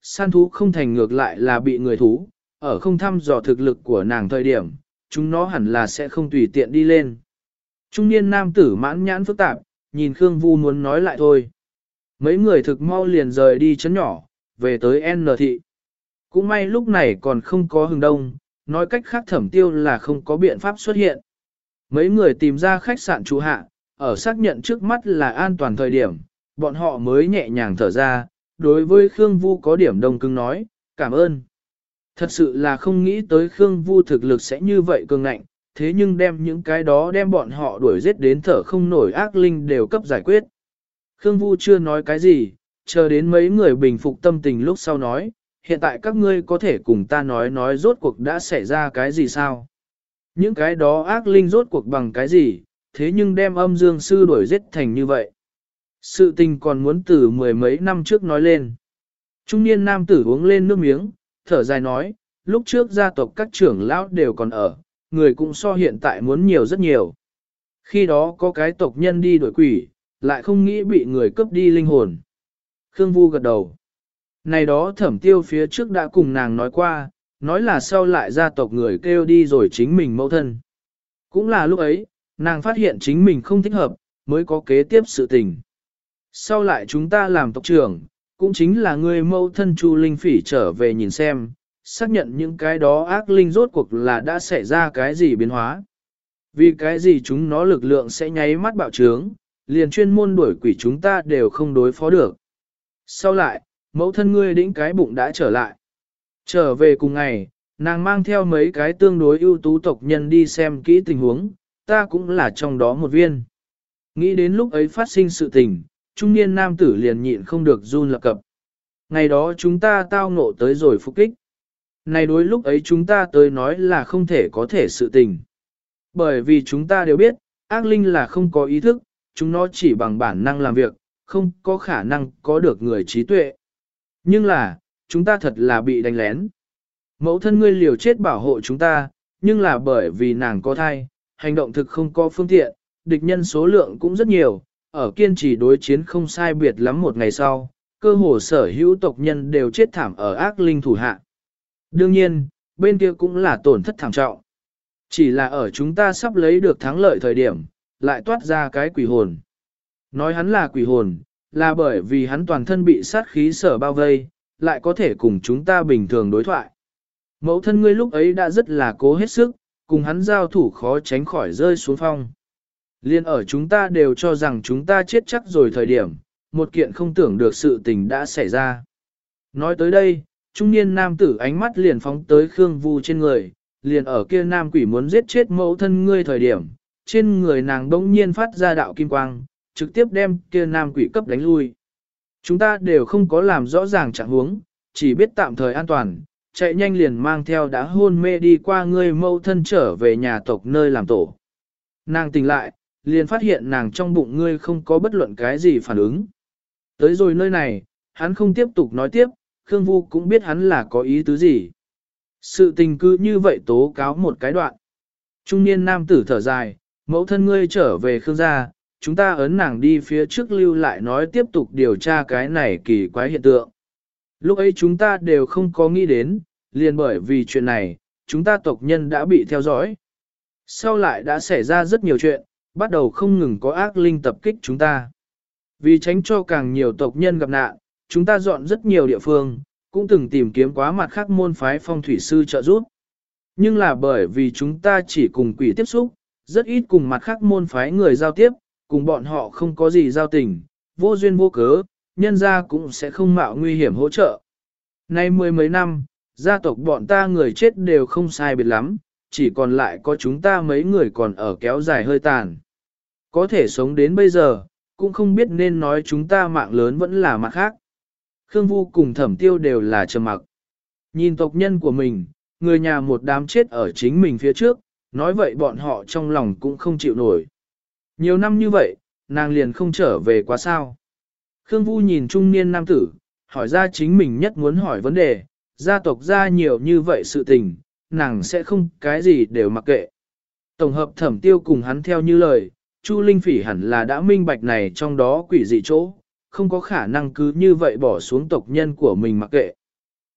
săn thú không thành ngược lại là bị người thú, ở không thăm dò thực lực của nàng thời điểm, chúng nó hẳn là sẽ không tùy tiện đi lên. Trung niên nam tử mãn nhãn phức tạp, nhìn Khương Vu muốn nói lại thôi. Mấy người thực mau liền rời đi chấn nhỏ, về tới N thị. Cũng may lúc này còn không có hừng đông, nói cách khác Thẩm Tiêu là không có biện pháp xuất hiện. Mấy người tìm ra khách sạn trú hạ, ở xác nhận trước mắt là an toàn thời điểm, bọn họ mới nhẹ nhàng thở ra, đối với Khương Vu có điểm đông cứng nói, cảm ơn. Thật sự là không nghĩ tới Khương Vu thực lực sẽ như vậy cường ngạnh, thế nhưng đem những cái đó đem bọn họ đuổi giết đến thở không nổi ác linh đều cấp giải quyết. Khương Vu chưa nói cái gì, chờ đến mấy người bình phục tâm tình lúc sau nói, hiện tại các ngươi có thể cùng ta nói rốt cuộc đã xảy ra cái gì sao? Những cái đó ác linh rốt cuộc bằng cái gì, thế nhưng đem âm dương sư đuổi giết thành như vậy. Sự tình còn muốn từ mười mấy năm trước nói lên. Trung niên nam tử uống lên nước miếng, thở dài nói, lúc trước gia tộc các trưởng lão đều còn ở, người cũng so hiện tại muốn nhiều rất nhiều. Khi đó có cái tộc nhân đi đuổi quỷ, lại không nghĩ bị người cướp đi linh hồn. Khương Vu gật đầu. Này đó Thẩm Tiêu phía trước đã cùng nàng nói qua, nói là sau lại gia tộc người kêu đi rồi chính mình mẫu thân. Cũng là lúc ấy, nàng phát hiện chính mình không thích hợp, mới có kế tiếp sự tình. Sau lại chúng ta làm tộc trưởng, cũng chính là người mẫu thân Chu Linh Phỉ trở về nhìn xem, xác nhận những cái đó ác linh rốt cuộc là đã xảy ra cái gì biến hóa. Vì cái gì chúng nó lực lượng sẽ nháy mắt bạo trướng, liền chuyên môn đuổi quỷ chúng ta đều không đối phó được. Sau lại, mẫu thân ngươi đĩnh cái bụng đã trở lại. Trở về cùng ngày, nàng mang theo mấy cái tương đối ưu tú tộc nhân đi xem kỹ tình huống, ta cũng là trong đó một viên. Nghĩ đến lúc ấy phát sinh sự tình, trung niên nam tử liền nhịn không được run lập cập. Ngày đó chúng ta tao ngộ tới rồi phục kích. Này đối lúc ấy chúng ta tới nói là không thể có thể sự tình. Bởi vì chúng ta đều biết, ác linh là không có ý thức, chúng nó chỉ bằng bản năng làm việc, không có khả năng có được người trí tuệ. Nhưng là, chúng ta thật là bị đánh lén. Mẫu thân ngươi liều chết bảo hộ chúng ta, nhưng là bởi vì nàng có thai, hành động thực không có phương tiện, địch nhân số lượng cũng rất nhiều, ở kiên trì đối chiến không sai biệt lắm một ngày sau, cơ hồ sở hữu tộc nhân đều chết thảm ở ác linh thủ hạ. Đương nhiên, bên kia cũng là tổn thất thảm trọng. Chỉ là ở chúng ta sắp lấy được thắng lợi thời điểm, lại toát ra cái quỷ hồn. Nói hắn là quỷ hồn, là bởi vì hắn toàn thân bị sát khí sở bao vây, lại có thể cùng chúng ta bình thường đối thoại. Mẫu thân ngươi lúc ấy đã rất là cố hết sức, cùng hắn giao thủ khó tránh khỏi rơi xuống phong. Liên ở chúng ta đều cho rằng chúng ta chết chắc rồi thời điểm, một kiện không tưởng được sự tình đã xảy ra. Nói tới đây, trung niên nam tử ánh mắt liền phóng tới Khương Vu trên người, liền ở kia nam quỷ muốn giết chết mẫu thân ngươi thời điểm, trên người nàng đông nhiên phát ra đạo kim quang, trực tiếp đem kia nam quỷ cấp đánh lui. Chúng ta đều không có làm rõ ràng trạng huống, chỉ biết tạm thời an toàn, chạy nhanh liền mang theo đã hôn mê đi qua ngươi mẫu thân trở về nhà tộc nơi làm tổ. Nàng tỉnh lại, liền phát hiện nàng trong bụng ngươi không có bất luận cái gì phản ứng. Tới rồi nơi này, hắn không tiếp tục nói tiếp, Khương Vu cũng biết hắn là có ý tứ gì. Sự tình cứ như vậy tố cáo một cái đoạn. Trung niên nam tử thở dài, mẫu thân ngươi trở về Khương gia, chúng ta ấn nàng đi phía trước lưu lại nói tiếp tục điều tra cái này kỳ quái hiện tượng. Lúc ấy chúng ta đều không có nghĩ đến, liền bởi vì chuyện này, chúng ta tộc nhân đã bị theo dõi. Sau lại đã xảy ra rất nhiều chuyện, bắt đầu không ngừng có ác linh tập kích chúng ta. Vì tránh cho càng nhiều tộc nhân gặp nạn, chúng ta dọn rất nhiều địa phương, cũng từng tìm kiếm quá mặt khác môn phái phong thủy sư trợ giúp. Nhưng là bởi vì chúng ta chỉ cùng quỷ tiếp xúc, rất ít cùng mặt khác môn phái người giao tiếp, cùng bọn họ không có gì giao tình, vô duyên vô cớ, nhân ra cũng sẽ không mạo nguy hiểm hỗ trợ. Nay mười mấy năm, gia tộc bọn ta người chết đều không sai biệt lắm, chỉ còn lại có chúng ta mấy người còn ở kéo dài hơi tàn. Có thể sống đến bây giờ, cũng không biết nên nói chúng ta mạng lớn vẫn là mặt khác. Khương Vu cùng Thẩm Tiêu đều là trầm mặc. Nhìn tộc nhân của mình, người nhà một đám chết ở chính mình phía trước, nói vậy bọn họ trong lòng cũng không chịu nổi. Nhiều năm như vậy, nàng liền không trở về quá sao. Khương Vu nhìn trung niên nam tử, hỏi ra chính mình nhất muốn hỏi vấn đề, gia tộc ra nhiều như vậy sự tình, nàng sẽ không cái gì đều mặc kệ. Tổng hợp Thẩm Tiêu cùng hắn theo như lời, Chu Linh Phỉ hẳn là đã minh bạch này trong đó quỷ dị chỗ, không có khả năng cứ như vậy bỏ xuống tộc nhân của mình mặc kệ.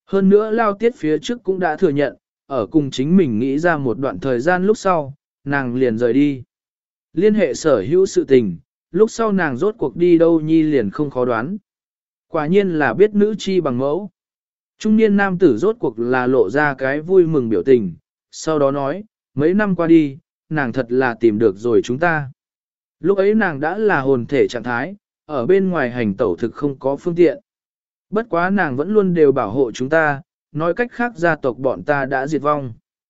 Hơn nữa Lao Tiết phía trước cũng đã thừa nhận, ở cùng chính mình nghĩ ra một đoạn thời gian lúc sau, nàng liền rời đi. Liên hệ sở hữu sự tình, lúc sau nàng rốt cuộc đi đâu nhi liền không khó đoán. Quả nhiên là biết nữ chi bằng mẫu. Trung niên nam tử rốt cuộc là lộ ra cái vui mừng biểu tình, sau đó nói, mấy năm qua đi, nàng thật là tìm được rồi chúng ta. Lúc ấy nàng đã là hồn thể trạng thái, ở bên ngoài hành tẩu thực không có phương tiện. Bất quá nàng vẫn luôn đều bảo hộ chúng ta, nói cách khác gia tộc bọn ta đã diệt vong.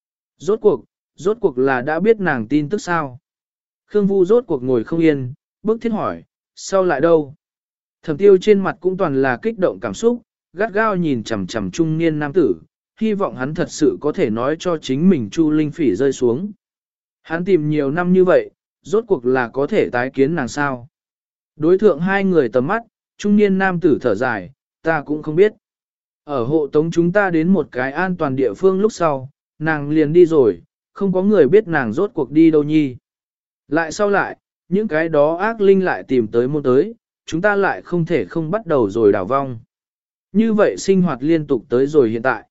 Rốt cuộc là đã biết nàng tin tức sao. Khương Vu rốt cuộc ngồi không yên, bức thiết hỏi, sau lại đâu? Thẩm Tiêu trên mặt cũng toàn là kích động cảm xúc, gắt gao nhìn chằm chằm trung niên nam tử, hy vọng hắn thật sự có thể nói cho chính mình Chu Linh Phỉ rơi xuống. Hắn tìm nhiều năm như vậy, rốt cuộc là có thể tái kiến nàng sao? Đối thượng hai người tầm mắt, trung niên nam tử thở dài, ta cũng không biết. Ở hộ tống chúng ta đến một cái an toàn địa phương lúc sau, nàng liền đi rồi, không có người biết nàng rốt cuộc đi đâu nhi. Lại sau lại, những cái đó ác linh lại tìm tới môn tới, chúng ta lại không thể không bắt đầu rồi đảo vong. Như vậy sinh hoạt liên tục tới rồi hiện tại.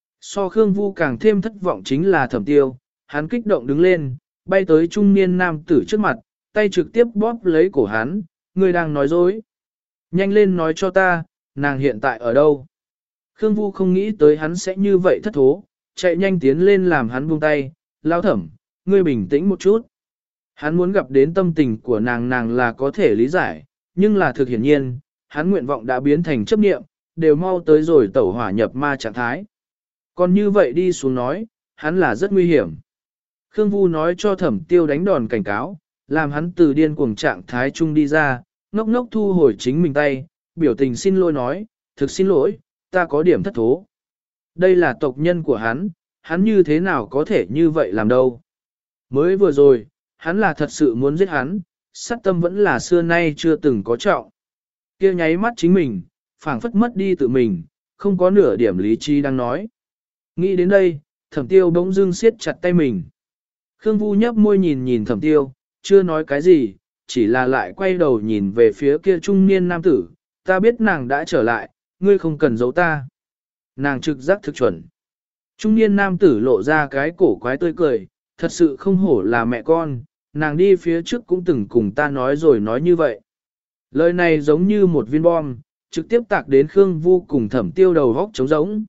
So Khương Vu càng thêm thất vọng chính là Thẩm Tiêu, hắn kích động đứng lên, bay tới trung niên nam tử trước mặt, tay trực tiếp bóp lấy cổ hắn, ngươi đang nói dối. Nhanh lên nói cho ta, nàng hiện tại ở đâu? Khương Vu không nghĩ tới hắn sẽ như vậy thất thố, chạy nhanh tiến lên làm hắn buông tay, lão Thẩm, ngươi bình tĩnh một chút. Hắn muốn gặp đến tâm tình của nàng là có thể lý giải, nhưng là thực hiển nhiên, hắn nguyện vọng đã biến thành chấp niệm, đều mau tới rồi tẩu hỏa nhập ma trạng thái. Còn như vậy đi xuống nói, hắn là rất nguy hiểm. Khương Vu nói cho Thẩm Tiêu đánh đòn cảnh cáo, làm hắn từ điên cuồng trạng thái chung đi ra, ngốc ngốc thu hồi chính mình tay, biểu tình xin lỗi nói, thực xin lỗi, ta có điểm thất thố. Đây là tộc nhân của hắn như thế nào có thể như vậy làm đâu. Mới vừa rồi, hắn là thật sự muốn giết hắn, sát tâm vẫn là xưa nay chưa từng có trọng. Kia nháy mắt chính mình, phảng phất mất đi tự mình, không có nửa điểm lý trí đang nói. Nghĩ đến đây, Thẩm Tiêu bỗng dưng siết chặt tay mình. Khương Vu nhấp môi nhìn nhìn Thẩm Tiêu, chưa nói cái gì, chỉ là lại quay đầu nhìn về phía kia trung niên nam tử, ta biết nàng đã trở lại, ngươi không cần giấu ta. Nàng trực giác thực chuẩn. Trung niên nam tử lộ ra cái cổ quái tươi cười, thật sự không hổ là mẹ con, nàng đi phía trước cũng từng cùng ta nói rồi nói như vậy. Lời này giống như một viên bom, trực tiếp tạc đến Khương Vu cùng Thẩm Tiêu đầu góc trống rỗng.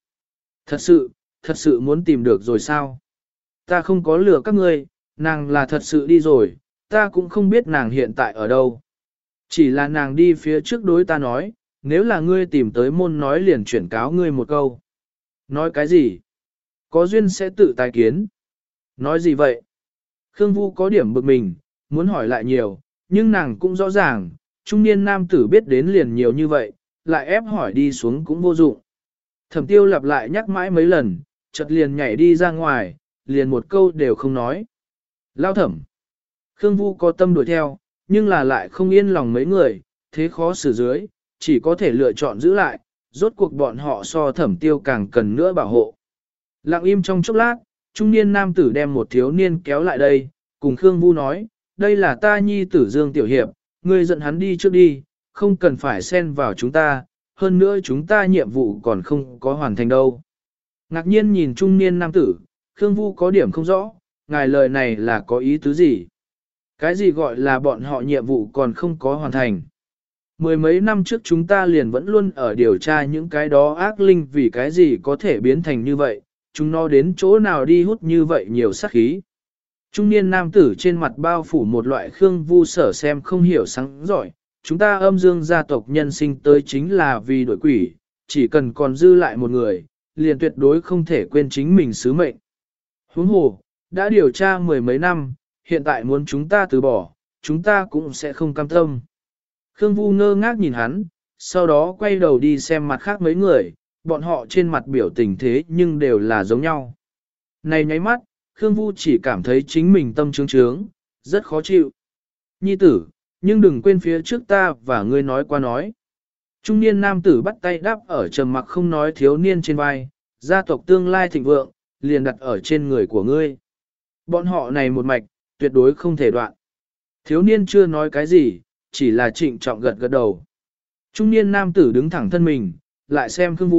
Thật sự muốn tìm được rồi sao? Ta không có lừa các ngươi, nàng là thật sự đi rồi, ta cũng không biết nàng hiện tại ở đâu. Chỉ là nàng đi phía trước đối ta nói, nếu là ngươi tìm tới môn nói liền chuyển cáo ngươi một câu. Nói cái gì? Có duyên sẽ tự tái kiến. Nói gì vậy? Khương Vu có điểm bực mình, muốn hỏi lại nhiều, nhưng nàng cũng rõ ràng, trung niên nam tử biết đến liền nhiều như vậy, lại ép hỏi đi xuống cũng vô dụng. Thẩm Tiêu lặp lại nhắc mãi mấy lần, chợt liền nhảy đi ra ngoài, liền một câu đều không nói. Lao Thẩm. Khương Vu có tâm đuổi theo, nhưng là lại không yên lòng mấy người, thế khó xử dưới, chỉ có thể lựa chọn giữ lại, rốt cuộc bọn họ so Thẩm Tiêu càng cần nữa bảo hộ. Lặng im trong chốc lát, trung niên nam tử đem một thiếu niên kéo lại đây, cùng Khương Vu nói, đây là ta nhi tử Dương Tiểu Hiệp, ngươi dẫn hắn đi trước đi, không cần phải xen vào chúng ta, hơn nữa chúng ta nhiệm vụ còn không có hoàn thành đâu. Ngạc nhiên nhìn trung niên nam tử, Khương Vu có điểm không rõ, ngài lời này là có ý tứ gì? Cái gì gọi là bọn họ nhiệm vụ còn không có hoàn thành? Mười mấy năm trước chúng ta liền vẫn luôn ở điều tra những cái đó ác linh vì cái gì có thể biến thành như vậy, chúng nó đến chỗ nào đi hút như vậy nhiều sát khí. Trung niên nam tử trên mặt bao phủ một loại Khương Vu sở xem không hiểu sáng giỏi, chúng ta âm dương gia tộc nhân sinh tới chính là vì đội quỷ, chỉ cần còn dư lại một người, liền tuyệt đối không thể quên chính mình sứ mệnh. Huống hồ, đã điều tra mười mấy năm, hiện tại muốn chúng ta từ bỏ, chúng ta cũng sẽ không cam tâm. Khương Vu ngơ ngác nhìn hắn, sau đó quay đầu đi xem mặt khác mấy người, bọn họ trên mặt biểu tình thế nhưng đều là giống nhau. Này nháy mắt, Khương Vu chỉ cảm thấy chính mình tâm trướng trướng, rất khó chịu. Nhi tử, nhưng đừng quên phía trước ta và ngươi nói qua nói. Trung niên nam tử bắt tay đáp ở trầm mặc không nói thiếu niên trên vai, gia tộc tương lai thịnh vượng, liền đặt ở trên người của ngươi. Bọn họ này một mạch, tuyệt đối không thể đoạn. Thiếu niên chưa nói cái gì, chỉ là trịnh trọng gật gật đầu. Trung niên nam tử đứng thẳng thân mình, lại xem Khương Vu,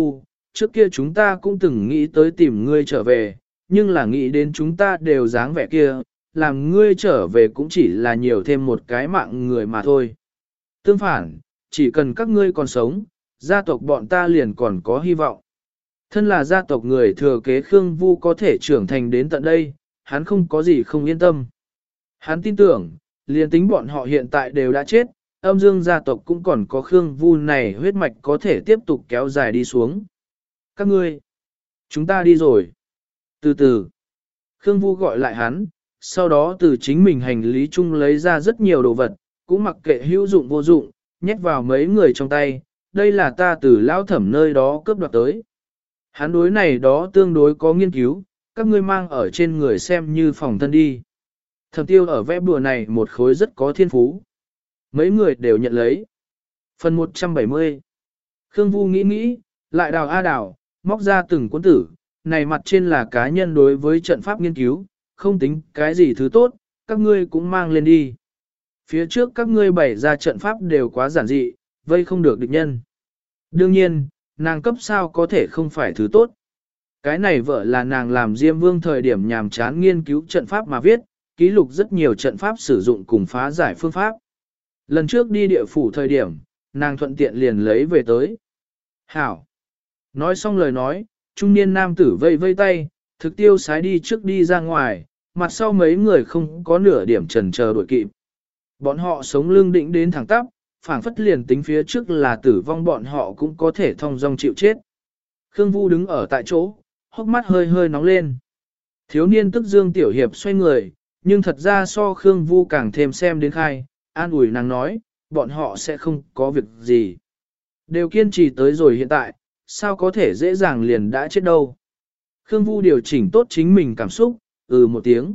trước kia chúng ta cũng từng nghĩ tới tìm ngươi trở về, nhưng là nghĩ đến chúng ta đều dáng vẻ kia, làm ngươi trở về cũng chỉ là nhiều thêm một cái mạng người mà thôi. Tương phản, chỉ cần các ngươi còn sống, gia tộc bọn ta liền còn có hy vọng. Thân là gia tộc người thừa kế Khương Vu có thể trưởng thành đến tận đây, hắn không có gì không yên tâm. Hắn tin tưởng, liền tính bọn họ hiện tại đều đã chết, âm dương gia tộc cũng còn có Khương Vu này huyết mạch có thể tiếp tục kéo dài đi xuống. Các ngươi, chúng ta đi rồi. Từ từ, Khương Vu gọi lại hắn, sau đó từ chính mình hành lý chung lấy ra rất nhiều đồ vật, cũng mặc kệ hữu dụng vô dụng, nhét vào mấy người trong tay, đây là ta từ lão thẩm nơi đó cướp đoạt tới. Hắn đối này đó tương đối có nghiên cứu, các ngươi mang ở trên người xem như phòng thân đi. Thẩm Tiêu ở vẽ bùa này một khối rất có thiên phú. Mấy người đều nhận lấy. Phần 170. Khương Vu nghĩ nghĩ, lại đào a đào, móc ra từng cuốn tử, này mặt trên là cá nhân đối với trận pháp nghiên cứu, không tính cái gì thứ tốt, các ngươi cũng mang lên đi. Phía trước các ngươi bày ra trận pháp đều quá giản dị, vây không được địch nhân. Đương nhiên, nàng cấp sao có thể không phải thứ tốt. Cái này vợ là nàng làm Diêm Vương thời điểm nhàm chán nghiên cứu trận pháp mà viết, ký lục rất nhiều trận pháp sử dụng cùng phá giải phương pháp. Lần trước đi địa phủ thời điểm, nàng thuận tiện liền lấy về tới. Hảo! Nói xong lời nói, trung niên nam tử vây vây tay, thực tiêu sái đi trước đi ra ngoài, mặt sau mấy người không có nửa điểm chần chờ đuổi kịp. Bọn họ sống lưng định đến thẳng tắp, phảng phất liền tính phía trước là tử vong bọn họ cũng có thể thông dong chịu chết. Khương Vu đứng ở tại chỗ, hốc mắt hơi hơi nóng lên. Thiếu niên tức Dương Tiểu Hiệp xoay người, nhưng thật ra so Khương Vu càng thêm xem đến khai, an ủi nàng nói, bọn họ sẽ không có việc gì. Đều kiên trì tới rồi hiện tại, sao có thể dễ dàng liền đã chết đâu. Khương Vu điều chỉnh tốt chính mình cảm xúc, một tiếng.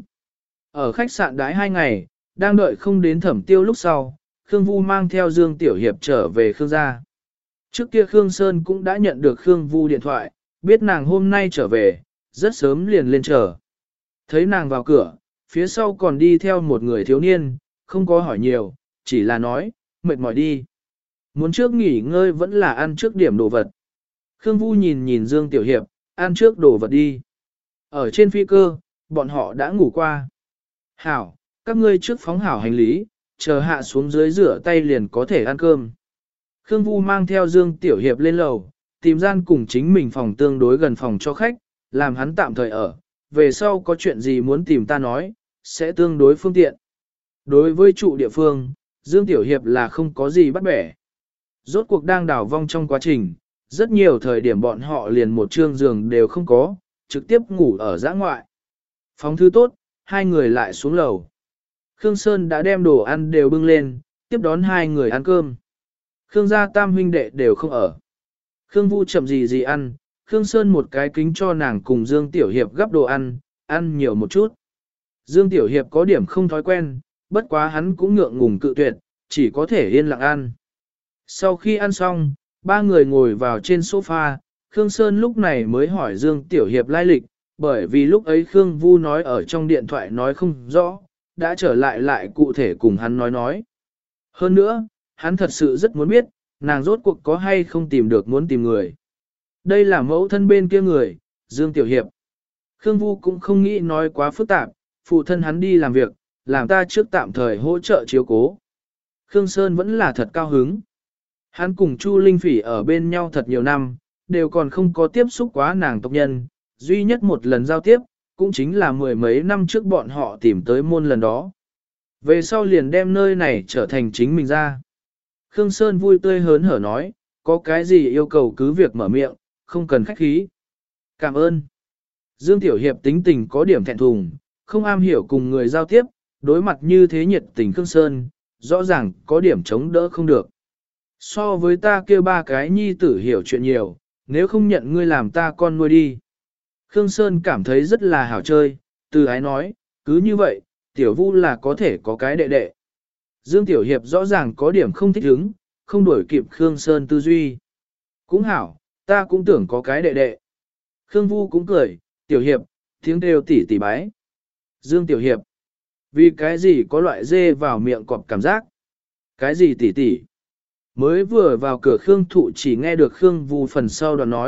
Ở khách sạn đái 2 ngày, đang đợi không đến Thẩm Tiêu lúc sau, Khương Vu mang theo Dương Tiểu Hiệp trở về Khương gia. Trước kia Khương Sơn cũng đã nhận được Khương Vu điện thoại, biết nàng hôm nay trở về, rất sớm liền lên chờ. Thấy nàng vào cửa, phía sau còn đi theo một người thiếu niên, không có hỏi nhiều, chỉ là nói, mệt mỏi đi. Muốn trước nghỉ ngơi vẫn là ăn trước điểm đồ vật. Khương Vu nhìn nhìn Dương Tiểu Hiệp, ăn trước đồ vật đi. Ở trên phi cơ, bọn họ đã ngủ qua. Hảo, các ngươi trước phóng hảo hành lý, chờ hạ xuống dưới rửa tay liền có thể ăn cơm. Khương Vu mang theo Dương Tiểu Hiệp lên lầu, tìm gian cùng chính mình phòng tương đối gần phòng cho khách, làm hắn tạm thời ở, về sau có chuyện gì muốn tìm ta nói, sẽ tương đối phương tiện. Đối với trụ địa phương, Dương Tiểu Hiệp là không có gì bắt bẻ. Rốt cuộc đang đảo vong trong quá trình, rất nhiều thời điểm bọn họ liền một trương giường đều không có, trực tiếp ngủ ở dã ngoại. Phóng thư tốt, hai người lại xuống lầu. Khương Sơn đã đem đồ ăn đều bưng lên, tiếp đón hai người ăn cơm. Khương gia tam huynh đệ đều không ở. Khương Vu chậm gì ăn, Khương Sơn một cái kính cho nàng cùng Dương Tiểu Hiệp gắp đồ ăn, ăn nhiều một chút. Dương Tiểu Hiệp có điểm không thói quen, bất quá hắn cũng ngượng ngùng cự tuyệt, chỉ có thể yên lặng ăn. Sau khi ăn xong, ba người ngồi vào trên sofa, Khương Sơn lúc này mới hỏi Dương Tiểu Hiệp lai lịch, bởi vì lúc ấy Khương Vu nói ở trong điện thoại nói không rõ, đã trở lại cụ thể cùng hắn nói. Hơn nữa, hắn thật sự rất muốn biết, nàng rốt cuộc có hay không tìm được muốn tìm người. Đây là mẫu thân bên kia người, Dương Tiểu Hiệp. Khương Vu cũng không nghĩ nói quá phức tạp, phụ thân hắn đi làm việc, làm ta trước tạm thời hỗ trợ chiếu cố. Khương Sơn vẫn là thật cao hứng. Hắn cùng Chu Linh Phỉ ở bên nhau thật nhiều năm, đều còn không có tiếp xúc quá nàng tộc nhân, duy nhất một lần giao tiếp, cũng chính là mười mấy năm trước bọn họ tìm tới môn lần đó. Về sau liền đem nơi này trở thành chính mình ra. Khương Sơn vui tươi hớn hở nói, có cái gì yêu cầu cứ việc mở miệng, không cần khách khí. Cảm ơn. Dương Tiểu Hiệp tính tình có điểm thẹn thùng, không am hiểu cùng người giao tiếp, đối mặt như thế nhiệt tình Khương Sơn, rõ ràng có điểm chống đỡ không được. So với ta kêu ba cái nhi tử hiểu chuyện nhiều, nếu không nhận ngươi làm ta con nuôi đi. Khương Sơn cảm thấy rất là hảo chơi, từ ái nói, cứ như vậy, Tiểu Vu là có thể có cái đệ đệ. Dương Tiểu Hiệp rõ ràng có điểm không thích ứng, không đuổi kịp Khương Sơn tư duy. Cũng hảo, ta cũng tưởng có cái đệ đệ. Khương Vu cũng cười, Tiểu Hiệp, tiếng đều tỉ tỉ bái. Dương Tiểu Hiệp, vì cái gì có loại dê vào miệng cọp cảm giác? Cái gì tỉ tỉ? Mới vừa vào cửa Khương Thụ chỉ nghe được Khương Vu phần sau đoạn nói,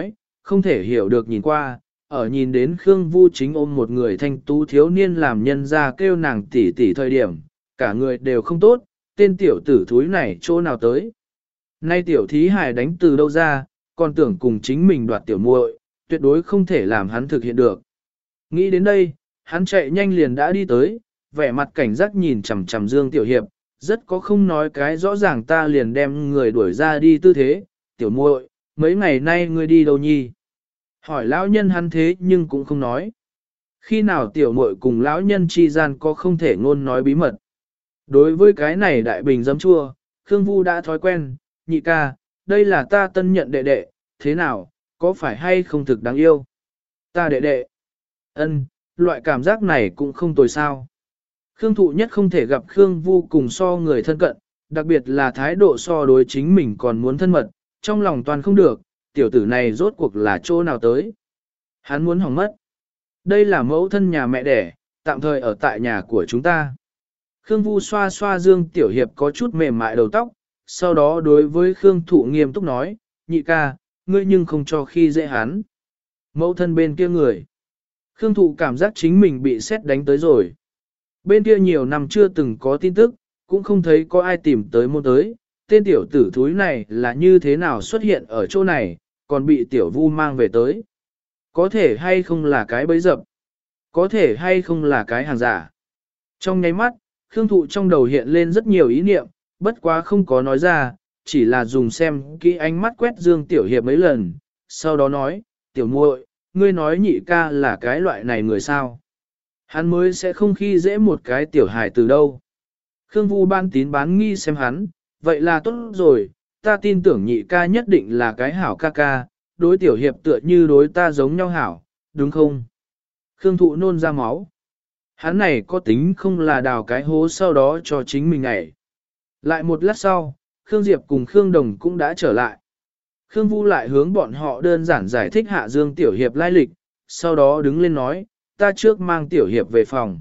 không thể hiểu được nhìn qua, ở nhìn đến Khương Vu chính ôm một người thanh tú thiếu niên làm nhân ra kêu nàng tỷ tỷ thời điểm, cả người đều không tốt, tên tiểu tử thúi này chỗ nào tới. Nay tiểu thí hài đánh từ đâu ra, còn tưởng cùng chính mình đoạt tiểu muội, tuyệt đối không thể làm hắn thực hiện được. Nghĩ đến đây, hắn chạy nhanh liền đã đi tới, vẻ mặt cảnh giác nhìn chằm chằm Dương Tiểu Hiệp, rất có không nói cái rõ ràng ta liền đem người đuổi ra đi tư thế, tiểu muội, mấy ngày nay ngươi đi đâu nhi? Hỏi lão nhân hắn thế nhưng cũng không nói. Khi nào tiểu muội cùng lão nhân chi gian có không thể ngôn nói bí mật. Đối với cái này đại bình giấm chua, Khương Vu đã thói quen, nhị ca, đây là ta tân nhận đệ đệ, thế nào, có phải hay không thực đáng yêu? Ta đệ đệ. Ân, loại cảm giác này cũng không tồi sao. Khương Thụ nhất không thể gặp Khương Vu cùng so người thân cận, đặc biệt là thái độ so đối chính mình còn muốn thân mật, trong lòng toàn không được, tiểu tử này rốt cuộc là chỗ nào tới. Hắn muốn hỏng mất. Đây là mẫu thân nhà mẹ đẻ, tạm thời ở tại nhà của chúng ta. Khương Vu xoa xoa Dương Tiểu Hiệp có chút mềm mại đầu tóc, sau đó đối với Khương Thụ nghiêm túc nói, nhị ca, ngươi nhưng không cho khi dễ hắn. Mẫu thân bên kia người. Khương Thụ cảm giác chính mình bị sét đánh tới rồi. Bên kia nhiều năm chưa từng có tin tức, cũng không thấy có ai tìm tới môn tới. Tên tiểu tử thúi này là như thế nào xuất hiện ở chỗ này, còn bị tiểu Vu mang về tới. Có thể hay không là cái bẫy dập, có thể hay không là cái hàng giả. Trong nháy mắt, Khương Thụ trong đầu hiện lên rất nhiều ý niệm, bất quá không có nói ra, chỉ là dùng xem kỹ ánh mắt quét Dương Tiểu Hiệp mấy lần, sau đó nói, tiểu muội, ngươi nói nhị ca là cái loại này người sao. Hắn mới sẽ không khi dễ một cái tiểu hài từ đâu. Khương Vu ban tín bán nghi xem hắn, vậy là tốt rồi, ta tin tưởng nhị ca nhất định là cái hảo ca ca, đối tiểu hiệp tựa như đối ta giống nhau hảo, đúng không? Khương Thụ nôn ra máu. Hắn này có tính không là đào cái hố sau đó cho chính mình nhảy. Lại một lát sau, Khương Diệp cùng Khương Đồng cũng đã trở lại. Khương Vu lại hướng bọn họ đơn giản giải thích hạ Dương Tiểu Hiệp lai lịch, sau đó đứng lên nói, ta trước mang Tiểu Hiệp về phòng.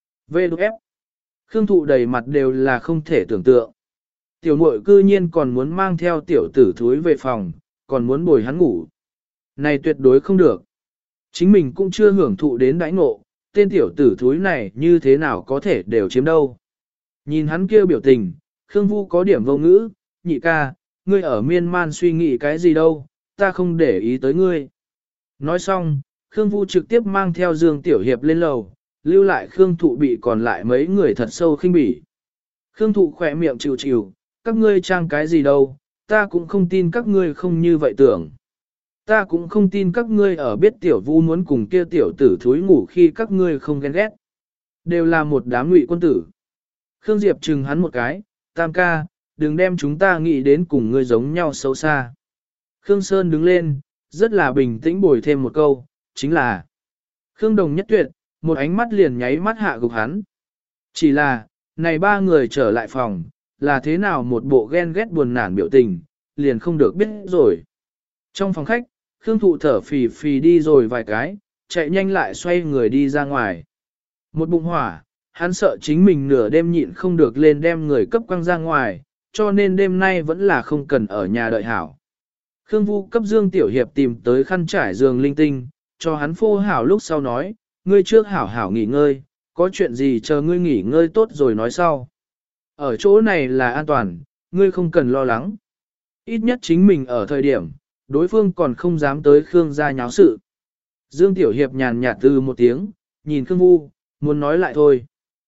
VF. Khương Thụ đầy mặt đều là không thể tưởng tượng. Tiểu muội cư nhiên còn muốn mang theo tiểu tử thúi về phòng, còn muốn bồi hắn ngủ. Này tuyệt đối không được. Chính mình cũng chưa hưởng thụ đến đãi ngộ, tên tiểu tử thúi này như thế nào có thể đều chiếm đâu. Nhìn hắn kia biểu tình, Khương Vu có điểm vô ngữ, nhị ca, ngươi ở miên man suy nghĩ cái gì đâu, ta không để ý tới ngươi. Nói xong, Khương Vu trực tiếp mang theo Dương Tiểu Hiệp lên lầu, lưu lại Khương Thụ bị còn lại mấy người thật sâu khinh bỉ. Khương Thụ khỏe miệng chịu chịu, các ngươi trang cái gì đâu, ta cũng không tin các ngươi không như vậy tưởng. Ta cũng không tin các ngươi ở biết Tiểu Vu muốn cùng kia tiểu tử thúi ngủ khi các ngươi không ghen ghét. Đều là một đám ngụy quân tử. Khương Diệp chừng hắn một cái, tam ca, đừng đem chúng ta nghĩ đến cùng ngươi giống nhau xấu xa. Khương Sơn đứng lên, rất là bình tĩnh bồi thêm một câu, chính là Khương Đồng nhất tuyệt, một ánh mắt liền nháy mắt hạ gục hắn. Chỉ là, này ba người trở lại phòng, là thế nào một bộ ghen ghét buồn nản biểu tình, liền không được biết rồi. Trong phòng khách, Khương Thụ thở phì phì đi rồi vài cái, chạy nhanh lại xoay người đi ra ngoài. Một bụng hỏa, hắn sợ chính mình nửa đêm nhịn không được lên đem người cấp quăng ra ngoài, cho nên đêm nay vẫn là không cần ở nhà đợi hảo. Khương Vu cấp Dương Tiểu Hiệp tìm tới khăn trải giường linh tinh, cho hắn phô hảo lúc sau nói, ngươi trước hảo hảo nghỉ ngơi, có chuyện gì chờ ngươi nghỉ ngơi tốt rồi nói sau. Ở chỗ này là an toàn, ngươi không cần lo lắng. Ít nhất chính mình ở thời điểm, đối phương còn không dám tới Khương gia nháo sự. Dương Tiểu Hiệp nhàn nhạt từ một tiếng, nhìn Khương Vu, muốn nói lại thôi.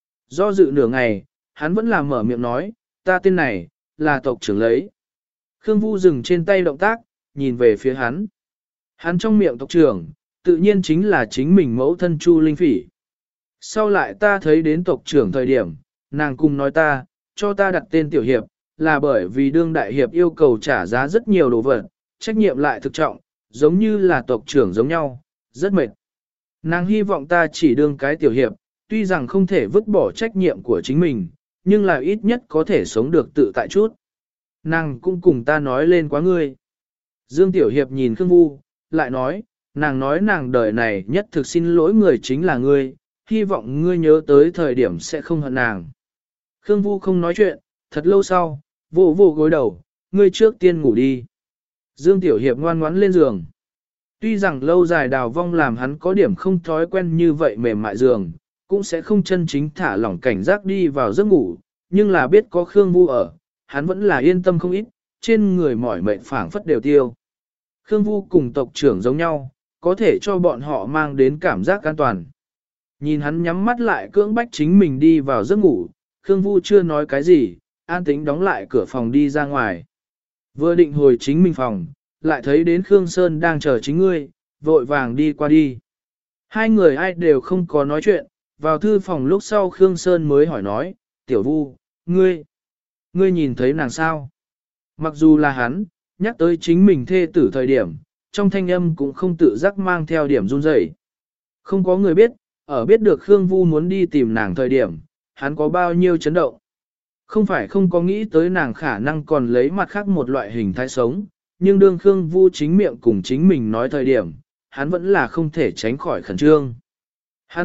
Do dự nửa ngày, hắn vẫn làm mở miệng nói, ta tên này, là tộc trưởng lấy. Khương Vu dừng trên tay động tác, nhìn về phía hắn. Hắn trong miệng tộc trưởng, tự nhiên chính là chính mình mẫu thân Chu Linh Phỉ. Sau lại ta thấy đến tộc trưởng thời điểm, nàng cùng nói ta, cho ta đặt tên Tiểu Hiệp, là bởi vì đương đại hiệp yêu cầu trả giá rất nhiều đồ vật, trách nhiệm lại thực trọng, giống như là tộc trưởng giống nhau, rất mệt. Nàng hy vọng ta chỉ đương cái Tiểu Hiệp, tuy rằng không thể vứt bỏ trách nhiệm của chính mình, nhưng là ít nhất có thể sống được tự tại chút. Nàng cũng cùng ta nói lên quá ngươi. Dương Tiểu Hiệp nhìn Khương Vu, lại nói, nàng nói nàng đời này nhất thực xin lỗi người chính là ngươi, hy vọng ngươi nhớ tới thời điểm sẽ không hận nàng. Khương Vu không nói chuyện, thật lâu sau, vô vô gối đầu, ngươi trước tiên ngủ đi. Dương Tiểu Hiệp ngoan ngoãn lên giường. Tuy rằng lâu dài đào vong làm hắn có điểm không thói quen như vậy mềm mại giường, cũng sẽ không chân chính thả lỏng cảnh giác đi vào giấc ngủ, nhưng là biết có Khương Vu ở, hắn vẫn là yên tâm không ít, trên người mỏi mệt phảng phất đều tiêu. Khương Vu cùng tộc trưởng giống nhau, có thể cho bọn họ mang đến cảm giác an toàn. Nhìn hắn nhắm mắt lại cưỡng bách chính mình đi vào giấc ngủ, Khương Vu chưa nói cái gì, an tĩnh đóng lại cửa phòng đi ra ngoài. Vừa định hồi chính mình phòng, lại thấy đến Khương Sơn đang chờ chính ngươi, vội vàng đi qua đi. Hai người ai đều không có nói chuyện, vào thư phòng lúc sau Khương Sơn mới hỏi nói, Tiểu Vu, ngươi nhìn thấy nàng sao? Mặc dù là hắn, nhắc tới chính mình thê tử thời điểm, trong thanh âm cũng không tự giác mang theo điểm run rẩy. Không có người biết, ở biết được Khương Vu muốn đi tìm nàng thời điểm, hắn có bao nhiêu chấn động. Không phải không có nghĩ tới nàng khả năng còn lấy mặt khác một loại hình thái sống, nhưng đương Khương Vu chính miệng cùng chính mình nói thời điểm, hắn vẫn là không thể tránh khỏi khẩn trương. Hắn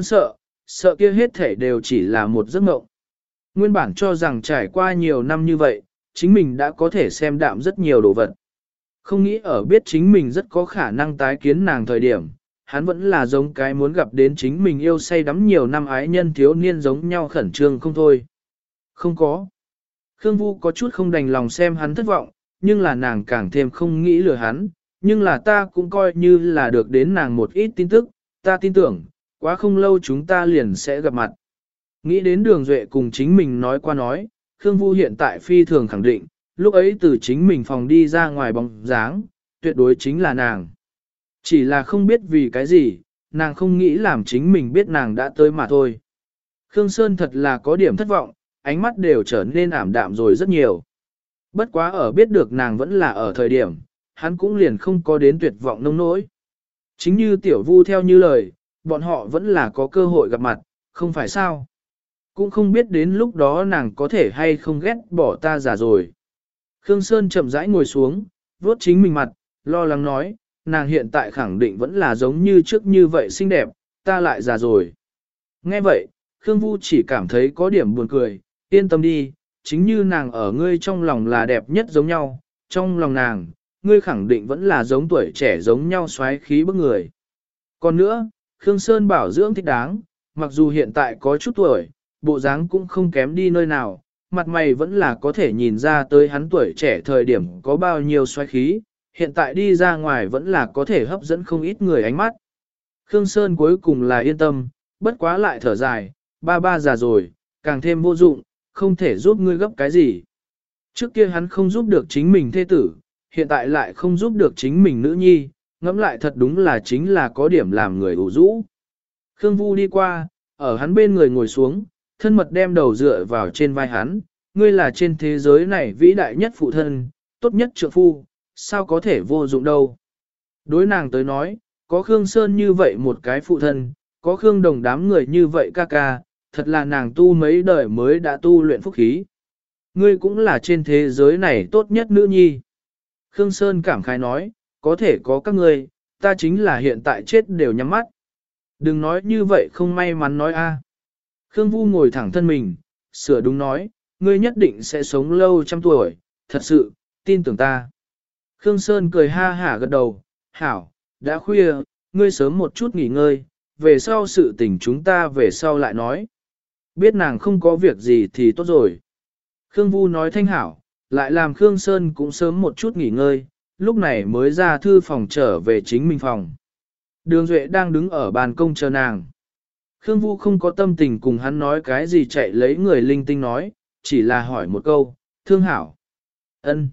sợ kia hết thể đều chỉ là một giấc mộng. Nguyên bản cho rằng trải qua nhiều năm như vậy, chính mình đã có thể xem đạm rất nhiều đồ vật. Không nghĩ ở biết chính mình rất có khả năng tái kiến nàng thời điểm, hắn vẫn là giống cái muốn gặp đến chính mình yêu say đắm nhiều năm ái nhân thiếu niên giống nhau khẩn trương không thôi. Không có. Khương Vu có chút không đành lòng xem hắn thất vọng, nhưng là nàng càng thêm không nghĩ lừa hắn, nhưng là ta cũng coi như là được đến nàng một ít tin tức, ta tin tưởng, quá không lâu chúng ta liền sẽ gặp mặt. Nghĩ đến Đường Duệ cùng chính mình nói qua nói, Khương Vu hiện tại phi thường khẳng định, lúc ấy từ chính mình phòng đi ra ngoài bóng dáng, tuyệt đối chính là nàng. Chỉ là không biết vì cái gì, nàng không nghĩ làm chính mình biết nàng đã tới mà thôi. Khương Sơn thật là có điểm thất vọng, ánh mắt đều trở nên ảm đạm rồi rất nhiều. Bất quá ở biết được nàng vẫn là ở thời điểm, hắn cũng liền không có đến tuyệt vọng nông nỗi. Chính như Tiểu Vu theo như lời, bọn họ vẫn là có cơ hội gặp mặt, không phải sao. Cũng không biết đến lúc đó nàng có thể hay không ghét bỏ ta già rồi. Khương Sơn chậm rãi ngồi xuống, vuốt chính mình mặt, lo lắng nói, nàng hiện tại khẳng định vẫn là giống như trước như vậy xinh đẹp, ta lại già rồi. Nghe vậy, Khương Vu chỉ cảm thấy có điểm buồn cười, yên tâm đi, chính như nàng ở ngươi trong lòng là đẹp nhất giống nhau, trong lòng nàng, ngươi khẳng định vẫn là giống tuổi trẻ giống nhau xoáy khí bức người. Còn nữa, Khương Sơn bảo dưỡng thích đáng, mặc dù hiện tại có chút tuổi, bộ dáng cũng không kém đi nơi nào, mặt mày vẫn là có thể nhìn ra tới hắn tuổi trẻ thời điểm có bao nhiêu xoáy khí, hiện tại đi ra ngoài vẫn là có thể hấp dẫn không ít người ánh mắt. Khương Sơn cuối cùng là yên tâm, bất quá lại thở dài, ba già rồi, càng thêm vô dụng, không thể giúp ngươi gấp cái gì. Trước kia hắn không giúp được chính mình thê tử, hiện tại lại không giúp được chính mình nữ nhi, ngẫm lại thật đúng là chính là có điểm làm người ủ rũ. Khương Vu đi qua, ở hắn bên người ngồi xuống, thân mật đem đầu dựa vào trên vai hắn, ngươi là trên thế giới này vĩ đại nhất phụ thân, tốt nhất trượng phu, sao có thể vô dụng đâu. Đối nàng tới nói, có Khương Sơn như vậy một cái phụ thân, có Khương Đồng đám người như vậy ca ca, thật là nàng tu mấy đời mới đã tu luyện phúc khí. Ngươi cũng là trên thế giới này tốt nhất nữ nhi. Khương Sơn cảm khái nói, có thể có các ngươi, ta chính là hiện tại chết đều nhắm mắt. Đừng nói như vậy không may mắn nói a. Khương Vu ngồi thẳng thân mình, sửa đúng nói, ngươi nhất định sẽ sống lâu trăm tuổi, thật sự, tin tưởng ta. Khương Sơn cười ha hả gật đầu, hảo, đã khuya, ngươi sớm một chút nghỉ ngơi, về sau sự tình chúng ta về sau lại nói. Biết nàng không có việc gì thì tốt rồi. Khương Vu nói thanh hảo, lại làm Khương Sơn cũng sớm một chút nghỉ ngơi, lúc này mới ra thư phòng trở về chính mình phòng. Đường Duệ đang đứng ở ban công chờ nàng. Khương Vu không có tâm tình cùng hắn nói cái gì chạy lấy người linh tinh nói, chỉ là hỏi một câu, thương hảo. Ân.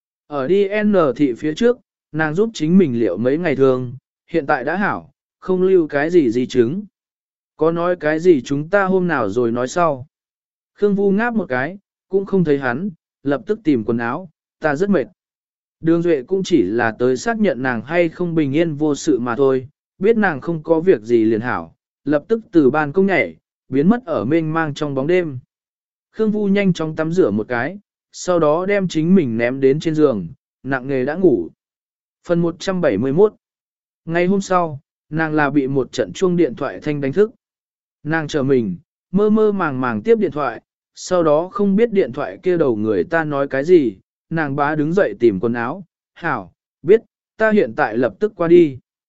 Ở đi N thị phía trước, nàng giúp chính mình liệu mấy ngày thường, hiện tại đã hảo, không lưu cái gì di chứng. Có nói cái gì chúng ta hôm nào rồi nói sau. Khương Vu ngáp một cái, cũng không thấy hắn, lập tức tìm quần áo, ta rất mệt. Đường Duệ cũng chỉ là tới xác nhận nàng hay không bình yên vô sự mà thôi, biết nàng không có việc gì liền hảo, lập tức từ ban công nhảy, biến mất ở mênh mang trong bóng đêm. Khương Vu nhanh chóng tắm rửa một cái, sau đó đem chính mình ném đến trên giường, nặng nghề đã ngủ. Phần 171. Ngày hôm sau, nàng là bị một trận chuông điện thoại thanh đánh thức. Nàng chờ mình, mơ mơ màng màng tiếp điện thoại, sau đó không biết điện thoại kia đầu người ta nói cái gì, nàng bá đứng dậy tìm quần áo, hảo, biết, ta hiện tại lập tức qua đi.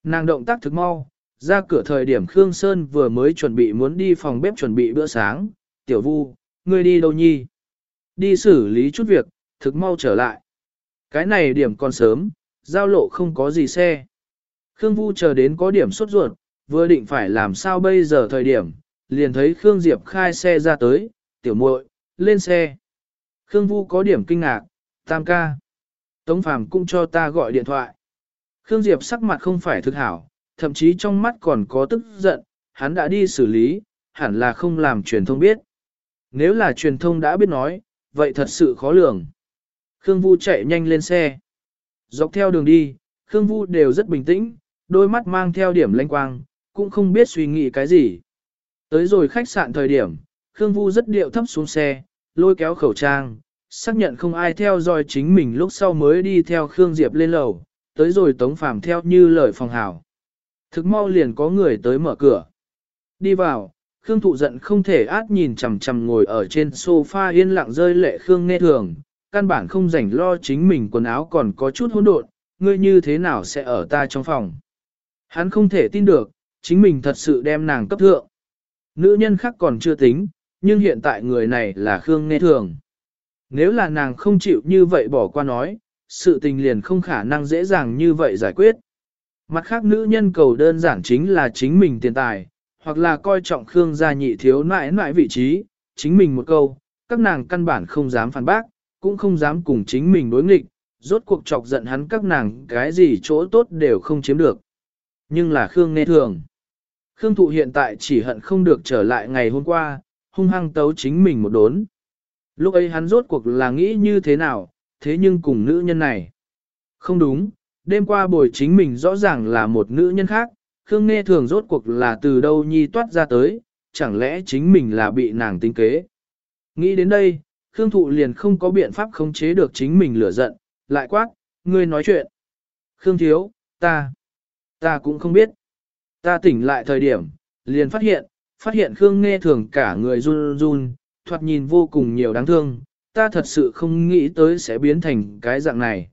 Nàng động tác thực mau, ra cửa thời điểm Khương Sơn vừa mới chuẩn bị muốn đi phòng bếp chuẩn bị bữa sáng, tiểu Vu, ngươi đi đâu nhi? Đi xử lý chút việc, thực mau trở lại. Cái này điểm còn sớm, giao lộ không có gì xe. Khương Vu chờ đến có điểm sốt ruột, vừa định phải làm sao bây giờ thời điểm, liền thấy Khương Diệp khai xe ra tới, tiểu muội, lên xe. Khương Vu có điểm kinh ngạc, tam ca. Tống Phàm cũng cho ta gọi điện thoại. Khương Diệp sắc mặt không phải thực hảo, thậm chí trong mắt còn có tức giận, hắn đã đi xử lý, hẳn là không làm truyền thông biết. Nếu là truyền thông đã biết nói, vậy thật sự khó lường. Khương Vu chạy nhanh lên xe. Dọc theo đường đi, Khương Vu đều rất bình tĩnh, đôi mắt mang theo điểm lanh quang, cũng không biết suy nghĩ cái gì. Tới rồi khách sạn thời điểm, Khương Vu rất điệu thấp xuống xe, lôi kéo khẩu trang, xác nhận không ai theo dõi chính mình lúc sau mới đi theo Khương Diệp lên lầu, tới rồi Tống Phàm theo như lời phòng hảo. Thực mau liền có người tới mở cửa. Đi vào, Khương Thụ giận không thể át nhìn chằm chằm ngồi ở trên sofa yên lặng rơi lệ Khương Nghe Thường, căn bản không rảnh lo chính mình quần áo còn có chút hỗn độn, ngươi như thế nào sẽ ở ta trong phòng. Hắn không thể tin được, chính mình thật sự đem nàng cấp thượng. Nữ nhân khác còn chưa tính, nhưng hiện tại người này là Khương Nghe Thường. Nếu là nàng không chịu như vậy bỏ qua nói, sự tình liền không khả năng dễ dàng như vậy giải quyết. Mặt khác nữ nhân cầu đơn giản chính là chính mình tiền tài, hoặc là coi trọng Khương gia nhị thiếu nãi nãi vị trí, chính mình một câu, các nàng căn bản không dám phản bác, cũng không dám cùng chính mình đối nghịch, rốt cuộc chọc giận hắn các nàng cái gì chỗ tốt đều không chiếm được. Nhưng là Khương Nghe Thường. Khương Thụ hiện tại chỉ hận không được trở lại ngày hôm qua, hung hăng tấu chính mình một đốn. Lúc ấy hắn rốt cuộc là nghĩ như thế nào, thế nhưng cùng nữ nhân này. Không đúng, đêm qua bồi chính mình rõ ràng là một nữ nhân khác, Khương Nghe Thường rốt cuộc là từ đâu nhi toát ra tới, chẳng lẽ chính mình là bị nàng tính kế. Nghĩ đến đây, Khương Thụ liền không có biện pháp khống chế được chính mình lửa giận, lại quát, ngươi nói chuyện. Khương Thiếu, ta cũng không biết. Ta tỉnh lại thời điểm, liền phát hiện Khương Nghe Thường cả người run run, thoạt nhìn vô cùng nhiều đáng thương, ta thật sự không nghĩ tới sẽ biến thành cái dạng này,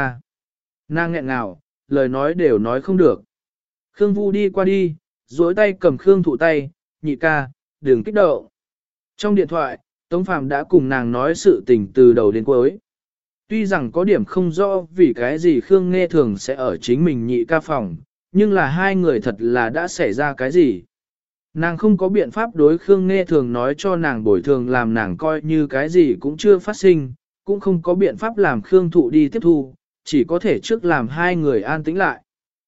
nàng nghẹn ngào, lời nói đều nói không được. Khương Vu đi qua đi, duỗi tay cầm Khương Thụ tay, nhị ca, đừng kích động. Trong điện thoại, Tống Phàm đã cùng nàng nói sự tình từ đầu đến cuối. Tuy rằng có điểm không rõ vì cái gì Khương Nghe Thường sẽ ở chính mình nhị ca phòng, nhưng là hai người thật là đã xảy ra cái gì. Nàng không có biện pháp đối Khương Nghe Thường nói cho nàng bồi thường làm nàng coi như cái gì cũng chưa phát sinh, cũng không có biện pháp làm Khương Thụ đi tiếp thu, chỉ có thể trước làm hai người an tĩnh lại.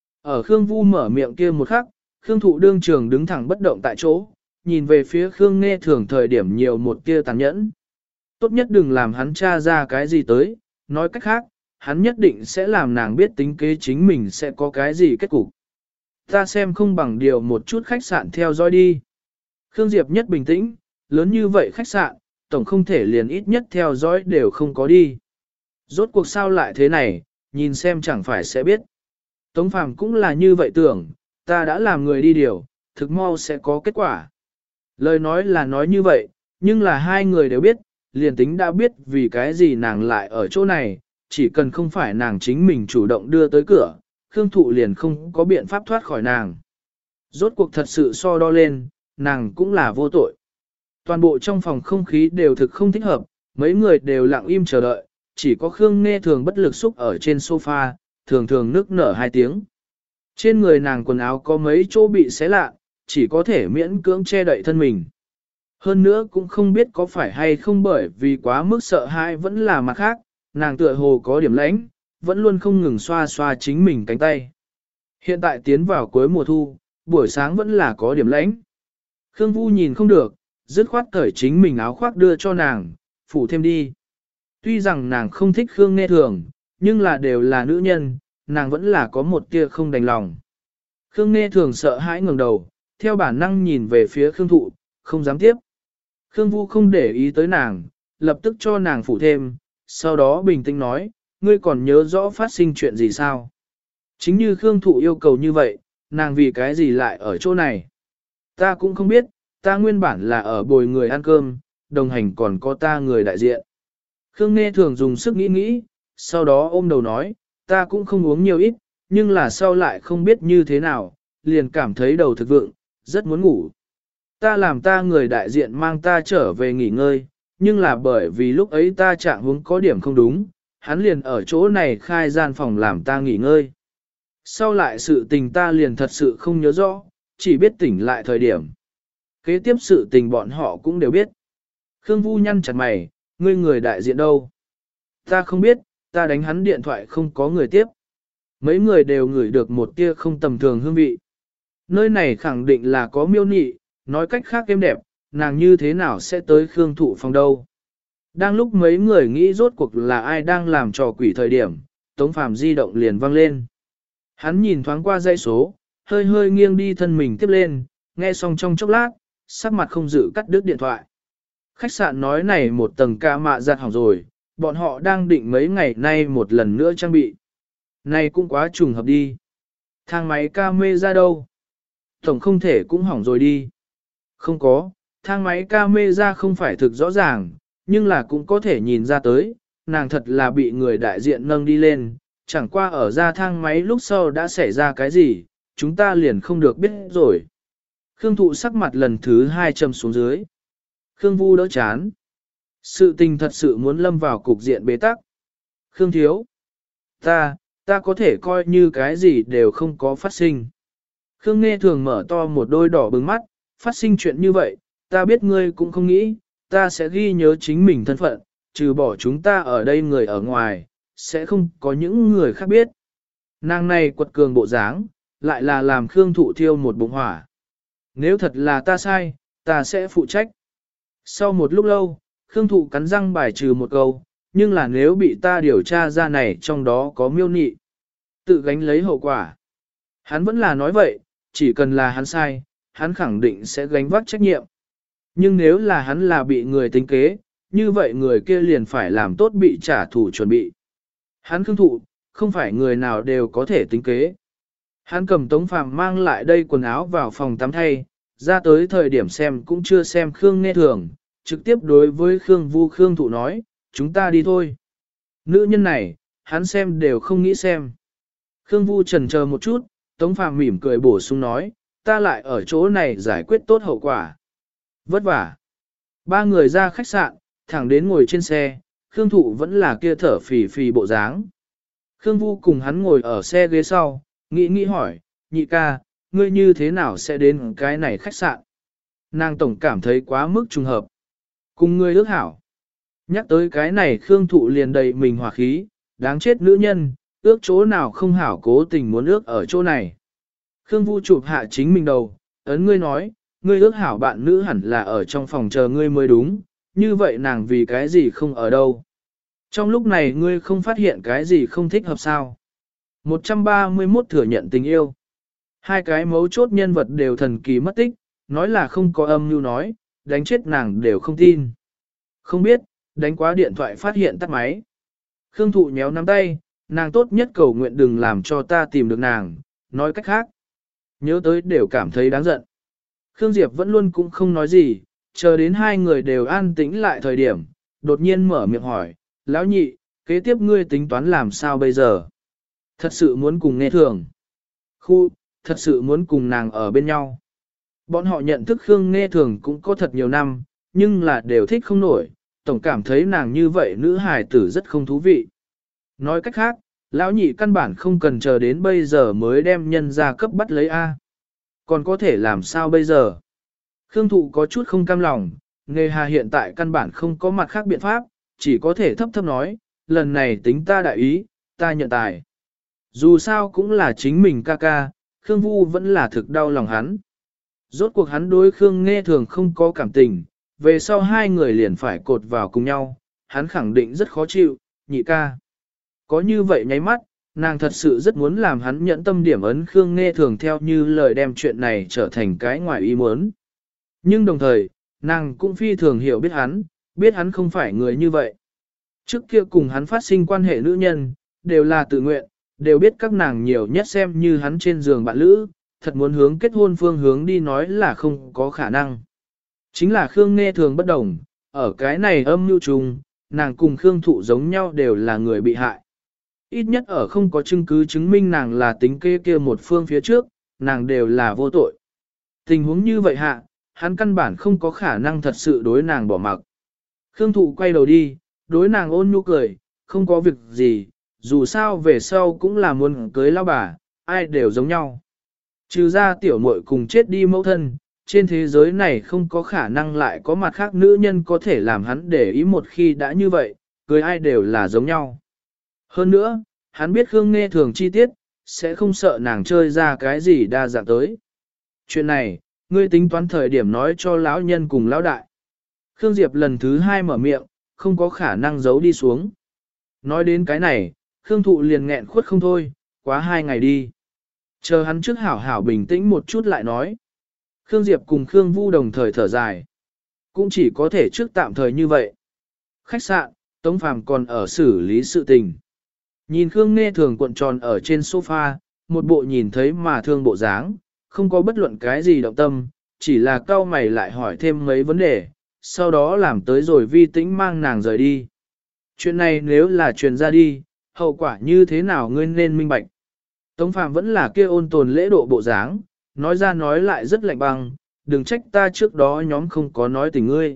Ở Khương Vu mở miệng kia một khắc, Khương Thụ đương trường đứng thẳng bất động tại chỗ, nhìn về phía Khương Nghe Thường thời điểm nhiều một tia tàn nhẫn. Tốt nhất đừng làm hắn tra ra cái gì tới, nói cách khác, hắn nhất định sẽ làm nàng biết tính kế chính mình sẽ có cái gì kết cục. Ta xem không bằng điều một chút khách sạn theo dõi đi. Khương Diệp nhất bình tĩnh, lớn như vậy khách sạn, tổng không thể liền ít nhất theo dõi đều không có đi. Rốt cuộc sao lại thế này, nhìn xem chẳng phải sẽ biết. Tống Phàm cũng là như vậy tưởng, ta đã làm người đi điều, thực mau sẽ có kết quả. Lời nói là nói như vậy, nhưng là hai người đều biết, liền tính đã biết vì cái gì nàng lại ở chỗ này, chỉ cần không phải nàng chính mình chủ động đưa tới cửa, Khương Thụ liền không có biện pháp thoát khỏi nàng. Rốt cuộc thật sự so đo lên, nàng cũng là vô tội. Toàn bộ trong phòng không khí đều thực không thích hợp, mấy người đều lặng im chờ đợi, chỉ có Khương Nghe Thường bất lực xúc ở trên sofa, thường thường nức nở 2 tiếng. Trên người nàng quần áo có mấy chỗ bị xé lạ, chỉ có thể miễn cưỡng che đậy thân mình. Hơn nữa cũng không biết có phải hay không bởi vì quá mức sợ hãi vẫn là mặt khác, nàng tựa hồ có điểm lãnh, vẫn luôn không ngừng xoa xoa chính mình cánh tay. Hiện tại tiến vào cuối mùa thu, buổi sáng vẫn là có điểm lãnh. Khương Vu nhìn không được, dứt khoát cởi chính mình áo khoác đưa cho nàng, phủ thêm đi. Tuy rằng nàng không thích Khương Nghe Thường, nhưng là đều là nữ nhân, nàng vẫn là có một tia không đành lòng. Khương Nghe Thường sợ hãi ngẩng đầu, theo bản năng nhìn về phía Khương Thụ, không dám tiếp. Khương Vu không để ý tới nàng, lập tức cho nàng phủ thêm, sau đó bình tĩnh nói, ngươi còn nhớ rõ phát sinh chuyện gì sao? Chính như Khương Thụ yêu cầu như vậy, nàng vì cái gì lại ở chỗ này? Ta cũng không biết, ta nguyên bản là ở bồi người ăn cơm, đồng hành còn có ta người đại diện. Khương Nghe Thường dùng sức nghĩ nghĩ, sau đó ôm đầu nói, ta cũng không uống nhiều ít, nhưng là sau lại không biết như thế nào, liền cảm thấy đầu thực vượng, rất muốn ngủ. Ta làm ta người đại diện mang ta trở về nghỉ ngơi, nhưng là bởi vì lúc ấy ta trạng huống có điểm không đúng, hắn liền ở chỗ này khai gian phòng làm ta nghỉ ngơi. Sau lại sự tình ta liền thật sự không nhớ rõ, chỉ biết tỉnh lại thời điểm. Kế tiếp sự tình bọn họ cũng đều biết. Khương Vu nhăn chặt mày, ngươi người đại diện đâu? Ta không biết, ta đánh hắn điện thoại không có người tiếp. Mấy người đều ngửi được một tia không tầm thường hương vị. Nơi này khẳng định là có miêu nị, nói cách khác êm đẹp, nàng như thế nào sẽ tới Khương Thụ phòng đâu. Đang lúc mấy người nghĩ rốt cuộc là ai đang làm trò quỷ thời điểm, Tống Phàm di động liền vang lên. Hắn nhìn thoáng qua dãy số, hơi hơi nghiêng đi thân mình tiếp lên, nghe xong trong chốc lát, sắc mặt không dự cắt đứt điện thoại. Khách sạn nói này một tầng ca mạ giặt hỏng rồi, bọn họ đang định mấy ngày nay một lần nữa trang bị. Này cũng quá trùng hợp đi. Thang máy ca mê ra đâu? Tổng không thể cũng hỏng rồi đi. Không có, thang máy ca mê ra không phải thực rõ ràng, nhưng là cũng có thể nhìn ra tới, nàng thật là bị người đại diện nâng đi lên, chẳng qua ở ra thang máy lúc sau đã xảy ra cái gì, chúng ta liền không được biết rồi. Khương Thụ sắc mặt lần thứ 2 châm xuống dưới. Khương Vu đỡ chán. Sự tình thật sự muốn lâm vào cục diện bế tắc. Khương Thiếu. Ta có thể coi như cái gì đều không có phát sinh. Khương Nghe thường mở to một đôi đỏ bừng mắt, phát sinh chuyện như vậy, ta biết ngươi cũng không nghĩ, ta sẽ ghi nhớ chính mình thân phận, trừ bỏ chúng ta ở đây người ở ngoài, sẽ không có những người khác biết. Nàng này quật cường bộ dáng, lại là làm Khương Thụ thiêu một bụng hỏa. Nếu thật là ta sai, ta sẽ phụ trách. Sau một lúc lâu, Khương Thụ cắn răng bài trừ một câu, nhưng là nếu bị ta điều tra ra này trong đó có miêu nị, tự gánh lấy hậu quả. Hắn vẫn là nói vậy, chỉ cần là hắn sai, hắn khẳng định sẽ gánh vác trách nhiệm. Nhưng nếu là hắn là bị người tính kế, như vậy người kia liền phải làm tốt bị trả thù chuẩn bị. Hắn Khương Thụ, không phải người nào đều có thể tính kế. Hắn cầm Tống Phàm mang lại đây quần áo vào phòng tắm thay, ra tới thời điểm xem cũng chưa xem Khương Nghe thường, trực tiếp đối với Khương Vu Khương Thụ nói, chúng ta đi thôi. Nữ nhân này, hắn xem đều không nghĩ xem. Khương Vu chần chờ một chút, Tống Phàm mỉm cười bổ sung nói, ta lại ở chỗ này giải quyết tốt hậu quả. Vất vả. Ba người ra khách sạn, thẳng đến ngồi trên xe, Khương Thụ vẫn là kia thở phì phì bộ dáng. Khương Vu cùng hắn ngồi ở xe ghế sau, nghĩ hỏi, nhị ca, ngươi như thế nào sẽ đến cái này khách sạn? Nàng tổng cảm thấy quá mức trùng hợp. Cùng ngươi ước hảo. Nhắc tới cái này Khương Thụ liền đầy mình hỏa khí, đáng chết nữ nhân, ước chỗ nào không hảo cố tình muốn ước ở chỗ này. Khương Vu chụp hạ chính mình đầu, ấn ngươi nói, ngươi ước hảo bạn nữ hẳn là ở trong phòng chờ ngươi mới đúng, như vậy nàng vì cái gì không ở đâu. Trong lúc này ngươi không phát hiện cái gì không thích hợp sao. 131 thừa nhận tình yêu. Hai cái mấu chốt nhân vật đều thần kỳ mất tích, nói là không có âm mưu nói, đánh chết nàng đều không tin. Không biết, đánh quá điện thoại phát hiện tắt máy. Khương Thụ nhéo nắm tay, nàng tốt nhất cầu nguyện đừng làm cho ta tìm được nàng, nói cách khác. Nhớ tới đều cảm thấy đáng giận. Khương Diệp vẫn luôn cũng không nói gì, chờ đến hai người đều an tĩnh lại thời điểm, đột nhiên mở miệng hỏi, lão nhị, kế tiếp ngươi tính toán làm sao bây giờ? Thật sự muốn cùng Nghe thường. Thật sự muốn cùng nàng ở bên nhau. Bọn họ nhận thức Khương Nghe thường cũng có thật nhiều năm, nhưng là đều thích không nổi, tổng cảm thấy nàng như vậy nữ hài tử rất không thú vị. Nói cách khác, lão nhị căn bản không cần chờ đến bây giờ mới đem nhân ra cấp bắt lấy A. Còn có thể làm sao bây giờ? Khương Thụ có chút không cam lòng, Nghề Hà hiện tại căn bản không có mặt khác biện pháp, chỉ có thể thấp thấp nói, lần này tính ta đại ý, ta nhận tài. Dù sao cũng là chính mình ca ca, Khương Vu vẫn là thực đau lòng hắn. Rốt cuộc hắn đối Khương Nghe thường không có cảm tình, về sau hai người liền phải cột vào cùng nhau, hắn khẳng định rất khó chịu, nhị ca. Có như vậy nháy mắt, nàng thật sự rất muốn làm hắn nhẫn tâm điểm ấn Khương Nghe thường theo như lời đem chuyện này trở thành cái ngoài ý muốn. Nhưng đồng thời, nàng cũng phi thường hiểu biết hắn không phải người như vậy. Trước kia cùng hắn phát sinh quan hệ nữ nhân, đều là tự nguyện, đều biết các nàng nhiều nhất xem như hắn trên giường bạn lữ, thật muốn hướng kết hôn phương hướng đi nói là không có khả năng. Chính là Khương Nghe thường bất đồng, ở cái này âm mưu trùng, nàng cùng Khương Thụ giống nhau đều là người bị hại. Ít nhất ở không có chứng cứ chứng minh nàng là tính kế kia một phương phía trước, nàng đều là vô tội. Tình huống như vậy hạ, hắn căn bản không có khả năng thật sự đối nàng bỏ mặc. Khương Thụ quay đầu đi, đối nàng ôn nhu cười, không có việc gì, dù sao về sau cũng là muốn cưới lão bà, ai đều giống nhau. Trừ ra tiểu muội cùng chết đi mẫu thân, trên thế giới này không có khả năng lại có mặt khác nữ nhân có thể làm hắn để ý một khi đã như vậy, cưới ai đều là giống nhau. Hơn nữa, hắn biết Khương Nghe Thường chi tiết, sẽ không sợ nàng chơi ra cái gì đa dạng tới. Chuyện này, ngươi tính toán thời điểm nói cho lão nhân cùng lão đại. Khương Diệp lần thứ hai mở miệng, không có khả năng giấu đi xuống. Nói đến cái này, Khương Thụ liền nghẹn khuất không thôi, quá 2 ngày đi. Chờ hắn trước hảo hảo bình tĩnh một chút lại nói. Khương Diệp cùng Khương Vu đồng thời thở dài. Cũng chỉ có thể trước tạm thời như vậy. Khách sạn, Tống Phàm còn ở xử lý sự tình. Nhìn Khương Nghe Thường cuộn tròn ở trên sofa, một bộ nhìn thấy mà thương bộ dáng, không có bất luận cái gì động tâm, chỉ là cau mày lại hỏi thêm mấy vấn đề, sau đó làm tới rồi Vi Tĩnh mang nàng rời đi. Chuyện này nếu là truyền ra đi, hậu quả như thế nào ngươi nên minh bạch. Tống Phàm vẫn là kia ôn tồn lễ độ bộ dáng, nói ra nói lại rất lạnh băng, đừng trách ta trước đó nhóm không có nói tình ngươi.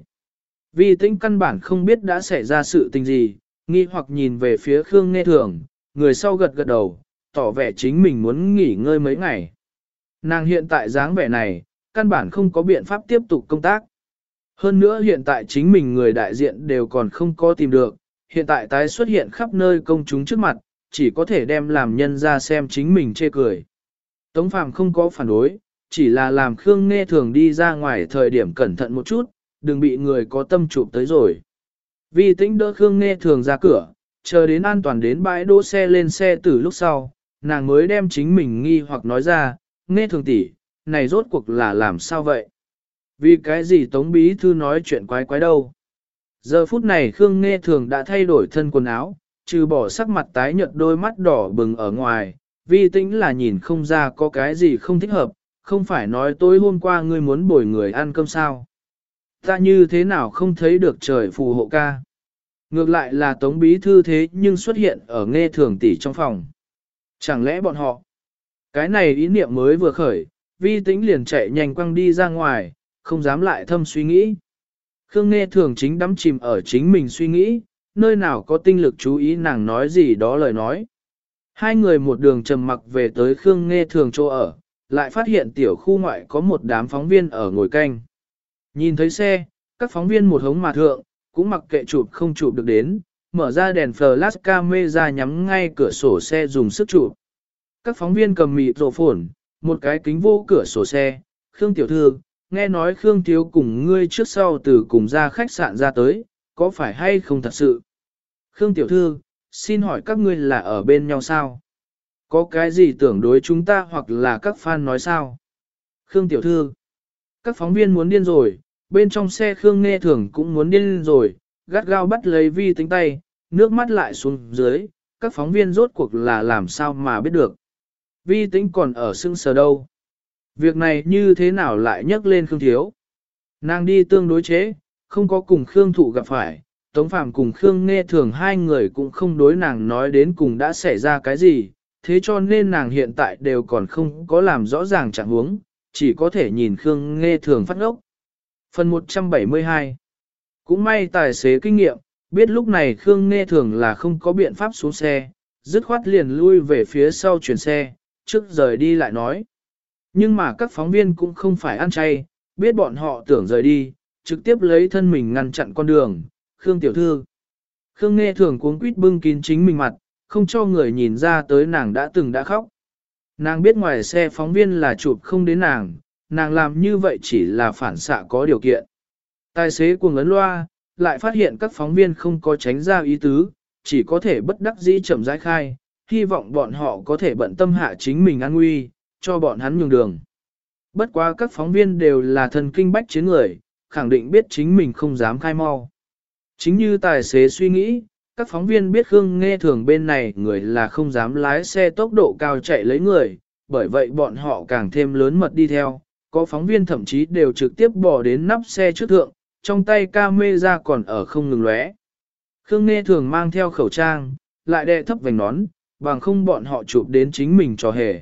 Vi Tĩnh căn bản không biết đã xảy ra sự tình gì, nghi hoặc nhìn về phía Khương Nghe Thường, người sau gật gật đầu, tỏ vẻ chính mình muốn nghỉ ngơi mấy ngày. Nàng hiện tại dáng vẻ này, căn bản không có biện pháp tiếp tục công tác. Hơn nữa hiện tại chính mình người đại diện đều còn không có tìm được, hiện tại tái xuất hiện khắp nơi công chúng trước mặt, chỉ có thể đem làm nhân ra xem chính mình chê cười. Tống Phàm không có phản đối, chỉ là làm Khương Nghe Thường đi ra ngoài thời điểm cẩn thận một chút, đừng bị người có tâm chụp tới rồi. Vi Tĩnh đỡ Khương Nghe Thường ra cửa, chờ đến an toàn đến bãi đỗ xe lên xe từ lúc sau, nàng mới đem chính mình nghi hoặc nói ra, Nghe Thường tỷ, này rốt cuộc là làm sao vậy? Vì cái gì Tống Bí Thư nói chuyện quái quái đâu? Giờ phút này Khương Nghe Thường đã thay đổi thân quần áo, trừ bỏ sắc mặt tái nhợt đôi mắt đỏ bừng ở ngoài, Vi Tĩnh là nhìn không ra có cái gì không thích hợp, không phải nói tối hôm qua ngươi muốn bồi người ăn cơm sao? Ta như thế nào không thấy được trời phù hộ ca? Ngược lại là Tống Bí Thư thế nhưng xuất hiện ở Nghe Thường tỷ trong phòng. Chẳng lẽ bọn họ? Cái này ý niệm mới vừa khởi, Vi Tĩnh liền chạy nhanh quăng đi ra ngoài, không dám lại thâm suy nghĩ. Khương Nghe Thường chính đắm chìm ở chính mình suy nghĩ, nơi nào có tinh lực chú ý nàng nói gì đó lời nói. Hai người một đường trầm mặc về tới Khương Nghe Thường chỗ ở, lại phát hiện tiểu khu ngoại có một đám phóng viên ở ngồi canh. Nhìn thấy xe, các phóng viên một hống mà thượng, cũng mặc kệ chụp không chụp được đến, mở ra đèn flash camera nhắm ngay cửa sổ xe dùng sức chụp. Các phóng viên cầm mịt rổ phồn, một cái kính vô cửa sổ xe, Khương tiểu thư, nghe nói Khương thiếu cùng ngươi trước sau từ cùng ra khách sạn ra tới, có phải hay không thật sự? Khương tiểu thư, xin hỏi các ngươi là ở bên nhau sao? Có cái gì tưởng đối chúng ta hoặc là các fan nói sao? Khương tiểu thư, các phóng viên muốn điên rồi, bên trong xe Khương Nghe Thường cũng muốn điên rồi, gắt gao bắt lấy Vi Tĩnh tay, nước mắt lại xuống dưới, các phóng viên rốt cuộc là làm sao mà biết được. Vi Tĩnh còn ở sưng sờ đâu. Việc này như thế nào lại nhắc lên Khương thiếu? Nàng đi tương đối chế, không có cùng Khương Thụ gặp phải, Tống Phàm cùng Khương Nghe Thường hai người cũng không đối nàng nói đến cùng đã xảy ra cái gì, thế cho nên nàng hiện tại đều còn không có làm rõ ràng trạng huống, chỉ có thể nhìn Khương Nghe Thường phát ngốc. Phần 172. Cũng may tài xế kinh nghiệm, biết lúc này Khương Nghe Thường là không có biện pháp xuống xe, dứt khoát liền lui về phía sau chuyển xe, trước rời đi lại nói. Nhưng mà các phóng viên cũng không phải ăn chay, biết bọn họ tưởng rời đi, trực tiếp lấy thân mình ngăn chặn con đường. Khương tiểu thư. Khương Nghe Thường cuống quýt bưng kín chính mình mặt, không cho người nhìn ra tới nàng đã từng đã khóc. Nàng biết ngoài xe phóng viên là chụp không đến nàng làm như vậy chỉ là phản xạ có điều kiện. Tài xế cuồng ấn loa, lại phát hiện các phóng viên không có tránh ra ý tứ, chỉ có thể bất đắc dĩ chậm rãi khai, hy vọng bọn họ có thể bận tâm hạ chính mình an nguy, cho bọn hắn nhường đường. Bất quá các phóng viên đều là thần kinh bách chiến người, khẳng định biết chính mình không dám khai mau. Chính như tài xế suy nghĩ, các phóng viên biết Khương Nghe Thường bên này người là không dám lái xe tốc độ cao chạy lấy người, bởi vậy bọn họ càng thêm lớn mật đi theo, có phóng viên thậm chí đều trực tiếp bỏ đến nắp xe trước thượng, trong tay camera còn ở không ngừng lóe. Khương Nghe Thường mang theo khẩu trang, lại đè thấp vành nón, bằng không bọn họ chụp đến chính mình trò hề.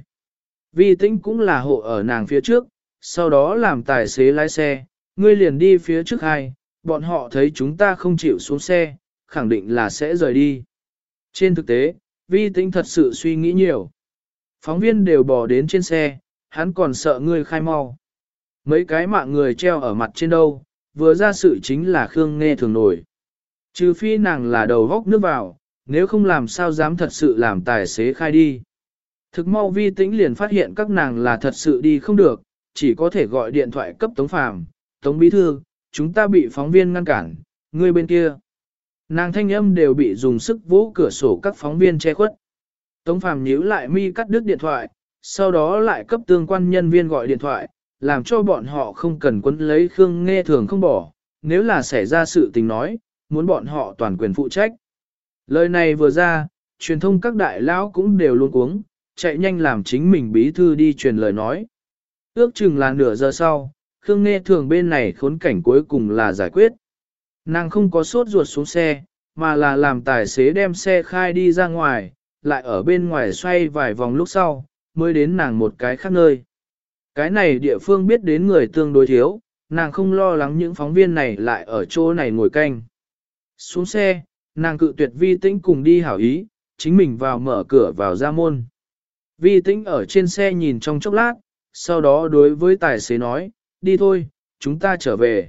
Vi Tĩnh cũng là hộ ở nàng phía trước, sau đó làm tài xế lái xe, ngươi liền đi phía trước hai, bọn họ thấy chúng ta không chịu xuống xe, khẳng định là sẽ rời đi. Trên thực tế, Vi Tĩnh thật sự suy nghĩ nhiều. Phóng viên đều bò đến trên xe, hắn còn sợ ngươi khai mau. Mấy cái mạng người treo ở mặt trên đâu, vừa ra sự chính là Khương Nghe Thường nổi. Trừ phi nàng là đầu góc nước vào, nếu không làm sao dám thật sự làm tài xế khai đi. Thực mau Vi Tĩnh liền phát hiện các nàng là thật sự đi không được, chỉ có thể gọi điện thoại cấp Tống Phàm, Tống Bí Thư, chúng ta bị phóng viên ngăn cản, ngươi bên kia. Nàng thanh âm đều bị dùng sức vỗ cửa sổ các phóng viên che khuất. Tống Phàm nhíu lại mi cắt đứt điện thoại, sau đó lại cấp tương quan nhân viên gọi điện thoại, làm cho bọn họ không cần quấn lấy Khương Nghe Thường không bỏ, nếu là xảy ra sự tình nói, muốn bọn họ toàn quyền phụ trách. Lời này vừa ra, truyền thông các đại lão cũng đều luôn cuống, chạy nhanh làm chính mình bí thư đi truyền lời nói. Ước chừng là nửa giờ sau, Khương Nghe Thường bên này khốn cảnh cuối cùng là giải quyết. Nàng không có sốt ruột xuống xe, mà là làm tài xế đem xe khai đi ra ngoài, lại ở bên ngoài xoay vài vòng lúc sau, mới đến nàng một cái khác nơi. Cái này địa phương biết đến người tương đối thiếu, nàng không lo lắng những phóng viên này lại ở chỗ này ngồi canh. Xuống xe, nàng cự tuyệt Vi Tĩnh cùng đi hảo ý, chính mình vào mở cửa vào ra môn. Vi Tĩnh ở trên xe nhìn trong chốc lát, sau đó đối với tài xế nói, đi thôi, chúng ta trở về.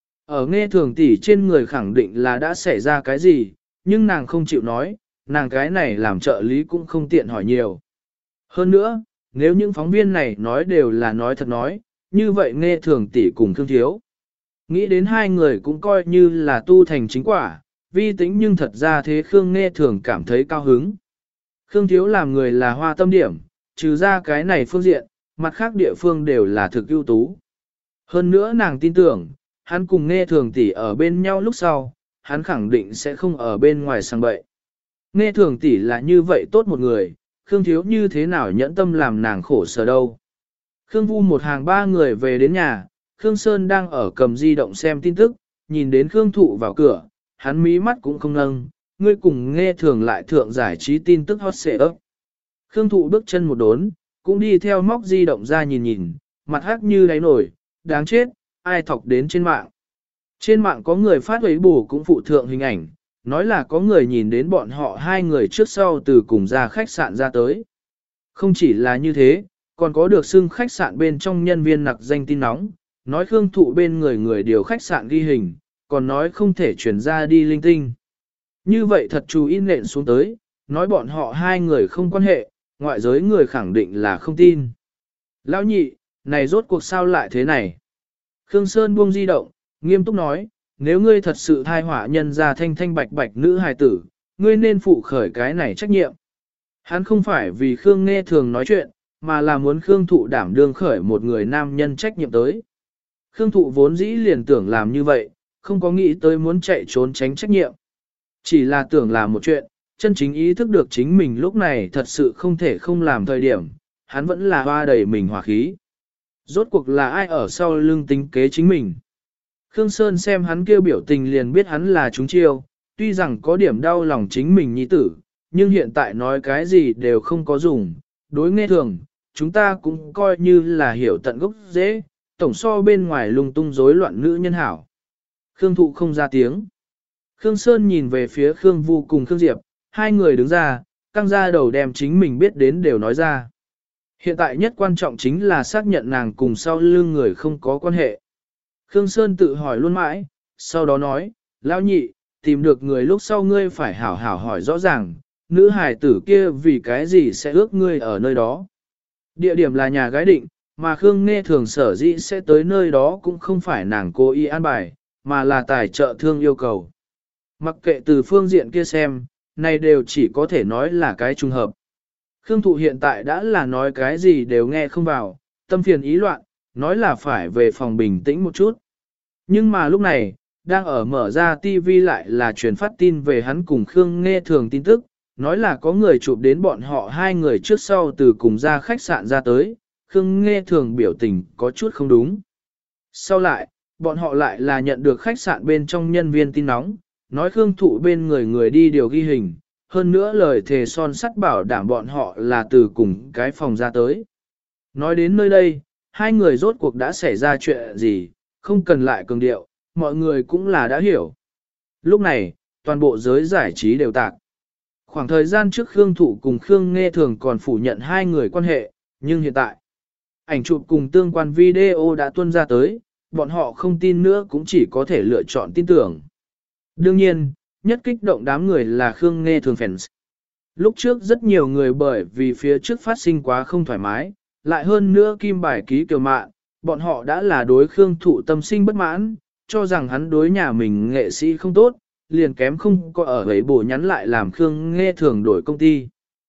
Ở Nghe Thường tỷ trên người khẳng định là đã xảy ra cái gì, nhưng nàng không chịu nói, nàng cái này làm trợ lý cũng không tiện hỏi nhiều. Hơn nữa, nếu những phóng viên này nói đều là nói thật nói, như vậy Nghe Thường tỷ cùng Khương Thiếu. Nghĩ đến hai người cũng coi như là tu thành chính quả, Vi Tĩnh nhưng thật ra thế Khương Nghe Thường cảm thấy cao hứng. Khương Thiếu làm người là hoa tâm điểm, trừ ra cái này phương diện, mặt khác địa phương đều là thực ưu tú. Hơn nữa nàng tin tưởng, hắn cùng Nghe Thường tỷ ở bên nhau lúc sau, hắn khẳng định sẽ không ở bên ngoài sang bậy. Nghe Thường tỷ là như vậy tốt một người, Khương Thiếu như thế nào nhẫn tâm làm nàng khổ sở đâu. Khương Vu một hàng ba người về đến nhà, Khương Sơn đang ở cầm di động xem tin tức, nhìn đến Khương Thụ vào cửa, hắn mí mắt cũng không nâng, ngươi cùng Nghe Thường lại thượng giải trí tin tức hot xệ ấp. Khương Thụ bước chân một đốn, cũng đi theo móc di động ra nhìn nhìn, mặt hắc như đáy nổi, đáng chết, ai thọc đến trên mạng. Trên mạng có người phát ấy bù cũng phụ thượng hình ảnh, nói là có người nhìn đến bọn họ hai người trước sau từ cùng ra khách sạn ra tới. Không chỉ là như thế, còn có được xưng khách sạn bên trong nhân viên nặc danh tin nóng, nói Khương Thụ bên người điều khách sạn ghi hình, còn nói không thể chuyển ra đi linh tinh. Như vậy thật chú in nện xuống tới, nói bọn họ hai người không quan hệ, ngoại giới người khẳng định là không tin. Lão nhị, này rốt cuộc sao lại thế này? Khương Sơn buông di động, nghiêm túc nói, nếu ngươi thật sự thai họa nhân ra thanh thanh bạch bạch nữ hài tử, ngươi nên phụ khởi cái này trách nhiệm. Hắn không phải vì Khương Nghe Thường nói chuyện, mà là muốn Khương Thụ đảm đương khởi một người nam nhân trách nhiệm tới. Khương Thụ vốn dĩ liền tưởng làm như vậy, không có nghĩ tới muốn chạy trốn tránh trách nhiệm. Chỉ là tưởng làm một chuyện, chân chính ý thức được chính mình lúc này thật sự không thể không làm thời điểm, hắn vẫn là hoa đầy mình hỏa khí. Rốt cuộc là ai ở sau lưng tính kế chính mình. Khương Sơn xem hắn kêu biểu tình liền biết hắn là trúng chiêu, tuy rằng có điểm đau lòng chính mình nhi tử, nhưng hiện tại nói cái gì đều không có dùng, đối Nghe Thường, chúng ta cũng coi như là hiểu tận gốc dễ, tổng so bên ngoài lung tung rối loạn nữ nhân hảo. Khương Thụ không ra tiếng. Khương Sơn nhìn về phía Khương Vu cùng Khương Diệp, hai người đứng ra, căng ra đầu đem chính mình biết đến đều nói ra. Hiện tại nhất quan trọng chính là xác nhận nàng cùng sau lưng người không có quan hệ. Khương Sơn tự hỏi luôn mãi, sau đó nói, lão nhị, tìm được người lúc sau ngươi phải hảo hảo hỏi rõ ràng, nữ hài tử kia vì cái gì sẽ ước ngươi ở nơi đó. Địa điểm là nhà gái định, mà Khương Nghe Thường sở dĩ sẽ tới nơi đó cũng không phải nàng cố ý an bài, mà là tài trợ thương yêu cầu. Mặc kệ từ phương diện kia xem, này đều chỉ có thể nói là cái trùng hợp. Khương Thụ hiện tại đã là nói cái gì đều nghe không vào, tâm phiền ý loạn, nói là phải về phòng bình tĩnh một chút. Nhưng mà lúc này, đang ở mở ra TV lại là truyền phát tin về hắn cùng Khương Nghe Thường tin tức, nói là có người chụp đến bọn họ hai người trước sau từ cùng ra khách sạn ra tới, Khương Nghe Thường biểu tình có chút không đúng. Sau lại, bọn họ lại là nhận được khách sạn bên trong nhân viên tin nóng, nói Khương Thụ bên người đi điều ghi hình, hơn nữa lời thề son sắt bảo đảm bọn họ là từ cùng cái phòng ra tới. Nói đến nơi đây, hai người rốt cuộc đã xảy ra chuyện gì, không cần lại cường điệu, mọi người cũng là đã hiểu. Lúc này, toàn bộ giới giải trí đều tạc. Khoảng thời gian trước Khương Thụ cùng Khương Nghe Thường còn phủ nhận hai người quan hệ, nhưng hiện tại, ảnh chụp cùng tương quan video đã tuôn ra tới, bọn họ không tin nữa cũng chỉ có thể lựa chọn tin tưởng. Đương nhiên, nhất kích động đám người là Khương Nghe Thường fans. Lúc trước rất nhiều người bởi vì phía trước phát sinh quá không thoải mái, lại hơn nữa kim bài ký kiều mạn, bọn họ đã là đối Khương Thụ tâm sinh bất mãn, cho rằng hắn đối nhà mình nghệ sĩ không tốt, liền kém không có ở ấy bổ nhắn lại làm Khương Nghe Thường đổi công ty.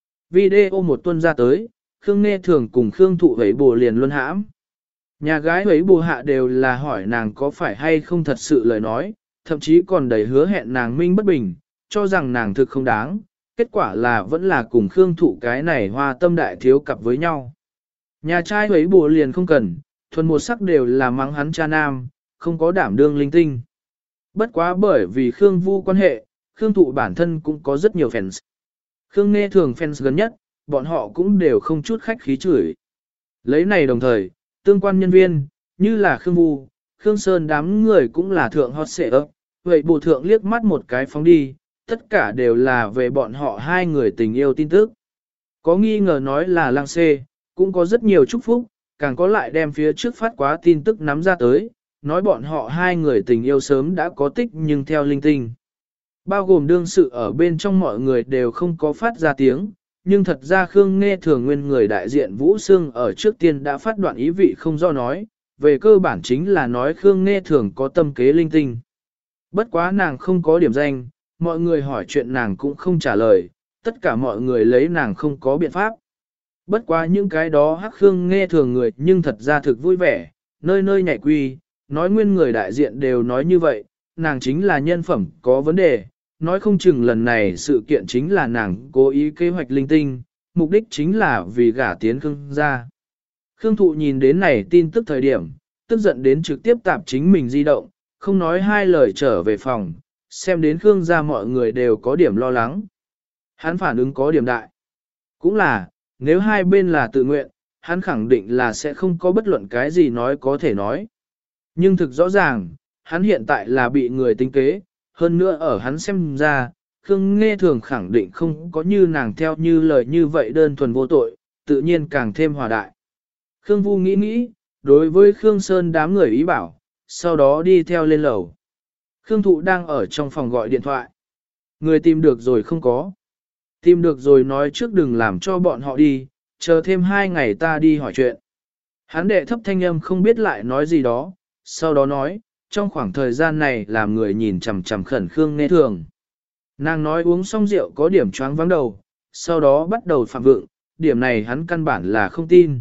Video một tuần ra tới, Khương Nghe Thường cùng Khương Thụ ấy bổ liền luôn hãm. Nhà gái ấy bổ hạ đều là hỏi nàng có phải hay không thật sự lời nói, thậm chí còn đầy hứa hẹn nàng minh bất bình, cho rằng nàng thực không đáng, kết quả là vẫn là cùng Khương Thụ cái này hoa tâm đại thiếu cặp với nhau. Nhà trai ấy bổ liền không cần, thuần một sắc đều là mắng hắn cha nam, không có đảm đương linh tinh. Bất quá bởi vì Khương Vu quan hệ, Khương Thụ bản thân cũng có rất nhiều fans. Khương Nghe Thường fans gần nhất, bọn họ cũng đều không chút khách khí chửi. Lấy này đồng thời, tương quan nhân viên, như là Khương Vu, Khương Sơn đám người cũng là thượng hot xệ ấp, vậy bộ thượng liếc mắt một cái phóng đi, tất cả đều là về bọn họ hai người tình yêu tin tức. Có nghi ngờ nói là lang xê, cũng có rất nhiều chúc phúc, càng có lại đem phía trước phát quá tin tức nắm ra tới, nói bọn họ hai người tình yêu sớm đã có tích nhưng theo linh tinh. Bao gồm đương sự ở bên trong mọi người đều không có phát ra tiếng, nhưng thật ra Khương Nghe Thường nguyên người đại diện Vũ Sương ở trước tiên đã phát đoạn ý vị không do nói, về cơ bản chính là nói Khương Nghe Thường có tâm kế linh tinh. Bất quá nàng không có điểm danh, mọi người hỏi chuyện nàng cũng không trả lời, tất cả mọi người lấy nàng không có biện pháp. Bất quá những cái đó hắc Khương Nghe Thường người nhưng thật ra thực vui vẻ, nơi nơi nhảy quy, nói nguyên người đại diện đều nói như vậy, nàng chính là nhân phẩm có vấn đề, nói không chừng lần này sự kiện chính là nàng cố ý kế hoạch linh tinh, mục đích chính là vì gả tiến Khương gia. Khương Thụ nhìn đến này tin tức thời điểm, tức giận đến trực tiếp tạp chính mình di động, không nói hai lời trở về phòng, xem đến Khương gia mọi người đều có điểm lo lắng. Hắn phản ứng có điểm đại. Cũng là, nếu hai bên là tự nguyện, hắn khẳng định là sẽ không có bất luận cái gì nói có thể nói. Nhưng thực rõ ràng, hắn hiện tại là bị người tính kế, hơn nữa ở hắn xem ra, Khương Nghe Thường khẳng định không có như nàng theo như lời như vậy đơn thuần vô tội, tự nhiên càng thêm hòa đại. Khương Vu nghĩ nghĩ, đối với Khương Sơn đám người ý bảo, sau đó đi theo lên lầu. Khương Thụ đang ở trong phòng gọi điện thoại. Người tìm được rồi không có. Tìm được rồi nói trước đừng làm cho bọn họ đi, chờ thêm 2 ngày ta đi hỏi chuyện. Hắn đệ thấp thanh âm không biết lại nói gì đó, sau đó nói, trong khoảng thời gian này làm người nhìn chằm chằm khẩn Khương Nghe Thường. Nàng nói uống xong rượu có điểm choáng vắng đầu, sau đó bắt đầu phạm vượng, điểm này hắn căn bản là không tin.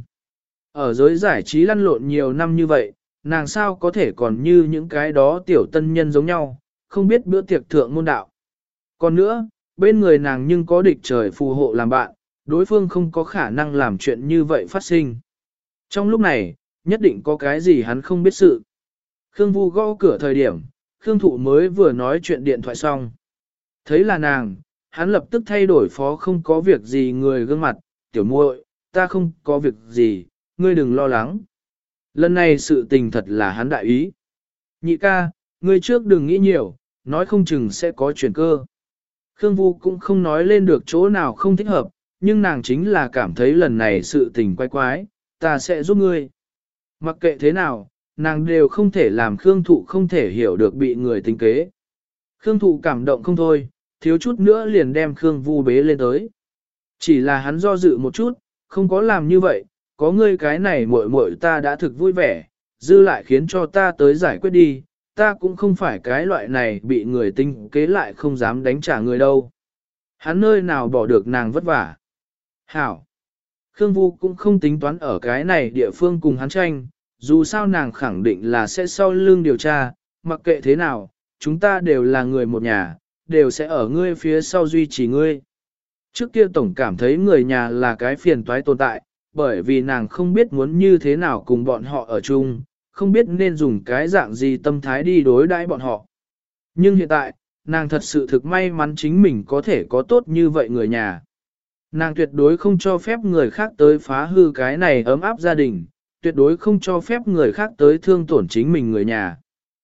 Ở giới giải trí lăn lộn nhiều năm như vậy, nàng sao có thể còn như những cái đó tiểu tân nhân giống nhau, không biết bữa tiệc thượng môn đạo. Còn nữa, bên người nàng nhưng có địch trời phù hộ làm bạn, đối phương không có khả năng làm chuyện như vậy phát sinh. Trong lúc này, nhất định có cái gì hắn không biết sự. Khương Vu gõ cửa thời điểm, Khương Thụ mới vừa nói chuyện điện thoại xong. Thấy là nàng, hắn lập tức thay đổi phó không có việc gì người gương mặt, tiểu muội, ta không có việc gì, ngươi đừng lo lắng. Lần này sự tình thật là hắn đại ý. Nhị ca, ngươi trước đừng nghĩ nhiều, nói không chừng sẽ có chuyển cơ. Khương Vu cũng không nói lên được chỗ nào không thích hợp, nhưng nàng chính là cảm thấy lần này sự tình quái quái, ta sẽ giúp ngươi. Mặc kệ thế nào, nàng đều không thể làm Khương Thụ không thể hiểu được bị người tính kế. Khương Thụ cảm động không thôi, thiếu chút nữa liền đem Khương Vu bế lên tới. Chỉ là hắn do dự một chút, không có làm như vậy, có ngươi cái này muội muội ta đã thực vui vẻ, dư lại khiến cho ta tới giải quyết đi, ta cũng không phải cái loại này bị người tính kế lại không dám đánh trả người đâu. Hắn nơi nào bỏ được nàng vất vả. Hảo. Khương Vu cũng không tính toán ở cái này địa phương cùng hắn tranh, dù sao nàng khẳng định là sẽ sau lưng điều tra, mặc kệ thế nào, chúng ta đều là người một nhà, đều sẽ ở ngươi phía sau duy trì ngươi. Trước kia tổng cảm thấy người nhà là cái phiền toái tồn tại, bởi vì nàng không biết muốn như thế nào cùng bọn họ ở chung, không biết nên dùng cái dạng gì tâm thái đi đối đãi bọn họ. Nhưng hiện tại, nàng thật sự thực may mắn chính mình có thể có tốt như vậy người nhà. Nàng tuyệt đối không cho phép người khác tới phá hư cái này ấm áp gia đình, tuyệt đối không cho phép người khác tới thương tổn chính mình người nhà.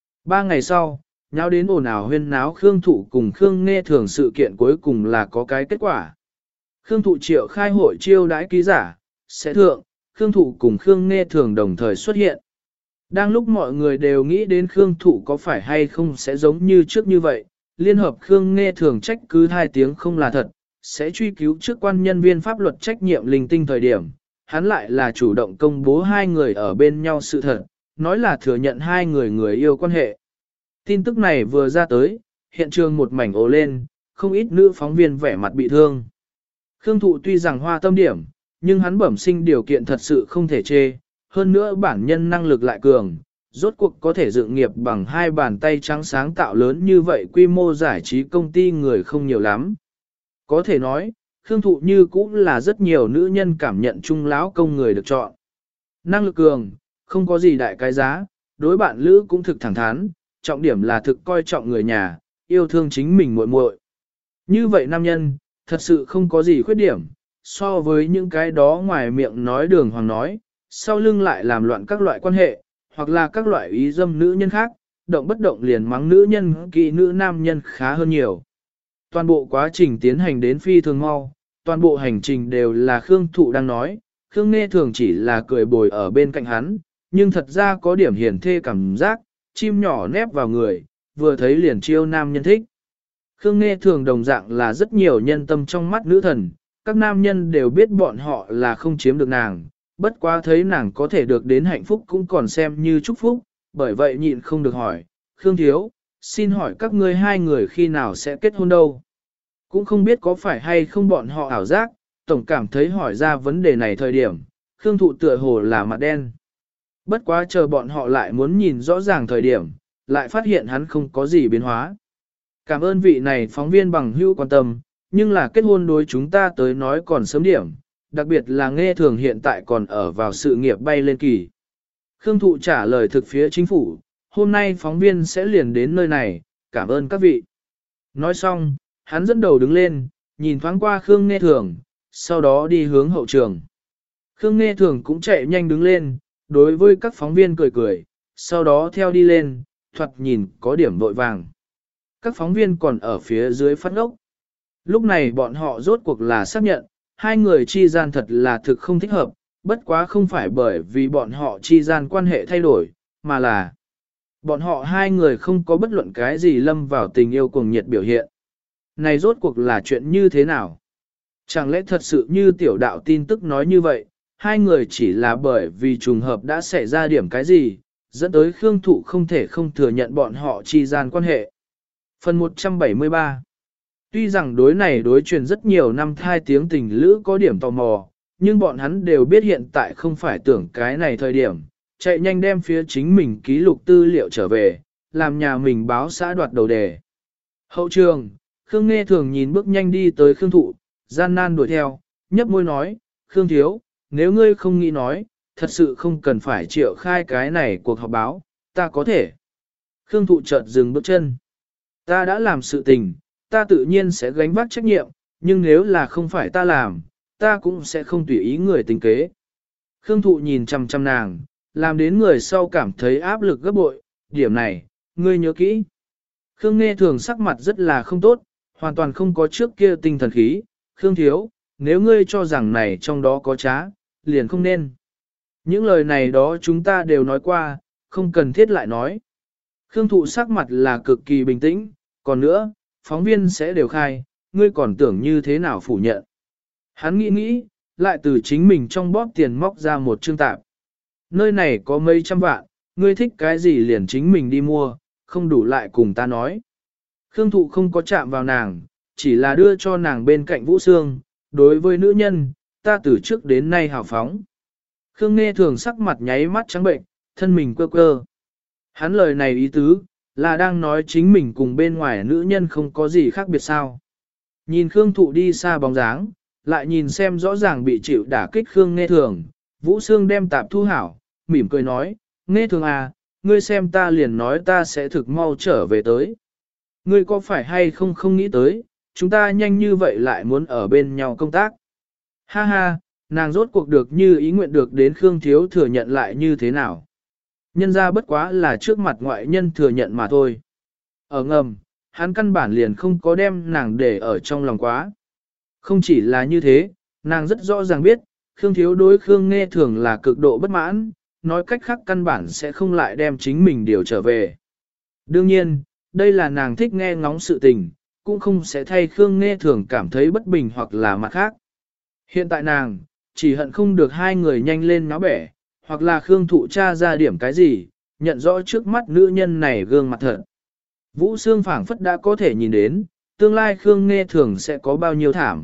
3 ngày sau, nháo đến ồn ào huyên náo Khương Thụ cùng Khương Nghe Thường sự kiện cuối cùng là có cái kết quả. Khương Thụ triệu khai hội chiêu đãi ký giả, sẽ thượng, Khương Thụ cùng Khương Nghe Thường đồng thời xuất hiện. Đang lúc mọi người đều nghĩ đến Khương Thụ có phải hay không sẽ giống như trước như vậy, liên hợp Khương Nghe Thường trách cứ 2 tiếng không là thật, sẽ truy cứu trước quan nhân viên pháp luật trách nhiệm linh tinh thời điểm, hắn lại là chủ động công bố 2 người ở bên nhau sự thật, nói là thừa nhận 2 người người yêu quan hệ. Tin tức này vừa ra tới, hiện trường một mảnh ồ lên, không ít nữ phóng viên vẻ mặt bị thương. Khương Thụ tuy rằng hoa tâm điểm, nhưng hắn bẩm sinh điều kiện thật sự không thể chê, hơn nữa bản nhân năng lực lại cường, rốt cuộc có thể dựng nghiệp bằng 2 bàn tay trắng sáng tạo lớn như vậy quy mô giải trí công ty người không nhiều lắm. Có thể nói, Khương Thụ như cũng là rất nhiều nữ nhân cảm nhận chung lão công người được chọn. Năng lực cường, không có gì đại cái giá, đối bạn lữ cũng thực thẳng thắn, trọng điểm là thực coi trọng người nhà, yêu thương chính mình muội muội. Như vậy nam nhân, thật sự không có gì khuyết điểm, so với những cái đó ngoài miệng nói đường hoàng nói, sau lưng lại làm loạn các loại quan hệ, hoặc là các loại ý dâm nữ nhân khác, động bất động liền mắng nữ nhân kỵ nữ nam nhân khá hơn nhiều. Toàn bộ quá trình tiến hành đến phi thường mau, toàn bộ hành trình đều là Khương Thụ đang nói, Khương Nghe Thường chỉ là cười bồi ở bên cạnh hắn, nhưng thật ra có điểm hiền thê cảm giác, chim nhỏ nép vào người, vừa thấy liền chiêu nam nhân thích. Khương Nghe Thường đồng dạng là rất nhiều nhân tâm trong mắt nữ thần, các nam nhân đều biết bọn họ là không chiếm được nàng, bất quá thấy nàng có thể được đến hạnh phúc cũng còn xem như chúc phúc, bởi vậy nhịn không được hỏi, Khương Thiếu, xin hỏi các ngươi 2 người khi nào sẽ kết hôn đâu? Cũng không biết có phải hay không bọn họ ảo giác, tổng cảm thấy hỏi ra vấn đề này thời điểm, Khương Thụ tựa hồ là mặt đen. Bất quá chờ bọn họ lại muốn nhìn rõ ràng thời điểm, lại phát hiện hắn không có gì biến hóa. Cảm ơn vị này phóng viên bằng hữu quan tâm, nhưng là kết hôn đối chúng ta tới nói còn sớm điểm, đặc biệt là Nghe Thường hiện tại còn ở vào sự nghiệp bay lên kỳ. Khương Thụ trả lời thực phía chính phủ, hôm nay phóng viên sẽ liền đến nơi này, cảm ơn các vị. Nói xong, hắn dẫn đầu đứng lên, nhìn thoáng qua Khương Nghe Thường, sau đó đi hướng hậu trường. Khương Nghe Thường cũng chạy nhanh đứng lên, đối với các phóng viên cười cười, sau đó theo đi lên, thoạt nhìn có điểm vội vàng. Các phóng viên còn ở phía dưới phát ngốc. Lúc này bọn họ rốt cuộc là xác nhận, 2 người chi gian thật là thực không thích hợp, bất quá không phải bởi vì bọn họ chi gian quan hệ thay đổi, mà là bọn họ 2 người không có bất luận cái gì lâm vào tình yêu cuồng nhiệt biểu hiện. Này rốt cuộc là chuyện như thế nào? Chẳng lẽ thật sự như tiểu đạo tin tức nói như vậy, 2 người chỉ là bởi vì trùng hợp đã xảy ra điểm cái gì, dẫn tới Khương Thụ không thể không thừa nhận bọn họ chi gian quan hệ. Phần 173. Tuy rằng đối này đối truyền rất nhiều năm thai tiếng tình lữ có điểm tò mò, nhưng bọn hắn đều biết hiện tại không phải tưởng cái này thời điểm, chạy nhanh đem phía chính mình ký lục tư liệu trở về, làm nhà mình báo xã đoạt đầu đề. Hậu trường, Khương Nghe Thường nhìn bước nhanh đi tới Khương Thụ, gian nan đuổi theo, nhấp môi nói, Khương Thiếu, nếu ngươi không nghĩ nói, thật sự không cần phải triệu khai cái này cuộc họp báo, ta có thể. Khương Thụ chợt dừng bước chân. Ta đã làm sự tình, ta tự nhiên sẽ gánh vác trách nhiệm, nhưng nếu là không phải ta làm, ta cũng sẽ không tùy ý người tính kế. Khương Thụ nhìn chăm chăm nàng, làm đến người sau cảm thấy áp lực gấp bội, điểm này, ngươi nhớ kỹ. Khương Nghe Thường sắc mặt rất là không tốt, hoàn toàn không có trước kia tinh thần khí, Khương Thiếu, nếu ngươi cho rằng này trong đó có trá, liền không nên. Những lời này đó chúng ta đều nói qua, không cần thiết lại nói. Khương Thụ sắc mặt là cực kỳ bình tĩnh, còn nữa, phóng viên sẽ đều khai, ngươi còn tưởng như thế nào phủ nhận. Hắn nghĩ, lại từ chính mình trong bóp tiền móc ra một chương tạp. Nơi này có mấy trăm vạn, ngươi thích cái gì liền chính mình đi mua, không đủ lại cùng ta nói. Khương Thụ không có chạm vào nàng, chỉ là đưa cho nàng bên cạnh Vũ Sương, đối với nữ nhân, ta từ trước đến nay hào phóng. Khương Nghe Thường sắc mặt nháy mắt trắng bệnh, thân mình quơ quơ. Hắn lời này ý tứ, là đang nói chính mình cùng bên ngoài nữ nhân không có gì khác biệt sao. Nhìn Khương Thụ đi xa bóng dáng, lại nhìn xem rõ ràng bị chịu đả kích Khương Nghe Thường, Vũ Sương đem tạp thu hảo, mỉm cười nói, Nghe Thường à, ngươi xem ta liền nói ta sẽ thực mau trở về tới. Ngươi có phải hay không không nghĩ tới, chúng ta nhanh như vậy lại muốn ở bên nhau công tác. Ha ha, nàng rốt cuộc được như ý nguyện được đến Khương Thiếu thừa nhận lại như thế nào. Nhân ra bất quá là trước mặt ngoại nhân thừa nhận mà thôi. Ở ngầm, hắn căn bản liền không có đem nàng để ở trong lòng quá. Không chỉ là như thế, nàng rất rõ ràng biết, Khương Thiếu đối Khương Nghe Thường là cực độ bất mãn, nói cách khác căn bản sẽ không lại đem chính mình điều trở về. Đương nhiên, đây là nàng thích nghe ngóng sự tình, cũng không sẽ thay Khương Nghe Thường cảm thấy bất bình hoặc là mặt khác. Hiện tại nàng, chỉ hận không được hai người nhanh lên náo bẻ, hoặc là Khương Thụ tra ra điểm cái gì, nhận rõ trước mắt nữ nhân này gương mặt thật. Vũ Sương phảng phất đã có thể nhìn đến, tương lai Khương Nghe Thường sẽ có bao nhiêu thảm.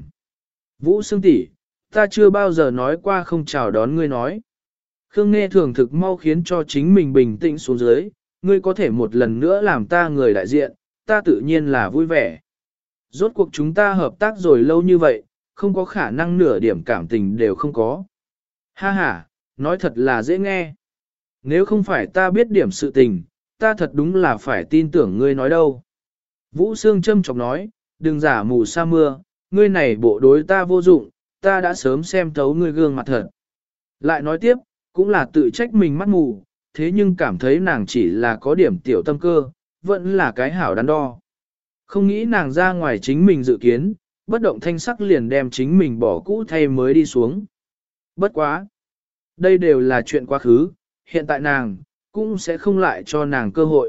Vũ Sương tỷ, ta chưa bao giờ nói qua không chào đón ngươi nói. Khương Nghe Thường thực mau khiến cho chính mình bình tĩnh xuống dưới, ngươi có thể một lần nữa làm ta người đại diện, ta tự nhiên là vui vẻ. Rốt cuộc chúng ta hợp tác rồi lâu như vậy, không có khả năng nửa điểm cảm tình đều không có. Ha ha, nói thật là dễ nghe. Nếu không phải ta biết điểm sự tình, ta thật đúng là phải tin tưởng ngươi nói đâu. Vũ Sương châm chọc nói, đừng giả mù sa mưa, ngươi này bộ đối ta vô dụng, ta đã sớm xem thấu ngươi gương mặt thật. Lại nói tiếp, cũng là tự trách mình mắt mù, thế nhưng cảm thấy nàng chỉ là có điểm tiểu tâm cơ, vẫn là cái hảo đắn đo. Không nghĩ nàng ra ngoài chính mình dự kiến, bất động thanh sắc liền đem chính mình bỏ cũ thay mới đi xuống. Bất quá. Đây đều là chuyện quá khứ, hiện tại nàng, cũng sẽ không lại cho nàng cơ hội.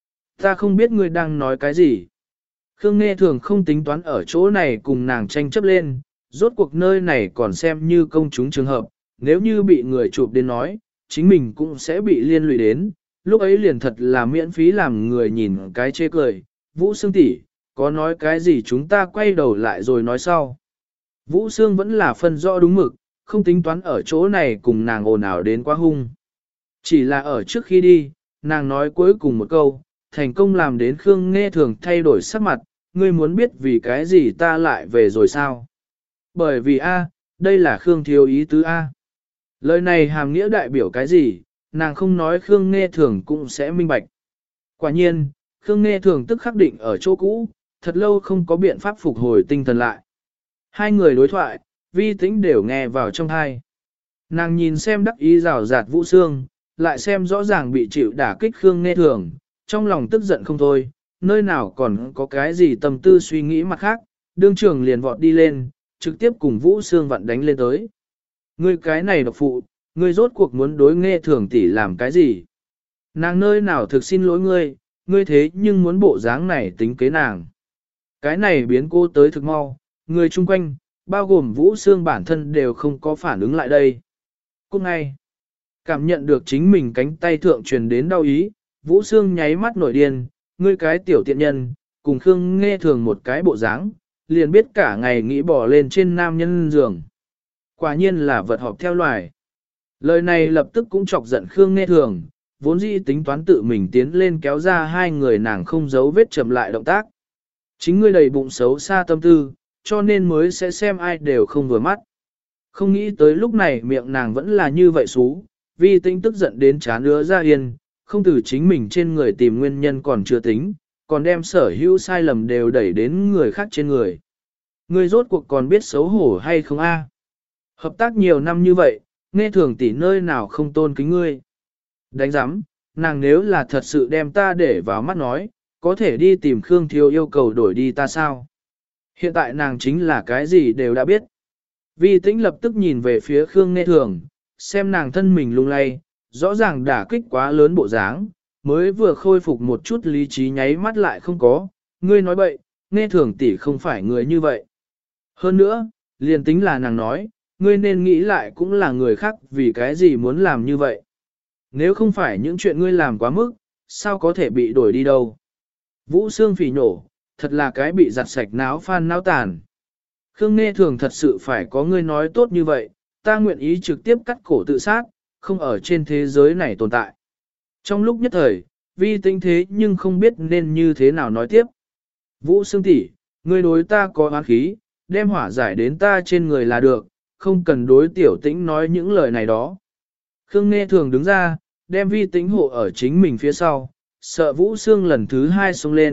Ta không biết ngươi đang nói cái gì. Khương Nghe Thường không tính toán ở chỗ này cùng nàng tranh chấp lên, rốt cuộc nơi này còn xem như công chúng trường hợp, nếu như bị người chụp đến nói, chính mình cũng sẽ bị liên lụy đến, lúc ấy liền thật là miễn phí làm người nhìn cái chê cười. Vũ Sương tỷ, có nói cái gì chúng ta quay đầu lại rồi nói sau. Vũ Sương vẫn là phân rõ đúng mực, không tính toán ở chỗ này cùng nàng ồn ào đến quá hung. Chỉ là ở trước khi đi, nàng nói cuối cùng một câu, thành công làm đến Khương Nghe Thường thay đổi sắc mặt, ngươi muốn biết vì cái gì ta lại về rồi sao? Bởi vì A, đây là Khương Thiếu ý tứ A. Lời này hàm nghĩa đại biểu cái gì, nàng không nói Khương Nghe Thường cũng sẽ minh bạch. Quả nhiên, Khương Nghe Thường tức khắc định ở chỗ cũ, thật lâu không có biện pháp phục hồi tinh thần lại. Hai người đối thoại, Vi Tĩnh đều nghe vào trong tai. Nàng nhìn xem đắc ý rào rạt Vũ Sương, lại xem rõ ràng bị chịu đả kích Khương Nghe Thường, trong lòng tức giận không thôi, nơi nào còn có cái gì tâm tư suy nghĩ mặt khác, đương trưởng liền vọt đi lên, trực tiếp cùng Vũ Sương vặn đánh lên tới. Ngươi cái này độc phụ, ngươi rốt cuộc muốn đối Nghe Thường tỷ làm cái gì? Nàng nơi nào thực xin lỗi ngươi, ngươi thế nhưng muốn bộ dáng này tính kế nàng. Cái này biến cô tới thực mau, người chung quanh, bao gồm Vũ Sương bản thân đều không có phản ứng lại đây. Cút ngay. Cảm nhận được chính mình cánh tay thượng truyền đến đau ý, Vũ Sương nháy mắt nổi điên, ngươi cái tiểu tiện nhân, cùng Khương Nghe Thường một cái bộ dáng, liền biết cả ngày nghĩ bỏ lên trên nam nhân giường. Quả nhiên là vật họp theo loài. Lời này lập tức cũng chọc giận Khương Nghe Thường, vốn dĩ tính toán tự mình tiến lên kéo ra hai người nàng không giấu vết chậm lại động tác. Chính ngươi đầy bụng xấu xa tâm tư, cho nên mới sẽ xem ai đều không vừa mắt. Không nghĩ tới lúc này miệng nàng vẫn là như vậy xú, Vi Tĩnh tức giận đến chán ứa ra yên, không từ chính mình trên người tìm nguyên nhân còn chưa tính, còn đem sở hữu sai lầm đều đẩy đến người khác trên người. Ngươi rốt cuộc còn biết xấu hổ hay không a? Hợp tác nhiều năm như vậy, Nghe Thường tỷ nơi nào không tôn kính ngươi. Đánh giám, nàng nếu là thật sự đem ta để vào mắt nói, có thể đi tìm Khương Thiếu yêu cầu đổi đi ta sao? Hiện tại nàng chính là cái gì đều đã biết. Vi Tĩnh lập tức nhìn về phía Khương Nghe Thường, xem nàng thân mình lung lay, rõ ràng đả kích quá lớn bộ dáng, mới vừa khôi phục một chút lý trí nháy mắt lại không có, ngươi nói bậy, Nghe Thường tỷ không phải người như vậy. Hơn nữa, liền tính là nàng nói, ngươi nên nghĩ lại cũng là người khác vì cái gì muốn làm như vậy. Nếu không phải những chuyện ngươi làm quá mức, sao có thể bị đổi đi đâu. Vũ Sương phỉ nhổ, thật là cái bị giặt sạch náo phan náo tàn. Khương Nghe Thường thật sự phải có ngươi nói tốt như vậy, ta nguyện ý trực tiếp cắt cổ tự sát, không ở trên thế giới này tồn tại. Trong lúc nhất thời, Vi Tĩnh thế nhưng không biết nên như thế nào nói tiếp. Vũ Sương tỷ, ngươi đối ta có oán khí, đem hỏa giải đến ta trên người là được, không cần đối Tiểu Tĩnh nói những lời này đó. Khương Nghe Thường đứng ra, đem Vi Tĩnh hộ ở chính mình phía sau, sợ Vũ Sương lần thứ hai xông lên,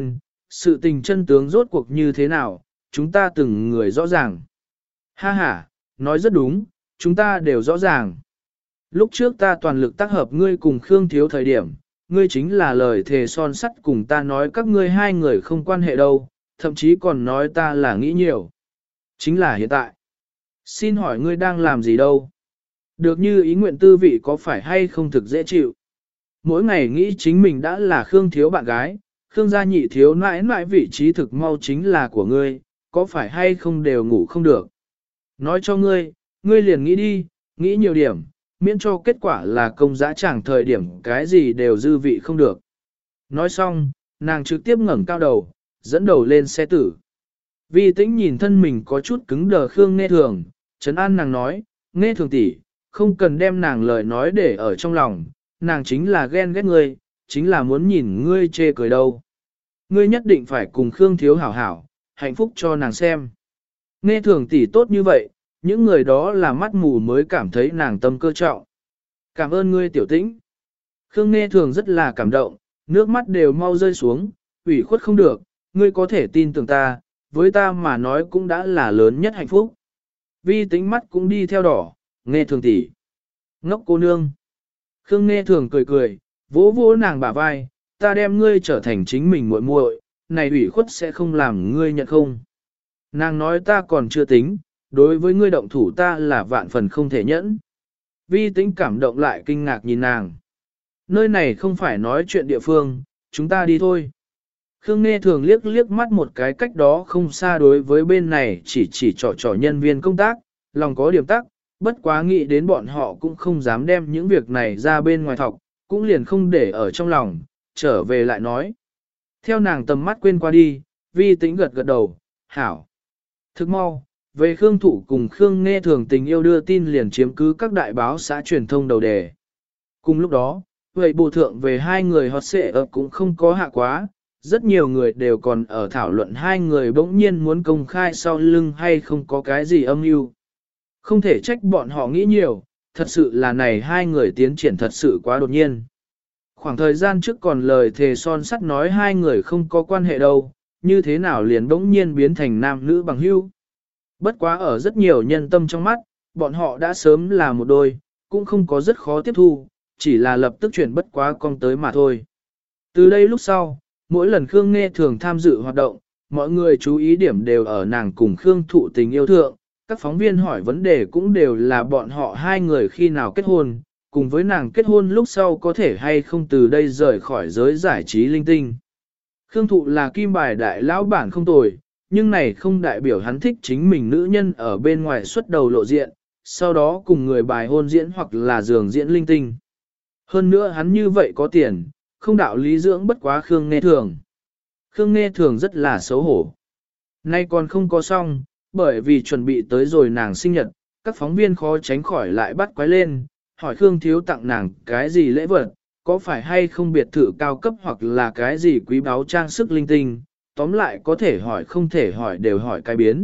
sự tình chân tướng rốt cuộc như thế nào, chúng ta từng người rõ ràng. Ha ha, nói rất đúng, chúng ta đều rõ ràng. Lúc trước ta toàn lực tác hợp ngươi cùng Khương Thiếu thời điểm, ngươi chính là lời thề son sắt cùng ta nói các ngươi hai người không quan hệ đâu, thậm chí còn nói ta là nghĩ nhiều. Chính là hiện tại. Xin hỏi ngươi đang làm gì đâu? Được như ý nguyện tư vị có phải hay không thực dễ chịu? Mỗi ngày nghĩ chính mình đã là Khương Thiếu bạn gái, Khương gia nhị thiếu mãi mãi vị trí thực mau chính là của ngươi, có phải hay không đều ngủ không được. Nói cho ngươi, ngươi liền nghĩ đi, nghĩ nhiều điểm, miễn cho kết quả là công dã chẳng thời điểm cái gì đều dư vị không được. Nói xong, nàng trực tiếp ngẩng cao đầu, dẫn đầu lên xe tử. Vi tĩnh nhìn thân mình có chút cứng đờ Khương Nghe Thường, trấn an nàng nói, Nghe Thường tỷ, không cần đem nàng lời nói để ở trong lòng, nàng chính là ghen ghét ngươi, chính là muốn nhìn ngươi chê cười đâu. Ngươi nhất định phải cùng Khương Thiếu hảo hảo, hạnh phúc cho nàng xem. Nghe Thường tỷ tốt như vậy, những người đó là mắt mù mới cảm thấy nàng tâm cơ trọng. Cảm ơn ngươi tiểu tĩnh. Khương Nghe Thường rất là cảm động, nước mắt đều mau rơi xuống, ủy khuất không được, ngươi có thể tin tưởng ta, với ta mà nói cũng đã là lớn nhất hạnh phúc. Vi tĩnh mắt cũng đi theo đỏ, Nghe Thường tỷ. Ngốc cô nương. Khương Nghe Thường cười cười, vỗ vỗ nàng bả vai, ta đem ngươi trở thành chính mình muội muội, này ủy khuất sẽ không làm ngươi nhận không. Nàng nói ta còn chưa tính, đối với ngươi động thủ ta là vạn phần không thể nhẫn. Vi tĩnh cảm động lại kinh ngạc nhìn nàng. Nơi này không phải nói chuyện địa phương, chúng ta đi thôi. Khương Nghe Thường liếc liếc mắt một cái cách đó không xa đối với bên này chỉ trò nhân viên công tác, lòng có điểm tắc, bất quá nghĩ đến bọn họ cũng không dám đem những việc này ra bên ngoài thọc, cũng liền không để ở trong lòng, trở về lại nói. Theo nàng tầm mắt quên qua đi, Vi tĩnh gật gật đầu, hảo. Thức mau, về Khương Thụ cùng Khương Nghe Thường tình yêu đưa tin liền chiếm cứ các đại báo xã truyền thông đầu đề. Cùng lúc đó, vậy bộ thượng về hai người hot xệ ập cũng không có hạ quá, rất nhiều người đều còn ở thảo luận hai người bỗng nhiên muốn công khai sau lưng hay không có cái gì âm mưu. Không thể trách bọn họ nghĩ nhiều, thật sự là này hai người tiến triển thật sự quá đột nhiên. Khoảng thời gian trước còn lời thề son sắt nói hai người không có quan hệ đâu, như thế nào liền bỗng nhiên biến thành nam nữ bằng hữu. Bất quá ở rất nhiều nhân tâm trong mắt, bọn họ đã sớm là một đôi, cũng không có rất khó tiếp thu, chỉ là lập tức chuyển bất quá con tới mà thôi. Từ đây lúc sau, mỗi lần Khương Nghe Thường tham dự hoạt động, mọi người chú ý điểm đều ở nàng cùng Khương Thụ tình yêu thượng, các phóng viên hỏi vấn đề cũng đều là bọn họ hai người khi nào kết hôn, cùng với nàng kết hôn lúc sau có thể hay không từ đây rời khỏi giới giải trí linh tinh. Khương Thụ là kim bài đại lão bản không tồi, nhưng này không đại biểu hắn thích chính mình nữ nhân ở bên ngoài xuất đầu lộ diện, sau đó cùng người bài hôn diễn hoặc là giường diễn linh tinh. Hơn nữa hắn như vậy có tiền, không đạo lý dưỡng bất quá Khương Nghe Thường. Khương Nghe Thường rất là xấu hổ. Nay còn không có xong, bởi vì chuẩn bị tới rồi nàng sinh nhật, các phóng viên khó tránh khỏi lại bắt quái lên, hỏi Khương Thiếu tặng nàng cái gì lễ vật, có phải hay không biệt thự cao cấp hoặc là cái gì quý báu trang sức linh tinh, tóm lại có thể hỏi không thể hỏi đều hỏi cái biến.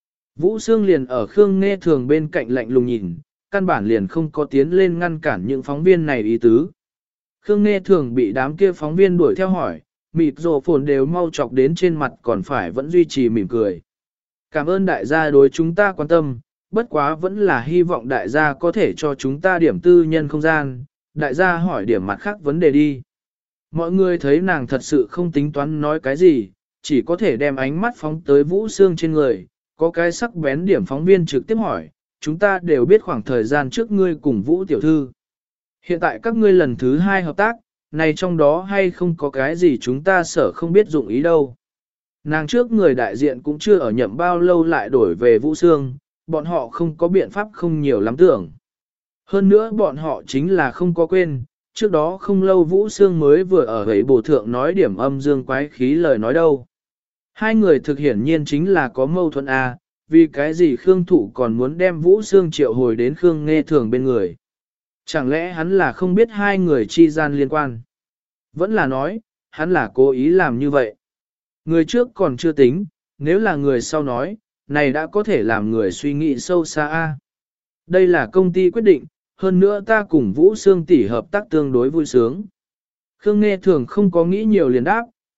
Vũ Sương liền ở Khương Nghe Thường bên cạnh lạnh lùng nhìn, căn bản liền không có tiến lên ngăn cản những phóng viên này ý tứ. Khương Nghe Thường bị đám kia phóng viên đuổi theo hỏi, mịt rồ phồn đều mau chọc đến trên mặt còn phải vẫn duy trì mỉm cười. Cảm ơn đại gia đối chúng ta quan tâm, bất quá vẫn là hy vọng đại gia có thể cho chúng ta điểm tư nhân không gian, đại gia hỏi điểm mặt khác vấn đề đi. Mọi người thấy nàng thật sự không tính toán nói cái gì, chỉ có thể đem ánh mắt phóng tới Vũ Sương trên người, có cái sắc bén điểm phóng viên trực tiếp hỏi, chúng ta đều biết khoảng thời gian trước ngươi cùng Vũ tiểu thư. Hiện tại các ngươi lần thứ hai hợp tác, này trong đó hay không có cái gì chúng ta sợ không biết dụng ý đâu. Nàng trước người đại diện cũng chưa ở nhậm bao lâu lại đổi về Vũ Sương, bọn họ không có biện pháp không nhiều lắm tưởng. Hơn nữa bọn họ chính là không có quên, trước đó không lâu Vũ Sương mới vừa ở gậy bổ thượng nói điểm âm dương quái khí lời nói đâu. Hai người thực hiển nhiên chính là có mâu thuẫn A, vì cái gì Khương Thụ còn muốn đem Vũ Sương triệu hồi đến Khương Nghe Thường bên người. Chẳng lẽ hắn là không biết hai người chi gian liên quan? Vẫn là nói, hắn là cố ý làm như vậy. Người trước còn chưa tính, nếu là người sau nói, này đã có thể làm người suy nghĩ sâu xa A. Đây là công ty quyết định, hơn nữa ta cùng Vũ Sương tỷ hợp tác tương đối vui sướng. Khương Nghe Thường không có nghĩ nhiều liền đáp,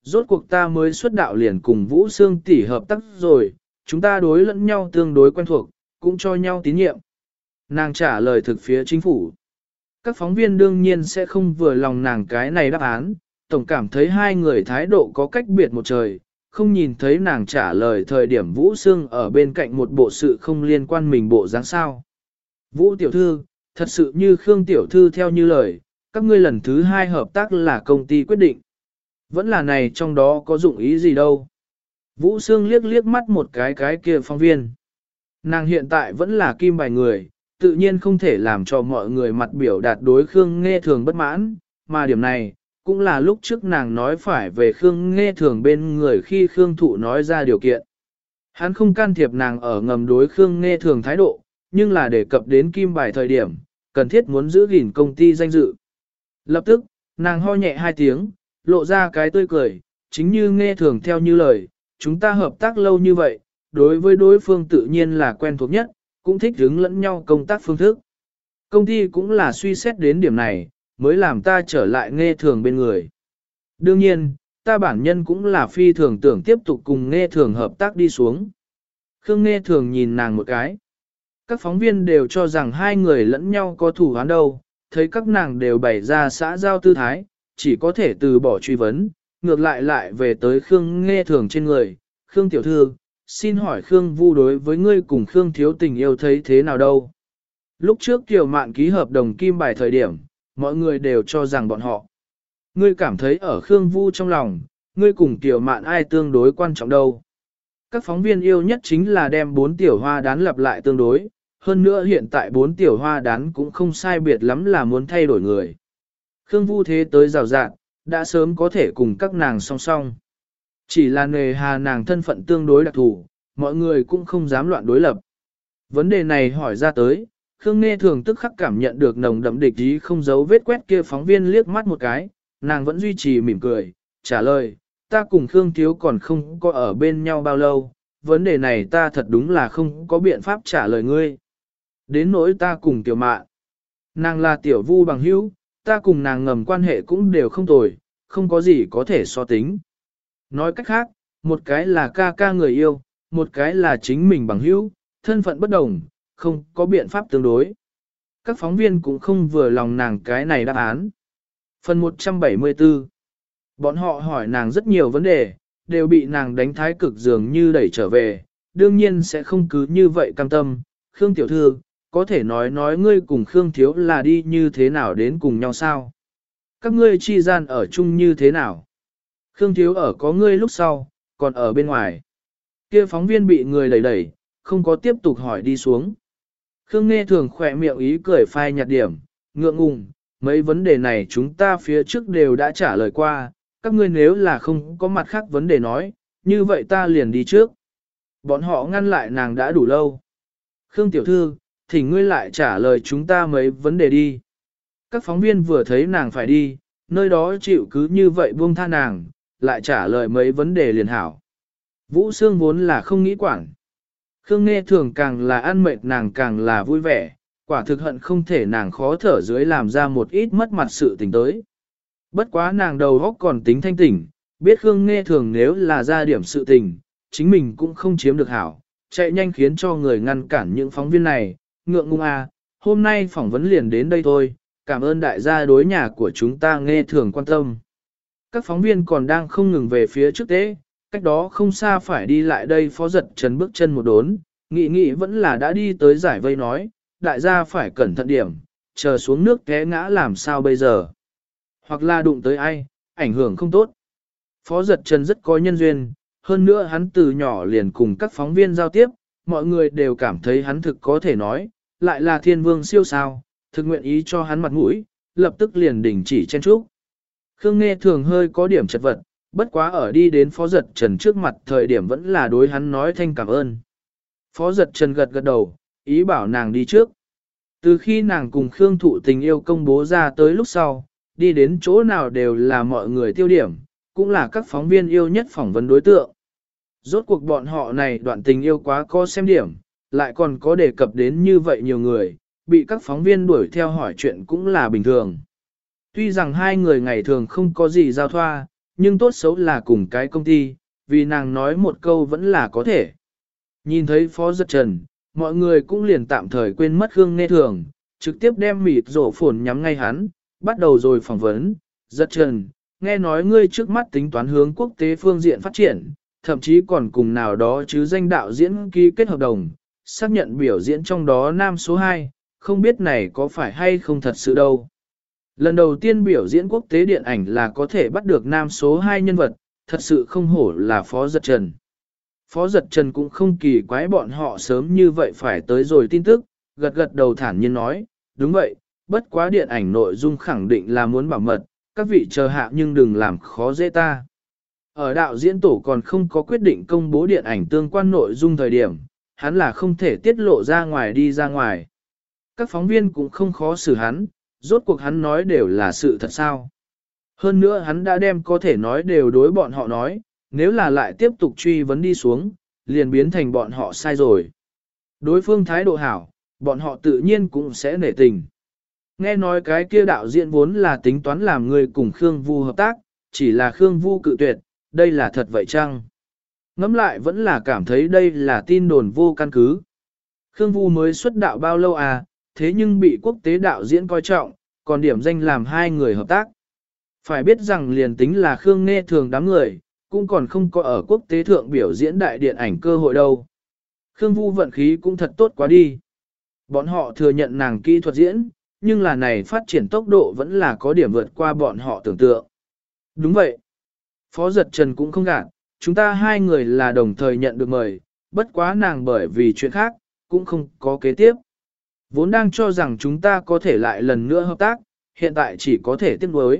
Rốt cuộc ta mới xuất đạo liền cùng Vũ Sương tỷ hợp tác rồi, chúng ta đối lẫn nhau tương đối quen thuộc, cũng cho nhau tín nhiệm. Nàng trả lời thực phía chính phủ. Các phóng viên đương nhiên sẽ không vừa lòng nàng cái này đáp án, tổng cảm thấy hai người thái độ có cách biệt một trời, không nhìn thấy nàng trả lời thời điểm Vũ Sương ở bên cạnh một bộ sự không liên quan mình bộ dáng sao. Vũ tiểu thư, thật sự như Khương tiểu thư theo như lời, các ngươi lần thứ hai hợp tác là công ty quyết định. Vẫn là này trong đó có dụng ý gì đâu. Vũ Sương liếc liếc mắt một cái kia phóng viên. Nàng hiện tại vẫn là kim bài người, tự nhiên không thể làm cho mọi người mặt biểu đạt đối Khương Nghê Thường bất mãn, mà điểm này, cũng là lúc trước nàng nói phải về Khương Nghê Thường bên người khi Khương Thụ nói ra điều kiện. Hắn không can thiệp nàng ở ngầm đối Khương Nghê Thường thái độ, nhưng là đề cập đến kim bài thời điểm, cần thiết muốn giữ gìn công ty danh dự. Lập tức, nàng ho nhẹ hai tiếng, lộ ra cái tươi cười, chính như Nghê Thường theo như lời, chúng ta hợp tác lâu như vậy, đối với đối phương tự nhiên là quen thuộc nhất, cũng thích hứng lẫn nhau công tác phương thức. Công ty cũng là suy xét đến điểm này, mới làm ta trở lại Nghê Thường bên người. Đương nhiên, ta bản nhân cũng là phi thường tưởng tiếp tục cùng Nghê Thường hợp tác đi xuống. Khương Nghê Thường nhìn nàng một cái. Các phóng viên đều cho rằng hai người lẫn nhau có thủ án đâu, thấy các nàng đều bày ra xã giao tư thái, chỉ có thể từ bỏ truy vấn, ngược lại về tới Khương Nghê Thường trên người. Khương tiểu thư, xin hỏi Khương Vu đối với ngươi cùng Khương thiếu tình yêu thấy thế nào đâu? Lúc trước Kiều Mạn ký hợp đồng kim bài thời điểm, mọi người đều cho rằng bọn họ. Ngươi cảm thấy ở Khương Vu trong lòng, ngươi cùng Kiều Mạn ai tương đối quan trọng đâu? Các phóng viên yêu nhất chính là đem 4 tiểu hoa đán lặp lại tương đối, hơn nữa hiện tại 4 tiểu hoa đán cũng không sai biệt lắm là muốn thay đổi người. Khương Vu thế tới rào rạng, đã sớm có thể cùng các nàng song song. Chỉ là nề hà nàng thân phận tương đối đặc thù, mọi người cũng không dám loạn đối lập. Vấn đề này hỏi ra tới, Khương Nghê Thường tức khắc cảm nhận được nồng đậm địch ý không giấu vết quét kia phóng viên liếc mắt một cái, nàng vẫn duy trì mỉm cười, trả lời, ta cùng Khương Thiếu còn không có ở bên nhau bao lâu, vấn đề này ta thật đúng là không có biện pháp trả lời ngươi. Đến nỗi ta cùng Tiểu Mạn, nàng là Tiểu Vu bằng hữu, ta cùng nàng ngầm quan hệ cũng đều không tồi, không có gì có thể so tính. Nói cách khác, một cái là ca ca người yêu, một cái là chính mình bằng hữu, thân phận bất đồng, không có biện pháp tương đối. Các phóng viên cũng không vừa lòng nàng cái này đáp án. Phần 174. Bọn họ hỏi nàng rất nhiều vấn đề, đều bị nàng đánh thái cực dường như đẩy trở về, đương nhiên sẽ không cứ như vậy cam tâm. Khương tiểu thư, có thể nói ngươi cùng Khương thiếu là đi như thế nào đến cùng nhau sao? Các ngươi chi gian ở chung như thế nào? Khương thiếu ở có ngươi lúc sau, còn ở bên ngoài. Kia phóng viên bị người đẩy, không có tiếp tục hỏi đi xuống. Khương Nghê Thường khỏe miệng ý cười phai nhạt điểm, ngượng ngùng, mấy vấn đề này chúng ta phía trước đều đã trả lời qua, các ngươi nếu là không có mặt khác vấn đề nói, như vậy ta liền đi trước. Bọn họ ngăn lại nàng đã đủ lâu. Khương tiểu thư, thỉnh ngươi lại trả lời chúng ta mấy vấn đề đi. Các phóng viên vừa thấy nàng phải đi, nơi đó chịu cứ như vậy buông tha nàng, lại trả lời mấy vấn đề liền hảo. Vũ Sương vốn là không nghĩ quản. Khương Nghê Thường càng là ăn mệt nàng càng là vui vẻ, quả thực hận không thể nàng khó thở dưới làm ra một ít mất mặt sự tình tới. Bất quá nàng đầu óc còn tính thanh tỉnh, biết Khương Nghê Thường nếu là ra điểm sự tình, chính mình cũng không chiếm được hảo, chạy nhanh khiến cho người ngăn cản những phóng viên này, ngượng ngùng à, hôm nay phỏng vấn liền đến đây thôi, cảm ơn đại gia đối nhà của chúng ta Nghê Thường quan tâm. Các phóng viên còn đang không ngừng về phía trước tế, cách đó không xa phải đi lại đây Phó Giật Trần bước chân một đốn, nghĩ vẫn là đã đi tới giải vây nói, đại gia phải cẩn thận điểm, chờ xuống nước té ngã làm sao bây giờ. Hoặc là đụng tới ai, ảnh hưởng không tốt. Phó Giật Trần rất có nhân duyên, hơn nữa hắn từ nhỏ liền cùng các phóng viên giao tiếp, mọi người đều cảm thấy hắn thực có thể nói, lại là thiên vương siêu sao, thực nguyện ý cho hắn mặt mũi, lập tức liền đình chỉ chen chúc. Khương Nghê Thường hơi có điểm chật vật, bất quá ở đi đến Phó Giật Trần trước mặt thời điểm vẫn là đối hắn nói thanh cảm ơn. Phó Giật Trần gật đầu, ý bảo nàng đi trước. Từ khi nàng cùng Khương Thụ tình yêu công bố ra tới lúc sau, đi đến chỗ nào đều là mọi người tiêu điểm, cũng là các phóng viên yêu nhất phỏng vấn đối tượng. Rốt cuộc bọn họ này đoạn tình yêu quá có xem điểm, lại còn có đề cập đến như vậy nhiều người, bị các phóng viên đuổi theo hỏi chuyện cũng là bình thường. Tuy rằng hai người ngày thường không có gì giao thoa, nhưng tốt xấu là cùng cái công ty, vì nàng nói một câu vẫn là có thể. Nhìn thấy Phó Giật Trần, mọi người cũng liền tạm thời quên mất Khương Nghe Thường, trực tiếp đem mịt rổ phồn nhắm ngay hắn, bắt đầu rồi phỏng vấn. Giật Trần, nghe nói ngươi trước mắt tính toán hướng quốc tế phương diện phát triển, thậm chí còn cùng nào đó chứ danh đạo diễn ký kết hợp đồng, xác nhận biểu diễn trong đó nam số 2, không biết này có phải hay không thật sự đâu. Lần đầu tiên biểu diễn quốc tế điện ảnh là có thể bắt được nam số 2 nhân vật, thật sự không hổ là Phó Giật Trần. Phó Giật Trần cũng không kỳ quái bọn họ sớm như vậy phải tới rồi tin tức, gật gật đầu thản nhiên nói, đúng vậy, bất quá điện ảnh nội dung khẳng định là muốn bảo mật, các vị chờ hạ nhưng đừng làm khó dễ ta. Ở đạo diễn tổ còn không có quyết định công bố điện ảnh tương quan nội dung thời điểm, hắn là không thể tiết lộ ra ngoài đi ra ngoài. Các phóng viên cũng không khó xử hắn, rốt cuộc hắn nói đều là sự thật sao. Hơn nữa hắn đã đem có thể nói đều đối bọn họ nói, nếu là lại tiếp tục truy vấn đi xuống, liền biến thành bọn họ sai rồi. Đối phương thái độ hảo, bọn họ tự nhiên cũng sẽ nể tình. Nghe nói cái kia đạo diễn vốn là tính toán làm người cùng Khương Vu hợp tác, chỉ là Khương Vu cự tuyệt, đây là thật vậy chăng? Ngẫm lại vẫn là cảm thấy đây là tin đồn vô căn cứ. Khương Vu mới xuất đạo bao lâu à, thế nhưng bị quốc tế đạo diễn coi trọng, còn điểm danh làm hai người hợp tác. Phải biết rằng liền tính là Khương Nghe Thường đám người, cũng còn không có ở quốc tế thượng biểu diễn đại điện ảnh cơ hội đâu. Khương Vu vận khí cũng thật tốt quá đi. Bọn họ thừa nhận nàng kỹ thuật diễn, nhưng là này phát triển tốc độ vẫn là có điểm vượt qua bọn họ tưởng tượng. Đúng vậy. Phó Giật Trần cũng không gạt, chúng ta hai người là đồng thời nhận được mời, bất quá nàng bởi vì chuyện khác, cũng không có kế tiếp. Vốn đang cho rằng chúng ta có thể lại lần nữa hợp tác, hiện tại chỉ có thể tiếc nuối.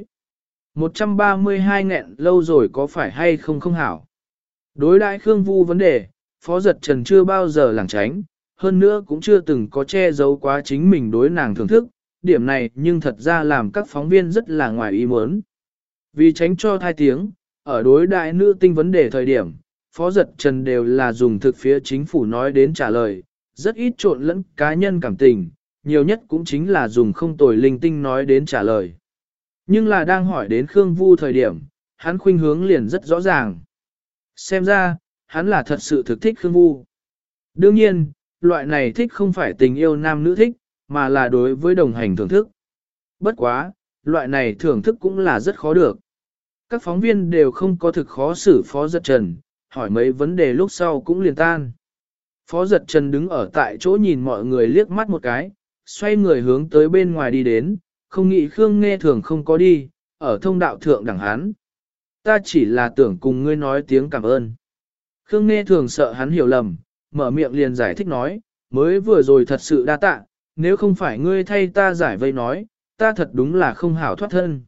132 nghẹn lâu rồi có phải hay không không hảo. Đối đãi Khương Vu vấn đề, Phó Giật Trần chưa bao giờ lảng tránh, hơn nữa cũng chưa từng có che giấu quá chính mình đối nàng thưởng thức, điểm này nhưng thật ra làm các phóng viên rất là ngoài ý muốn. Vì tránh cho thai tiếng, ở đối đại nữ tinh vấn đề thời điểm, Phó Giật Trần đều là dùng thực phía chính phủ nói đến trả lời, rất ít trộn lẫn cá nhân cảm tình, nhiều nhất cũng chính là dùng không tồi linh tinh nói đến trả lời. Nhưng là đang hỏi đến Khương Vu thời điểm, hắn khuynh hướng liền rất rõ ràng. Xem ra, hắn là thật sự thực thích Khương Vu. Đương nhiên, loại này thích không phải tình yêu nam nữ thích, mà là đối với đồng hành thưởng thức. Bất quá, loại này thưởng thức cũng là rất khó được. Các phóng viên đều không có thực khó xử Phó Giật Trần, hỏi mấy vấn đề lúc sau cũng liền tan. Phó Giật Trần đứng ở tại chỗ nhìn mọi người liếc mắt một cái, xoay người hướng tới bên ngoài đi đến, không nghĩ Khương Nghe Thường không có đi, ở thông đạo thượng đẳng hắn. Ta chỉ là tưởng cùng ngươi nói tiếng cảm ơn. Khương Nghe Thường sợ hắn hiểu lầm, mở miệng liền giải thích nói, mới vừa rồi thật sự đa tạ, nếu không phải ngươi thay ta giải vây nói, ta thật đúng là không hảo thoát thân.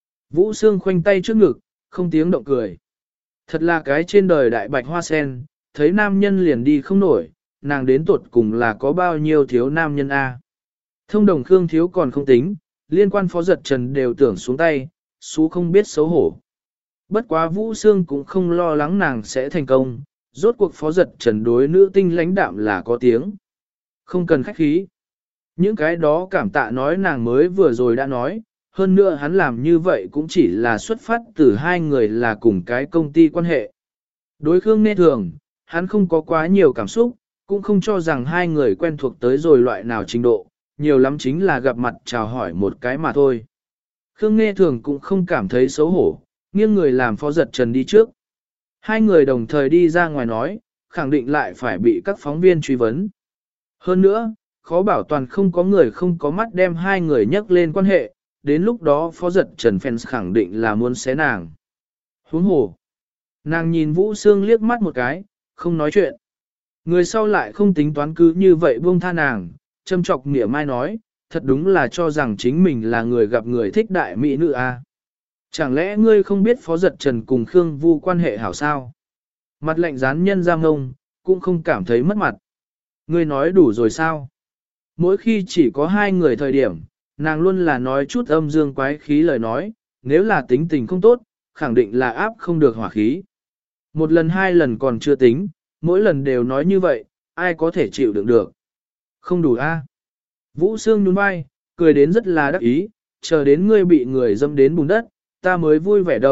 Vũ Sương khoanh tay trước ngực, không tiếng động cười. Thật là cái trên đời đại bạch hoa sen, thấy nam nhân liền đi không nổi, nàng đến tuột cùng là có bao nhiêu thiếu nam nhân a. Thông đồng Khương thiếu còn không tính, liên quan Phó Giật Trần đều tưởng xuống tay, xú không biết xấu hổ. Bất quá Vũ Sương cũng không lo lắng nàng sẽ thành công, rốt cuộc Phó Giật Trần đối nữ tinh lãnh đạm là có tiếng. Không cần khách khí. Những cái đó cảm tạ nói nàng mới vừa rồi đã nói, hơn nữa hắn làm như vậy cũng chỉ là xuất phát từ hai người là cùng cái công ty quan hệ. Đối Khương Nghe Thường, hắn không có quá nhiều cảm xúc, cũng không cho rằng hai người quen thuộc tới rồi loại nào trình độ, nhiều lắm chính là gặp mặt chào hỏi một cái mà thôi. Khương Nghe Thường cũng không cảm thấy xấu hổ, nghiêng người làm Phó Giật Trần đi trước. Hai người đồng thời đi ra ngoài nói, khẳng định lại phải bị các phóng viên truy vấn. Hơn nữa, khó bảo toàn không có người không có mắt đem hai người nhắc lên quan hệ, đến lúc đó Phó Giật Trần fans khẳng định là muốn xé nàng. Huống hồ. Nàng nhìn Vũ Sương liếc mắt một cái, không nói chuyện. Người sau lại không tính toán cứ như vậy buông tha nàng, châm chọc nghĩa mai nói, thật đúng là cho rằng chính mình là người gặp người thích đại mỹ nữ a. Chẳng lẽ ngươi không biết Phó Giật Trần cùng Khương Vu quan hệ hảo sao? Mặt lạnh dán nhân ra ngông, cũng không cảm thấy mất mặt. Ngươi nói đủ rồi sao? Mỗi khi chỉ có hai người thời điểm, nàng luôn là nói chút âm dương quái khí lời nói, nếu là tính tình không tốt, khẳng định là áp không được hỏa khí. Một lần hai lần còn chưa tính, mỗi lần đều nói như vậy, ai có thể chịu đựng được. Không đủ a. Vũ Sương nhún vai, cười đến rất là đắc ý, chờ đến ngươi bị người dâm đến bùn đất, ta mới vui vẻ đâu,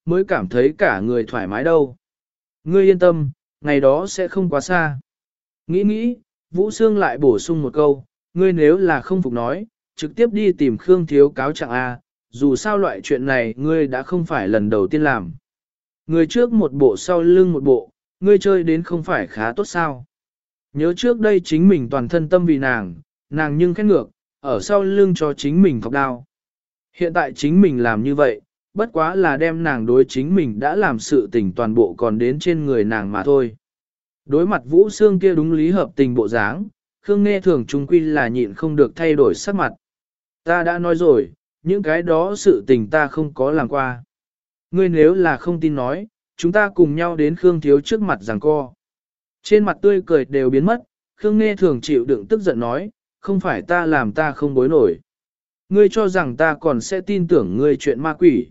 mới cảm thấy cả người thoải mái đâu. Ngươi yên tâm, ngày đó sẽ không quá xa. Nghĩ nghĩ, Vũ Sương lại bổ sung một câu, ngươi nếu là không phục nói, trực tiếp đi tìm Khương Thiếu cáo trạng A, dù sao loại chuyện này ngươi đã không phải lần đầu tiên làm. Người trước một bộ sau lưng một bộ, ngươi chơi đến không phải khá tốt sao. Nhớ trước đây chính mình toàn thân tâm vì nàng, nàng nhưng khét ngược, ở sau lưng cho chính mình thọc đao. Hiện tại chính mình làm như vậy, bất quá là đem nàng đối chính mình đã làm sự tình toàn bộ còn đến trên người nàng mà thôi. Đối mặt Vũ Sương kia đúng lý hợp tình bộ dáng, Khương Nghe Thường trung quy là nhịn không được thay đổi sắc mặt. Ta đã nói rồi, những cái đó sự tình ta không có làm qua. Ngươi nếu là không tin nói, chúng ta cùng nhau đến Khương Thiếu trước mặt giằng co. Trên mặt tươi cười đều biến mất, Khương Nghe Thường chịu đựng tức giận nói, không phải ta làm ta không bối nổi. Ngươi cho rằng ta còn sẽ tin tưởng ngươi chuyện ma quỷ.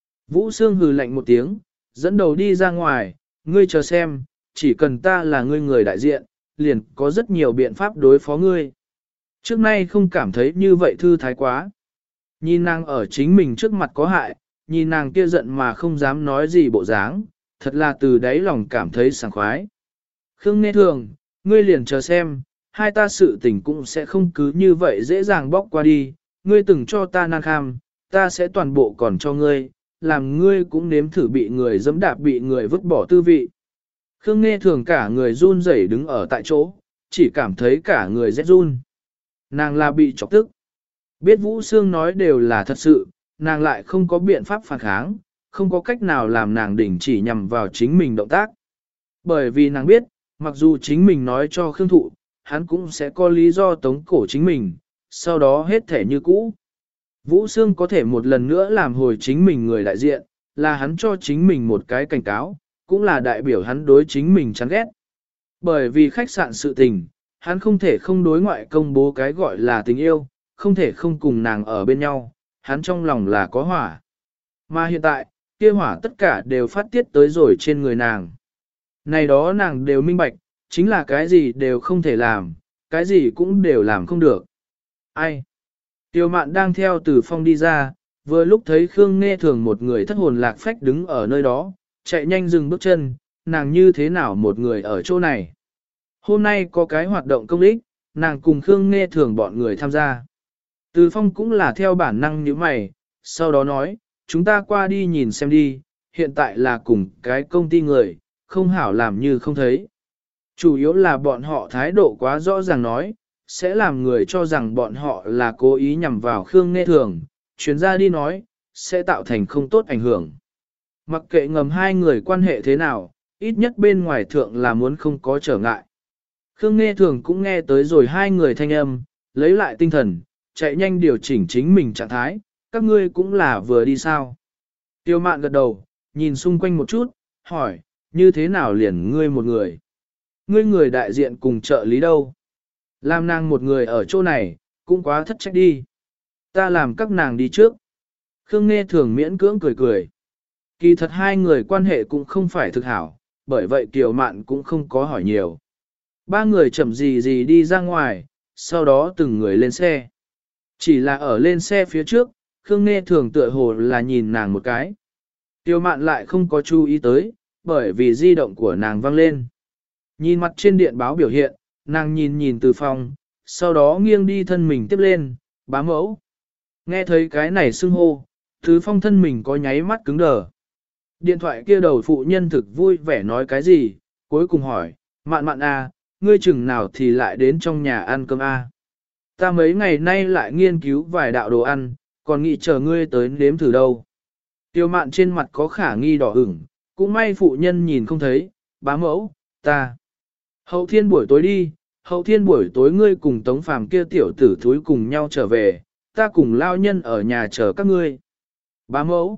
Vũ Sương hừ lạnh một tiếng, dẫn đầu đi ra ngoài, ngươi chờ xem, chỉ cần ta là ngươi người đại diện, liền có rất nhiều biện pháp đối phó ngươi. Trước nay không cảm thấy như vậy thư thái quá. Nhìn nàng ở chính mình trước mặt có hại, nhìn nàng kia giận mà không dám nói gì bộ dáng, thật là từ đáy lòng cảm thấy sảng khoái. Khương Nghe Thường, ngươi liền chờ xem, hai ta sự tình cũng sẽ không cứ như vậy dễ dàng bóc qua đi, ngươi từng cho ta nan kham, ta sẽ toàn bộ còn cho ngươi, làm ngươi cũng nếm thử bị người dẫm đạp bị người vứt bỏ tư vị. Khương Nghe Thường cả người run rẩy đứng ở tại chỗ, chỉ cảm thấy cả người rét run. Nàng là bị chọc tức. Biết Vũ Sương nói đều là thật sự, nàng lại không có biện pháp phản kháng, không có cách nào làm nàng đình chỉ nhằm vào chính mình động tác. Bởi vì nàng biết, mặc dù chính mình nói cho Khương Thụ, hắn cũng sẽ có lý do tống cổ chính mình, sau đó hết thể như cũ. Vũ Sương có thể một lần nữa làm hồi chính mình người đại diện, là hắn cho chính mình một cái cảnh cáo, cũng là đại biểu hắn đối chính mình chán ghét. Bởi vì khách sạn sự tình, hắn không thể không đối ngoại công bố cái gọi là tình yêu, không thể không cùng nàng ở bên nhau, hắn trong lòng là có hỏa. Mà hiện tại, kia hỏa tất cả đều phát tiết tới rồi trên người nàng. Này đó nàng đều minh bạch, chính là cái gì đều không thể làm, cái gì cũng đều làm không được. Ai? Tiêu Mạn đang theo Từ Phong đi ra, vừa lúc thấy Khương Nghe Thường một người thất hồn lạc phách đứng ở nơi đó, chạy nhanh dừng bước chân, nàng như thế nào một người ở chỗ này. Hôm nay có cái hoạt động công ích, nàng cùng Khương Nghe Thường bọn người tham gia. Từ Phong cũng là theo bản năng như mày, sau đó nói, chúng ta qua đi nhìn xem đi, hiện tại là cùng cái công ty người, không hảo làm như không thấy. Chủ yếu là bọn họ thái độ quá rõ ràng nói, sẽ làm người cho rằng bọn họ là cố ý nhằm vào Khương Nghe Thường, chuyến ra đi nói, sẽ tạo thành không tốt ảnh hưởng. Mặc kệ ngầm hai người quan hệ thế nào, ít nhất bên ngoài thượng là muốn không có trở ngại. Khương Nghe Thường cũng nghe tới rồi hai người thanh âm, lấy lại tinh thần, chạy nhanh điều chỉnh chính mình trạng thái, các ngươi cũng là vừa đi sao. Tiêu Mạn gật đầu, nhìn xung quanh một chút, hỏi, như thế nào liền ngươi một người? Ngươi người đại diện cùng trợ lý đâu? Làm nàng một người ở chỗ này, cũng quá thất trách đi. Ta làm các nàng đi trước. Khương Nghe Thường miễn cưỡng cười cười. Kỳ thật hai người quan hệ cũng không phải thực hảo, bởi vậy Kiều Mạn cũng không có hỏi nhiều. Ba người chậm gì đi ra ngoài, sau đó từng người lên xe. Chỉ là ở lên xe phía trước, Khương Nghe Thường tựa hồ là nhìn nàng một cái. Kiều Mạn lại không có chú ý tới, bởi vì di động của nàng vang lên. Nhìn mặt trên điện báo biểu hiện, nàng nhìn Từ Phong, sau đó nghiêng đi thân mình tiếp lên, bá mẫu. Nghe thấy cái này xưng hô, Từ Phong thân mình có nháy mắt cứng đờ. Điện thoại kia đầu phụ nhân thực vui vẻ nói cái gì, cuối cùng hỏi, Mạn Mạn à, ngươi chừng nào thì lại đến trong nhà ăn cơm à. Ta mấy ngày nay lại nghiên cứu vài đạo đồ ăn, còn nghĩ chờ ngươi tới nếm thử đâu. Tiêu Mạn trên mặt có khả nghi đỏ ửng, cũng may phụ nhân nhìn không thấy, bá mẫu, ta. Hậu thiên buổi tối đi, hậu thiên buổi tối ngươi cùng Tống Phàm kia tiểu tử thúi cùng nhau trở về, ta cùng lao nhân ở nhà chờ các ngươi. Bá mẫu.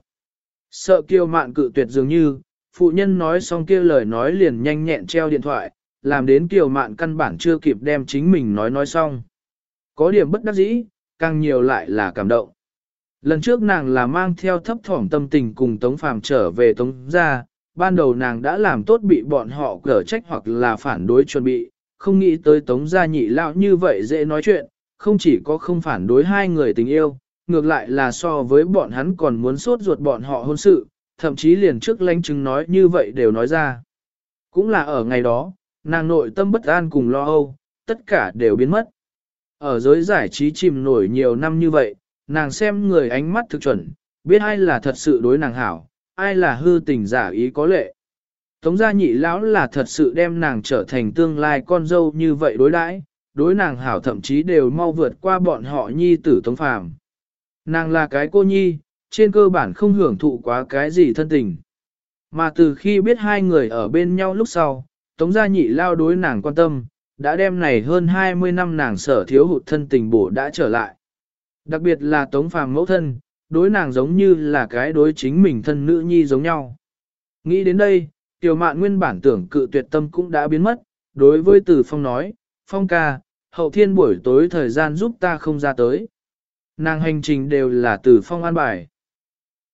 Sợ Kiều Mạn cự tuyệt dường như, phụ nhân nói xong kia lời nói liền nhanh nhẹn treo điện thoại, làm đến Kiều Mạn căn bản chưa kịp đem chính mình nói xong. Có điểm bất đắc dĩ, càng nhiều lại là cảm động. Lần trước nàng là mang theo thấp thỏm tâm tình cùng Tống Phàm trở về Tống gia, ban đầu nàng đã làm tốt bị bọn họ cở trách hoặc là phản đối chuẩn bị, không nghĩ tới Tống gia nhị lão như vậy dễ nói chuyện, không chỉ có không phản đối hai người tình yêu, ngược lại là so với bọn hắn còn muốn sốt ruột bọn họ hôn sự, thậm chí liền trước lãnh chứng nói như vậy đều nói ra. Cũng là ở ngày đó, nàng nội tâm bất an cùng lo âu, tất cả đều biến mất. Ở giới giải trí chìm nổi nhiều năm như vậy, nàng xem người ánh mắt thực chuẩn, biết ai là thật sự đối nàng hảo, ai là hư tình giả ý có lệ. Tống gia nhị lão là thật sự đem nàng trở thành tương lai con dâu như vậy đối đãi, đối nàng hảo thậm chí đều mau vượt qua bọn họ nhi tử Tống Phàm. Nàng là cái cô nhi, trên cơ bản không hưởng thụ quá cái gì thân tình. Mà từ khi biết hai người ở bên nhau lúc sau, Tống gia nhị lao đối nàng quan tâm, đã đem này hơn 20 năm nàng sở thiếu hụt thân tình bổ đã trở lại. Đặc biệt là Tống Phàm mẫu thân, đối nàng giống như là cái đối chính mình thân nữ nhi giống nhau. Nghĩ đến đây, Tiểu Mạn nguyên bản tưởng cự tuyệt tâm cũng đã biến mất, đối với Từ Phong nói, Phong ca, hậu thiên buổi tối thời gian giúp ta không ra tới. Nàng hành trình đều là Từ Phong an bài.